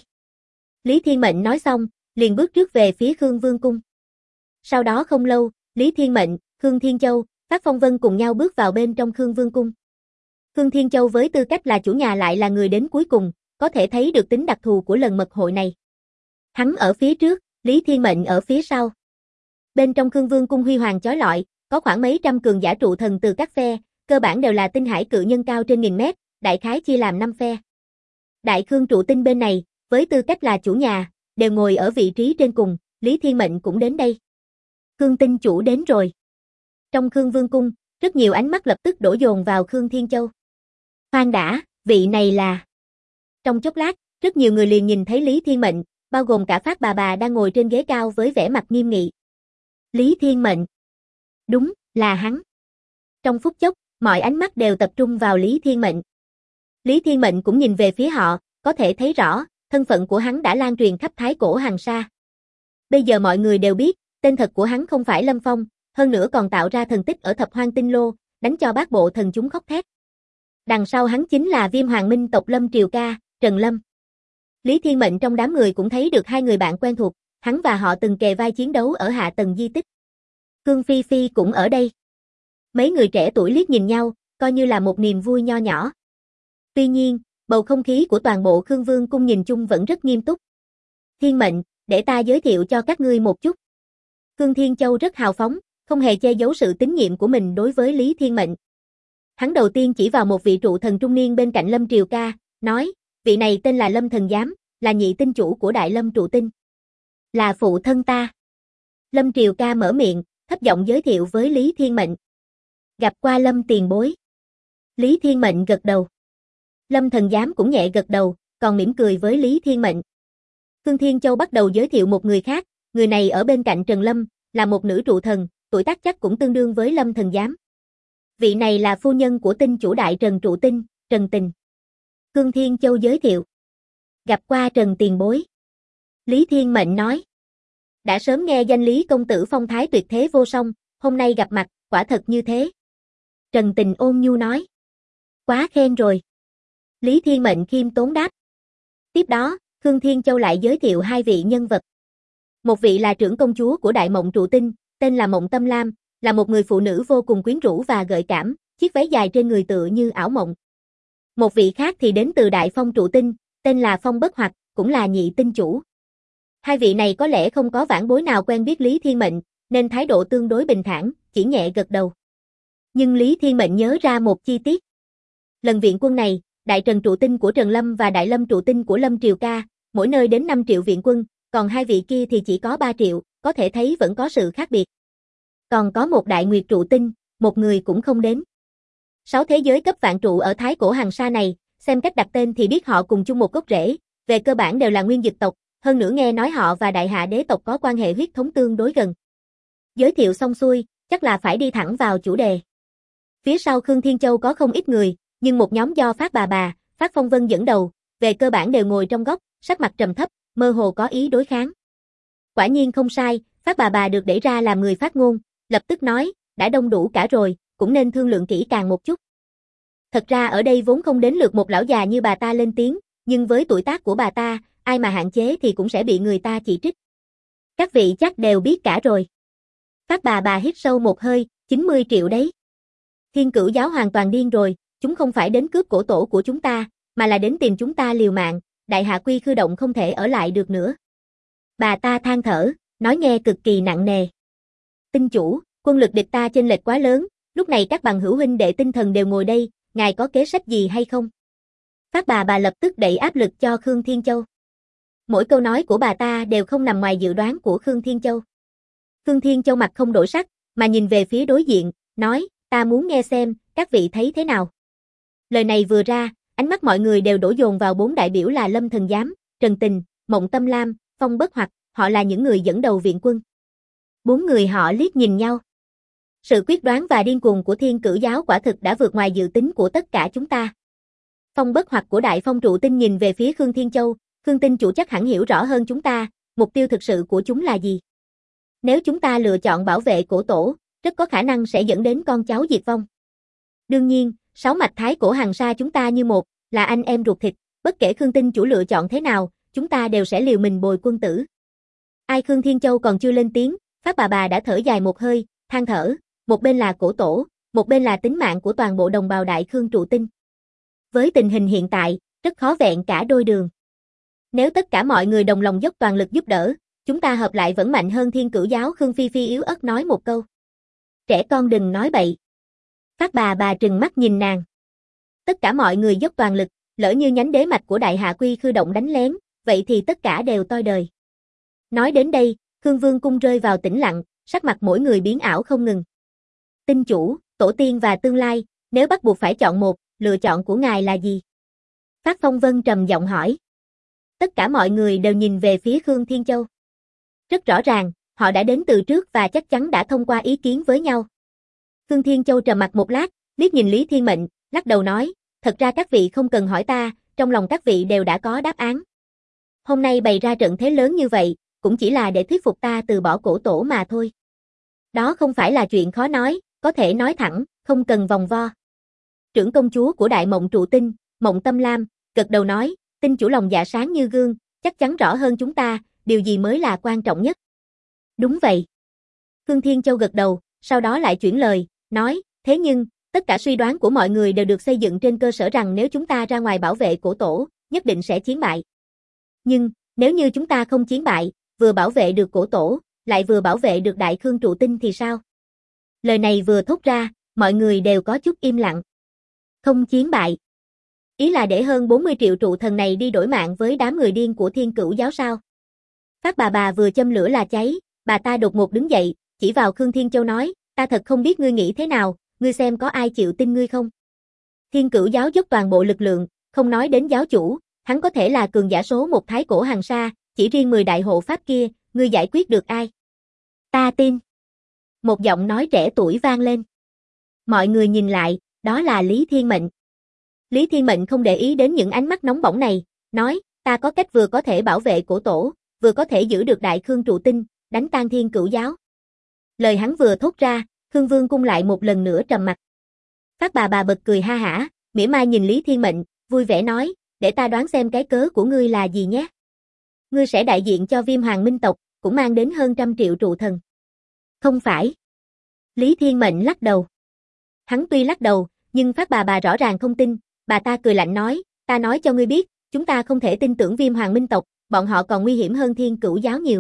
Lý Thiên Mệnh nói xong, liền bước trước về phía Khương Vương Cung. Sau đó không lâu, Lý Thiên Mệnh, Khương Thiên Châu, Phát Phong Vân cùng nhau bước vào bên trong Khương Vương Cung. Khương Thiên Châu với tư cách là chủ nhà lại là người đến cuối cùng, có thể thấy được tính đặc thù của lần mật hội này. Hắn ở phía trước, Lý Thiên Mệnh ở phía sau. Bên trong Khương Vương Cung huy hoàng chói lọi, có khoảng mấy trăm cường giả trụ thần từ các phe, cơ bản đều là tinh hải cự nhân cao trên 1000 mét, đại khái chia làm 5 phe. Đại khương trụ tinh bên này, với tư cách là chủ nhà, đều ngồi ở vị trí trên cùng, Lý Thiên Mệnh cũng đến đây. Khương tinh chủ đến rồi. Trong Khương Vương Cung, rất nhiều ánh mắt lập tức đổ dồn vào Khương Thiên Châu. Khoan đã, vị này là... Trong chốc lát, rất nhiều người liền nhìn thấy Lý Thiên Mệnh, bao gồm cả Phát bà đang ngồi trên ghế cao với vẻ mặt nghiêm nghị. Lý Thiên Mệnh. Đúng, là hắn. Trong phút chốc, mọi ánh mắt đều tập trung vào Lý Thiên Mệnh. Lý Thiên Mệnh cũng nhìn về phía họ, có thể thấy rõ, thân phận của hắn đã lan truyền khắp Thái Cổ Hằng Sa. Bây giờ mọi người đều biết, tên thật của hắn không phải Lâm Phong, hơn nữa còn tạo ra thần tích ở Thập Hoang Tinh Lô, đánh cho bát bộ thần chúng khóc thét. Đằng sau hắn chính là Viêm Hoàng Minh tộc Lâm Triều Ca, Trần Lâm. Lý Thiên Mệnh trong đám người cũng thấy được hai người bạn quen thuộc, hắn và họ từng kề vai chiến đấu ở hạ tầng di tích. Khương Phi Phi cũng ở đây. Mấy người trẻ tuổi liếc nhìn nhau, coi như là một niềm vui nho nhỏ. Tuy nhiên, bầu không khí của toàn bộ Khương Vương Cung nhìn chung vẫn rất nghiêm túc. Thiên Mệnh, để ta giới thiệu cho các ngươi một chút. Khương Thiên Châu rất hào phóng, không hề che giấu sự tín nhiệm của mình đối với Lý Thiên Mệnh. Hắn đầu tiên chỉ vào một vị trụ thần trung niên bên cạnh Lâm Triều Ca, nói, vị này tên là Lâm Thần Giám, là nhị tinh chủ của Đại Lâm trụ tinh. Là phụ thân ta. Lâm Triều Ca mở miệng, thấp giọng giới thiệu với Lý Thiên Mệnh. Gặp qua Lâm tiền bối. Lý Thiên Mệnh gật đầu. Lâm Thần Giám cũng nhẹ gật đầu, còn mỉm cười với Lý Thiên Mệnh. Khương Thiên Châu bắt đầu giới thiệu một người khác, người này ở bên cạnh Trần Lâm, là một nữ trụ thần, tuổi tác chắc cũng tương đương với Lâm Thần Giám. Vị này là phu nhân của tinh chủ Đại Trần trụ tinh, Trần Tình. Khương Thiên Châu giới thiệu. Gặp qua Trần tiền bối. Lý Thiên Mệnh nói. Đã sớm nghe danh Lý công tử phong thái tuyệt thế vô song, hôm nay gặp mặt, quả thật như thế. Trần Tình ôn nhu nói. Quá khen rồi. Lý Thiên Mệnh khiêm tốn đáp. Tiếp đó, Khương Thiên Châu lại giới thiệu hai vị nhân vật. Một vị là trưởng công chúa của Đại Mộng Trụ Tinh, tên là Mộng Tâm Lam, là một người phụ nữ vô cùng quyến rũ và gợi cảm, chiếc váy dài trên người tựa như ảo mộng. Một vị khác thì đến từ Đại Phong Trụ Tinh, tên là Phong Bất Hoặc, cũng là nhị tinh chủ. Hai vị này có lẽ không có vãn bối nào quen biết Lý Thiên Mệnh, nên thái độ tương đối bình thản, chỉ nhẹ gật đầu. Nhưng Lý Thiên Mệnh nhớ ra một chi tiết. Lần viện quân này, Đại Trần Trụ Tinh của Trần Lâm và Đại Lâm Trụ Tinh của Lâm Triều Ca, mỗi nơi đến 5 triệu viện quân, còn hai vị kia thì chỉ có 3 triệu, có thể thấy vẫn có sự khác biệt. Còn có một Đại Nguyệt Trụ Tinh, một người cũng không đến. 6 thế giới cấp vạn trụ ở Thái Cổ Hằng Sa này, xem cách đặt tên thì biết họ cùng chung một gốc rễ, về cơ bản đều là nguyên dịch tộc, hơn nữa nghe nói họ và Đại Hạ đế tộc có quan hệ huyết thống tương đối gần. Giới thiệu xong xuôi, chắc là phải đi thẳng vào chủ đề. Phía sau Khương Thiên Châu có không ít người, nhưng một nhóm do Phát Bà, Phát Phong Vân dẫn đầu, về cơ bản đều ngồi trong góc, sắc mặt trầm thấp, mơ hồ có ý đối kháng. Quả nhiên không sai, Phát Bà được để ra làm người phát ngôn, lập tức nói, đã đông đủ cả rồi, cũng nên thương lượng kỹ càng một chút. Thật ra ở đây vốn không đến lượt một lão già như bà ta lên tiếng, nhưng với tuổi tác của bà ta, ai mà hạn chế thì cũng sẽ bị người ta chỉ trích. Các vị chắc đều biết cả rồi. Phát Bà hít sâu một hơi, 90 triệu đấy. Thiên Cửu giáo hoàn toàn điên rồi, chúng không phải đến cướp cổ tổ của chúng ta, mà là đến tìm chúng ta liều mạng, Đại Hạ Quy Khư Động không thể ở lại được nữa. Bà ta than thở, nói nghe cực kỳ nặng nề. Tinh chủ, quân lực địch ta chênh lệch quá lớn, lúc này các bằng hữu huynh đệ tinh thần đều ngồi đây, ngài có kế sách gì hay không? Phát Bà lập tức đẩy áp lực cho Khương Thiên Châu. Mỗi câu nói của bà ta đều không nằm ngoài dự đoán của Khương Thiên Châu. Khương Thiên Châu mặt không đổi sắc, mà nhìn về phía đối diện, nói, ta muốn nghe xem, các vị thấy thế nào. Lời này vừa ra, ánh mắt mọi người đều đổ dồn vào 4 đại biểu là Lâm Thần Giám, Trần Tình, Mộng Tâm Lam, Phong Bất Hoặc, họ là những người dẫn đầu viện quân. 4 người họ liếc nhìn nhau. Sự quyết đoán và điên cuồng của Thiên Cửu giáo quả thực đã vượt ngoài dự tính của tất cả chúng ta. Phong Bất Hoặc của Đại Phong Trụ Tinh nhìn về phía Khương Thiên Châu, Khương tinh chủ chắc hẳn hiểu rõ hơn chúng ta, mục tiêu thực sự của chúng là gì. Nếu chúng ta lựa chọn bảo vệ cổ tổ, rất có khả năng sẽ dẫn đến con cháu diệt vong. Đương nhiên, 6 mạch Thái Cổ Hằng Sa chúng ta như một, là anh em ruột thịt, bất kể Khương tinh chủ lựa chọn thế nào, chúng ta đều sẽ liều mình bồi quân tử. Ai Khương Thiên Châu còn chưa lên tiếng, Phát Bà đã thở dài một hơi, than thở, một bên là cổ tổ, một bên là tính mạng của toàn bộ đồng bào Đại Khương Trụ Tinh. Với tình hình hiện tại, rất khó vẹn cả đôi đường. Nếu tất cả mọi người đồng lòng dốc toàn lực giúp đỡ, chúng ta hợp lại vẫn mạnh hơn Thiên Cửu giáo. Khương Phi Phi yếu ớt nói một câu. Trẻ con đừng nói bậy. Phát Bà trừng mắt nhìn nàng. Tất cả mọi người dốc toàn lực, lỡ như nhánh đế mạch của Đại Hạ Quy Khư Động đánh lén, vậy thì tất cả đều toi đời. Nói đến đây, Khương Vương cung rơi vào tĩnh lặng, sắc mặt mỗi người biến ảo không ngừng. Tinh chủ, tổ tiên và tương lai, nếu bắt buộc phải chọn một, lựa chọn của ngài là gì? Phát Phong Vân trầm giọng hỏi. Tất cả mọi người đều nhìn về phía Khương Thiên Châu. Rất rõ ràng, họ đã đến từ trước và chắc chắn đã thông qua ý kiến với nhau. Khương Thiên Châu trầm mặt một lát, liếc nhìn Lý Thiên Mệnh, lắc đầu nói, thật ra các vị không cần hỏi ta, trong lòng các vị đều đã có đáp án. Hôm nay bày ra trận thế lớn như vậy, cũng chỉ là để thuyết phục ta từ bỏ cổ tổ mà thôi. Đó không phải là chuyện khó nói, có thể nói thẳng, không cần vòng vo. Trưởng công chúa của Đại Mộng Trụ Tinh, Mộng Tâm Lam, gật đầu nói, tinh chủ lòng dạ sáng như gương, chắc chắn rõ hơn chúng ta, điều gì mới là quan trọng nhất. Đúng vậy. Khương Thiên Châu gật đầu, sau đó lại chuyển lời, nói, thế nhưng, tất cả suy đoán của mọi người đều được xây dựng trên cơ sở rằng nếu chúng ta ra ngoài bảo vệ cổ tổ, nhất định sẽ chiến bại. Nhưng, nếu như chúng ta không chiến bại, vừa bảo vệ được cổ tổ, lại vừa bảo vệ được Đại Khương Trụ Tinh thì sao? Lời này vừa thốt ra, mọi người đều có chút im lặng. Không chiến bại. Ý là để hơn 40 triệu trụ thần này đi đổi mạng với đám người điên của Thiên Cửu giáo sao? Phát Bà vừa châm lửa là cháy, bà ta đột ngột đứng dậy, chỉ vào Khương Thiên Châu nói, ta thật không biết ngươi nghĩ thế nào, ngươi xem có ai chịu tin ngươi không? Thiên Cửu giáo dốc toàn bộ lực lượng, không nói đến giáo chủ, hắn có thể là cường giả số 1 Thái Cổ Hằng Sa, chỉ riêng 10 đại hộ pháp kia, ngươi giải quyết được ai? Ta tin. Một giọng nói trẻ tuổi vang lên. Mọi người nhìn lại, đó là Lý Thiên Mệnh. Lý Thiên Mệnh không để ý đến những ánh mắt nóng bỏng này, nói, ta có cách vừa có thể bảo vệ cổ tổ, vừa có thể giữ được Đại Khương Trụ Tinh, đánh tan Thiên Cửu giáo. Lời hắn vừa thốt ra, Khương Vương cung lại một lần nữa trầm mặc. Phát Bà bật cười ha hả, mỉa mai nhìn Lý Thiên Mệnh, vui vẻ nói, để ta đoán xem cái cớ của ngươi là gì nhé. Ngươi sẽ đại diện cho Viêm Hoàng Minh tộc, cũng mang đến hơn 100 triệu trụ thần. Không phải. Lý Thiên Mệnh lắc đầu. Hắn tuy lắc đầu, nhưng Phát bà rõ ràng không tin, bà ta cười lạnh nói, ta nói cho ngươi biết, chúng ta không thể tin tưởng Viêm Hoàng Minh tộc, bọn họ còn nguy hiểm hơn Thiên Cửu giáo nhiều.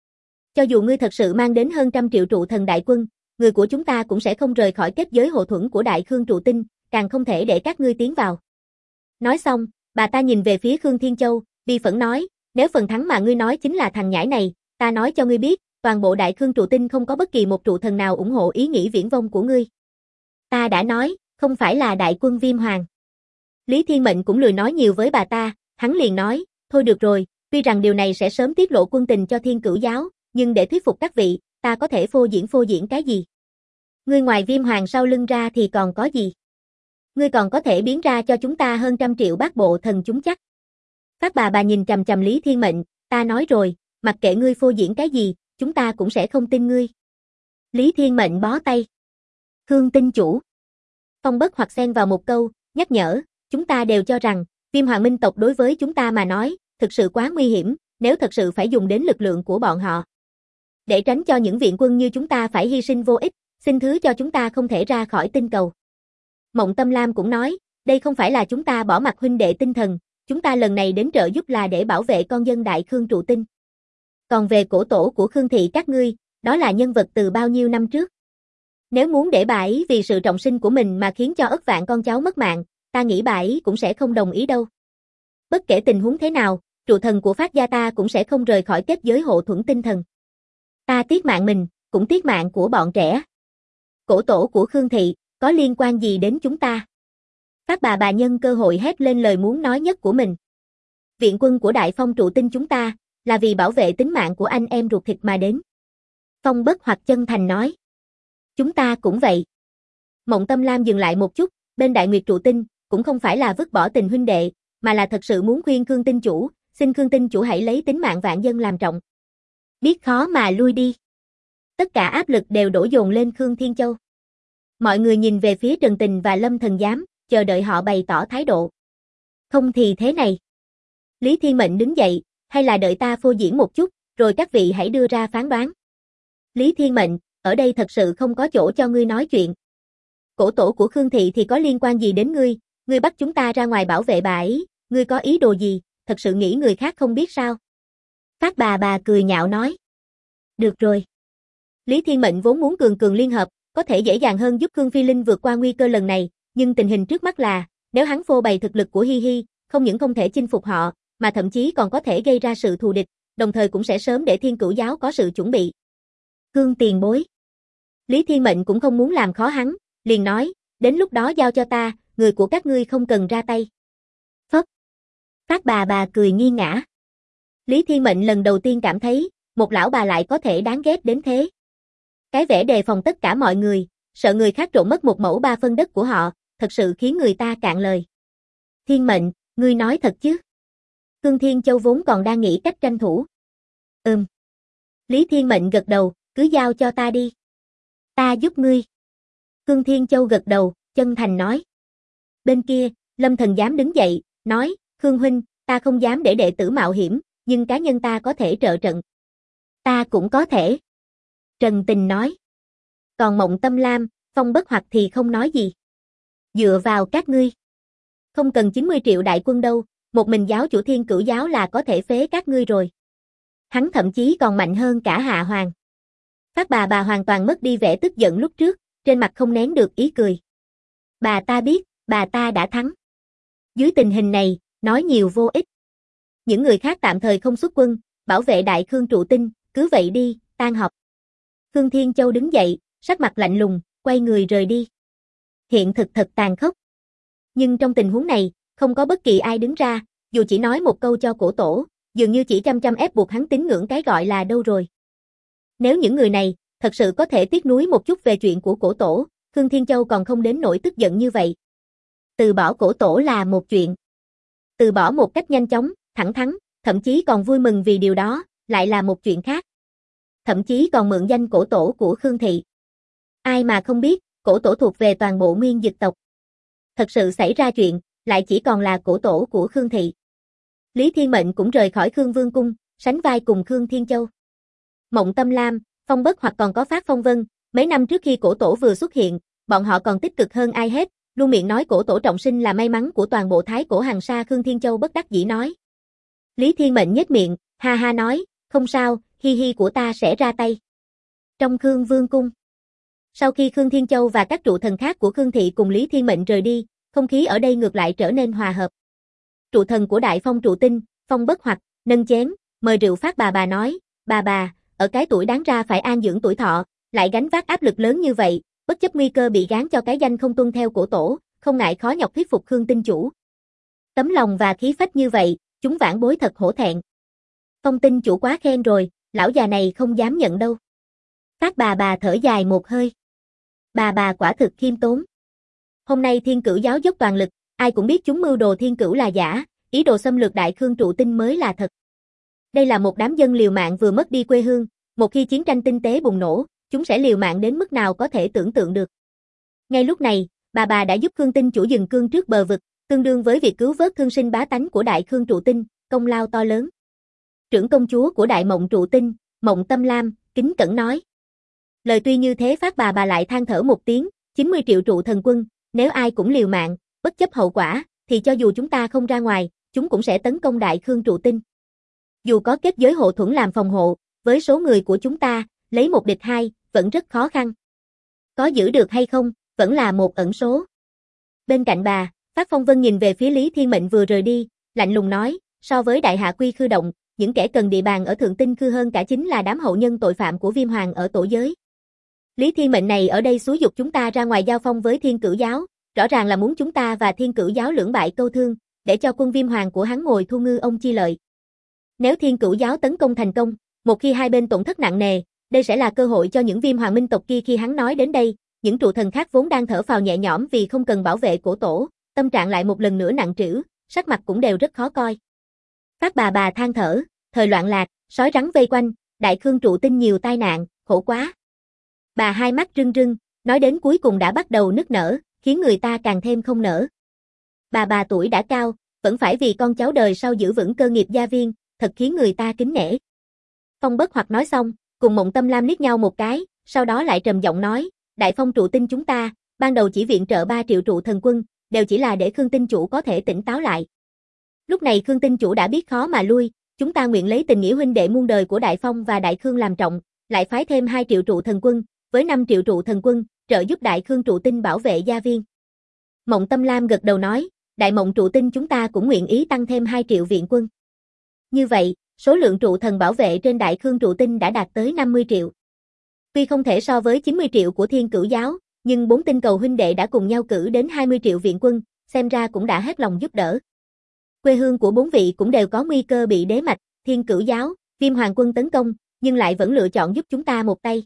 Cho dù ngươi thật sự mang đến hơn 100 triệu trụ thần đại quân, người của chúng ta cũng sẽ không rời khỏi kết giới hộ thuẫn của Đại Khương trụ tinh, càng không thể để các ngươi tiến vào. Nói xong, bà ta nhìn về phía Khương Thiên Châu, bi phẫn nói, nếu phần thắng mà ngươi nói chính là thằng nhãi này, ta nói cho ngươi biết, toàn bộ Đại Khương trụ tinh không có bất kỳ một trụ thần nào ủng hộ ý nghĩ viễn vông của ngươi. Ta đã nói, không phải là đại quân Viêm Hoàng. Lý Thiên Mệnh cũng lười nói nhiều với bà ta, hắn liền nói, thôi được rồi, tuy rằng điều này sẽ sớm tiết lộ quân tình cho Thiên Cửu giáo, nhưng để thuyết phục các vị, ta có thể phô diễn cái gì? Ngươi ngoài Viêm Hoàng sau lưng ra thì còn có gì? Ngươi còn có thể biến ra cho chúng ta hơn 100 triệu bát bộ thần chúng chắc. Phát bà nhìn chằm chằm Lý Thiên Mệnh, ta nói rồi, mặc kệ ngươi phô diễn cái gì, chúng ta cũng sẽ không tin ngươi. Lý Thiên Mệnh bó tay. Khương tinh chủ. Phong Bất Hoặc xen vào một câu, nhắc nhở, chúng ta đều cho rằng, Viêm Hoàng Minh tộc đối với chúng ta mà nói, thực sự quá nguy hiểm, nếu thật sự phải dùng đến lực lượng của bọn họ. Để tránh cho những viện quân như chúng ta phải hy sinh vô ích, xin thứ cho chúng ta không thể ra khỏi tinh cầu. Mộng Tâm Lam cũng nói, đây không phải là chúng ta bỏ mặc huynh đệ tinh thần, chúng ta lần này đến trợ giúp là để bảo vệ con dân Đại Khương trụ tinh. Còn về cổ tổ của Khương thị các ngươi, đó là nhân vật từ bao nhiêu năm trước. Nếu muốn để bà ấy vì sự trọng sinh của mình mà khiến cho ức vạn con cháu mất mạng, ta nghĩ bà ấy cũng sẽ không đồng ý đâu. Bất kể tình huống thế nào, trụ thần của Phát gia ta cũng sẽ không rời khỏi kết giới hộ thuẫn tinh thần. Ta tiếc mạng mình, cũng tiếc mạng của bọn trẻ. Cổ tổ của Khương thị, có liên quan gì đến chúng ta? Phát bà nhân cơ hội hét lên lời muốn nói nhất của mình. Viện quân của Đại Phong trụ tinh chúng ta, là vì bảo vệ tính mạng của anh em ruột thịt mà đến. Phong Bất Hoặc chân thành nói. Chúng ta cũng vậy. Mộng Tâm Lam dừng lại một chút, bên Đại Nguyệt trụ tinh, cũng không phải là vứt bỏ tình huynh đệ, mà là thật sự muốn khuyên Khương tinh chủ, xin Khương tinh chủ hãy lấy tính mạng vạn dân làm trọng. Biết khó mà lui đi. Tất cả áp lực đều đổ dồn lên Khương Thiên Châu. Mọi người nhìn về phía Trần Tình và Lâm Thần Giám, chờ đợi họ bày tỏ thái độ. Không thì thế này. Lý Thiên Mệnh đứng dậy, hay là đợi ta phô diễn một chút, rồi các vị hãy đưa ra phán đoán. Lý Thiên Mệnh, ở đây thật sự không có chỗ cho ngươi nói chuyện. Cổ tổ của Khương thị thì có liên quan gì đến ngươi bắt chúng ta ra ngoài bảo vệ bà ấy, ngươi có ý đồ gì, thật sự nghĩ người khác không biết sao? Phát bà cười nhạo nói. Được rồi. Lý Thiên Mệnh vốn muốn cường liên hợp, có thể dễ dàng hơn giúp Khương Phi Linh vượt qua nguy cơ lần này, nhưng tình hình trước mắt là, nếu hắn phô bày thực lực của Hi Hi, không những không thể chinh phục họ, mà thậm chí còn có thể gây ra sự thù địch, đồng thời cũng sẽ sớm để Thiên Cửu giáo có sự chuẩn bị. Khương tiền bối. Lý Thiên Mệnh cũng không muốn làm khó hắn, liền nói, đến lúc đó giao cho ta, người của các ngươi không cần ra tay. Phất. Phát bà cười nghiêng ngã. Lý Thiên Mệnh lần đầu tiên cảm thấy, một lão bà lại có thể đáng ghét đến thế. Cái vẻ đề phòng tất cả mọi người, sợ người khác trộm mất 1/3 đất của họ, thật sự khiến người ta cạn lời. Thiên Mệnh, ngươi nói thật chứ? Khương Thiên Châu vốn còn đang nghĩ cách tranh thủ. Lý Thiên Mệnh gật đầu, cứ giao cho ta đi. Ta giúp ngươi. Khương Thiên Châu gật đầu, chân thành nói. Bên kia, Lâm Thần Giám đứng dậy, nói, Khương huynh, ta không dám để đệ tử mạo hiểm, nhưng cá nhân ta có thể trợ trận. Ta cũng có thể. Trần Tình nói. Còn Mộng Tâm Lam, Phong Bất Hoặc thì không nói gì. Dựa vào các ngươi. Không cần 90 triệu đại quân đâu, một mình giáo chủ Thiên Cửu giáo là có thể phế các ngươi rồi. Hắn thậm chí còn mạnh hơn cả Hạ Hoàng. Phát bà hoàn toàn mất đi vẻ tức giận lúc trước, trên mặt không nén được ý cười. Bà ta biết, bà ta đã thắng. Dưới tình hình này, nói nhiều vô ích. Những người khác tạm thời không xuất quân, bảo vệ Đại Khương trụ tinh, cứ vậy đi, tan họp. Khương Thiên Châu đứng dậy, sắc mặt lạnh lùng, quay người rời đi. Hiện thực thật tàn khốc. Nhưng trong tình huống này, không có bất kỳ ai đứng ra, dù chỉ nói một câu cho cổ tổ, dường như chỉ chăm ép buộc hắn tín ngưỡng cái gọi là đâu rồi. Nếu những người này, thật sự có thể tiếc nuối một chút về chuyện của cổ tổ, Khương Thiên Châu còn không đến nỗi tức giận như vậy. Từ bỏ cổ tổ là một chuyện. Từ bỏ một cách nhanh chóng, thẳng thắn, thậm chí còn vui mừng vì điều đó, lại là một chuyện khác. Thậm chí còn mượn danh cổ tổ của Khương thị. Ai mà không biết, cổ tổ thuộc về toàn bộ Nguyên Dực tộc. Thật sự xảy ra chuyện, lại chỉ còn là cổ tổ của Khương thị. Lý Thiên Mệnh cũng rời khỏi Khương Vương cung, sánh vai cùng Khương Thiên Châu. Mộng Tâm Lam, Phong Bất Hoặc còn có Phát Phong Vân, mấy năm trước khi cổ tổ vừa xuất hiện, bọn họ còn tích cực hơn ai hết, luôn miệng nói cổ tổ trọng sinh là may mắn của toàn bộ Thái Cổ Hằng Sa. Khương Thiên Châu bất đắc dĩ nói. Lý Thiên Mệnh nhếch miệng, ha ha nói, không sao, hi hi của ta sẽ ra tay. Trong Khương Vương cung. Sau khi Khương Thiên Châu và các trụ thần khác của Khương Thị cùng Lý Thiên Mệnh rời đi, không khí ở đây ngược lại trở nên hòa hợp. Trụ thần của Đại Phong trụ tinh, Phong Bất Hoặc, nâng chén, mời rượu. Phát bà nói, bà, ở cái tuổi đáng ra phải an dưỡng tuổi thọ, lại gánh vác áp lực lớn như vậy, bất chấp nguy cơ bị gán cho cái danh không tuân theo cổ tổ, không ngại khó nhọc thuyết phục Khương tinh chủ. Tấm lòng và khí phách như vậy, chúng vãn bối thật hổ thẹn. Phong tinh chủ quá khen rồi, lão già này không dám nhận đâu. Phát bà thở dài một hơi. Bà quả thực khiêm tốn. Hôm nay Thiên Cửu giáo dốc toàn lực, ai cũng biết chúng mưu đồ Thiên Cửu là giả, ý đồ xâm lược Đại Khương trụ tinh mới là thật. Đây là một đám dân liều mạng vừa mất đi quê hương, một khi chiến tranh tinh tế bùng nổ, chúng sẽ liều mạng đến mức nào có thể tưởng tượng được. Ngay lúc này, bà đã giúp Khương tinh chủ dừng cương trước bờ vực, tương đương với việc cứu vớt thương sinh bá tánh của Đại Khương trụ tinh, công lao to lớn. Trưởng công chúa của Đại Mộng trụ tinh, Mộng Tâm Lam, kính cẩn nói. Lời tuy như thế, Phát bà lại than thở một tiếng, 90 triệu trụ thần quân, nếu ai cũng liều mạng, bất chấp hậu quả, thì cho dù chúng ta không ra ngoài, chúng cũng sẽ tấn công Đại Khương trụ tinh. Dù có kết giới hộ thuẫn làm phòng hộ, với số người của chúng ta, lấy một địch hai, vẫn rất khó khăn. Có giữ được hay không, vẫn là một ẩn số. Bên cạnh bà, Phát Phong Vân nhìn về phía Lý Thiên Mệnh vừa rời đi, lạnh lùng nói, so với Đại Hạ Quy Khư Động, những kẻ cần địa bàn ở Thượng Tinh Khư hơn cả chính là đám hậu nhân tội phạm của Viêm Hoàng ở tổ giới. Lý Thiên Mệnh này ở đây xúi giục chúng ta ra ngoài giao phong với Thiên Cửu giáo, rõ ràng là muốn chúng ta và Thiên Cửu giáo lưỡng bại câu thương, để cho quân Viêm Hoàng của hắn ngồi thu ngư ông chi lợi. Nếu Thiên Cửu giáo tấn công thành công, một khi hai bên tổn thất nặng nề, đây sẽ là cơ hội cho những Viêm Hoàng minh tộc kia. Khi hắn nói đến đây, những trụ thần khác vốn đang thở phào nhẹ nhõm vì không cần bảo vệ cổ tổ, tâm trạng lại một lần nữa nặng trĩu, sắc mặt cũng đều rất khó coi. Phát bà than thở, thời loạn lạc, sói rắn vây quanh, Đại Khương trụ tinh nhiều tai nạn, khổ quá. Bà hai mắt rưng rưng, nói đến cuối cùng đã bắt đầu nức nở, khiến người ta càng thêm không nỡ. Bà tuổi đã cao, vẫn phải vì con cháu đời sau giữ vững cơ nghiệp gia viên, thật khiến người ta kính nể. Phong Bất Hoặc nói xong, cùng Mộng Tâm Lam liếc nhau một cái, sau đó lại trầm giọng nói, Đại Phong trụ tinh chúng ta, ban đầu chỉ viện trợ 3 triệu trụ thần quân, đều chỉ là để Khương tinh chủ có thể tỉnh táo lại. Lúc này Khương tinh chủ đã biết khó mà lui, chúng ta nguyện lấy tình nghĩa huynh đệ muôn đời của Đại Phong và Đại Khương làm trọng, lại phái thêm 2 triệu trụ thần quân, với 5 triệu trụ thần quân, trợ giúp Đại Khương trụ tinh bảo vệ gia viên. Mộng Tâm Lam gật đầu nói, Đại Mộng trụ tinh chúng ta cũng nguyện ý tăng thêm 2 triệu viện quân. Như vậy, số lượng trụ thần bảo vệ trên Đại Khương trụ tinh đã đạt tới 50 triệu. Tuy không thể so với 90 triệu của Thiên Cửu giáo, nhưng 4 tinh cầu huynh đệ đã cùng nhau cử đến 20 triệu viện quân, xem ra cũng đã hết lòng giúp đỡ. Quê hương của 4 vị cũng đều có nguy cơ bị đế mạch, Thiên Cửu giáo, Viêm Hoàng quân tấn công, nhưng lại vẫn lựa chọn giúp chúng ta một tay.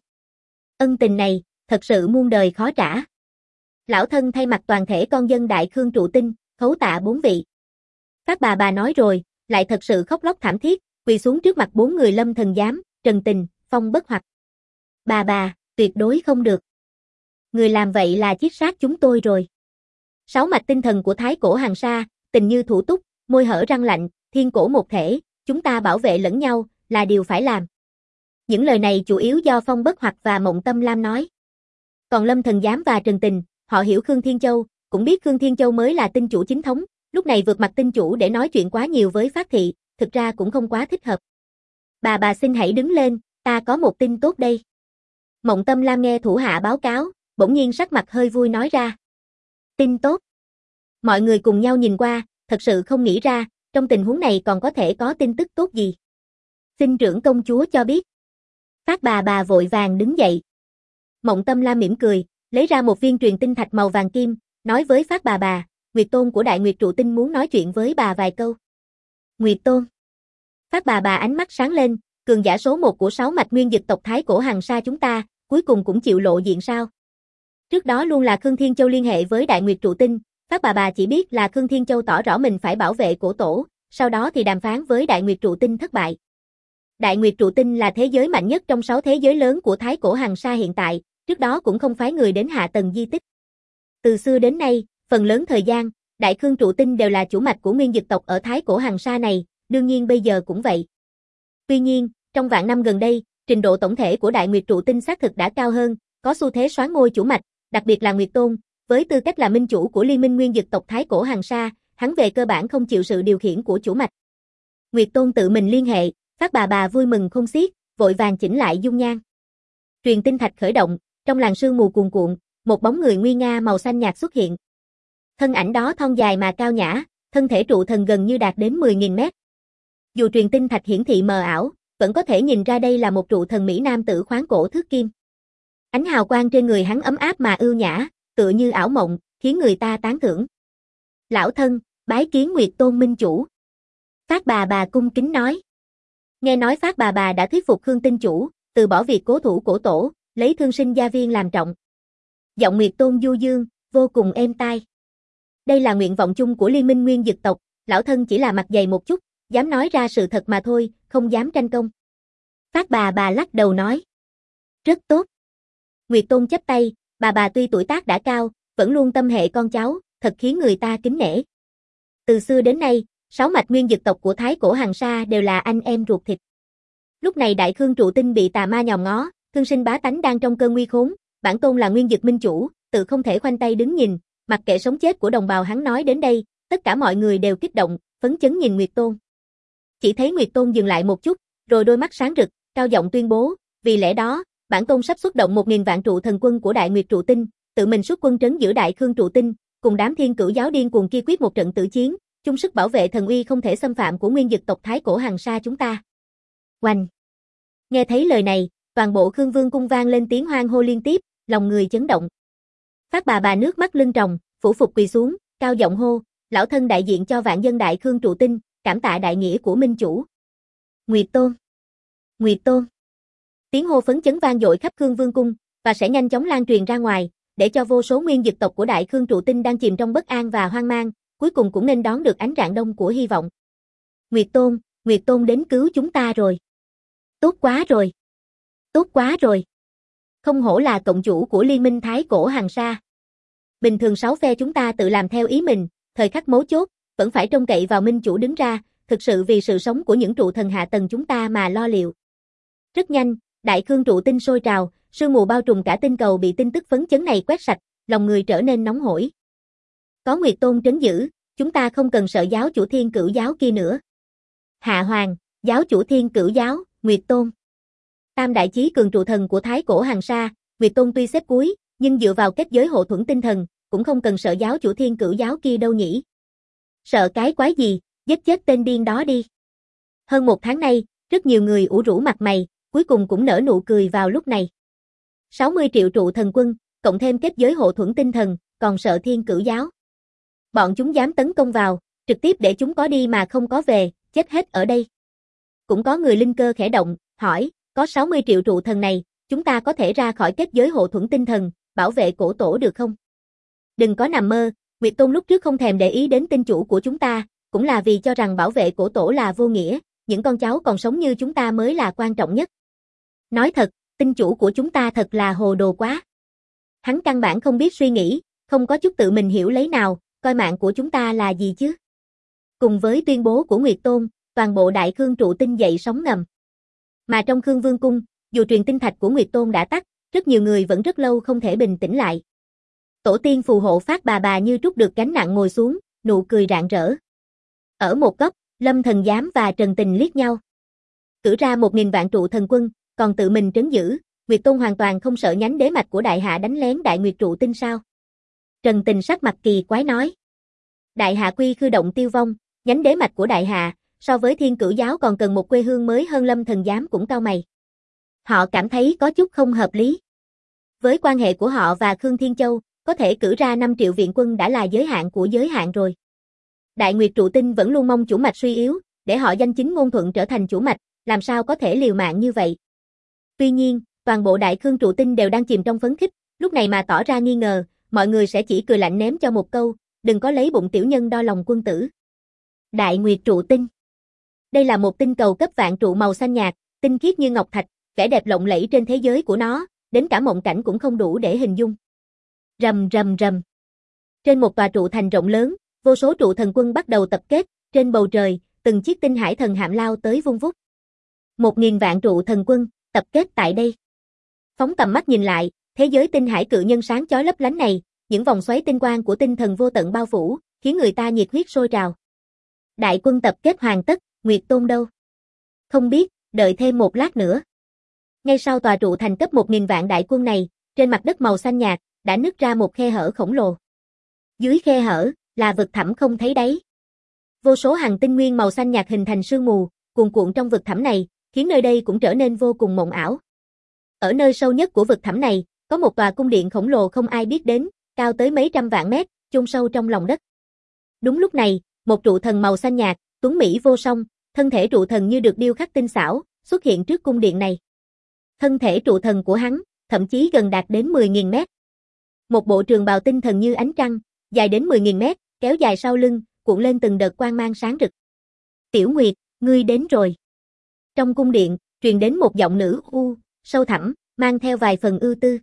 Ân tình này, thật sự muôn đời khó trả. Lão thân thay mặt toàn thể con dân Đại Khương trụ tinh, khấu tạ 4 vị. Phát bà nói rồi, lại thật sự khóc lóc thảm thiết, quỳ xuống trước mặt 4 người Lâm Thần Giám, Trần Tình, Phong Bất Hoặc. Bà, tuyệt đối không được. Người làm vậy là chiết sát chúng tôi rồi. 6 mạch tinh thần của Thái Cổ Hằng Sa, tình như thủ túc, môi hở răng lạnh, thiên cổ một thể, chúng ta bảo vệ lẫn nhau, là điều phải làm. Những lời này chủ yếu do Phong Bất Hoặc và Mộng Tâm Lam nói. Còn Lâm Thần Giám và Trần Tình, họ hiểu Khương Thiên Châu, cũng biết Khương Thiên Châu mới là tinh chủ chính thống, lúc này vượt mặt tinh chủ để nói chuyện quá nhiều với Phát Thị, thực ra cũng không quá thích hợp. Bà xin hãy đứng lên, ta có một tin tốt đây. Mộng Tâm Lam nghe thủ hạ báo cáo, bỗng nhiên sắc mặt hơi vui nói ra. Tin tốt. Mọi người cùng nhau nhìn qua, thật sự không nghĩ ra, trong tình huống này còn có thể có tin tức tốt gì. Xin trưởng công chúa cho biết. Phát bà vội vàng đứng dậy. Mộng Tâm Lam mỉm cười, lấy ra một viên truyền tinh thạch màu vàng kim, nói với Phát bà, Nguyệt Tôn của Đại Nguyệt trụ tinh muốn nói chuyện với bà vài câu. Nguyệt Tôn. Phát bà ánh mắt sáng lên, cường giả số 1 của 6 mạch nguyên dực tộc Thái Cổ Hằng Sa chúng ta, cuối cùng cũng chịu lộ diện sao? Trước đó luôn là Khương Thiên Châu liên hệ với Đại Nguyệt trụ tinh, Phát bà chỉ biết là Khương Thiên Châu tỏ rõ mình phải bảo vệ cổ tổ, sau đó thì đàm phán với Đại Nguyệt trụ tinh thất bại. Đại Nguyệt trụ tinh là thế giới mạnh nhất trong 6 thế giới lớn của Thái Cổ Hằng Sa hiện tại, trước đó cũng không phái người đến hạ tầng di tích. Từ xưa đến nay, phần lớn thời gian, Đại Khương trụ tinh đều là chủ mạch của nguyên dực tộc ở Thái Cổ Hằng Sa này, đương nhiên bây giờ cũng vậy. Tuy nhiên, trong vạn năm gần đây, Trình độ tổng thể của Đại Nguyệt trụ tinh xác thực đã cao hơn, có xu thế soán ngôi chủ mạch, đặc biệt là Nguyệt Tôn, với tư cách là minh chủ của Liên minh Nguyên Dực tộc Thái Cổ Hằng Sa, hắn về cơ bản không chịu sự điều khiển của chủ mạch. Nguyệt Tôn tự mình liên hệ, Phát bà vui mừng không xiết, vội vàng chỉnh lại dung nhan. Truyền tinh thạch khởi động, trong làn sương mù cuồn cuộn, một bóng người nguy nga màu xanh nhạt xuất hiện. Thân ảnh đó thon dài mà cao nhã, thân thể trụ thần gần như đạt đến 10.000 mét. Dù truyền tinh thạch hiển thị mờ ảo, vẫn có thể nhìn ra đây là một trụ thần mỹ nam tử khoáng cổ thước kim. Ánh hào quang trên người hắn ấm áp mà ưu nhã, tựa như ảo mộng, khiến người ta tán thưởng. Lão thân, bái kiến Nguyệt Tôn minh chủ. Phát bà cung kính nói. Nghe nói Phát bà đã thuyết phục Khương tinh chủ, từ bỏ việc cố thủ cổ tổ, lấy thương sinh gia viên làm trọng. Giọng Nguyệt Tôn du dương, vô cùng êm tai. Đây là nguyện vọng chung của Liên minh Nguyên Dực tộc, lão thân chỉ là mặt dày một chút, dám nói ra sự thật mà thôi, không dám tranh công. Phát bà lắc đầu nói. Rất tốt. Nguyệt Tôn chắp tay, bà tuy tuổi tác đã cao, vẫn luôn tâm hệ con cháu, thật khiến người ta kính nể. Từ xưa đến nay, 6 mạch Nguyên Dực tộc của Thái Cổ Hằng Sa đều là anh em ruột thịt. Lúc này Đại Khương trụ tinh bị tà ma nhòm ngó, thương sinh bá tánh đang trong cơn nguy khốn, bản tôn là Nguyên Dực minh chủ, tự không thể khoanh tay đứng nhìn, mặc kệ sống chết của đồng bào hắn nói đến đây, tất cả mọi người đều kích động, phấn chấn nhìn Nguyệt Tôn. Chỉ thấy Nguyệt Tôn dừng lại một chút, rồi đôi mắt sáng rực, cao giọng tuyên bố, vì lẽ đó, bản tôn sắp xuất động 1.000 vạn trụ thần quân của Đại Nguyệt trụ tinh, tự mình xuất quân trấn giữ Đại Khương trụ tinh, cùng đám thiên cửu giáo điên cuồng kia quyết một trận tử chiến, chung sức bảo vệ thần uy không thể xâm phạm của Nguyên Dực tộc Thái Cổ Hằng Sa chúng ta. Oanh! Nghe thấy lời này, toàn bộ Khương Vương cung vang lên tiếng hoan hô liên tiếp, lòng người chấn động. Phát bà nước mắt lưng tròng, phủ phục quỳ xuống, cao giọng hô, lão thân đại diện cho vạn dân Đại Khương trụ tinh, cảm tạ đại nghĩa của minh chủ. Nguyệt Tôn! Nguyệt Tôn! Tiếng hô phấn chấn vang dội khắp Khương Vương cung, và sẽ nhanh chóng lan truyền ra ngoài, để cho vô số Nguyên Dực tộc của Đại Khương trụ tinh đang chìm trong bất an và hoang mang, cuối cùng cũng nên đón được ánh rạng đông của hy vọng. Nguyệt Tôn đến cứu chúng ta rồi. Tốt quá rồi. Tốt quá rồi. Không hổ là cộng chủ của Liên minh Thái Cổ Hằng Sa. Bình thường 6 phe chúng ta tự làm theo ý mình, thời khắc mấu chốt, vẫn phải trông cậy vào minh chủ đứng ra, thực sự vì sự sống của những trụ thần hạ tầng chúng ta mà lo liệu. Rất nhanh, Đại Khương trụ tinh sôi trào, sương mù bao trùm cả tinh cầu bị tin tức phấn chấn này quét sạch, lòng người trở nên nóng hổi. Có Nguyệt Tôn trấn giữ, chúng ta không cần sợ giáo chủ thiên cửu giáo kia nữa. Hạ Hoàng, giáo chủ thiên cửu giáo, Nguyệt Tôn. Tam đại chí cường trụ thần của Thái Cổ Hằng Sa, Nguyệt Tôn tuy xếp cuối, nhưng dựa vào kết giới hộ thuẫn tinh thần, cũng không cần sợ giáo chủ thiên cửu giáo kia đâu nhỉ. Sợ cái quái gì, giết chết tên điên đó đi. Hơn 1 tháng nay, rất nhiều người ủ rũ mặt mày, cuối cùng cũng nở nụ cười vào lúc này. 60 triệu trụ thần quân, cộng thêm kết giới hộ thuẫn tinh thần, còn sợ thiên cửu giáo. Bọn chúng dám tấn công vào, trực tiếp để chúng có đi mà không có về, chết hết ở đây. Cũng có người linh cơ khẽ động, hỏi, có 60 triệu trụ thần này, chúng ta có thể ra khỏi kết giới hộ thuẫn tinh thần, bảo vệ cổ tổ được không? Đừng có nằm mơ, Nguyệt Tôn lúc trước không thèm để ý đến tinh chủ của chúng ta, cũng là vì cho rằng bảo vệ cổ tổ là vô nghĩa, những con cháu còn sống như chúng ta mới là quan trọng nhất. Nói thật, tinh chủ của chúng ta thật là hồ đồ quá. Hắn căn bản không biết suy nghĩ, không có chút tự mình hiểu lấy nào, coi mạng của chúng ta là gì chứ. Cùng với tuyên bố của Nguyệt Tôn, toàn bộ Đại Khương trụ tinh dậy sóng ngầm. Mà trong Khương Vương cung, dù truyền tinh thạch của Nguyệt Tôn đã tắt, rất nhiều người vẫn rất lâu không thể bình tĩnh lại. Tổ tiên phù hộ Phát bà như trút được gánh nặng ngồi xuống, nụ cười rạng rỡ. Ở một góc, Lâm Thần Giám và Trần Tình liếc nhau. Cử ra 1.000 vạn trụ thần quân, còn tự mình trấn giữ, Nguyệt Tôn hoàn toàn không sợ nhánh đế mạch của Đại Hạ đánh lén Đại Nguyệt trụ tinh sao? Trần Tình sắc mặt kỳ quái nói. Đại Hạ quy khư động tiêu vong, nhánh đế mạch của Đại Hạ, so với thiên cửu giáo còn cần một quê hương mới hơn. Lâm Thần Giám cũng cau mày. Họ cảm thấy có chút không hợp lý. Với quan hệ của họ và Khương Thiên Châu, có thể cử ra 5 triệu viện quân đã là giới hạn của giới hạn rồi. Đại Nguyệt trụ tinh vẫn luôn mong chủ mạch suy yếu, để họ danh chính ngôn thuận trở thành chủ mạch, làm sao có thể liều mạng như vậy. Tuy nhiên, toàn bộ Đại Khương trụ tinh đều đang chìm trong phấn khích, lúc này mà tỏ ra nghi ngờ, mọi người sẽ chỉ cười lạnh ném cho một câu, đừng có lấy bụng tiểu nhân đo lòng quân tử. Đại Nguyệt trụ tinh. Đây là một tinh cầu cấp vạn trụ màu xanh nhạt, tinh khiết như ngọc thạch, vẻ đẹp lộng lẫy trên thế giới của nó, đến cả mộng cảnh cũng không đủ để hình dung. Rầm rầm rầm. Trên một tòa trụ thành rộng lớn, vô số trụ thần quân bắt đầu tập kết, trên bầu trời, từng chiếc tinh hải thần hạm lao tới vung vút. 1.000 vạn trụ thần quân, tập kết tại đây. Phóng tầm mắt nhìn lại, thế giới tinh hải cự nhân sáng chói lấp lánh này, những vòng xoáy tinh quang của tinh thần vô tận bao phủ, khiến người ta nhiệt huyết sôi trào. Đại quân tập kết hoàn tất, Nguyệt Tôn đâu? Không biết, đợi thêm một lát nữa. Ngay sau tòa trụ thành cấp 1000 vạn đại quân này, trên mặt đất màu xanh nhạt, đã nứt ra một khe hở khổng lồ. Dưới khe hở, là vực thẳm không thấy đáy. Vô số hằng tinh nguyên màu xanh nhạt hình thành sương mù, cuồn cuộn trong vực thẳm này, khiến nơi đây cũng trở nên vô cùng mộng ảo. Ở nơi sâu nhất của vực thẳm này, có một tòa cung điện khổng lồ không ai biết đến, cao tới mấy trăm vạn mét, chôn sâu trong lòng đất. Đúng lúc này, một trụ thần màu xanh nhạt, tuấn mỹ vô song, thân thể trụ thần như được điêu khắc tinh xảo, xuất hiện trước cung điện này. Thân thể trụ thần của hắn, thậm chí gần đạt đến 10.000 mét. Một bộ trường bào tinh thần như ánh trăng, dài đến 10.000 mét, kéo dài sau lưng, cuộn lên từng đợt quang mang sáng rực. Tiểu Nguyệt, ngươi đến rồi. Trong cung điện, truyền đến một giọng nữ sâu thẳm, mang theo vài phần ưu tư.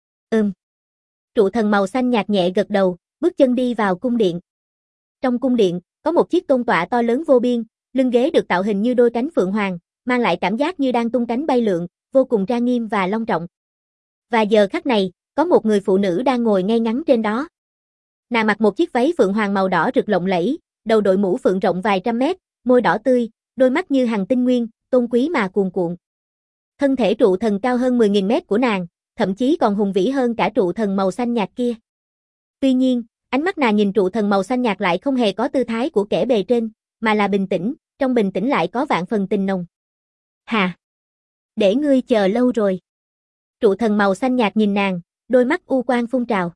Trụ thần màu xanh nhạt nhẹ gật đầu, bước chân đi vào cung điện. Trong cung điện, có một chiếc tôn tọa to lớn vô biên, lưng ghế được tạo hình như đôi cánh phượng hoàng, mang lại cảm giác như đang tung cánh bay lượn, vô cùng trang nghiêm và long trọng. Và giờ khắc này, có một người phụ nữ đang ngồi ngay ngắn trên đó. Nàng mặc một chiếc váy phượng hoàng màu đỏ rực lộng lẫy, đầu đội mũ phượng rộng vài trăm mét, môi đỏ tươi, đôi mắt như hằng tinh nguyên, tôn quý mà cuồn cuộn. Thân thể trụ thần cao hơn 10.000 mét của nàng, thậm chí còn hùng vĩ hơn cả trụ thần màu xanh nhạt kia. Tuy nhiên, ánh mắt nàng nhìn trụ thần màu xanh nhạt lại không hề có tư thái của kẻ bề trên, mà là bình tĩnh, trong bình tĩnh lại có vạn phần tình nồng. Hà! Để ngươi chờ lâu rồi. Trụ thần màu xanh nhạt nhìn nàng, đôi mắt u quang phun trào.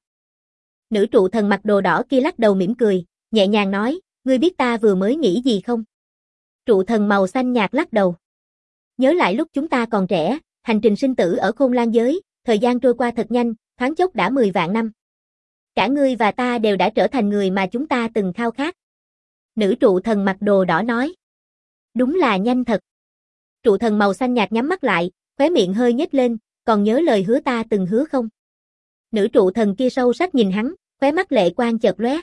Nữ trụ thần mặc đồ đỏ kia lắc đầu mỉm cười, nhẹ nhàng nói, ngươi biết ta vừa mới nghĩ gì không? Trụ thần màu xanh nhạt lắc đầu. Nhớ lại lúc chúng ta còn trẻ, hành trình sinh tử ở Khôn Lang giới, thời gian trôi qua thật nhanh, thoáng chốc đã 10 vạn năm. Cả ngươi và ta đều đã trở thành người mà chúng ta từng khao khát. Nữ trụ thần mặc đồ đỏ nói. Đúng là nhanh thật. Trụ thần màu xanh nhạt nhắm mắt lại, khóe miệng hơi nhếch lên, còn nhớ lời hứa ta từng hứa không? Nữ trụ thần kia sâu sắc nhìn hắn, khóe mắt lệ quang chợt lóe.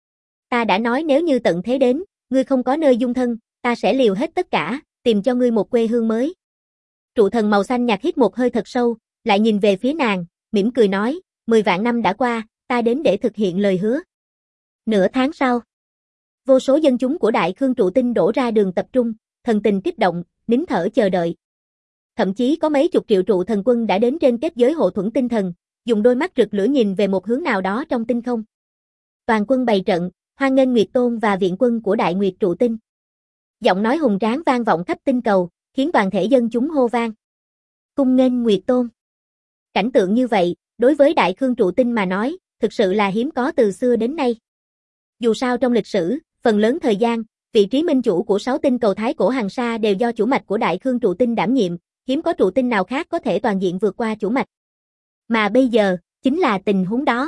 Ta đã nói nếu như tận thế đến, ngươi không có nơi dung thân, ta sẽ liều hết tất cả, tìm cho ngươi một quê hương mới. Trụ thần màu xanh nhạt hít một hơi thật sâu, lại nhìn về phía nàng, mỉm cười nói, 10 vạn năm đã qua, ta đến để thực hiện lời hứa. Nửa tháng sau, vô số dân chúng của Đại Khương Trụ Tinh đổ ra đường tập trung, thần tình kích động, nín thở chờ đợi. Thậm chí có mấy chục triệu trụ thần quân đã đến trên kết giới hộ thuẫn tinh thần, dùng đôi mắt rực lửa nhìn về một hướng nào đó trong tinh không. Toàn quân bày trận, hoan nghênh Nguyệt Tôn và viện quân của Đại Nguyệt Trụ Tinh. Giọng nói hùng tráng vang vọng khắp tinh cầu, khiến toàn thể dân chúng hô vang. Cung nghênh Nguyệt Tôn. Cảnh tượng như vậy, đối với Đại Khương Trụ Tinh mà nói, thực sự là hiếm có từ xưa đến nay. Dù sao trong lịch sử, phần lớn thời gian, vị trí minh chủ của 6 tinh cầu Thái Cổ Hằng Sa đều do chủ mạch của Đại Khương Trụ Tinh đảm nhiệm, hiếm có trụ tinh nào khác có thể toàn diện vượt qua chủ mạch. Mà bây giờ, chính là tình huống đó.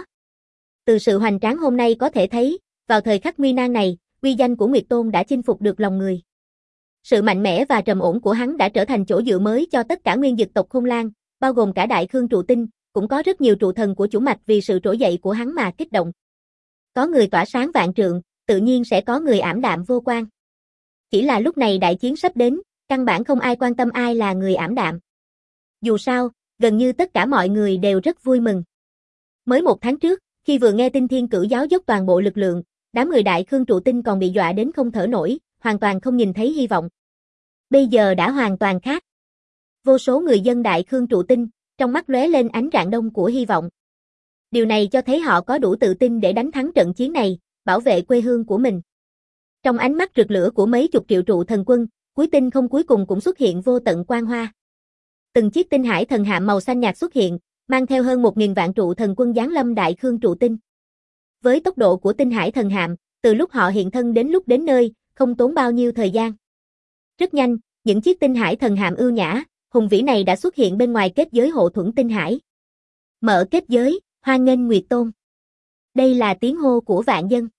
Từ sự hoành tráng hôm nay có thể thấy, vào thời khắc nguy nan này, uy danh của Nguyệt Tôn đã chinh phục được lòng người. Sự mạnh mẽ và trầm ổn của hắn đã trở thành chỗ dựa mới cho tất cả nguyên dực tộc Khôn Lang, bao gồm cả Đại Khương Trụ Tinh, cũng có rất nhiều trụ thần của chủ mạch vì sự trỗi dậy của hắn mà kích động. Có người tỏa sáng vạn trượng, tự nhiên sẽ có người ảm đạm vô quan. Chỉ là lúc này đại chiến sắp đến, căn bản không ai quan tâm ai là người ảm đạm. Dù sao, gần như tất cả mọi người đều rất vui mừng. Mới 1 tháng trước, khi vừa nghe tin Thiên Cửu giáo dốc toàn bộ lực lượng, đám người Đại Khương Trụ Tinh còn bị dọa đến không thở nổi, hoàn toàn không nhìn thấy hy vọng. Bây giờ đã hoàn toàn khác. Vô số người dân Đại Khương Trụ Tinh, trong mắt lóe lên ánh rạng đông của hy vọng. Điều này cho thấy họ có đủ tự tin để đánh thắng trận chiến này, bảo vệ quê hương của mình. Trong ánh mắt rực lửa của mấy chục triệu trụ thần quân, cuối tinh không cuối cùng cũng xuất hiện vô tận quang hoa. Từng chiếc tinh hải thần hạm màu xanh nhạt xuất hiện, mang theo hơn 1.000 vạn trụ thần quân giáng lâm Đại Khương Trụ Tinh. Với tốc độ của tinh hải thần hạm, từ lúc họ hiện thân đến lúc đến nơi, không tốn bao nhiêu thời gian. Rất nhanh, những chiếc tinh hải thần hạm ưu nhã, hùng vĩ này đã xuất hiện bên ngoài kết giới hộ thuẫn tinh hải. Mở kết giới, hoan nghênh Nguyệt Tôn. Đây là tiếng hô của vạn dân.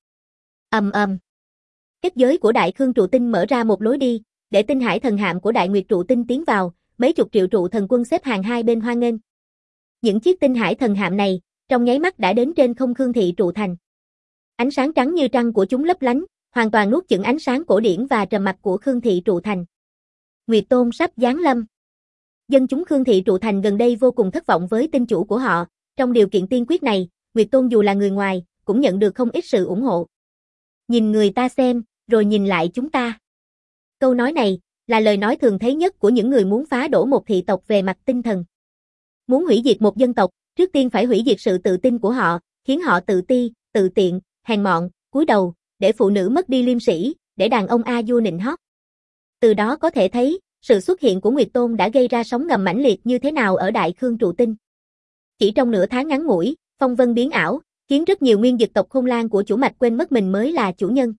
Ầm ầm. Kết giới của Đại Khương Trụ Tinh mở ra một lối đi, để tinh hải thần hạm của Đại Nguyệt Trụ Tinh tiến vào, mấy chục triệu trụ thần quân xếp hàng hai bên hoan nghênh. Những chiếc tinh hải thần hạm này, trong nháy mắt đã đến trên không Khương thị trụ thành. Ánh sáng trắng như trăng của chúng lấp lánh, hoàn toàn nuốt chửng ánh sáng cổ điển và trầm mặc của Khương thị trụ thành. Nguyệt Tôn sắp giáng lâm. Dân chúng Khương thị trụ thành gần đây vô cùng thất vọng với tinh chủ của họ, trong điều kiện tiên quyết này, Nguyệt Tôn dù là người ngoài, cũng nhận được không ít sự ủng hộ. Nhìn người ta xem, rồi nhìn lại chúng ta. Câu nói này, là lời nói thường thấy nhất của những người muốn phá đổ một thị tộc về mặt tinh thần. Muốn hủy diệt một dân tộc, trước tiên phải hủy diệt sự tự tin của họ, khiến họ tự ti, tự tiện, hèn mọn, cúi đầu, để phụ nữ mất đi liêm sĩ, để đàn ông a vua nịnh hót. Từ đó có thể thấy, sự xuất hiện của Nguyệt Tôn đã gây ra sóng ngầm mãnh liệt như thế nào ở Đại Khương trụ tinh. Chỉ trong nửa tháng ngắn ngủi, phong vân biến ảo, khiến rất nhiều nguyên dực tộc Khôn Lang của chủ mạch quên mất mình mới là chủ nhân.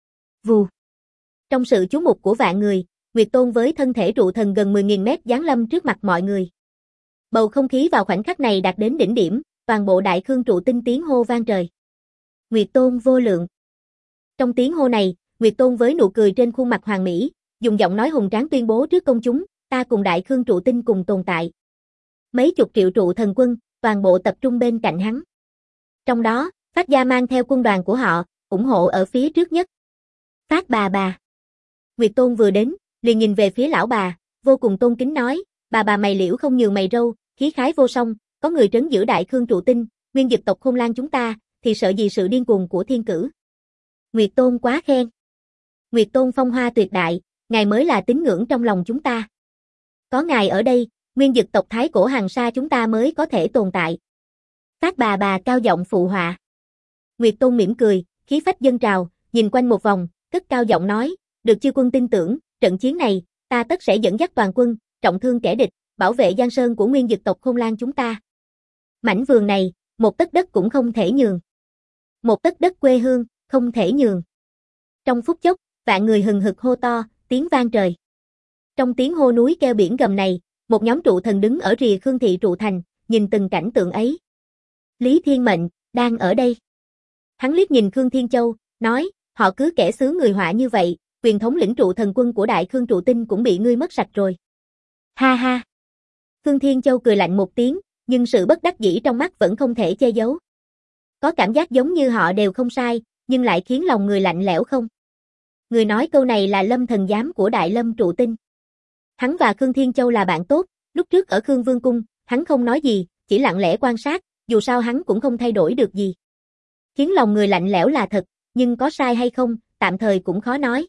Vù. Trong sự chú mục của vạn người, Nguyệt Tôn với thân thể trụ thần gần 10.000 mét giáng lâm trước mặt mọi người. Bầu không khí vào khoảnh khắc này đạt đến đỉnh điểm, toàn bộ Đại Khương trụ tinh tiếng hô vang trời. Nguyệt Tôn vô lượng. Trong tiếng hô này, Nguyệt Tôn với nụ cười trên khuôn mặt hoàn mỹ, dùng giọng nói hùng tráng tuyên bố trước công chúng, ta cùng Đại Khương trụ tinh cùng tồn tại. Mấy chục triệu trụ thần quân, toàn bộ tập trung bên cạnh hắn. Trong đó, Phát Gia mang theo quân đoàn của họ, ủng hộ ở phía trước nhất. Phát bà. Nguyệt Tôn vừa đến, liền nhìn về phía lão bà, vô cùng tôn kính nói, bà mày liễu không nhường mày râu, khí khái vô song, có người trấn giữ Đại Khương trụ tinh, nguyên dực tộc Khôn Lang chúng ta, thì sợ gì sự điên cuồng của thiên cử. Nguyệt Tôn quá khen. Nguyệt Tôn phong hoa tuyệt đại, ngài mới là tín ngưỡng trong lòng chúng ta. Có ngài ở đây, nguyên dực tộc Thái Cổ Hằng Sa chúng ta mới có thể tồn tại. Phát bà cao giọng phụ họa. Nguyệt Tôn mỉm cười, khí phách dâng trào, nhìn quanh một vòng, cất cao giọng nói, được chư quân tin tưởng, trận chiến này, ta tất sẽ dẫn dắt toàn quân, trọng thương kẻ địch, bảo vệ giang sơn của nguyên dực tộc Khôn Lang chúng ta. Mảnh vườn này, một tấc đất cũng không thể nhường. Một tấc đất quê hương, không thể nhường. Trong phút chốc, vạn người hừng hực hô to, tiếng vang trời. Trong tiếng hô núi kêu biển gầm này, một nhóm trụ thần đứng ở rìa Khương thị trụ thành, nhìn từng cảnh tượng ấy. Lý Thiên Mệnh, đang ở đây. Hắn liếc nhìn Khương Thiên Châu, nói, họ cứ kẻ xứ người họa như vậy, quyền thống lĩnh trụ thần quân của Đại Khương trụ tinh cũng bị ngươi mất sạch rồi. Ha ha. Khương Thiên Châu cười lạnh một tiếng, nhưng sự bất đắc dĩ trong mắt vẫn không thể che giấu. Có cảm giác giống như họ đều không sai, nhưng lại khiến lòng người lạnh lẽo không. Người nói câu này là Lâm Thần Giám của Đại Lâm trụ tinh. Hắn và Khương Thiên Châu là bạn tốt, lúc trước ở Khương Vương Cung, hắn không nói gì, chỉ lặng lẽ quan sát, dù sao hắn cũng không thay đổi được gì. Khiến lòng người lạnh lẽo là thật, nhưng có sai hay không, tạm thời cũng khó nói.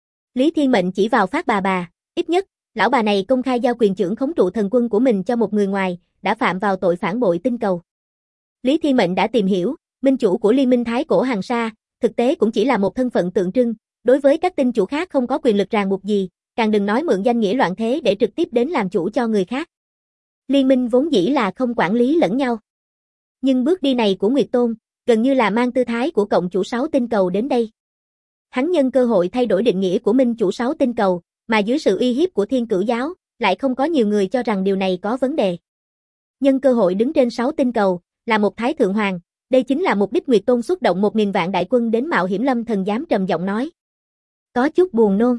Lý Thiên Mệnh chỉ vào Phát bà, ít nhất, lão bà này công khai giao quyền trưởng khống trụ thần quân của mình cho một người ngoài, đã phạm vào tội phản bội tinh cầu. Lý Thiên Mệnh đã tìm hiểu, minh chủ của Liên minh Thái Cổ Hằng Sa, thực tế cũng chỉ là một thân phận tượng trưng, đối với các tinh chủ khác không có quyền lực ràng buộc gì, càng đừng nói mượn danh nghĩa loạn thế để trực tiếp đến làm chủ cho người khác. Liên minh vốn dĩ là không quản lý lẫn nhau. Nhưng bước đi này của Nguyệt Tôn, gần như là mang tư thái của cộng chủ 6 tinh cầu đến đây. Hắn nhân cơ hội thay đổi định nghĩa của minh chủ 6 tinh cầu, mà dưới sự uy hiếp của Thiên Cửu giáo, lại không có nhiều người cho rằng điều này có vấn đề. Nhân cơ hội đứng trên 6 tinh cầu, là một thái thượng hoàng, đây chính là mục đích Nguyệt Tôn xuất động 1.000 vạn đại quân đến mạo hiểm. Lâm Thần Giám trầm giọng nói. Có chút buồn nôn.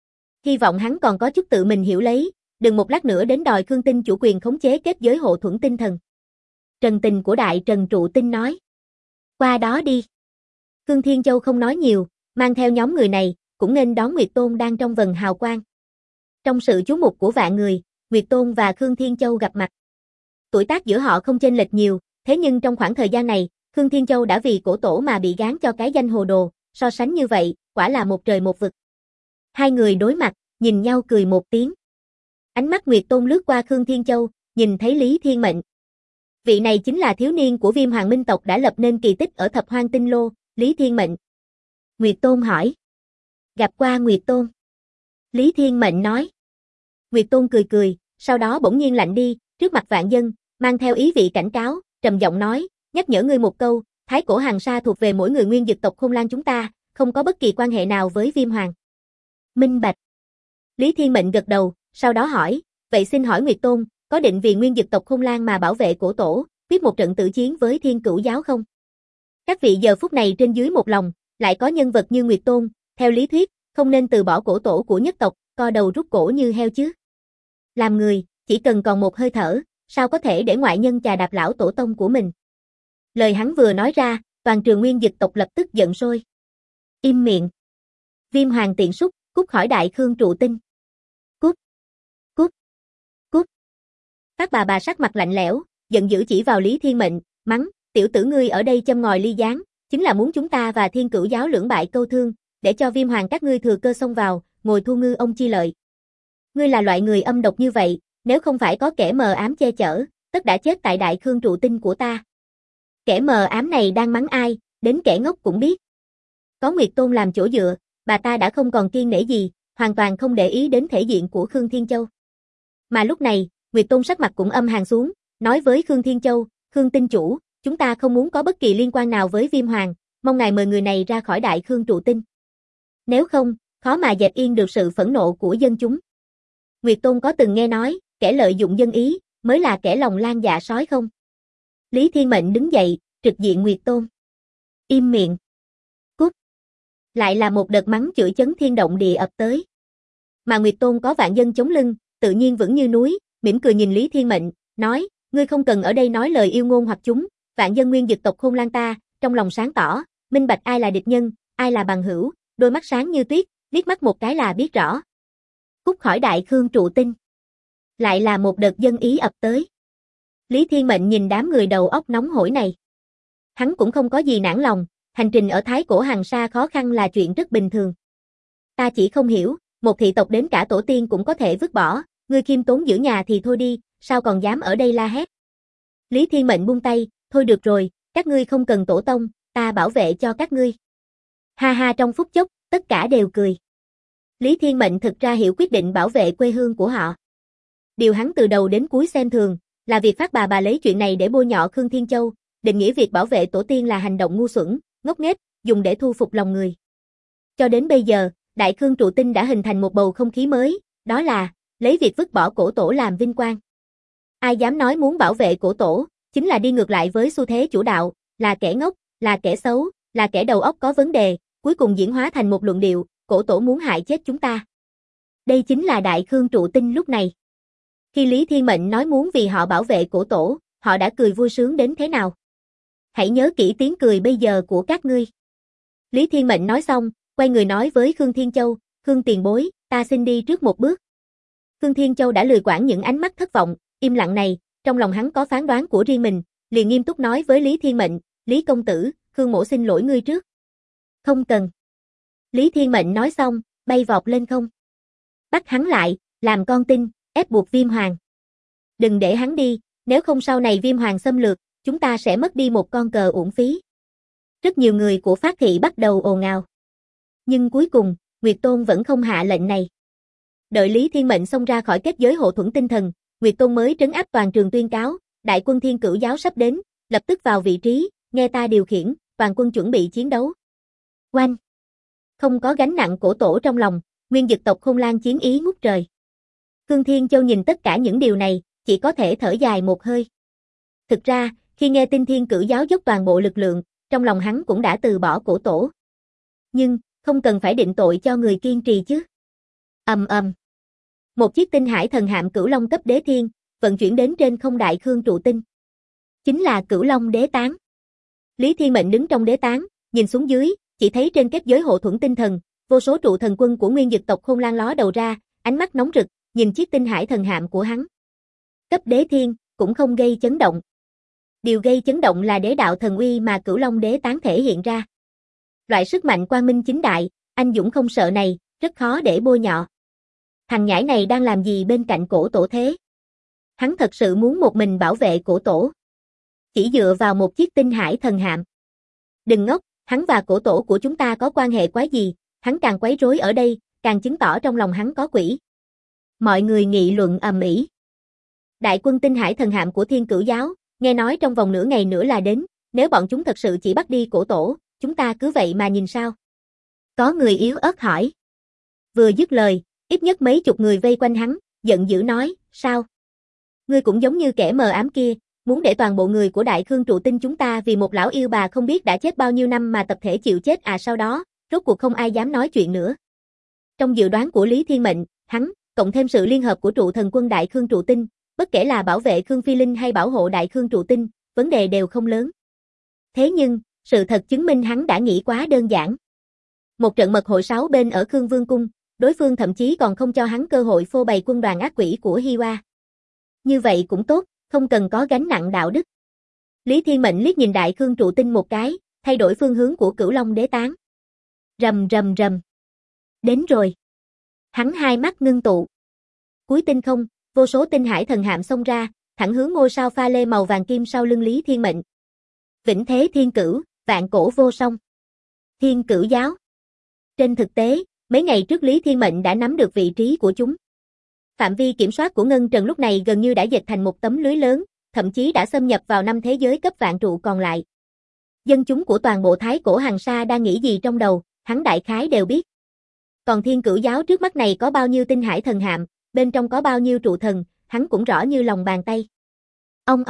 Hy vọng hắn còn có chút tự mình hiểu lấy, đừng một lát nữa đến đòi Khương Tinh chủ quyền khống chế kết giới hộ thuẫn tinh thần. Trần Tình của Đại Trần trụ tinh nói. Qua đó đi. Khương Thiên Châu không nói nhiều, mang theo nhóm người này, cũng nghênh đón Nguyệt Tôn đang trong vầng hào quang. Trong sự chú mục của vạn người, Nguyệt Tôn và Khương Thiên Châu gặp mặt. Tuổi tác giữa họ không chênh lệch nhiều, thế nhưng trong khoảng thời gian này, Khương Thiên Châu đã vì cổ tổ mà bị gán cho cái danh hồ đồ, so sánh như vậy, quả là một trời một vực. Hai người đối mặt, nhìn nhau cười một tiếng. Ánh mắt Nguyệt Tôn lướt qua Khương Thiên Châu, nhìn thấy Lý Thiên Mệnh. Vị này chính là thiếu niên của Viêm Hoàng Minh tộc đã lập nên kỳ tích ở Thập Hoang Tinh Lô, Lý Thiên Mệnh. Nguyệt Tôn hỏi. Gặp qua Nguyệt Tôn. Lý Thiên Mệnh nói. Nguyệt Tôn cười cười, sau đó bỗng nhiên lạnh đi, trước mặt vạn dân, mang theo ý vị cảnh cáo, trầm giọng nói, nhắc nhở ngươi một câu, Thái Cổ Hằng Sa thuộc về mỗi người nguyên dực tộc Khôn Lang chúng ta, không có bất kỳ quan hệ nào với Viêm Hoàng. Minh bạch. Lý Thiên Mệnh gật đầu, sau đó hỏi, vậy xin hỏi Nguyệt Tôn, có định vì nguyên dực tộc Khôn Lang mà bảo vệ cổ tổ, quyết một trận tử chiến với Thiên Cửu giáo không? Các vị giờ phút này trên dưới một lòng, lại có nhân vật như Nguyệt Tôn, theo lý thuyết, không nên từ bỏ cổ tổ của nhất tộc, co đầu rút cổ như heo chứ. Làm người, chỉ cần còn một hơi thở, sao có thể để ngoại nhân chà đạp lão tổ tông của mình? Lời hắn vừa nói ra, toàn trường nguyên dực tộc lập tức giận sôi. Im miệng. Viêm Hoàng tiện súc, cút khỏi Đại Khương trụ tinh. Cút. Cút. Cút. Phát bà sắc mặt lạnh lẽo, giận dữ chỉ vào Lý Thiên Mệnh, mắng, tiểu tử ngươi ở đây châm ngòi ly gián, chính là muốn chúng ta và Thiên Cửu giáo lưỡng bại câu thương, để cho Viêm Hoàng các ngươi thừa cơ xông vào, ngồi thu ngư ông chi lợi. Ngươi là loại người âm độc như vậy, nếu không phải có kẻ mờ ám che chở, tất đã chết tại Đại Khương trụ tinh của ta. Kẻ mờ ám này đang mắng ai, đến kẻ ngốc cũng biết. Có Nguyệt Tôn làm chỗ dựa, bà ta đã không còn kiêng nể gì, hoàn toàn không để ý đến thể diện của Khương Thiên Châu. Mà lúc này, Nguyệt Tôn sắc mặt cũng âm hàn xuống, nói với Khương Thiên Châu, Khương tinh chủ, chúng ta không muốn có bất kỳ liên quan nào với Viêm Hoàng, mong ngài mời người này ra khỏi Đại Khương trụ tinh. Nếu không, khó mà dẹp yên được sự phẫn nộ của dân chúng. Nguyệt Tôn có từng nghe nói, kẻ lợi dụng dân ý, mới là kẻ lòng lan dạ sói không? Lý Thiên Mệnh đứng dậy, trực diện Nguyệt Tôn. Im miệng. Cút. Lại là một đợt mắng chửi chấn thiên động địa ập tới. Mà Nguyệt Tôn có vạn dân chống lưng, tự nhiên vững như núi, mỉm cười nhìn Lý Thiên Mệnh, nói, ngươi không cần ở đây nói lời yêu ngôn hoặc chúng, vạn dân nguyên dực tộc Khôn Lan ta, trong lòng sáng tỏ, minh bạch ai là địch nhân, ai là bằng hữu, đôi mắt sáng như tuyết, liếc mắt một cái là biết rõ. Cút khỏi Đại Khương trụ tinh. Lại là một đợt dân ý ập tới. Lý Thiên Mệnh nhìn đám người đầu óc nóng hổi này. Hắn cũng không có gì nản lòng, hành trình ở Thái Cổ Hằng Sa khó khăn là chuyện rất bình thường. Ta chỉ không hiểu, một thị tộc đến cả tổ tiên cũng có thể vứt bỏ, ngươi khiêm tốn giữ nhà thì thôi đi, sao còn dám ở đây la hét. Lý Thiên Mệnh buông tay, thôi được rồi, các ngươi không cần tổ tông, ta bảo vệ cho các ngươi. Ha ha, trong phút chốc, tất cả đều cười. Lý Thiên Mệnh thực ra hiểu quyết định bảo vệ quê hương của họ. Điều hắn từ đầu đến cuối xem thường, là việc Phát bà lấy chuyện này để bôi nhọ Khương Thiên Châu, định nghĩa việc bảo vệ tổ tiên là hành động ngu xuẩn, ngốc nghếch, dùng để thu phục lòng người. Cho đến bây giờ, Đại Khương trụ tinh đã hình thành một bầu không khí mới, đó là lấy việc vứt bỏ cổ tổ làm vinh quang. Ai dám nói muốn bảo vệ cổ tổ, chính là đi ngược lại với xu thế chủ đạo, là kẻ ngốc, là kẻ xấu, là kẻ đầu óc có vấn đề, cuối cùng diễn hóa thành một luận điệu, cổ tổ muốn hại chết chúng ta. Đây chính là Đại Khương trụ tinh lúc này. Khi Lý Thiên Mệnh nói muốn vì họ bảo vệ cổ tổ, họ đã cười vui sướng đến thế nào. Hãy nhớ kỹ tiếng cười bây giờ của các ngươi. Lý Thiên Mệnh nói xong, quay người nói với Khương Thiên Châu, Khương tiền bối, ta xin đi trước một bước. Khương Thiên Châu đã lười quản những ánh mắt thất vọng, im lặng này, trong lòng hắn có phán đoán của riêng mình, liền nghiêm túc nói với Lý Thiên Mệnh, Lý công tử, Khương mỗ xin lỗi ngươi trước. Không cần. Lý Thiên Mệnh nói xong, bay vọt lên không. Bắt hắn lại, làm con tin, ép buộc Viêm Hoàng. Đừng để hắn đi, nếu không sau này Viêm Hoàng xâm lược, chúng ta sẽ mất đi một con cờ uổng phí. Rất nhiều người của Phát thị bắt đầu ồn ào. Nhưng cuối cùng, Nguyệt Tôn vẫn không hạ lệnh này. Đợi Lý Thiên Mệnh xông ra khỏi kết giới hộ thuẫn tinh thần, Nguyệt Tôn mới trấn áp toàn trường tuyên cáo, đại quân Thiên Cửu giáo sắp đến, lập tức vào vị trí, nghe ta điều khiển, toàn quân chuẩn bị chiến đấu. Oanh! Không có gánh nặng cổ tổ trong lòng, nguyên dực tộc Khôn Lan chiến ý ngút trời. Khương Thiên Châu nhìn tất cả những điều này, chỉ có thể thở dài một hơi. Thực ra, khi nghe tin Thiên Cửu giáo dốc toàn bộ lực lượng, trong lòng hắn cũng đã từ bỏ cổ tổ. Nhưng, không cần phải định tội cho người kiên trì chứ. Ầm ầm. Một chiếc tinh hải thần hạm Cửu Long cấp đế thiên, vận chuyển đến trên không Đại Khương trụ tinh. Chính là Cửu Long đế tán. Lý Thiên Mệnh đứng trong đế tán, nhìn xuống dưới, chỉ thấy trên kết giới hộ thuẫn tinh thần, vô số trụ thần quân của nguyên dực tộc Khôn Lan ló đầu ra, ánh mắt nóng rực, nhìn chiếc tinh hải thần hạm của hắn. Cấp đế thiên, cũng không gây chấn động. Điều gây chấn động là đế đạo thần uy mà Cửu Long đế tán thể hiện ra. Loại sức mạnh quang minh chính đại, anh dũng không sợ này, rất khó để bôi nhọ. Thằng nhãi này đang làm gì bên cạnh cổ tổ thế? Hắn thật sự muốn một mình bảo vệ cổ tổ. Chỉ dựa vào một chiếc tinh hải thần hạm. Đừng ngốc, hắn và cổ tổ của chúng ta có quan hệ quái gì, hắn càng quấy rối ở đây, càng chứng tỏ trong lòng hắn có quỷ. Mọi người nghị luận ầm ĩ. Đại quân tinh hải thần hạm của Thiên Cửu giáo, nghe nói trong vòng nửa ngày nữa là đến, nếu bọn chúng thật sự chỉ bắt đi cổ tổ, chúng ta cứ vậy mà nhìn sao? Có người yếu ớt hỏi. Vừa dứt lời, ít nhất mấy chục người vây quanh hắn, giận dữ nói, sao? Ngươi cũng giống như kẻ mờ ám kia, muốn để toàn bộ người của Đại Khương trụ tinh chúng ta vì một lão yêu bà không biết đã chết bao nhiêu năm mà tập thể chịu chết à? Sau đó, rốt cuộc không ai dám nói chuyện nữa. Trong dự đoán của Lý Thiên Mệnh, hắn, cộng thêm sự liên hợp của trụ thần quân Đại Khương trụ tinh, bất kể là bảo vệ Khương Phi Linh hay bảo hộ Đại Khương trụ tinh, vấn đề đều không lớn. Thế nhưng, sự thật chứng minh hắn đã nghĩ quá đơn giản. Một trận mật hội 6 bên ở Khương Vương cung, đối phương thậm chí còn không cho hắn cơ hội phô bày quân đoàn ác quỷ của Hi Hoa. Như vậy cũng tốt, không cần có gánh nặng đạo đức. Lý Thiên Mệnh liếc nhìn Đại Khương Trụ Tinh một cái, thay đổi phương hướng của Cửu Long Đế Tán. Rầm rầm rầm. Đến rồi. Hắn hai mắt ngưng tụ. Cuối tinh không, vô số tinh hải thần hạm xông ra, thẳng hướng ngôi sao pha lê màu vàng kim sau lưng Lý Thiên Mệnh. Vĩnh thế thiên cửu, vạn cổ vô song. Thiên Cửu giáo. Trên thực tế, mấy ngày trước Lý Thiên Mệnh đã nắm được vị trí của chúng. Phạm vi kiểm soát của Ngân Trần lúc này gần như đã dệt thành một tấm lưới lớn, thậm chí đã xâm nhập vào 5 thế giới cấp vạn trụ còn lại. Dân chúng của toàn bộ Thái Cổ Hằng Sa đang nghĩ gì trong đầu, hắn đại khái đều biết. Còn Thiên Cửu giáo trước mắt này có bao nhiêu tinh hải thần hạm, bên trong có bao nhiêu trụ thần, hắn cũng rõ như lòng bàn tay. Ông.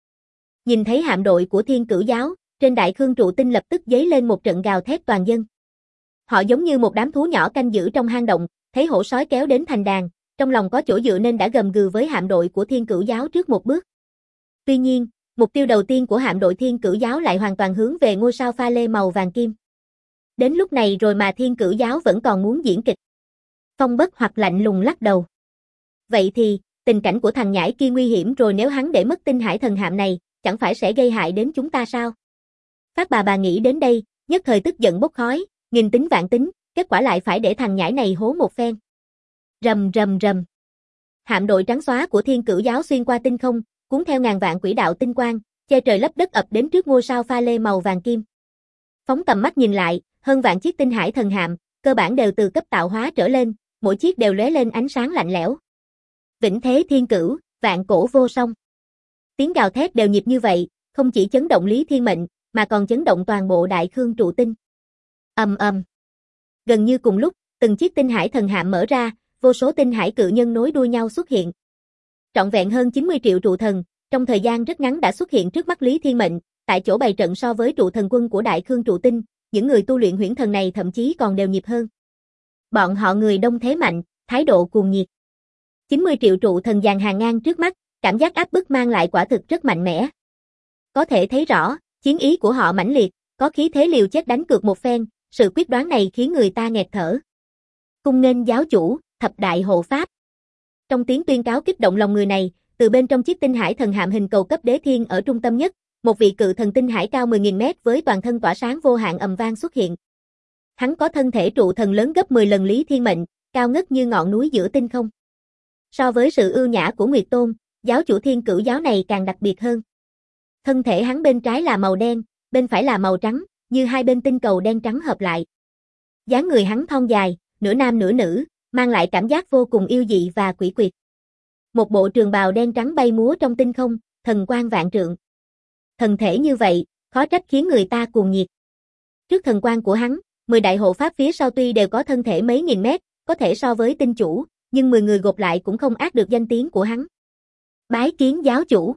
Nhìn thấy hạm đội của Thiên Cửu giáo, trên Đại Khương Trụ Tinh lập tức giấy lên một trận gào thét toàn dân. Họ giống như một đám thú nhỏ canh giữ trong hang động, thấy hổ sói kéo đến thành đàn, trong lòng có chỗ dựa nên đã gầm gừ với hạm đội của Thiên Cửu giáo trước một bước. Tuy nhiên, mục tiêu đầu tiên của hạm đội Thiên Cửu giáo lại hoàn toàn hướng về ngôi sao pha lê màu vàng kim. Đến lúc này rồi mà Thiên Cửu giáo vẫn còn muốn diễn kịch. Phong Bất Hoặc lạnh lùng lắc đầu. Vậy thì, tình cảnh của thằng nhãi kia nguy hiểm rồi, nếu hắn để mất tinh hải thần hạm này, chẳng phải sẽ gây hại đến chúng ta sao? Phát bà nghĩ đến đây, nhất thời tức giận bốc khói, nghìn tính vạn tính, kết quả lại phải để thằng nhãi này hố một phen. Rầm rầm rầm. Hạm đội trắng xóa của Thiên Cửu giáo xuyên qua tinh không, cuốn theo ngàn vạn quỹ đạo tinh quang, che trời lấp đất ập đến trước ngôi sao pha lê màu vàng kim. Phóng tầm mắt nhìn lại, hơn vạn chiếc tinh hải thần hạm, cơ bản đều từ cấp tạo hóa trở lên, mỗi chiếc đều lóe lên ánh sáng lạnh lẽo. Vĩnh thế thiên cửu, vạn cổ vô song. Tiếng gào thét đều nhịp như vậy, không chỉ chấn động Lý Thiên Mệnh, mà còn chấn động toàn bộ Đại Khương Trụ Tinh. Ầm ầm. Gần như cùng lúc, từng chiếc tinh hải thần hạm mở ra, vô số tinh hải cự nhân nối đuôi nhau xuất hiện. Trọn vẹn hơn 90 triệu trụ thần, trong thời gian rất ngắn đã xuất hiện trước mắt Lý Thiên Mệnh, tại chỗ bày trận. So với trụ thần quân của Đại Khương Trụ Tinh, những người tu luyện huyễn thần này thậm chí còn đều nhịp hơn. Bọn họ người đông thế mạnh, thái độ cuồng nhiệt. 90 triệu trụ thần dàn hàng ngang trước mắt, cảm giác áp bức mang lại quả thực rất mạnh mẽ. Có thể thấy rõ, chiến ý của họ mãnh liệt, có khí thế liều chết đánh cược một phen, sự quyết đoán này khiến người ta nghẹt thở. Cung nghênh giáo chủ, thập đại hộ pháp. Trong tiếng tuyên cáo kích động lòng người này, từ bên trong chiếc tinh hải thần hạm hình cầu cấp đế thiên ở trung tâm nhất, một vị cự thần tinh hải cao 10.000 mét với toàn thân tỏa sáng vô hạn ầm vang xuất hiện. Hắn có thân thể trụ thần lớn gấp 10 lần Lý Thiên Mệnh, cao ngất như ngọn núi giữa tinh không. So với sự ưu nhã của Nguyệt Tôn, giáo chủ Thiên Cửu giáo này càng đặc biệt hơn. Thân thể hắn bên trái là màu đen, bên phải là màu trắng, như hai bên tinh cầu đen trắng hợp lại. Dáng người hắn thon dài, nửa nam nửa nữ, mang lại cảm giác vô cùng yêu dị và quỷ quyệt. Một bộ trường bào đen trắng bay múa trong tinh không, thần quang vạn trượng. Thần thể như vậy, khó trách khiến người ta cuồng nhiệt. Trước thần quang của hắn, 10 đại hộ pháp phía sau tuy đều có thân thể mấy nghìn mét, có thể so với tinh chủ, nhưng 10 người gộp lại cũng không át được danh tiếng của hắn. Bái kiến giáo chủ.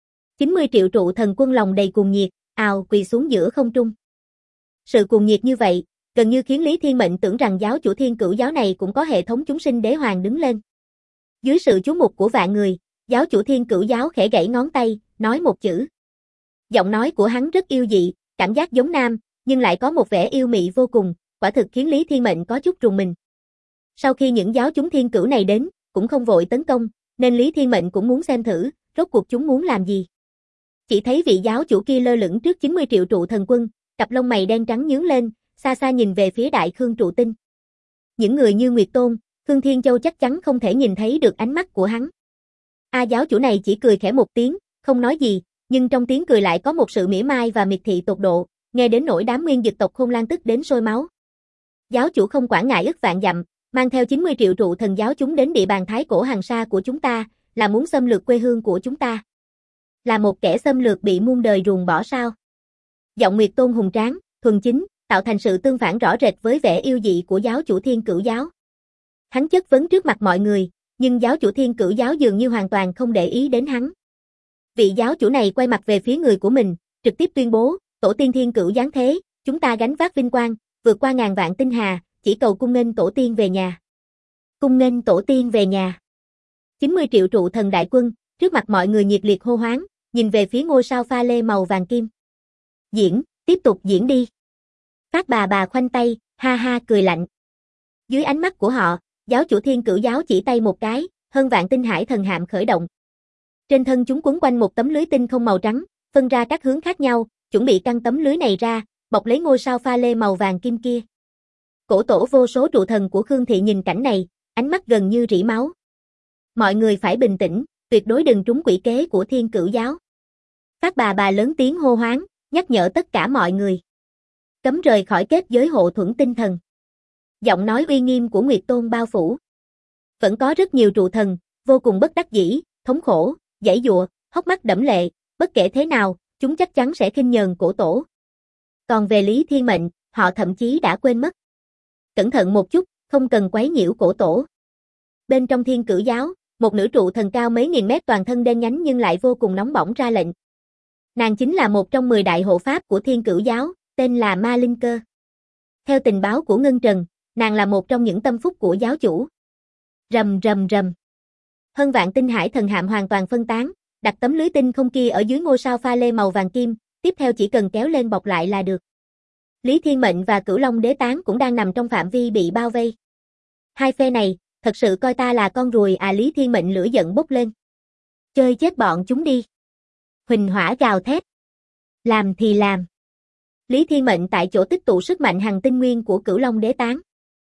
90 triệu trụ thần quân lòng đầy cuồng nhiệt, ào quỳ xuống giữa không trung. Sự cuồng nhiệt như vậy, gần như khiến Lý Thiên Mệnh tưởng rằng giáo chủ Thiên Cửu giáo này cũng có hệ thống chúng sinh đế hoàng đứng lên. Dưới sự chú mục của vạn người, giáo chủ Thiên Cửu giáo khẽ gãy ngón tay, nói một chữ. Giọng nói của hắn rất yêu dị, cảm giác giống nam, nhưng lại có một vẻ yêu mị vô cùng, quả thực khiến Lý Thiên Mệnh có chút rùng mình. Sau khi những giáo chúng thiên cửu này đến, cũng không vội tấn công, nên Lý Thiên Mệnh cũng muốn xem thử, rốt cuộc chúng muốn làm gì. Chỉ thấy vị giáo chủ kia lơ lửng trước 90 triệu trụ thần quân, cặp lông mày đen trắng nhướng lên, xa xa nhìn về phía Đại Khương Trụ Tinh. Những người như Nguyệt Tôn, Khương Thiên Châu chắc chắn không thể nhìn thấy được ánh mắt của hắn. Giáo chủ này chỉ cười khẽ một tiếng, không nói gì, nhưng trong tiếng cười lại có một sự mỉa mai và miệt thị tột độ, nghe đến nỗi đám nguyên dực tộc Khôn Lang tức đến sôi máu. Giáo chủ không quản ngại ức vạn dặm, mang theo 90 triệu trụ thần giáo chúng đến địa bàn Thái Cổ Hằng Sa của chúng ta, là muốn xâm lược quê hương của chúng ta. Là một kẻ xâm lược bị muôn đời ruồng bỏ sao? Giọng Nguyệt Tôn hùng tráng, thuần chính, tạo thành sự tương phản rõ rệt với vẻ yêu dị của giáo chủ Thiên Cửu giáo. Hắn chất vấn trước mặt mọi người, nhưng giáo chủ Thiên Cửu giáo dường như hoàn toàn không để ý đến hắn. Vị giáo chủ này quay mặt về phía người của mình, trực tiếp tuyên bố, tổ tiên Thiên Cửu giáng thế, chúng ta gánh vác vinh quang, vượt qua ngàn vạn tinh hà, chỉ cầu cung nghênh tổ tiên về nhà. Cung nghênh tổ tiên về nhà. 90 triệu trụ thần đại quân, trước mặt mọi người nhiệt liệt hô hoáng, nhìn về phía ngôi sao pha lê màu vàng kim. Diễn, tiếp tục diễn đi. Phát bà khoanh tay, ha ha cười lạnh. Dưới ánh mắt của họ, giáo chủ Thiên Cửu giáo chỉ tay một cái, hơn vạn tinh hải thần hạm khởi động. Trên thân chúng quấn quanh một tấm lưới tinh không màu trắng, phân ra các hướng khác nhau, chuẩn bị căng tấm lưới này ra, bọc lấy ngôi sao pha lê màu vàng kim kia. Cổ tổ vô số trụ thần của Khương thị nhìn cảnh này, ánh mắt gần như rỉ máu. Mọi người phải bình tĩnh, tuyệt đối đừng trúng quỷ kế của Thiên Cửu giáo. Phát bà lớn tiếng hô hoáng, nhắc nhở tất cả mọi người. Cấm rời khỏi kết giới hộ thuẫn tinh thần. Giọng nói uy nghiêm của Nguyệt Tôn bao phủ. Vẫn có rất nhiều trụ thần, vô cùng bất đắc dĩ, thống khổ, giãy giụa, hốc mắt đẫm lệ, bất kể thế nào, chúng chắc chắn sẽ khinh nhờn cổ tổ. Còn về Lý Thiên Mệnh, họ thậm chí đã quên mất. Cẩn thận một chút, không cần quấy nhiễu cổ tổ. Bên trong Thiên Cửu giáo, một nữ trụ thần cao mấy nghìn mét toàn thân đen nhánh nhưng lại vô cùng nóng bỏng ra lệnh. Nàng chính là một trong 10 đại hộ pháp của Thiên Cửu giáo, tên là Ma Linh Cơ. Theo tình báo của Ngân Trần, nàng là một trong những tâm phúc của giáo chủ. Rầm rầm rầm. Hơn vạn tinh hải thần hạm hoàn toàn phân tán, đặt tấm lưới tinh không kia ở dưới ngôi sao pha lê màu vàng kim, tiếp theo chỉ cần kéo lên bọc lại là được. Lý Thiên Mệnh và Cửu Long Đế Tán cũng đang nằm trong phạm vi bị bao vây. Hai phe này, thật sự coi ta là con ruồi à? Lý Thiên Mệnh lửa giận bốc lên. Chơi chết bọn chúng đi. Huỳnh hỏa gào thét. Làm thì làm. Lý Thiên Mệnh tại chỗ tích tụ sức mạnh hằng tinh nguyên của Cửu Long Đế Tán.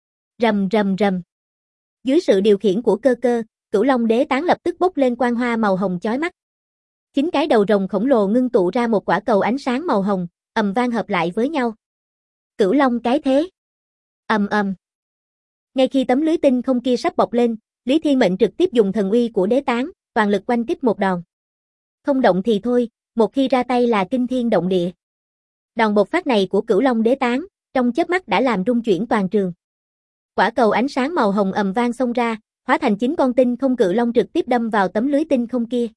Rầm rầm rầm. Dưới sự điều khiển của cơ, Cửu Long Đế Tán lập tức bốc lên quang hoa màu hồng chói mắt. 9 cái đầu rồng khổng lồ ngưng tụ ra một quả cầu ánh sáng màu hồng, ầm vang hợp lại với nhau. Cửu Long cái thế. Ầm ầm. Ngay khi tấm lưới tinh không kia sắp bọc lên, Lý Thiên Mệnh trực tiếp dùng thần uy của Đế Tán, toàn lực oanh kích một đòn. Không động thì thôi, một khi ra tay là kinh thiên động địa. Đòn bộc phát này của Cửu Long Đế Tán, trong chớp mắt đã làm rung chuyển toàn trường. Quả cầu ánh sáng màu hồng ầm vang xông ra, hóa thành 9 con tinh không cự long trực tiếp đâm vào tấm lưới tinh không kia.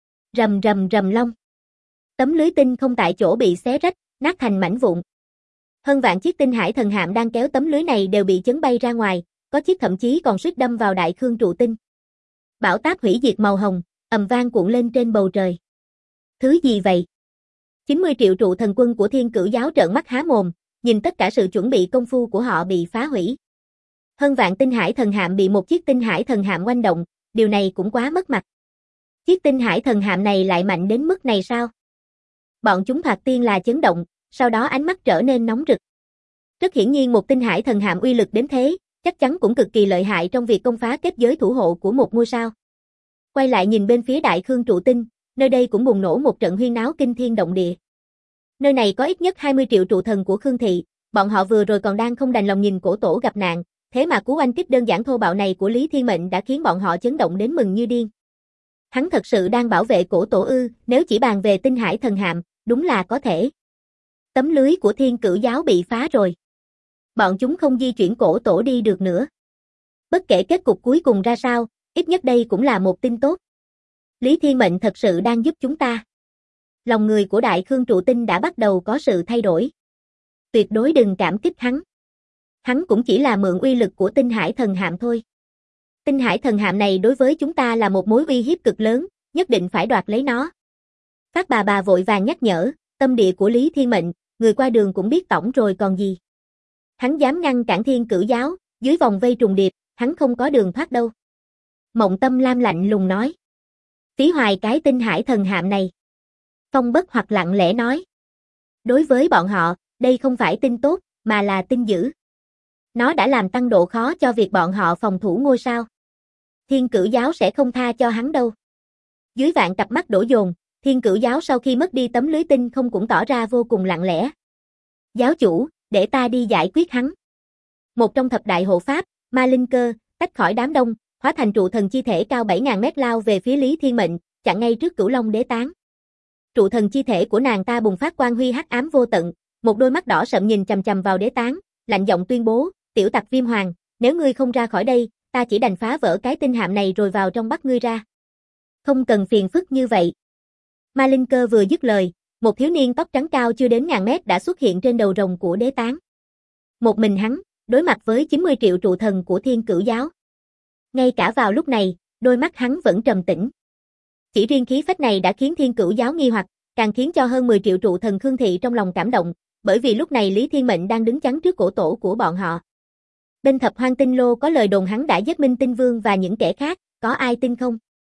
Rầm rầm rầm long. Tấm lưới tinh không tại chỗ bị xé rách, nát thành mảnh vụn. Hơn vạn chiếc tinh hải thần hạm đang kéo tấm lưới này đều bị chấn bay ra ngoài, có chiếc thậm chí còn suýt đâm vào đại khương trụ tinh. Bão táp hủy diệt màu hồng, ầm vang cuộn lên trên bầu trời. Thứ gì vậy? 90 triệu trụ thần quân của Thiên Cửu giáo trợn mắt há mồm, nhìn tất cả sự chuẩn bị công phu của họ bị phá hủy. Hơn vạn tinh hải thần hạm bị một chiếc tinh hải thần hạm oanh động, điều này cũng quá mất mặt. Chiếc tinh hải thần hạm này lại mạnh đến mức này sao? Bọn chúng thoạt tiên là chấn động, sau đó ánh mắt trở nên nóng rực. Rất hiển nhiên một tinh hải thần hạm uy lực đến thế, chắc chắn cũng cực kỳ lợi hại trong việc công phá kết giới thủ hộ của một ngôi sao. Quay lại nhìn bên phía đại khương trụ tinh, nơi đây cũng bùng nổ một trận huyên náo kinh thiên động địa. Nơi này có ít nhất 20 triệu trụ thần của Khương thị, bọn họ vừa rồi còn đang không đành lòng nhìn cổ tổ gặp nạn, thế mà cú oanh kích đơn giản thô bạo này của Lý Thiên Mệnh đã khiến bọn họ chấn động đến mừng như điên. Hắn thật sự đang bảo vệ cổ tổ ư? Nếu chỉ bàn về tinh hải thần hạm, đúng là có thể. Tấm lưới của Thiên Cửu giáo bị phá rồi. Bọn chúng không di chuyển cổ tổ đi được nữa. Bất kể kết cục cuối cùng ra sao, ít nhất đây cũng là một tin tốt. Lý Thiên Mệnh thật sự đang giúp chúng ta. Lòng người của Đại Khương trụ tinh đã bắt đầu có sự thay đổi. Tuyệt đối đừng cảm kích hắn. Hắn cũng chỉ là mượn uy lực của tinh hải thần hạm thôi. Tinh hải thần hạm này đối với chúng ta là một mối uy hiếp cực lớn, nhất định phải đoạt lấy nó. Phát bà vội vàng nhắc nhở, tâm địa của Lý Thiên Mệnh, người qua đường cũng biết tổng rồi còn gì. Hắn dám ngăn cản Thiên Cửu giáo, dưới vòng vây trùng điệp, hắn không có đường thoát đâu. Mộng Tâm Lam lạnh lùng nói. Phí hoài cái tinh hải thần hạm này. Phong Bất Hoặc lặng lẽ nói. Đối với bọn họ, đây không phải tin tốt, mà là tin dữ. Nó đã làm tăng độ khó cho việc bọn họ phòng thủ ngôi sao. Thiên Cửu giáo sẽ không tha cho hắn đâu. Dưới vạn cặp mắt đổ dồn, Thiên Cửu giáo sau khi mất đi tấm lưới tinh không cũng tỏ ra vô cùng lặng lẽ. Giáo chủ, để ta đi giải quyết hắn. Một trong thập đại hộ pháp, Ma Linh Cơ, tách khỏi đám đông, hóa thành trụ thần chi thể cao 7.000 mét lao về phía Lý Thiên Mệnh, chặn ngay trước Cửu Long Đế Tán. Trụ thần chi thể của nàng ta bùng phát quang huy hắc ám vô tận, một đôi mắt đỏ sậm nhìn chằm chằm vào Đế Tán, lạnh giọng tuyên bố, tiểu tặc Viêm Hoàng, nếu ngươi không ra khỏi đây, ta chỉ đành phá vỡ cái tinh hạm này rồi vào trong bắt ngươi ra. Không cần phiền phức như vậy. Ma Linh Cơ vừa dứt lời, một thiếu niên tóc trắng cao chưa đến ngàn mét đã xuất hiện trên đầu rồng của Đế Tán. Một mình hắn, đối mặt với 90 triệu trụ thần của Thiên Cửu giáo. Ngay cả vào lúc này, đôi mắt hắn vẫn trầm tĩnh. Chỉ riêng khí phách này đã khiến Thiên Cửu giáo nghi hoặc, càng khiến cho hơn 10 triệu trụ thần Khương thị trong lòng cảm động, bởi vì lúc này Lý Thiên Mệnh đang đứng chắn trước cổ tổ của bọn họ. Bên Thập Hoang Tinh Lô có lời đồn hắn đã giết Minh Tinh Vương và những kẻ khác, có ai tin không?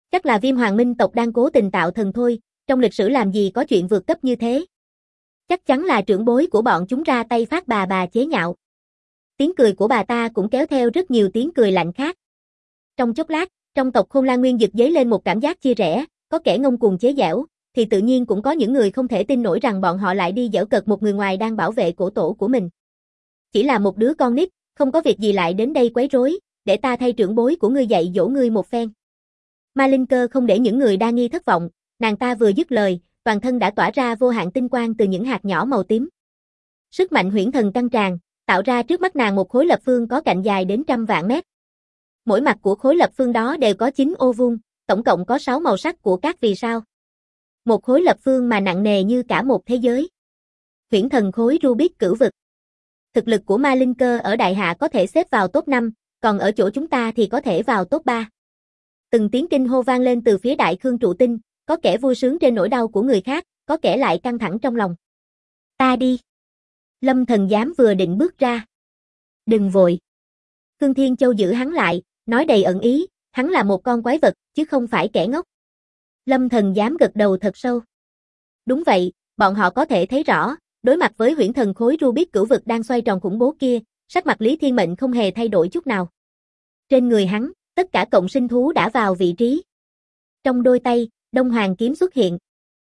Chắc là Viêm Hoàng Minh tộc đang cố tình tạo thần thôi, trong lịch sử làm gì có chuyện vượt cấp như thế. Chắc chắn là trưởng bối của bọn chúng ra tay phát bà chế nhạo. Tiếng cười của bà ta cũng kéo theo rất nhiều tiếng cười lạnh khác. Trong chốc lát, trong tộc Khôn Lan Nguyên Dực dấy lên một cảm giác chia rẽ, có kẻ ngông cuồng chế giễu, thì tự nhiên cũng có những người không thể tin nổi rằng bọn họ lại đi giễu cợt một người ngoài đang bảo vệ cổ tổ của mình. Chỉ là một đứa con nít, không có việc gì lại đến đây quấy rối, để ta thay trưởng bối của ngươi dạy dỗ ngươi một phen. Ma Linh Cơ không để những người đa nghi thất vọng, nàng ta vừa dứt lời, toàn thân đã tỏa ra vô hạn tinh quang từ những hạt nhỏ màu tím. Sức mạnh huyễn thần căng tràn, tạo ra trước mắt nàng một khối lập phương có cạnh dài đến trăm vạn mét. Mỗi mặt của khối lập phương đó đều có 9 ô vuông, tổng cộng có 6 màu sắc của các vì sao. Một khối lập phương mà nặng nề như cả một thế giới. Huyễn thần khối Rubik cửu vực. Thực lực của Ma Linh Cơ ở Đại Hạ có thể xếp vào top 5, còn ở chỗ chúng ta thì có thể vào top 3. Từng tiếng kinh hô vang lên từ phía Đại Khương Trụ Tinh, có kẻ vui sướng trên nỗi đau của người khác, có kẻ lại căng thẳng trong lòng. Ta đi. Lâm Thần Giám vừa định bước ra. Đừng vội. Khương Thiên Châu giữ hắn lại, nói đầy ẩn ý, hắn là một con quái vật, chứ không phải kẻ ngốc. Lâm Thần Giám gật đầu thật sâu. Đúng vậy, bọn họ có thể thấy rõ, đối mặt với huyễn thần khối Rubik cửu vực đang xoay tròn khủng bố kia, sắc mặt Lý Thiên Mệnh không hề thay đổi chút nào. Trên người hắn, tất cả cộng sinh thú đã vào vị trí. Trong đôi tay, Đông Hoàng kiếm xuất hiện.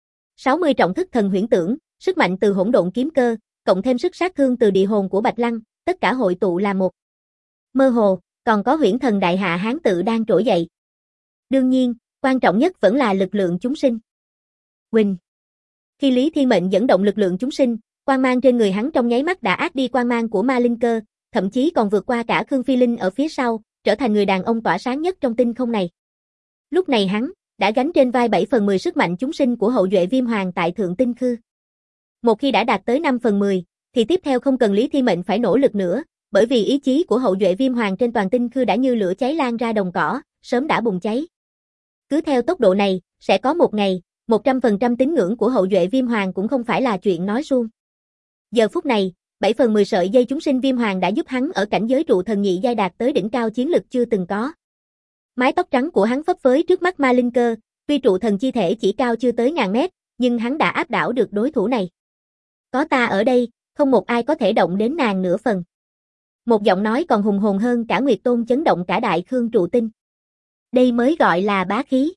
60 trọng thức thần huyễn tưởng, sức mạnh từ hỗn độn kiếm cơ, cộng thêm sức sát thương từ địa hồn của Bạch Lăng, tất cả hội tụ là một. Mơ hồ, còn có huyễn thần đại hạ hán tự đang trỗi dậy. Đương nhiên, quan trọng nhất vẫn là lực lượng chúng sinh. Quỳnh. Khi Lý Thiên Mệnh dẫn động lực lượng chúng sinh, quang mang trên người hắn trong nháy mắt đã át đi quang mang của Ma Linh Cơ, thậm chí còn vượt qua cả Khương Phi Linh ở phía sau, trở thành người đàn ông tỏa sáng nhất trong tinh không này. Lúc này hắn đã gánh trên vai 7/10 sức mạnh chúng sinh của hậu duệ Viêm Hoàng tại Thượng Tinh Khư. Một khi đã đạt tới 5/10, thì tiếp theo không cần Lý Thiên Mệnh phải nỗ lực nữa, bởi vì ý chí của hậu duệ Viêm Hoàng trên toàn Tinh Khư đã như lửa cháy lan ra đồng cỏ, sớm đã bùng cháy. Cứ theo tốc độ này, sẽ có một ngày, 100% tín ngưỡng của hậu duệ Viêm Hoàng cũng không phải là chuyện nói suông. Giờ phút này, 7/10 sợi dây chúng sinh Viêm Hoàng đã giúp hắn ở cảnh giới trụ thần nhị giai đạt tới đỉnh cao chiến lực chưa từng có. Mái tóc trắng của hắn phấp phới trước mắt Ma Linh Cơ, tuy trụ thần chi thể chỉ cao chưa tới ngàn mét, nhưng hắn đã áp đảo được đối thủ này. Có ta ở đây, không một ai có thể động đến nàng nửa phần. Một giọng nói còn hùng hồn hơn cả Nguyệt Tôn chấn động cả Đại Khương Trụ Tinh. Đây mới gọi là bá khí.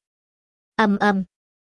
Ầm ầm.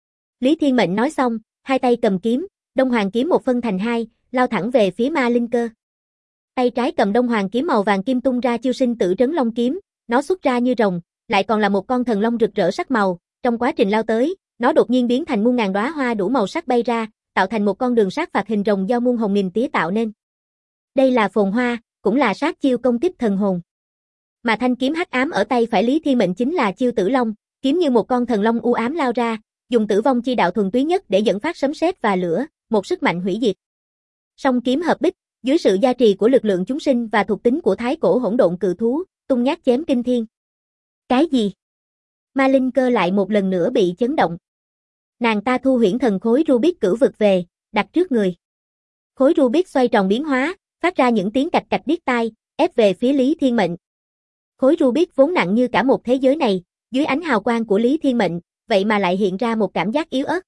Lý Thiên Mệnh nói xong, hai tay cầm kiếm, Đông Hoàng kiếm một phân thành hai, lao thẳng về phía Ma Linh Cơ. Tay trái cầm Đông Hoàng kiếm màu vàng kim tung ra chiêu sinh tử trấn long kiếm, nó xuất ra như rồng, lại còn là một con thần long rực rỡ sắc màu, trong quá trình lao tới, nó đột nhiên biến thành muôn ngàn đóa hoa đủ màu sắc bay ra, tạo thành một con đường sát phạt hình rồng do muôn hồng nghìn tía tạo nên. Đây là phồn hoa, cũng là sát chiêu công kích thần hồn. Mà thanh kiếm hắc ám ở tay phải Lý Thiên Mệnh chính là chiêu tử long, kiếm như một con thần long u ám lao ra, dùng tử vong chi đạo thuần túy nhất để dẫn phát sấm sét và lửa, một sức mạnh hủy diệt. Song kiếm hợp bích, dưới sự gia trì của lực lượng chúng sinh và thuộc tính của thái cổ hỗn độn cự thú, tung nhát chém kinh thiên. Cái gì? Ma Linh Cơ lại một lần nữa bị chấn động. Nàng ta thu huyễn thần khối Rubik cửu vực về, đặt trước người. Khối Rubik xoay tròn biến hóa, phát ra những tiếng cạch cạch điếc tai, ép về phía Lý Thiên Mệnh. Khối Rubik vốn nặng như cả một thế giới này, dưới ánh hào quang của Lý Thiên Mệnh, vậy mà lại hiện ra một cảm giác yếu ớt.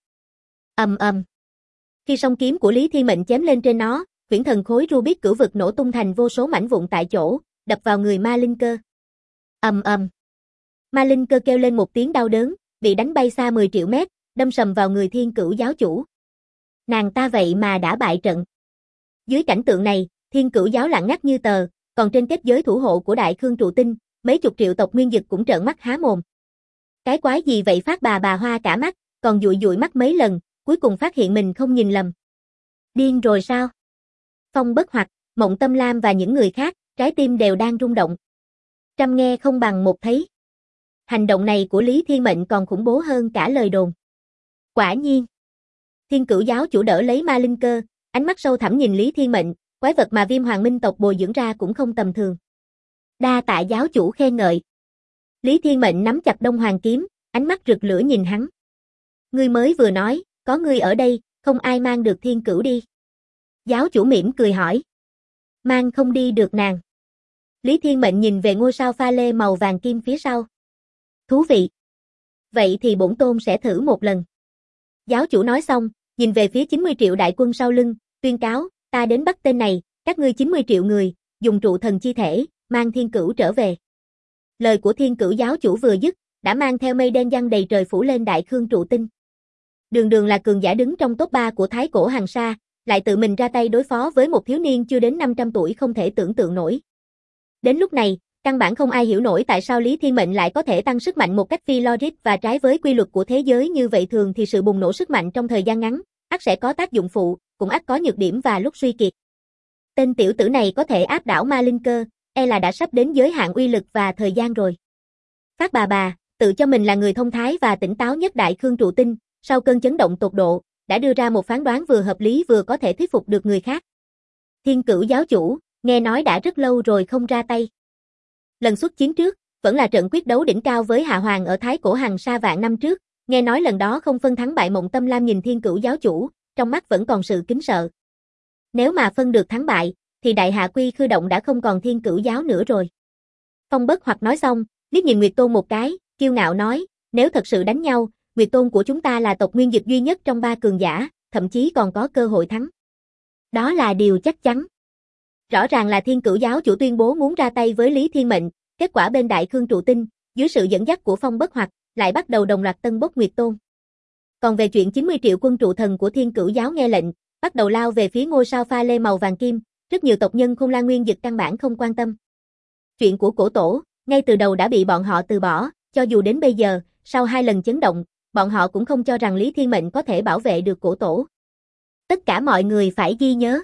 Ầm ầm. Khi song kiếm của Lý Thiên Mệnh chém lên trên nó, huyễn thần khối Rubik cửu vực nổ tung thành vô số mảnh vụn tại chỗ, đập vào người Ma Linh Cơ. Ầm ầm. Ma Linh Cơ kêu lên một tiếng đau đớn, bị đánh bay xa 10 triệu mét, đâm sầm vào người Thiên Cửu giáo chủ. Nàng ta vậy mà đã bại trận. Dưới cảnh tượng này, Thiên Cửu giáo lặng ngắt như tờ, còn trên kết giới thủ hộ của Đại Khương Trụ Tinh, mấy chục triệu tộc nguyên dực cũng trợn mắt há mồm. Cái quái gì vậy, phát bà hoa cả mắt, còn dụi dụi mắt mấy lần, cuối cùng phát hiện mình không nhìn lầm. Điên rồi sao? Phong Bất Hoặc, Mộng Tâm Lam và những người khác, trái tim đều đang rung động. Trăm nghe không bằng một thấy. Hành động này của Lý Thiên Mệnh còn khủng bố hơn cả lời đồn. Quả nhiên. Thiên Cửu giáo chủ đỡ lấy Ma Linh Cơ, ánh mắt sâu thẳm nhìn Lý Thiên Mệnh, quái vật mà Viêm Hoàng Minh tộc bồi dưỡng ra cũng không tầm thường. Đa tạ giáo chủ khen ngợi. Lý Thiên Mệnh nắm chặt Đông Hoàng kiếm, ánh mắt rực lửa nhìn hắn. Ngươi mới vừa nói, có ngươi ở đây, không ai mang được Thiên Cửu đi. Giáo chủ mỉm cười hỏi. Mang không đi được nàng. Lý Thiên Mệnh nhìn về ngôi sao pha lê màu vàng kim phía sau. Thú vị. Vậy thì bổn tôn sẽ thử một lần. Giáo chủ nói xong, nhìn về phía 90 triệu đại quân sau lưng, tuyên cáo, ta đến bắt tên này, các ngươi 90 triệu người, dùng trụ thần chi thể, mang thiên cửu trở về. Lời của thiên cửu giáo chủ vừa dứt, đã mang theo mây đen giăng đầy trời phủ lên Đại Khương trụ tinh. Đường Đường là cường giả đứng trong top 3 của Thái Cổ Hằng Sa, lại tự mình ra tay đối phó với một thiếu niên chưa đến 500 tuổi không thể tưởng tượng nổi. Đến lúc này, căn bản không ai hiểu nổi tại sao Lý Thiên Mệnh lại có thể tăng sức mạnh một cách phi logic và trái với quy luật của thế giới như vậy. Thường thì sự bùng nổ sức mạnh trong thời gian ngắn, ắt sẽ có tác dụng phụ, cũng ắt có nhược điểm và lúc suy kiệt. Tên tiểu tử này có thể áp đảo ma linh cơ, e là đã sắp đến giới hạn uy lực và thời gian rồi. Phát bà, tự cho mình là người thông thái và tỉnh táo nhất Đại Khương trụ tinh, sau cơn chấn động tột độ, đã đưa ra một phán đoán vừa hợp lý vừa có thể thuyết phục được người khác. Thiên cửu giáo chủ, nghe nói đã rất lâu rồi không ra tay. Lần xuất chiến trước, vẫn là trận quyết đấu đỉnh cao với Hạ Hoàng ở Thái Cổ Hằng Sa vạn năm trước, nghe nói lần đó không phân thắng bại. Mộng Tâm Lam nhìn thiên cửu giáo chủ, trong mắt vẫn còn sự kính sợ. Nếu mà phân được thắng bại, thì Đại Hạ Quy Khư Động đã không còn thiên cửu giáo nữa rồi. Phong Bất Hoặc nói xong, liếc nhìn Nguyệt Tôn một cái, kiêu ngạo nói, nếu thật sự đánh nhau, Nguyệt Tôn của chúng ta là tộc nguyên dịch duy nhất trong 3 cường giả, thậm chí còn có cơ hội thắng. Đó là điều chắc chắn. Rõ ràng là thiên cửu giáo chủ tuyên bố muốn ra tay với Lý Thiên Mệnh, kết quả bên Đại Khương trụ tinh, dưới sự dẫn dắt của Phong Bất Hoặc, lại bắt đầu đồng loạt tân bốc Nguyệt Tôn. Còn về chuyện 90 triệu quân trụ thần của thiên cửu giáo nghe lệnh, bắt đầu lao về phía ngôi sao pha lê màu vàng kim, rất nhiều tộc nhân Khôn La Nguyên Dực căn bản không quan tâm. Chuyện của cổ tổ, ngay từ đầu đã bị bọn họ từ bỏ, cho dù đến bây giờ, sau 2 lần chấn động, bọn họ cũng không cho rằng Lý Thiên Mệnh có thể bảo vệ được cổ tổ. Tất cả mọi người phải ghi nhớ.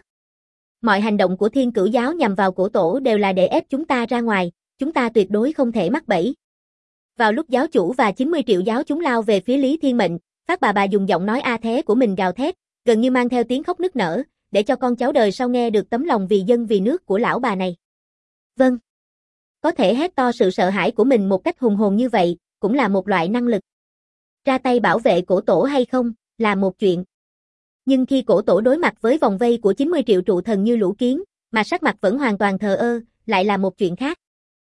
Mọi hành động của thiên cửu giáo nhằm vào cổ tổ đều là để ép chúng ta ra ngoài, chúng ta tuyệt đối không thể mắc bẫy. Vào lúc giáo chủ và 90 triệu giáo chúng lao về phía Lý Thiên Mệnh, Phát bà dùng giọng nói a thế của mình gào thét, gần như mang theo tiếng khóc nức nở, để cho con cháu đời sau nghe được tấm lòng vì dân vì nước của lão bà này. Vâng. Có thể hét to sự sợ hãi của mình một cách hùng hồn như vậy, cũng là một loại năng lực. Ra tay bảo vệ cổ tổ hay không, là một chuyện. Nhưng khi cổ tổ đối mặt với vòng vây của 90 triệu trụ thần như lũ kiến, mà sắc mặt vẫn hoàn toàn thờ ơ, lại là một chuyện khác.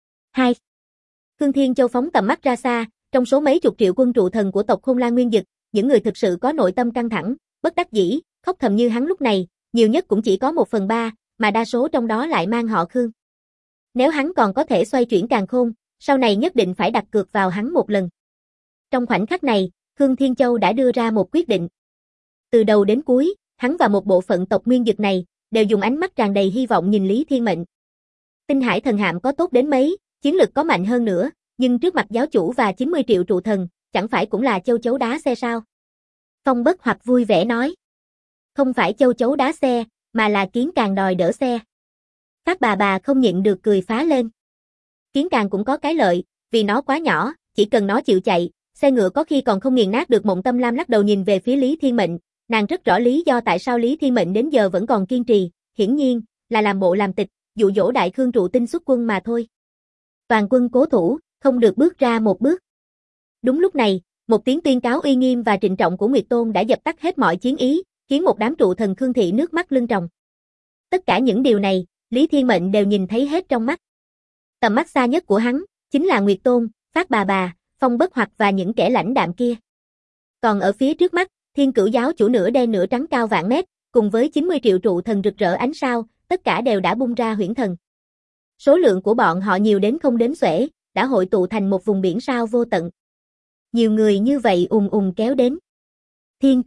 2. Khương Thiên Châu phóng tầm mắt ra xa, trong số mấy chục triệu quân trụ thần của tộc Khôn La Nguyên Dực, những người thực sự có nội tâm căng thẳng, bất đắc dĩ, khóc thầm như hắn lúc này, nhiều nhất cũng chỉ có 1/3, mà đa số trong đó lại mang họ Khương. Nếu hắn còn có thể xoay chuyển càn khôn, sau này nhất định phải đặt cược vào hắn một lần. Trong khoảnh khắc này, Khương Thiên Châu đã đưa ra một quyết định. Từ đầu đến cuối, hắn và một bộ phận tộc Nguyên Dực này, đều dùng ánh mắt tràn đầy hy vọng nhìn Lý Thiên Mệnh. Tinh Hải thần hạm có tốt đến mấy, chiến lực có mạnh hơn nữa, nhưng trước mặt giáo chủ và 90 triệu trụ thần, chẳng phải cũng là châu chấu đá xe sao? Phong Bất Hoặc vui vẻ nói. Không phải châu chấu đá xe, mà là kiến càng đòi đỡ xe. Phát bà không nhịn được cười phá lên. Kiến càng cũng có cái lợi, vì nó quá nhỏ, chỉ cần nó chịu chạy, xe ngựa có khi còn không nghiền nát được. Mộng Tâm Lam lắc đầu nhìn về phía Lý Thiên Mệnh, nàng rất rõ lý do tại sao Lý Thiên Mệnh đến giờ vẫn còn kiên trì, hiển nhiên là làm bộ làm tịch, dụ dỗ Đại Khương trụ tinh xuất quân mà thôi. Toàn quân cố thủ, không được bước ra một bước. Đúng lúc này, một tiếng tuyên cáo uy nghiêm và trịnh trọng của Nguyệt Tôn đã dập tắt hết mọi chiến ý, khiến một đám trụ thần Khương thị nước mắt lưng tròng. Tất cả những điều này, Lý Thiên Mệnh đều nhìn thấy hết trong mắt. Tầm mắt xa nhất của hắn, chính là Nguyệt Tôn, Phát bà, Phong Bất Hoặc và những kẻ lãnh đạm kia. Còn ở phía trước mắt, thiên cửu giáo chủ nửa đen nửa trắng cao vạn mét, cùng với 90 triệu trụ thần rực rỡ ánh sao, tất cả đều đã bung ra huyễn thần. Số lượng của bọn họ nhiều đến không đếm xuể, đã hội tụ thành một vùng biển sao vô tận. Nhiều người như vậy kéo đến. Thiên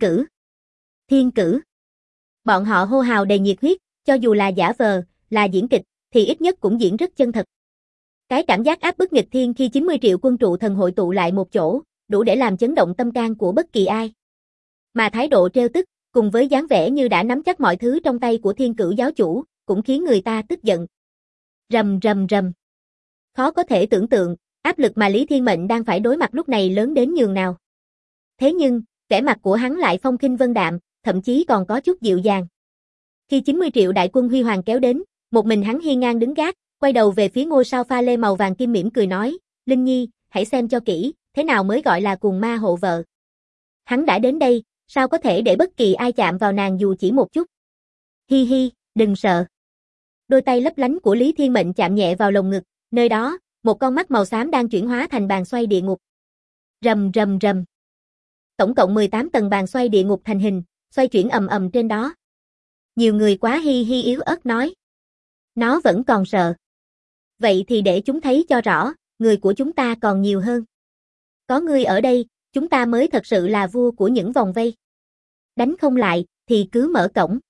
cử. Bọn họ hô hào đầy nhiệt huyết, cho dù là giả vờ, là diễn kịch, thì ít nhất cũng diễn rất chân thật. Cái cảm giác áp bức nghịch thiên khi 90 triệu quân trụ thần hội tụ lại một chỗ, đủ để làm chấn động tâm can của bất kỳ ai. Mà thái độ trêu tức, cùng với dáng vẻ như đã nắm chắc mọi thứ trong tay của thiên cửu giáo chủ, cũng khiến người ta tức giận. Rầm. Khó có thể tưởng tượng, áp lực mà Lý Thiên Mệnh đang phải đối mặt lúc này lớn đến nhường nào. Thế nhưng, vẻ mặt của hắn lại phong khinh vân đạm, thậm chí còn có chút dịu dàng. Khi 90 triệu đại quân huy hoàng kéo đến, một mình hắn hiên ngang đứng gác, quay đầu về phía ngôi sao pha lê màu vàng kim mỉm cười nói, Linh Nhi, hãy xem cho kỹ, thế nào mới gọi là cuồng ma hộ vợ. Hắn đã đến đây, sao có thể để bất kỳ ai chạm vào nàng dù chỉ một chút. Hi hi, đừng sợ. Đôi tay lấp lánh của Lý Thiên Mệnh chạm nhẹ vào lồng ngực, nơi đó, một con mắt màu xám đang chuyển hóa thành bàn xoay địa ngục. Rầm rầm rầm. Tổng cộng 18 tầng bàn xoay địa ngục thành hình, xoay chuyển ầm ầm trên đó. Nhiều người quá hi hi yếu ớt nói. Nó vẫn còn sợ. Vậy thì để chúng thấy cho rõ, người của chúng ta còn nhiều hơn. Có ngươi ở đây, chúng ta mới thật sự là vua của những vòng vây. Đánh không lại, thì cứ mở cổng.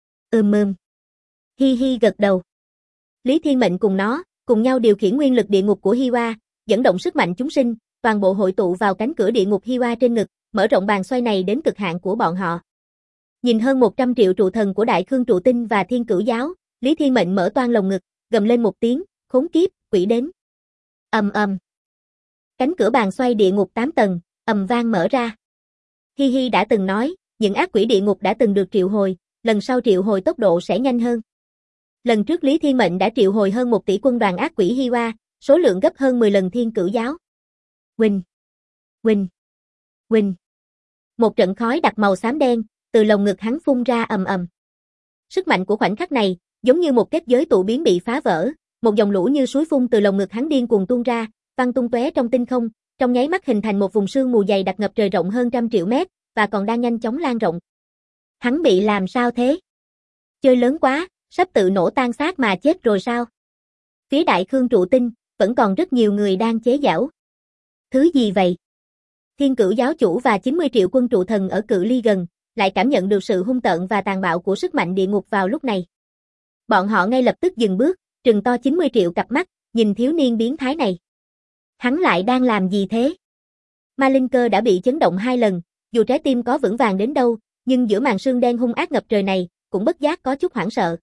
Hi hi gật đầu. Lý Thiên Mệnh cùng nó, cùng nhau điều khiển nguyên lực địa ngục của Hiwa, dẫn động sức mạnh chúng sinh, toàn bộ hội tụ vào cánh cửa địa ngục Hiwa trên ngực, mở rộng bàn xoay này đến cực hạn của bọn họ. Nhìn hơn 100 triệu trụ thần của Đại Khương Trụ Tinh và Thiên Cửu Giáo, Lý Thiên Mệnh mở toang lồng ngực, gầm lên một tiếng, khốn kiếp, quỷ đến. Ầm ầm. Cánh cửa bàn xoay địa ngục 8 tầng, ầm vang mở ra. Hi hi đã từng nói, những ác quỷ địa ngục đã từng được triệu hồi, lần sau triệu hồi tốc độ sẽ nhanh hơn. Lần trước Lý Thiên Mệnh đã triệu hồi hơn 1 tỷ quân đoàn ác quỷ Hiwa, số lượng gấp hơn 10 lần Thiên Cửu Giáo. Huỳnh, huỳnh, huỳnh. Một trận khói đặc màu xám đen, từ lồng ngực hắn phun ra ầm ầm. Sức mạnh của khoảnh khắc này, giống như một kết giới tụ biến bị phá vỡ, một dòng lũ như suối phun từ lồng ngực hắn điên cuồng tuôn ra, văng tung tóe trong tinh không, trong nháy mắt hình thành một vùng sương mù dày đặc ngập trời rộng hơn 100 triệu mét, và còn đang nhanh chóng lan rộng. Hắn bị làm sao thế? Chơi lớn quá, sắp tự nổ tan xác mà chết rồi sao? Phía Đại Khương Trụ Tinh, vẫn còn rất nhiều người đang chế giễu. Thứ gì vậy? Thiên Cửu Giáo chủ và 90 triệu quân trụ thần ở cự ly gần, lại cảm nhận được sự hung tợn và tàn bạo của sức mạnh địa ngục vào lúc này. Bọn họ ngay lập tức dừng bước, trừng to 90 triệu cặp mắt, nhìn thiếu niên biến thái này. Hắn lại đang làm gì thế? Ma linh cơ đã bị chấn động 2 lần, dù trái tim có vững vàng đến đâu, nhưng giữa màn sương đen hung ác ngập trời này, cũng bất giác có chút hoảng sợ.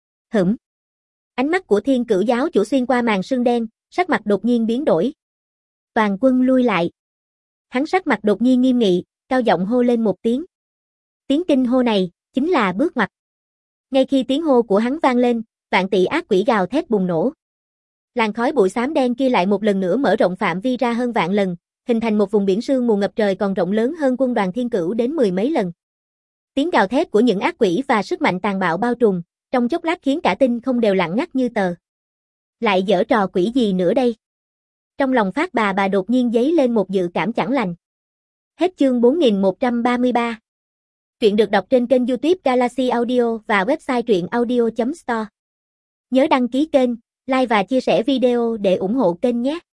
Ánh mắt của Thiên Cửu Giáo chủ xuyên qua màn sương đen, sắc mặt đột nhiên biến đổi. Toàn quân lui lại. Hắn sắc mặt đột nhiên nghiêm nghị, cao giọng hô lên một tiếng. Tiếng kinh hô này, chính là bước ngoặt. Ngay khi tiếng hô của hắn vang lên, vạn tỷ ác quỷ gào thét bùng nổ. Làn khói bụi xám đen kia lại một lần nữa mở rộng phạm vi ra hơn vạn lần, hình thành một vùng biển sương mù ngập trời còn rộng lớn hơn quân đoàn Thiên Cửu đến 10 mấy lần. Tiếng gào thét của những ác quỷ và sức mạnh tàn bạo bao trùm, trong chốc lát khiến cả tinh không đều lặng ngắt như tờ. Lại giở trò quỷ gì nữa đây? Trong lòng Phát bà đột nhiên dấy lên một dự cảm chẳng lành. Hết chương 4133. Truyện được đọc trên kênh YouTube Galaxy Audio và website truyệnaudio.store. Nhớ đăng ký kênh, like và chia sẻ video để ủng hộ kênh nhé.